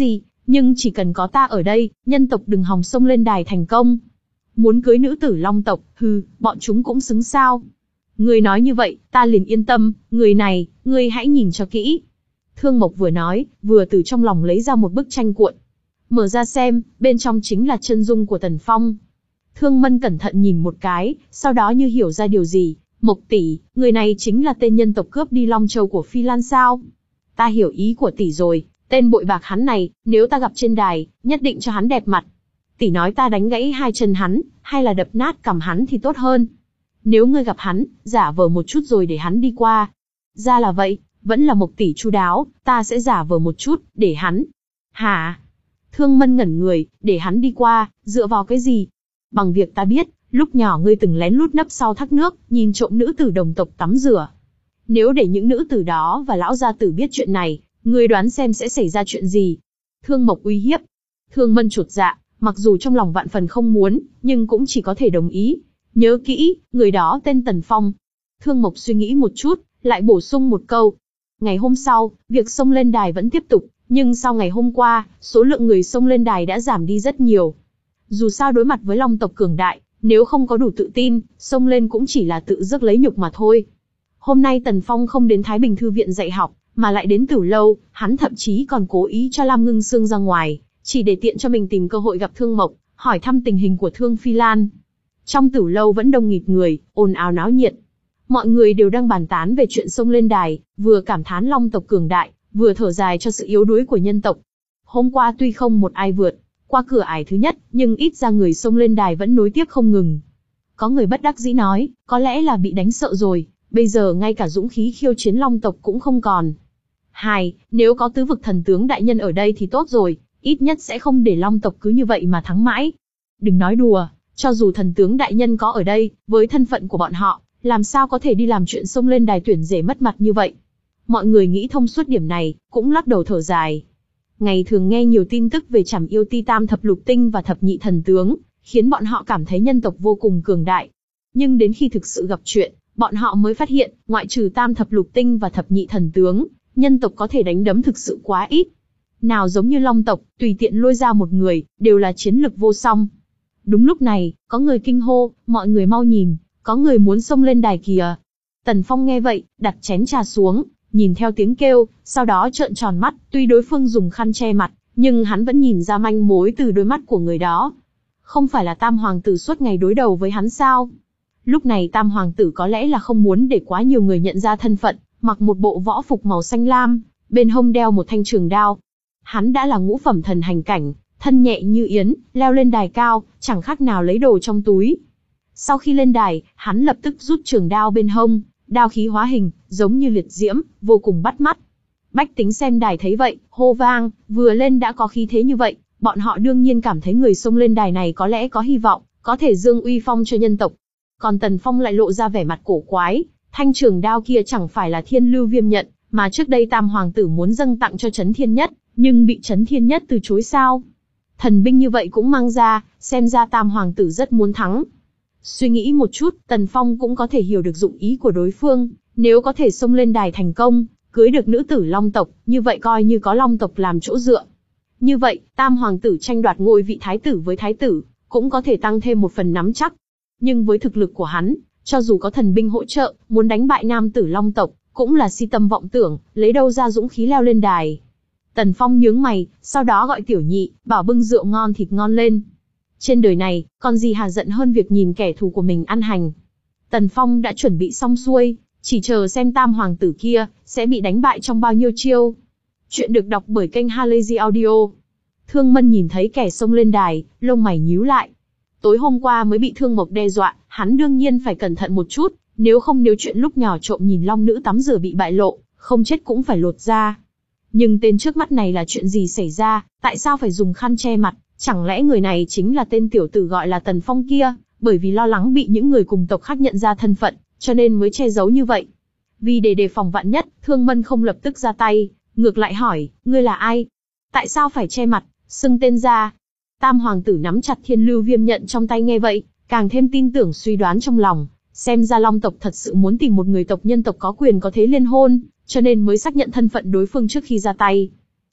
S1: Nhưng chỉ cần có ta ở đây, nhân tộc đừng hòng xông lên đài thành công. Muốn cưới nữ tử Long tộc, hừ, bọn chúng cũng xứng sao. Ngươi nói như vậy, ta liền yên tâm, người này, ngươi hãy nhìn cho kỹ. Thương Mộc vừa nói, vừa từ trong lòng lấy ra một bức tranh cuộn. Mở ra xem, bên trong chính là chân dung của Tần Phong. Thương Mân cẩn thận nhìn một cái, sau đó như hiểu ra điều gì. Mộc tỷ, người này chính là tên nhân tộc cướp đi Long Châu của Phi Lan sao? Ta hiểu ý của tỷ rồi, tên bội bạc hắn này, nếu ta gặp trên đài, nhất định cho hắn đẹp mặt. Tỷ nói ta đánh gãy hai chân hắn, hay là đập nát cằm hắn thì tốt hơn. Nếu ngươi gặp hắn, giả vờ một chút rồi để hắn đi qua. Ra là vậy, vẫn là Mộc tỷ chu đáo, ta sẽ giả vờ một chút, để hắn. Hả? Thương Mân ngẩn người, để hắn đi qua, dựa vào cái gì? Bằng việc ta biết, lúc nhỏ ngươi từng lén lút nấp sau thác nước, nhìn trộm nữ tử đồng tộc tắm rửa. Nếu để những nữ tử đó và lão gia tử biết chuyện này, ngươi đoán xem sẽ xảy ra chuyện gì? Thương Mộc uy hiếp. Thương Mân chột dạ, mặc dù trong lòng vạn phần không muốn, nhưng cũng chỉ có thể đồng ý. Nhớ kỹ, người đó tên Tần Phong. Thương Mộc suy nghĩ một chút, lại bổ sung một câu. Ngày hôm sau, việc xông lên đài vẫn tiếp tục, nhưng sau ngày hôm qua, số lượng người xông lên đài đã giảm đi rất nhiều. Dù sao đối mặt với Long tộc cường đại, nếu không có đủ tự tin, xông lên cũng chỉ là tự rước lấy nhục mà thôi. Hôm nay Tần Phong không đến Thái Bình Thư viện dạy học, mà lại đến Tử Lâu, hắn thậm chí còn cố ý cho Lam Ngưng Sương ra ngoài, chỉ để tiện cho mình tìm cơ hội gặp Thương Mộc, hỏi thăm tình hình của Thương Phi Lan. Trong Tử Lâu vẫn đông nghịt người, ồn ào náo nhiệt. Mọi người đều đang bàn tán về chuyện xông lên đài, vừa cảm thán Long tộc cường đại, vừa thở dài cho sự yếu đuối của nhân tộc. Hôm qua tuy không một ai vượt qua cửa ải thứ nhất, nhưng ít ra người xông lên đài vẫn nối tiếp không ngừng. Có người bất đắc dĩ nói, có lẽ là bị đánh sợ rồi, bây giờ ngay cả dũng khí khiêu chiến Long tộc cũng không còn. Hai, nếu có tứ vực thần tướng đại nhân ở đây thì tốt rồi, ít nhất sẽ không để Long tộc cứ như vậy mà thắng mãi. Đừng nói đùa, cho dù thần tướng đại nhân có ở đây, với thân phận của bọn họ, làm sao có thể đi làm chuyện xông lên đài tuyển rể mất mặt như vậy. Mọi người nghĩ thông suốt điểm này, cũng lắc đầu thở dài. Ngày thường nghe nhiều tin tức về Trảm Yêu Ti Tam Thập Lục Tinh và Thập Nhị Thần Tướng, khiến bọn họ cảm thấy nhân tộc vô cùng cường đại. Nhưng đến khi thực sự gặp chuyện, bọn họ mới phát hiện, ngoại trừ Tam Thập Lục Tinh và Thập Nhị Thần Tướng, nhân tộc có thể đánh đấm thực sự quá ít. Nào giống như Long tộc, tùy tiện lôi ra một người, đều là chiến lực vô song. Đúng lúc này, có người kinh hô, mọi người mau nhìn, có người muốn xông lên đài kìa. Tần Phong nghe vậy, đặt chén trà xuống, nhìn theo tiếng kêu, sau đó trợn tròn mắt, tuy đối phương dùng khăn che mặt, nhưng hắn vẫn nhìn ra manh mối từ đôi mắt của người đó. Không phải là Tam Hoàng tử suốt ngày đối đầu với hắn sao? Lúc này Tam Hoàng tử có lẽ là không muốn để quá nhiều người nhận ra thân phận, mặc một bộ võ phục màu xanh lam, bên hông đeo một thanh trường đao. Hắn đã là ngũ phẩm thần hành cảnh, thân nhẹ như yến, leo lên đài cao, chẳng khác nào lấy đồ trong túi. Sau khi lên đài, hắn lập tức rút trường đao bên hông, đao khí hóa hình, giống như liệt diễm, vô cùng bắt mắt. Bách tính xem đài thấy vậy, hô vang, vừa lên đã có khí thế như vậy, bọn họ đương nhiên cảm thấy người xông lên đài này có lẽ có hy vọng, có thể dương uy phong cho nhân tộc. Còn Tần Phong lại lộ ra vẻ mặt cổ quái, thanh trường đao kia chẳng phải là Thiên Lưu Viêm Nhận, mà trước đây Tam Hoàng tử muốn dâng tặng cho Chấn Thiên Nhất, nhưng bị Chấn Thiên Nhất từ chối sao? Thần binh như vậy cũng mang ra, xem ra Tam Hoàng tử rất muốn thắng. Suy nghĩ một chút, Tần Phong cũng có thể hiểu được dụng ý của đối phương, nếu có thể xông lên đài thành công, cưới được nữ tử Long tộc, như vậy coi như có Long tộc làm chỗ dựa. Như vậy, Tam Hoàng tử tranh đoạt ngôi vị thái tử với thái tử, cũng có thể tăng thêm một phần nắm chắc. Nhưng với thực lực của hắn, cho dù có thần binh hỗ trợ, muốn đánh bại nam tử Long tộc, cũng là si tâm vọng tưởng, lấy đâu ra dũng khí leo lên đài. Tần Phong nhướng mày, sau đó gọi Tiểu Nhị, bảo bưng rượu ngon thịt ngon lên. Trên đời này, còn gì hà giận hơn việc nhìn kẻ thù của mình ăn hành. Tần Phong đã chuẩn bị xong xuôi, chỉ chờ xem Tam Hoàng tử kia sẽ bị đánh bại trong bao nhiêu chiêu. Chuyện được đọc bởi kênh Halazy Audio. Thương Mân nhìn thấy kẻ xông lên đài, lông mày nhíu lại. Tối hôm qua mới bị Thương Mộc đe dọa, hắn đương nhiên phải cẩn thận một chút, nếu không nếu chuyện lúc nhỏ trộm nhìn long nữ tắm rửa bị bại lộ, không chết cũng phải lột da. Nhưng tên trước mắt này là chuyện gì xảy ra, tại sao phải dùng khăn che mặt, chẳng lẽ người này chính là tên tiểu tử gọi là Tần Phong kia, bởi vì lo lắng bị những người cùng tộc khác nhận ra thân phận, cho nên mới che giấu như vậy. Vì để đề phòng vạn nhất, Thương Mân không lập tức ra tay, ngược lại hỏi, ngươi là ai? Tại sao phải che mặt, xưng tên ra? Tam Hoàng tử nắm chặt Thiên Lưu Viêm Nhận trong tay nghe vậy, càng thêm tin tưởng suy đoán trong lòng, xem ra Long tộc thật sự muốn tìm một người tộc nhân tộc có quyền có thế liên hôn, cho nên mới xác nhận thân phận đối phương trước khi ra tay.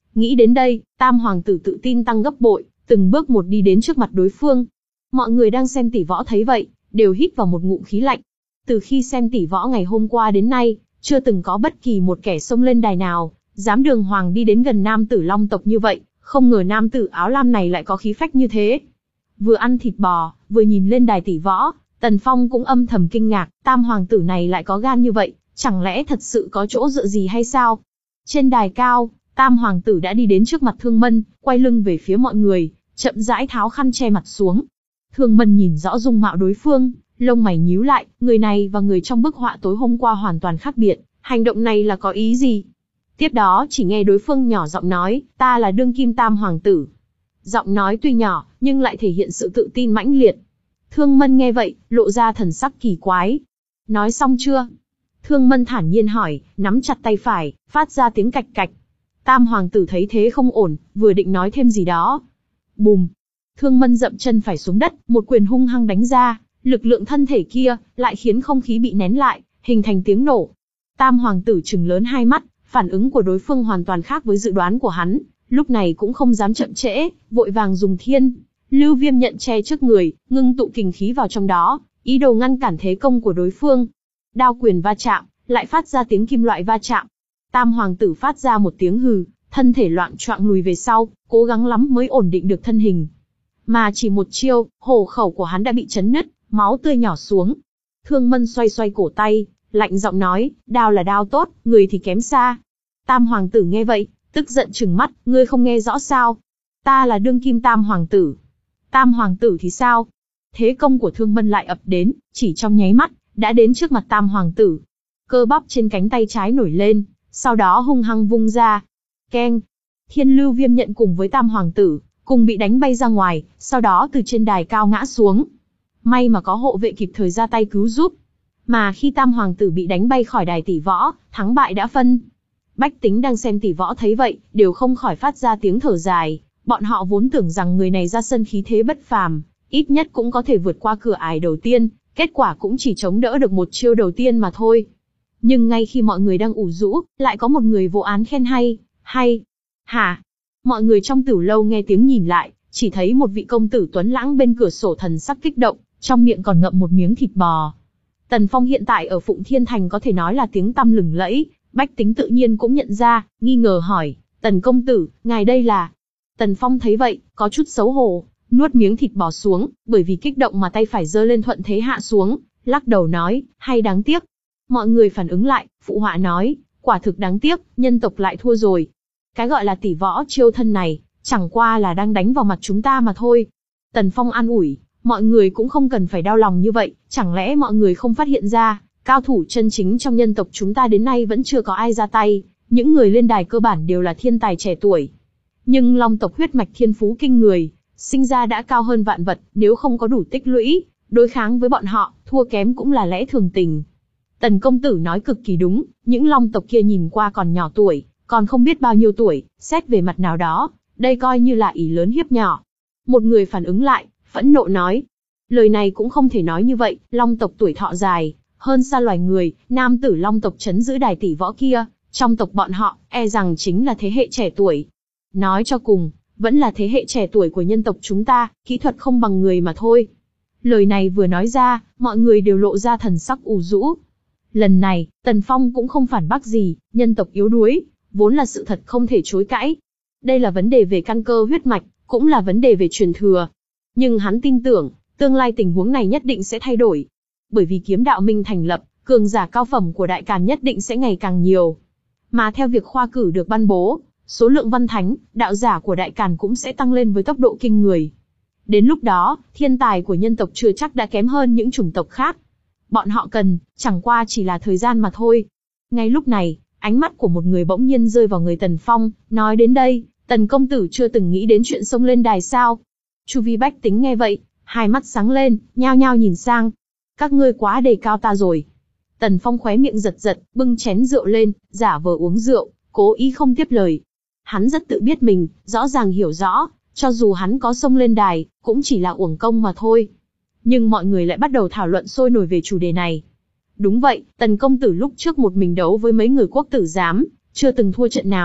S1: Nghĩ đến đây, Tam hoàng tử tự tin tăng gấp bội, từng bước một đi đến trước mặt đối phương. Mọi người đang xem tỷ võ thấy vậy, đều hít vào một ngụm khí lạnh. Từ khi xem tỷ võ ngày hôm qua đến nay, chưa từng có bất kỳ một kẻ xông lên đài nào, dám đường hoàng đi đến gần nam tử Long tộc như vậy, không ngờ nam tử áo lam này lại có khí phách như thế. Vừa ăn thịt bò, vừa nhìn lên đài tỷ võ, Tần Phong cũng âm thầm kinh ngạc, Tam hoàng tử này lại có gan như vậy, chẳng lẽ thật sự có chỗ dựa gì hay sao? Trên đài cao, Tam hoàng tử đã đi đến trước mặt Thương Mân, quay lưng về phía mọi người, chậm rãi tháo khăn che mặt xuống. Thương Mân nhìn rõ dung mạo đối phương, lông mày nhíu lại, người này và người trong bức họa tối hôm qua hoàn toàn khác biệt, hành động này là có ý gì? Tiếp đó chỉ nghe đối phương nhỏ giọng nói, ta là đương kim Tam hoàng tử. Giọng nói tuy nhỏ, nhưng lại thể hiện sự tự tin mãnh liệt. Thương Mân nghe vậy, lộ ra thần sắc kỳ quái. Nói xong chưa? Thương Mân thản nhiên hỏi, nắm chặt tay phải, phát ra tiếng cạch cạch. Tam hoàng tử thấy thế không ổn, vừa định nói thêm gì đó. Bùm! Thương Mân dậm chân phải xuống đất, một quyền hung hăng đánh ra, lực lượng thân thể kia, lại khiến không khí bị nén lại, hình thành tiếng nổ. Tam hoàng tử trừng lớn hai mắt, phản ứng của đối phương hoàn toàn khác với dự đoán của hắn, lúc này cũng không dám chậm trễ, vội vàng dùng thiên lưu viêm nhận che trước người, ngưng tụ kình khí vào trong đó, ý đồ ngăn cản thế công của đối phương. Đao quyền va chạm, lại phát ra tiếng kim loại va chạm. Tam hoàng tử phát ra một tiếng hừ, thân thể loạng choạng lùi về sau, cố gắng lắm mới ổn định được thân hình. Mà chỉ một chiêu, hổ khẩu của hắn đã bị chấn nứt, máu tươi nhỏ xuống. Thương Mân xoay xoay cổ tay, lạnh giọng nói, đao là đao tốt, người thì kém xa. Tam hoàng tử nghe vậy, tức giận trừng mắt, ngươi không nghe rõ sao? Ta là đương kim Tam hoàng tử. Tam hoàng tử thì sao? Thế công của Thương Mân lại ập đến, chỉ trong nháy mắt, đã đến trước mặt Tam hoàng tử. Cơ bắp trên cánh tay trái nổi lên, sau đó hung hăng vung ra. Keng! Thiên lưu viêm nhận cùng với Tam hoàng tử, cùng bị đánh bay ra ngoài, sau đó từ trên đài cao ngã xuống. May mà có hộ vệ kịp thời ra tay cứu giúp. Mà khi Tam hoàng tử bị đánh bay khỏi đài tỷ võ, thắng bại đã phân. Bách tính đang xem tỷ võ thấy vậy, đều không khỏi phát ra tiếng thở dài. Bọn họ vốn tưởng rằng người này ra sân khí thế bất phàm, ít nhất cũng có thể vượt qua cửa ải đầu tiên, kết quả cũng chỉ chống đỡ được một chiêu đầu tiên mà thôi. Nhưng ngay khi mọi người đang ủ rũ, lại có một người vô án khen hay, hay. Hả? Mọi người trong tiểu lâu nghe tiếng nhìn lại, chỉ thấy một vị công tử tuấn lãng bên cửa sổ thần sắc kích động, trong miệng còn ngậm một miếng thịt bò. Tần Phong hiện tại ở Phụng Thiên Thành có thể nói là tiếng tăm lừng lẫy, bách tính tự nhiên cũng nhận ra, nghi ngờ hỏi, Tần công tử, ngài đây là... Tần Phong thấy vậy, có chút xấu hổ, nuốt miếng thịt bò xuống, bởi vì kích động mà tay phải giơ lên thuận thế hạ xuống, lắc đầu nói, hay đáng tiếc. Mọi người phản ứng lại, phụ họa nói, quả thực đáng tiếc, nhân tộc lại thua rồi. Cái gọi là tỷ võ chiêu thân này, chẳng qua là đang đánh vào mặt chúng ta mà thôi. Tần Phong an ủi, mọi người cũng không cần phải đau lòng như vậy, chẳng lẽ mọi người không phát hiện ra, cao thủ chân chính trong nhân tộc chúng ta đến nay vẫn chưa có ai ra tay, những người lên đài cơ bản đều là thiên tài trẻ tuổi. Nhưng Long tộc huyết mạch thiên phú kinh người, sinh ra đã cao hơn vạn vật, nếu không có đủ tích lũy, đối kháng với bọn họ, thua kém cũng là lẽ thường tình. Tần công tử nói cực kỳ đúng, những Long tộc kia nhìn qua còn nhỏ tuổi, còn không biết bao nhiêu tuổi, xét về mặt nào đó, đây coi như là ỷ lớn hiếp nhỏ. Một người phản ứng lại, phẫn nộ nói, lời này cũng không thể nói như vậy, Long tộc tuổi thọ dài, hơn xa loài người, nam tử Long tộc trấn giữ đài tỷ võ kia, trong tộc bọn họ, e rằng chính là thế hệ trẻ tuổi. Nói cho cùng, vẫn là thế hệ trẻ tuổi của nhân tộc chúng ta, kỹ thuật không bằng người mà thôi. Lời này vừa nói ra, mọi người đều lộ ra thần sắc ủ rũ. Lần này, Tần Phong cũng không phản bác gì, nhân tộc yếu đuối, vốn là sự thật không thể chối cãi. Đây là vấn đề về căn cơ huyết mạch, cũng là vấn đề về truyền thừa. Nhưng hắn tin tưởng, tương lai tình huống này nhất định sẽ thay đổi. Bởi vì kiếm đạo minh thành lập, cường giả cao phẩm của Đại Càn nhất định sẽ ngày càng nhiều. Mà theo việc khoa cử được ban bố, số lượng văn thánh, đạo giả của Đại Càn cũng sẽ tăng lên với tốc độ kinh người. Đến lúc đó, thiên tài của nhân tộc chưa chắc đã kém hơn những chủng tộc khác. Bọn họ cần, chẳng qua chỉ là thời gian mà thôi. Ngay lúc này, ánh mắt của một người bỗng nhiên rơi vào người Tần Phong, nói đến đây, Tần công tử chưa từng nghĩ đến chuyện xông lên đài sao? Chu vi bách tính nghe vậy, hai mắt sáng lên, nhao nhao nhìn sang. Các ngươi quá đề cao ta rồi. Tần Phong khóe miệng giật giật, bưng chén rượu lên, giả vờ uống rượu, cố ý không tiếp lời. Hắn rất tự biết mình, rõ ràng hiểu rõ, cho dù hắn có xông lên đài, cũng chỉ là uổng công mà thôi. Nhưng mọi người lại bắt đầu thảo luận sôi nổi về chủ đề này. Đúng vậy, Tần công tử lúc trước một mình đấu với mấy người quốc tử giám, chưa từng thua trận nào,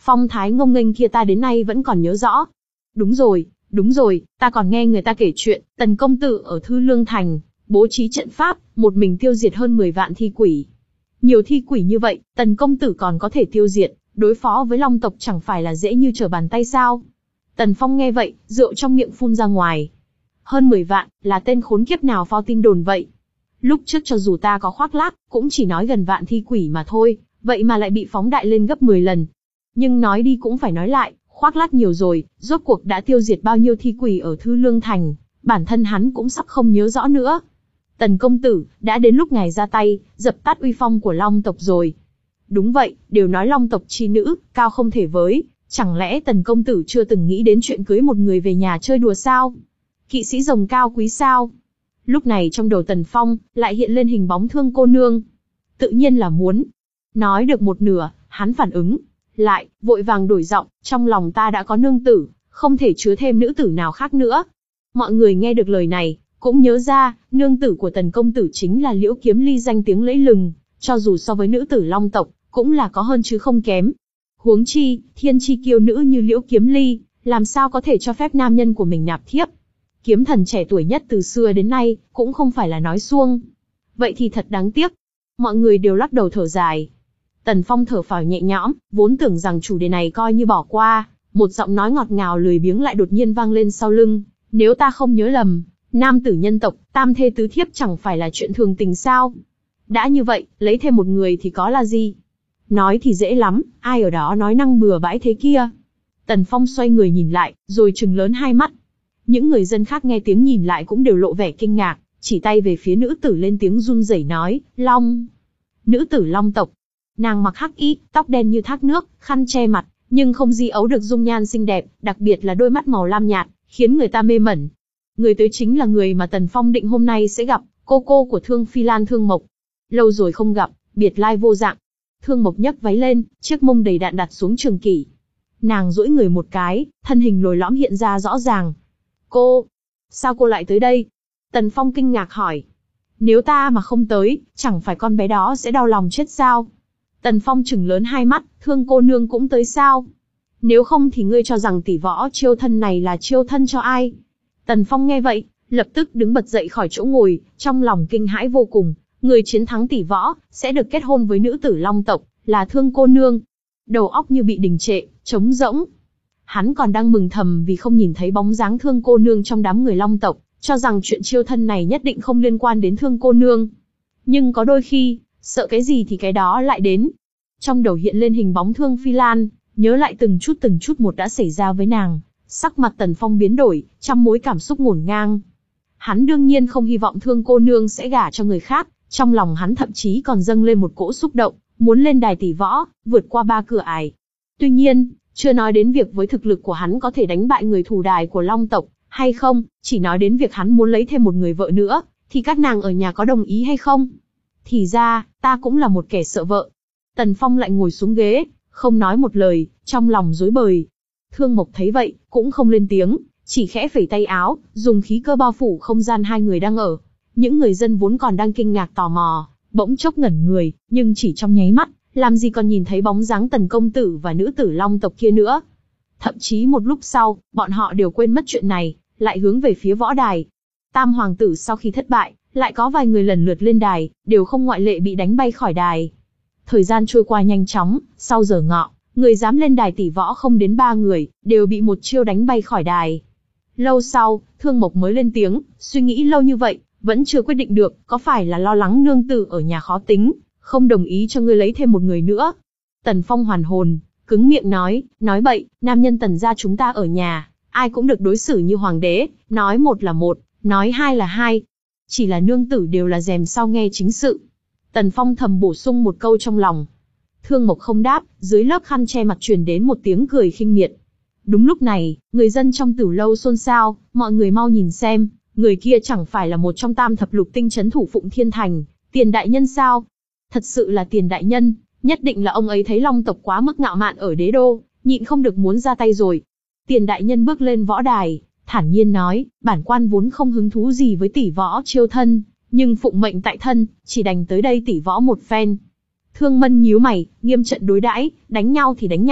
S1: Phong thái ngông nghênh kia ta đến nay vẫn còn nhớ rõ. Đúng rồi, đúng rồi, ta còn nghe người ta kể chuyện, Tần công tử ở Thư Lương Thành, bố trí trận pháp, một mình tiêu diệt hơn mười vạn thi quỷ. Nhiều thi quỷ như vậy, Tần công tử còn có thể tiêu diệt, đối phó với Long tộc chẳng phải là dễ như trở bàn tay sao? Tần Phong nghe vậy, rượu trong miệng phun ra ngoài. Hơn mười vạn, là tên khốn kiếp nào phao tin đồn vậy? Lúc trước cho dù ta có khoác lác, cũng chỉ nói gần vạn thi quỷ mà thôi, vậy mà lại bị phóng đại lên gấp mười lần. Nhưng nói đi cũng phải nói lại, khoác lác nhiều rồi, rốt cuộc đã tiêu diệt bao nhiêu thi quỷ ở Thư Lương Thành, bản thân hắn cũng sắp không nhớ rõ nữa. Tần công tử, đã đến lúc ngài ra tay, dập tắt uy phong của Long tộc rồi. Đúng vậy, đều nói Long tộc chi nữ, cao không thể với, chẳng lẽ Tần công tử chưa từng nghĩ đến chuyện cưới một người về nhà chơi đùa sao? Kỵ sĩ rồng cao quý sao? Lúc này trong đầu Tần Phong, lại hiện lên hình bóng Thương cô nương. Tự nhiên là muốn. Nói được một nửa, hắn phản ứng lại, vội vàng đổi giọng, trong lòng ta đã có nương tử, không thể chứa thêm nữ tử nào khác nữa. Mọi người nghe được lời này, cũng nhớ ra, nương tử của Tần công tử chính là Liễu Kiếm Ly danh tiếng lẫy lừng, cho dù so với nữ tử Long tộc, cũng là có hơn chứ không kém. Huống chi, thiên chi kiêu nữ như Liễu Kiếm Ly, làm sao có thể cho phép nam nhân của mình nạp thiếp? Kiếm thần trẻ tuổi nhất từ xưa đến nay, cũng không phải là nói suông. Vậy thì thật đáng tiếc. Mọi người đều lắc đầu thở dài. Tần Phong thở phào nhẹ nhõm, vốn tưởng rằng chủ đề này coi như bỏ qua, một giọng nói ngọt ngào lười biếng lại đột nhiên vang lên sau lưng. Nếu ta không nhớ lầm, nam tử nhân tộc, tam thê tứ thiếp chẳng phải là chuyện thường tình sao? Đã như vậy, lấy thêm một người thì có là gì? Nói thì dễ lắm, ai ở đó nói năng bừa bãi thế kia? Tần Phong xoay người nhìn lại, rồi trừng lớn hai mắt. Những người dân khác nghe tiếng nhìn lại cũng đều lộ vẻ kinh ngạc, chỉ tay về phía nữ tử lên tiếng run rẩy nói, Long. Nữ tử Long tộc. Nàng mặc hắc y, tóc đen như thác nước, khăn che mặt, nhưng không di ấu được dung nhan xinh đẹp, đặc biệt là đôi mắt màu lam nhạt, khiến người ta mê mẩn. Người tới chính là người mà Tần Phong định hôm nay sẽ gặp, cô cô của Thương Phi Lan Thương Mộc. Lâu rồi không gặp, biệt lai vô dạng. Thương Mộc nhấc váy lên, chiếc mông đầy đạn đặt xuống trường kỷ. Nàng duỗi người một cái, thân hình lồi lõm hiện ra rõ ràng. Cô, sao cô lại tới đây? Tần Phong kinh ngạc hỏi. Nếu ta mà không tới, chẳng phải con bé đó sẽ đau lòng chết sao? Tần Phong trừng lớn hai mắt, Thương cô nương cũng tới sao? Nếu không thì ngươi cho rằng tỷ võ chiêu thân này là chiêu thân cho ai? Tần Phong nghe vậy, lập tức đứng bật dậy khỏi chỗ ngồi, trong lòng kinh hãi vô cùng. Người chiến thắng tỷ võ, sẽ được kết hôn với nữ tử Long tộc, là Thương cô nương. Đầu óc như bị đình trệ, trống rỗng. Hắn còn đang mừng thầm vì không nhìn thấy bóng dáng Thương cô nương trong đám người Long tộc, cho rằng chuyện chiêu thân này nhất định không liên quan đến Thương cô nương. Nhưng có đôi khi, sợ cái gì thì cái đó lại đến. Trong đầu hiện lên hình bóng Thương Phi Lan, nhớ lại từng chút từng chút một đã xảy ra với nàng, sắc mặt Tần Phong biến đổi, trăm mối cảm xúc ngổn ngang. Hắn đương nhiên không hy vọng Thương cô nương sẽ gả cho người khác, trong lòng hắn thậm chí còn dâng lên một cỗ xúc động, muốn lên đài tỷ võ, vượt qua ba cửa ải. Tuy nhiên, chưa nói đến việc với thực lực của hắn có thể đánh bại người thủ đài của Long tộc, hay không, chỉ nói đến việc hắn muốn lấy thêm một người vợ nữa, thì các nàng ở nhà có đồng ý hay không? Thì ra, ta cũng là một kẻ sợ vợ. Tần Phong lại ngồi xuống ghế, không nói một lời, trong lòng rối bời. Thương Mộc thấy vậy, cũng không lên tiếng, chỉ khẽ phẩy tay áo, dùng khí cơ bao phủ không gian hai người đang ở. Những người dân vốn còn đang kinh ngạc tò mò, bỗng chốc ngẩn người, nhưng chỉ trong nháy mắt, làm gì còn nhìn thấy bóng dáng Tần công tử và nữ tử Long tộc kia nữa. Thậm chí một lúc sau, bọn họ đều quên mất chuyện này, lại hướng về phía võ đài. Tam hoàng tử sau khi thất bại, lại có vài người lần lượt lên đài, đều không ngoại lệ bị đánh bay khỏi đài. Thời gian trôi qua nhanh chóng, sau giờ ngọ, người dám lên đài tỷ võ không đến ba người, đều bị một chiêu đánh bay khỏi đài. Lâu sau, Thương Mộc mới lên tiếng, suy nghĩ lâu như vậy, vẫn chưa quyết định được, có phải là lo lắng nương tử ở nhà khó tính, không đồng ý cho ngươi lấy thêm một người nữa. Tần Phong hoàn hồn, cứng miệng nói, nói bậy, nam nhân Tần gia chúng ta ở nhà, ai cũng được đối xử như hoàng đế, nói một là một, nói hai là hai. Chỉ là nương tử đều là rèm sau nghe chính sự. Tần Phong thầm bổ sung một câu trong lòng. Thương Mộc không đáp, dưới lớp khăn che mặt truyền đến một tiếng cười khinh miệt. Đúng lúc này, người dân trong Tửu lâu xôn xao, mọi người mau nhìn xem, người kia chẳng phải là một trong tam thập lục tinh trấn thủ Phụng Thiên Thành, Tiền đại nhân sao? Thật sự là Tiền đại nhân, nhất định là ông ấy thấy Long tộc quá mức ngạo mạn ở đế đô, nhịn không được muốn ra tay rồi. Tiền đại nhân bước lên võ đài, thản nhiên nói, bản quan vốn không hứng thú gì với tỷ võ chiêu thân, nhưng phụng mệnh tại thân, chỉ đành tới đây tỷ võ một phen. Thương Mân nhíu mày, nghiêm trận đối đãi, đánh nhau thì đánh nhau,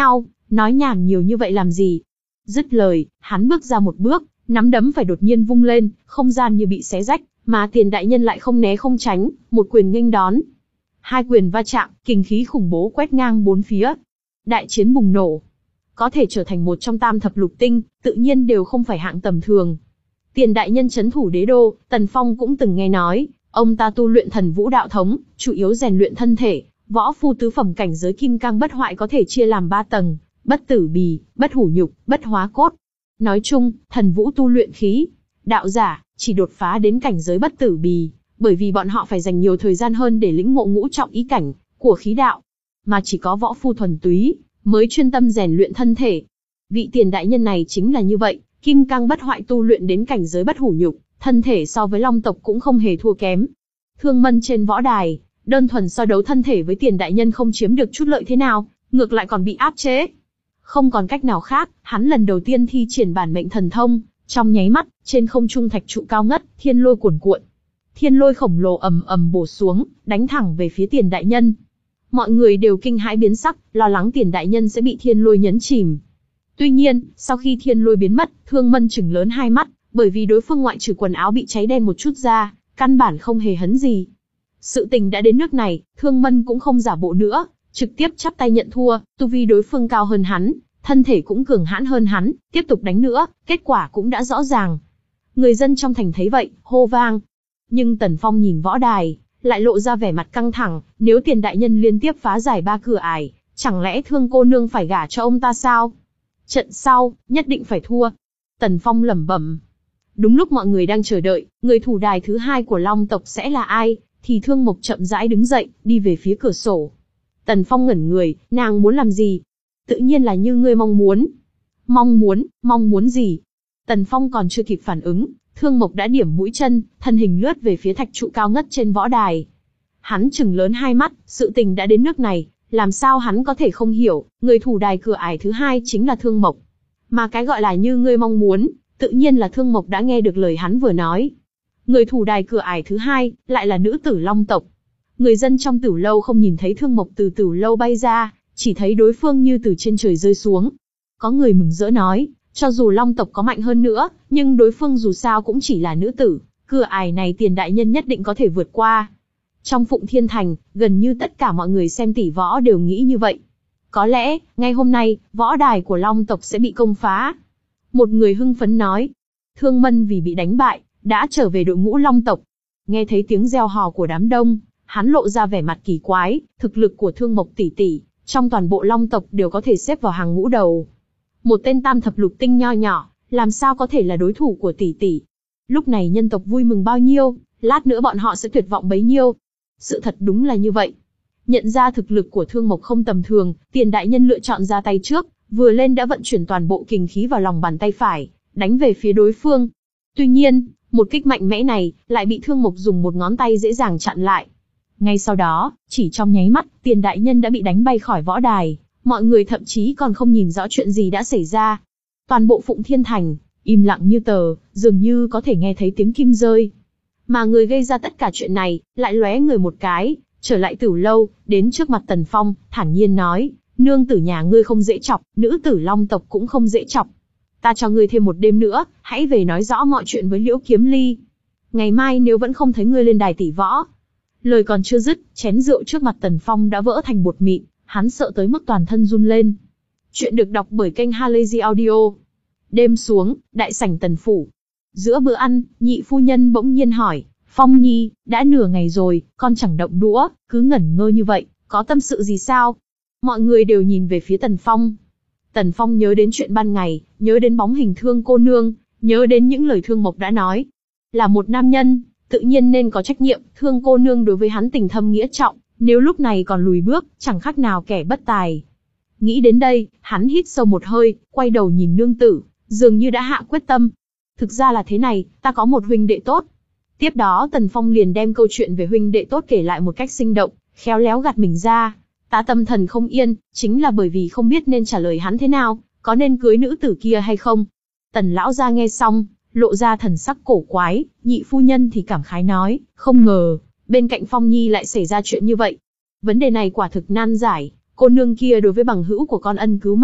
S1: Nói nhảm nhiều như vậy làm gì? Dứt lời, hắn bước ra một bước, nắm đấm phải đột nhiên vung lên, không gian như bị xé rách, mà Tiền đại nhân lại không né không tránh, một quyền nghênh đón. Hai quyền va chạm, kình khí khủng bố quét ngang bốn phía. Đại chiến bùng nổ. Có thể trở thành một trong tam thập lục tinh, tự nhiên đều không phải hạng tầm thường. Tiền đại nhân trấn thủ đế đô, Tần Phong cũng từng nghe nói, ông ta tu luyện thần vũ đạo thống, chủ yếu rèn luyện thân thể, võ phu tứ phẩm cảnh giới kim cang bất hoại có thể chia làm ba tầng, bất tử bì, bất hủ nhục, bất hóa cốt. Nói chung, thần vũ tu luyện khí, đạo giả chỉ đột phá đến cảnh giới bất tử bì, bởi vì bọn họ phải dành nhiều thời gian hơn để lĩnh ngộ ngũ trọng ý cảnh của khí đạo, mà chỉ có võ phu thuần túy mới chuyên tâm rèn luyện thân thể. Vị Tiền đại nhân này chính là như vậy, kim cang bất hoại tu luyện đến cảnh giới bất hủ nhục, thân thể so với long tộc cũng không hề thua kém. Thương Mân trên võ đài, đơn thuần so đấu thân thể với Tiền đại nhân không chiếm được chút lợi thế nào, ngược lại còn bị áp chế. Không còn cách nào khác, hắn lần đầu tiên thi triển bản mệnh thần thông, trong nháy mắt, trên không trung thạch trụ cao ngất, thiên lôi cuồn cuộn. Thiên lôi khổng lồ ầm ầm bổ xuống, đánh thẳng về phía Tiền đại nhân. Mọi người đều kinh hãi biến sắc, lo lắng Tiền đại nhân sẽ bị thiên lôi nhấn chìm. Tuy nhiên, sau khi thiên lôi biến mất, Thương Mân chừng lớn hai mắt, bởi vì đối phương ngoại trừ quần áo bị cháy đen một chút ra, căn bản không hề hấn gì. Sự tình đã đến nước này, Thương Mân cũng không giả bộ nữa, trực tiếp chắp tay nhận thua, tu vi đối phương cao hơn hắn, thân thể cũng cường hãn hơn hắn, tiếp tục đánh nữa, kết quả cũng đã rõ ràng. Người dân trong thành thấy vậy, hô vang. Nhưng Tần Phong nhìn võ đài, lại lộ ra vẻ mặt căng thẳng, nếu Tiền đại nhân liên tiếp phá giải ba cửa ải, chẳng lẽ Thương cô nương phải gả cho ông ta sao? Trận sau, nhất định phải thua. Tần Phong lẩm bẩm. Đúng lúc mọi người đang chờ đợi, người thủ đài thứ hai của Long tộc sẽ là ai, thì Thương Mộc chậm rãi đứng dậy, đi về phía cửa sổ. Tần Phong ngẩn người, nàng muốn làm gì? Tự nhiên là như ngươi mong muốn. Mong muốn, mong muốn gì? Tần Phong còn chưa kịp phản ứng, Thương Mộc đã điểm mũi chân, thân hình lướt về phía thạch trụ cao ngất trên võ đài. Hắn trừng lớn hai mắt, sự tình đã đến nước này, làm sao hắn có thể không hiểu, người thủ đài cửa ải thứ hai chính là Thương Mộc. Mà cái gọi là như ngươi mong muốn, tự nhiên là Thương Mộc đã nghe được lời hắn vừa nói. Người thủ đài cửa ải thứ hai, lại là nữ tử Long tộc. Người dân trong Tửu lâu không nhìn thấy Thương Mộc từ Tửu lâu bay ra, chỉ thấy đối phương như từ trên trời rơi xuống. Có người mừng rỡ nói, cho dù Long tộc có mạnh hơn nữa, nhưng đối phương dù sao cũng chỉ là nữ tử, cửa ải này Tiền đại nhân nhất định có thể vượt qua. Trong Phụng Thiên Thành, gần như tất cả mọi người xem tỷ võ đều nghĩ như vậy. Có lẽ, ngay hôm nay, võ đài của Long tộc sẽ bị công phá. Một người hưng phấn nói, Thương Mân vì bị đánh bại, đã trở về đội ngũ Long tộc. Nghe thấy tiếng reo hò của đám đông, hắn lộ ra vẻ mặt kỳ quái, thực lực của Thương Mộc tỷ tỷ, trong toàn bộ Long tộc đều có thể xếp vào hàng ngũ đầu. Một tên tam thập lục tinh nho nhỏ, làm sao có thể là đối thủ của tỷ tỷ? Lúc này nhân tộc vui mừng bao nhiêu, lát nữa bọn họ sẽ tuyệt vọng bấy nhiêu. Sự thật đúng là như vậy. Nhận ra thực lực của Thương Mộc không tầm thường, Tiền đại nhân lựa chọn ra tay trước, vừa lên đã vận chuyển toàn bộ kình khí vào lòng bàn tay phải, đánh về phía đối phương. Tuy nhiên, một kích mạnh mẽ này lại bị Thương Mộc dùng một ngón tay dễ dàng chặn lại. Ngay sau đó, chỉ trong nháy mắt, Tiền đại nhân đã bị đánh bay khỏi võ đài, mọi người thậm chí còn không nhìn rõ chuyện gì đã xảy ra. Toàn bộ Phụng Thiên Thành im lặng như tờ, dường như có thể nghe thấy tiếng kim rơi. Mà người gây ra tất cả chuyện này, lại lóe người một cái, trở lại Tửu lâu, đến trước mặt Tần Phong, thản nhiên nói, nương tử nhà ngươi không dễ chọc, nữ tử Long tộc cũng không dễ chọc. Ta cho ngươi thêm một đêm nữa, hãy về nói rõ mọi chuyện với Liễu Kiếm Ly. Ngày mai nếu vẫn không thấy ngươi lên đài tỷ võ. Lời còn chưa dứt, chén rượu trước mặt Tần Phong đã vỡ thành bột mịn, hắn sợ tới mức toàn thân run lên. Chuyện được đọc bởi kênh Halazy Audio. Đêm xuống, đại sảnh Tần phủ. Giữa bữa ăn, nhị phu nhân bỗng nhiên hỏi, Phong Nhi, đã nửa ngày rồi, con chẳng động đũa, cứ ngẩn ngơ như vậy, có tâm sự gì sao? Mọi người đều nhìn về phía Tần Phong. Tần Phong nhớ đến chuyện ban ngày, nhớ đến bóng hình Thương cô nương, nhớ đến những lời Thương Mộc đã nói. Là một nam nhân, tự nhiên nên có trách nhiệm, Thương cô nương đối với hắn tình thâm nghĩa trọng, nếu lúc này còn lùi bước, chẳng khác nào kẻ bất tài. Nghĩ đến đây, hắn hít sâu một hơi, quay đầu nhìn nương tử, dường như đã hạ quyết tâm. Thực ra là thế này, ta có một huynh đệ tốt. Tiếp đó Tần Phong liền đem câu chuyện về huynh đệ tốt kể lại một cách sinh động, khéo léo gạt mình ra. Ta tâm thần không yên, chính là bởi vì không biết nên trả lời hắn thế nào, có nên cưới nữ tử kia hay không. Tần lão gia nghe xong, lộ ra thần sắc cổ quái, nhị phu nhân thì cảm khái nói, không ngờ, bên cạnh Phong Nhi lại xảy ra chuyện như vậy. Vấn đề này quả thực nan giải, cô nương kia đối với bằng hữu của con ân cứu mạng,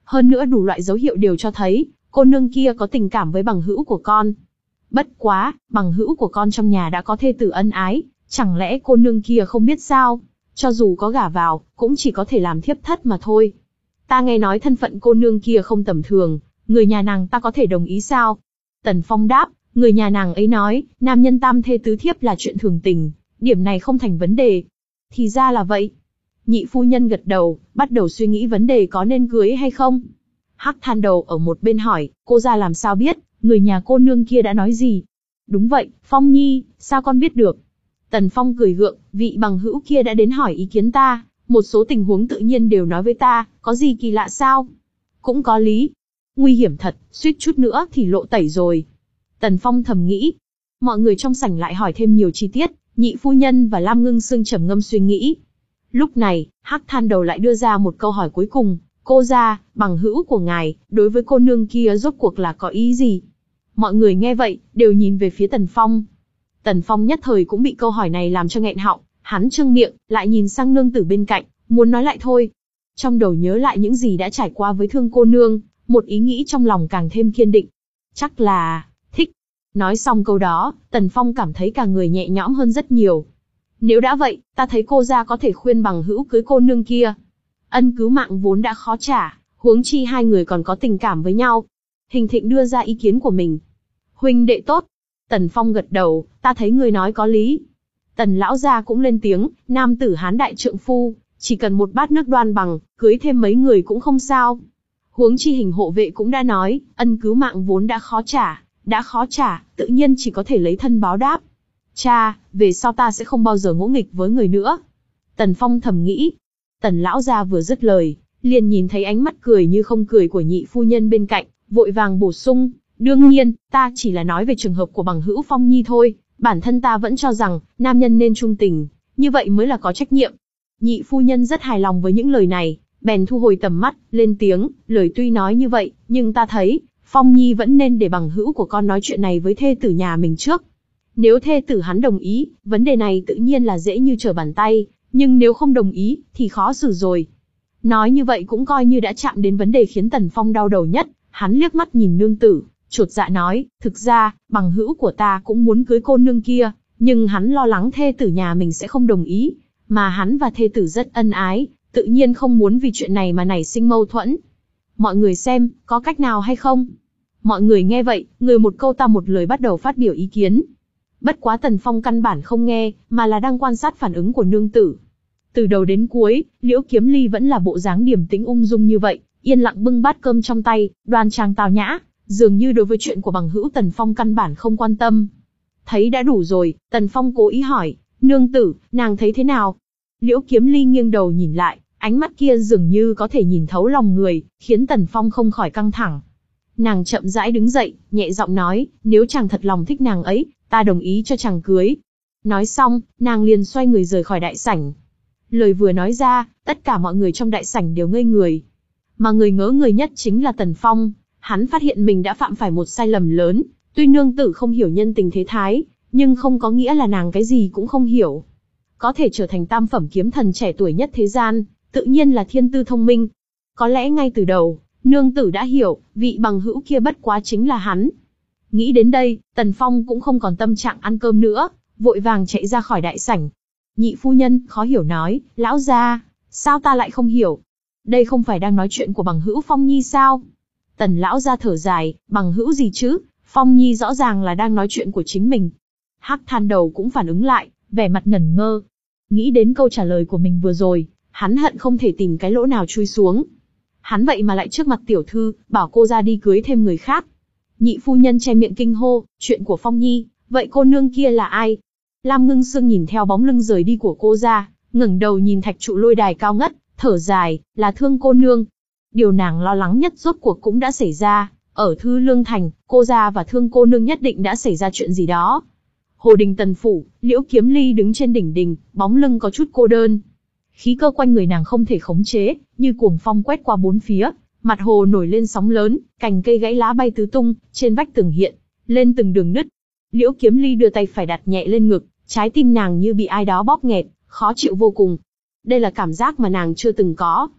S1: Hơn nữa đủ loại dấu hiệu đều cho thấy, cô nương kia có tình cảm với bằng hữu của con. Bất quá, bằng hữu của con trong nhà đã có thê tử ân ái, chẳng lẽ cô nương kia không biết sao? Cho dù có gả vào, cũng chỉ có thể làm thiếp thất mà thôi. Ta nghe nói thân phận cô nương kia không tầm thường, người nhà nàng ta có thể đồng ý sao? Tần Phong đáp, người nhà nàng ấy nói, nam nhân tam thê tứ thiếp là chuyện thường tình, điểm này không thành vấn đề. Thì ra là vậy. Nhị phu nhân gật đầu, bắt đầu suy nghĩ vấn đề có nên cưới hay không. Hắc Than Đầu ở một bên hỏi, cô ra làm sao biết, người nhà cô nương kia đã nói gì? Đúng vậy, Phong Nhi, sao con biết được? Tần Phong cười gượng, vị bằng hữu kia đã đến hỏi ý kiến ta, một số tình huống tự nhiên đều nói với ta, có gì kỳ lạ sao? Cũng có lý. Nguy hiểm thật, suýt chút nữa thì lộ tẩy rồi. Tần Phong thầm nghĩ. Mọi người trong sảnh lại hỏi thêm nhiều chi tiết, nhị phu nhân và Lam Ngưng Sương trầm ngâm suy nghĩ. Lúc này, Hắc Than Đầu lại đưa ra một câu hỏi cuối cùng, cô ra, bằng hữu của ngài, đối với cô nương kia rốt cuộc là có ý gì? Mọi người nghe vậy, đều nhìn về phía Tần Phong. Tần Phong nhất thời cũng bị câu hỏi này làm cho nghẹn họng, hắn trương miệng, lại nhìn sang nương tử bên cạnh, muốn nói lại thôi. Trong đầu nhớ lại những gì đã trải qua với Thương cô nương, một ý nghĩ trong lòng càng thêm kiên định. Chắc là, thích. Nói xong câu đó, Tần Phong cảm thấy cả người nhẹ nhõm hơn rất nhiều. Nếu đã vậy, ta thấy cô ra có thể khuyên bằng hữu cưới cô nương kia. Ân cứu mạng vốn đã khó trả, huống chi hai người còn có tình cảm với nhau. Hình Thịnh đưa ra ý kiến của mình. Huynh đệ tốt. Tần Phong gật đầu, ta thấy người nói có lý. Tần lão gia cũng lên tiếng, nam tử hán đại trượng phu, chỉ cần một bát nước đoan bằng, cưới thêm mấy người cũng không sao. Huống chi Hình hộ vệ cũng đã nói, ân cứu mạng vốn đã khó trả, đã khó trả, tự nhiên chỉ có thể lấy thân báo đáp. Cha, về sau ta sẽ không bao giờ ngỗ nghịch với người nữa. Tần Phong thầm nghĩ. Tần lão gia vừa dứt lời, liền nhìn thấy ánh mắt cười như không cười của nhị phu nhân bên cạnh, vội vàng bổ sung, đương nhiên, ta chỉ là nói về trường hợp của bằng hữu Phong Nhi thôi, bản thân ta vẫn cho rằng, nam nhân nên trung tình, như vậy mới là có trách nhiệm. Nhị phu nhân rất hài lòng với những lời này, bèn thu hồi tầm mắt, lên tiếng, lời tuy nói như vậy, nhưng ta thấy, Phong Nhi vẫn nên để bằng hữu của con nói chuyện này với thê tử nhà mình trước. Nếu thê tử hắn đồng ý, vấn đề này tự nhiên là dễ như trở bàn tay, nhưng nếu không đồng ý, thì khó xử rồi. Nói như vậy cũng coi như đã chạm đến vấn đề khiến Tần Phong đau đầu nhất, hắn liếc mắt nhìn nương tử, chột dạ nói, thực ra, bằng hữu của ta cũng muốn cưới cô nương kia, nhưng hắn lo lắng thê tử nhà mình sẽ không đồng ý, mà hắn và thê tử rất ân ái, tự nhiên không muốn vì chuyện này mà nảy sinh mâu thuẫn. Mọi người xem, có cách nào hay không? Mọi người nghe vậy, người một câu ta một lời bắt đầu phát biểu ý kiến. Bất quá Tần Phong căn bản không nghe, mà là đang quan sát phản ứng của nương tử. Từ đầu đến cuối, Liễu Kiếm Ly vẫn là bộ dáng điềm tĩnh ung dung như vậy, yên lặng bưng bát cơm trong tay, đoan trang tao nhã, dường như đối với chuyện của bằng hữu Tần Phong căn bản không quan tâm. Thấy đã đủ rồi, Tần Phong cố ý hỏi, nương tử, nàng thấy thế nào? Liễu Kiếm Ly nghiêng đầu nhìn lại, ánh mắt kia dường như có thể nhìn thấu lòng người, khiến Tần Phong không khỏi căng thẳng. Nàng chậm rãi đứng dậy, nhẹ giọng nói, nếu chàng thật lòng thích nàng ấy, ta đồng ý cho chàng cưới. Nói xong, nàng liền xoay người rời khỏi đại sảnh. Lời vừa nói ra, tất cả mọi người trong đại sảnh đều ngây người. Mà người ngớ người nhất chính là Tần Phong, hắn phát hiện mình đã phạm phải một sai lầm lớn, tuy nương tử không hiểu nhân tình thế thái, nhưng không có nghĩa là nàng cái gì cũng không hiểu. Có thể trở thành tam phẩm kiếm thần trẻ tuổi nhất thế gian, tự nhiên là thiên tư thông minh. Có lẽ ngay từ đầu, nương tử đã hiểu, vị bằng hữu kia bất quá chính là hắn. Nghĩ đến đây, Tần Phong cũng không còn tâm trạng ăn cơm nữa, vội vàng chạy ra khỏi đại sảnh. Nhị phu nhân, khó hiểu nói, lão gia, sao ta lại không hiểu? Đây không phải đang nói chuyện của bằng hữu Phong Nhi sao? Tần lão gia thở dài, bằng hữu gì chứ? Phong Nhi rõ ràng là đang nói chuyện của chính mình. Hắc Than Đầu cũng phản ứng lại, vẻ mặt ngẩn ngơ. Nghĩ đến câu trả lời của mình vừa rồi, hắn hận không thể tìm cái lỗ nào chui xuống. Hắn vậy mà lại trước mặt tiểu thư, bảo cô ra đi cưới thêm người khác. Nhị phu nhân che miệng kinh hô, chuyện của Phong Nhi, vậy cô nương kia là ai? Lam Ngưng Sương nhìn theo bóng lưng rời đi của cô ra, ngẩng đầu nhìn thạch trụ lôi đài cao ngất, thở dài, là Thương cô nương. Điều nàng lo lắng nhất rốt cuộc cũng đã xảy ra, ở Thư Lương Thành, cô ra và Thương cô nương nhất định đã xảy ra chuyện gì đó. Hồ đình Tần phủ, Liễu Kiếm Ly đứng trên đỉnh đình, bóng lưng có chút cô đơn. Khí cơ quanh người nàng không thể khống chế, như cuồng phong quét qua bốn phía, mặt hồ nổi lên sóng lớn, cành cây gãy lá bay tứ tung, trên vách tường hiện lên từng đường nứt. Liễu Kiếm Ly đưa tay phải đặt nhẹ lên ngực, trái tim nàng như bị ai đó bóp nghẹt, khó chịu vô cùng. Đây là cảm giác mà nàng chưa từng có.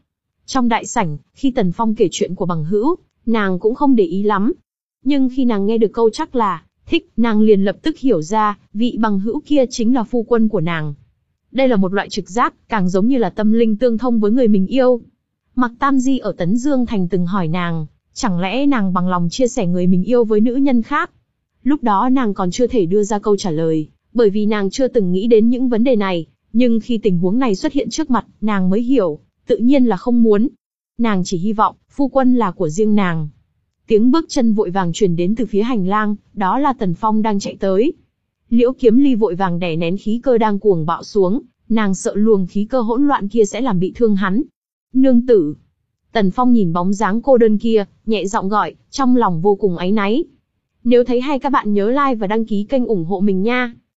S1: Trong đại sảnh, khi Tần Phong kể chuyện của bằng hữu, nàng cũng không để ý lắm. Nhưng khi nàng nghe được câu chắc là thích, nàng liền lập tức hiểu ra, vị bằng hữu kia chính là phu quân của nàng. Đây là một loại trực giác, càng giống như là tâm linh tương thông với người mình yêu. Mạc Tam Di ở Tấn Dương Thành từng hỏi nàng, chẳng lẽ nàng bằng lòng chia sẻ người mình yêu với nữ nhân khác? Lúc đó nàng còn chưa thể đưa ra câu trả lời, bởi vì nàng chưa từng nghĩ đến những vấn đề này, nhưng khi tình huống này xuất hiện trước mặt, nàng mới hiểu, tự nhiên là không muốn. Nàng chỉ hy vọng, phu quân là của riêng nàng. Tiếng bước chân vội vàng truyền đến từ phía hành lang, đó là Tần Phong đang chạy tới. Liễu Kiếm Ly vội vàng đè nén khí cơ đang cuồng bạo xuống, nàng sợ luồng khí cơ hỗn loạn kia sẽ làm bị thương hắn. Nương tử. Tần Phong nhìn bóng dáng cô đơn kia, nhẹ giọng gọi, trong lòng vô cùng áy náy. Nếu thấy hay các bạn nhớ like và đăng ký kênh ủng hộ mình nha.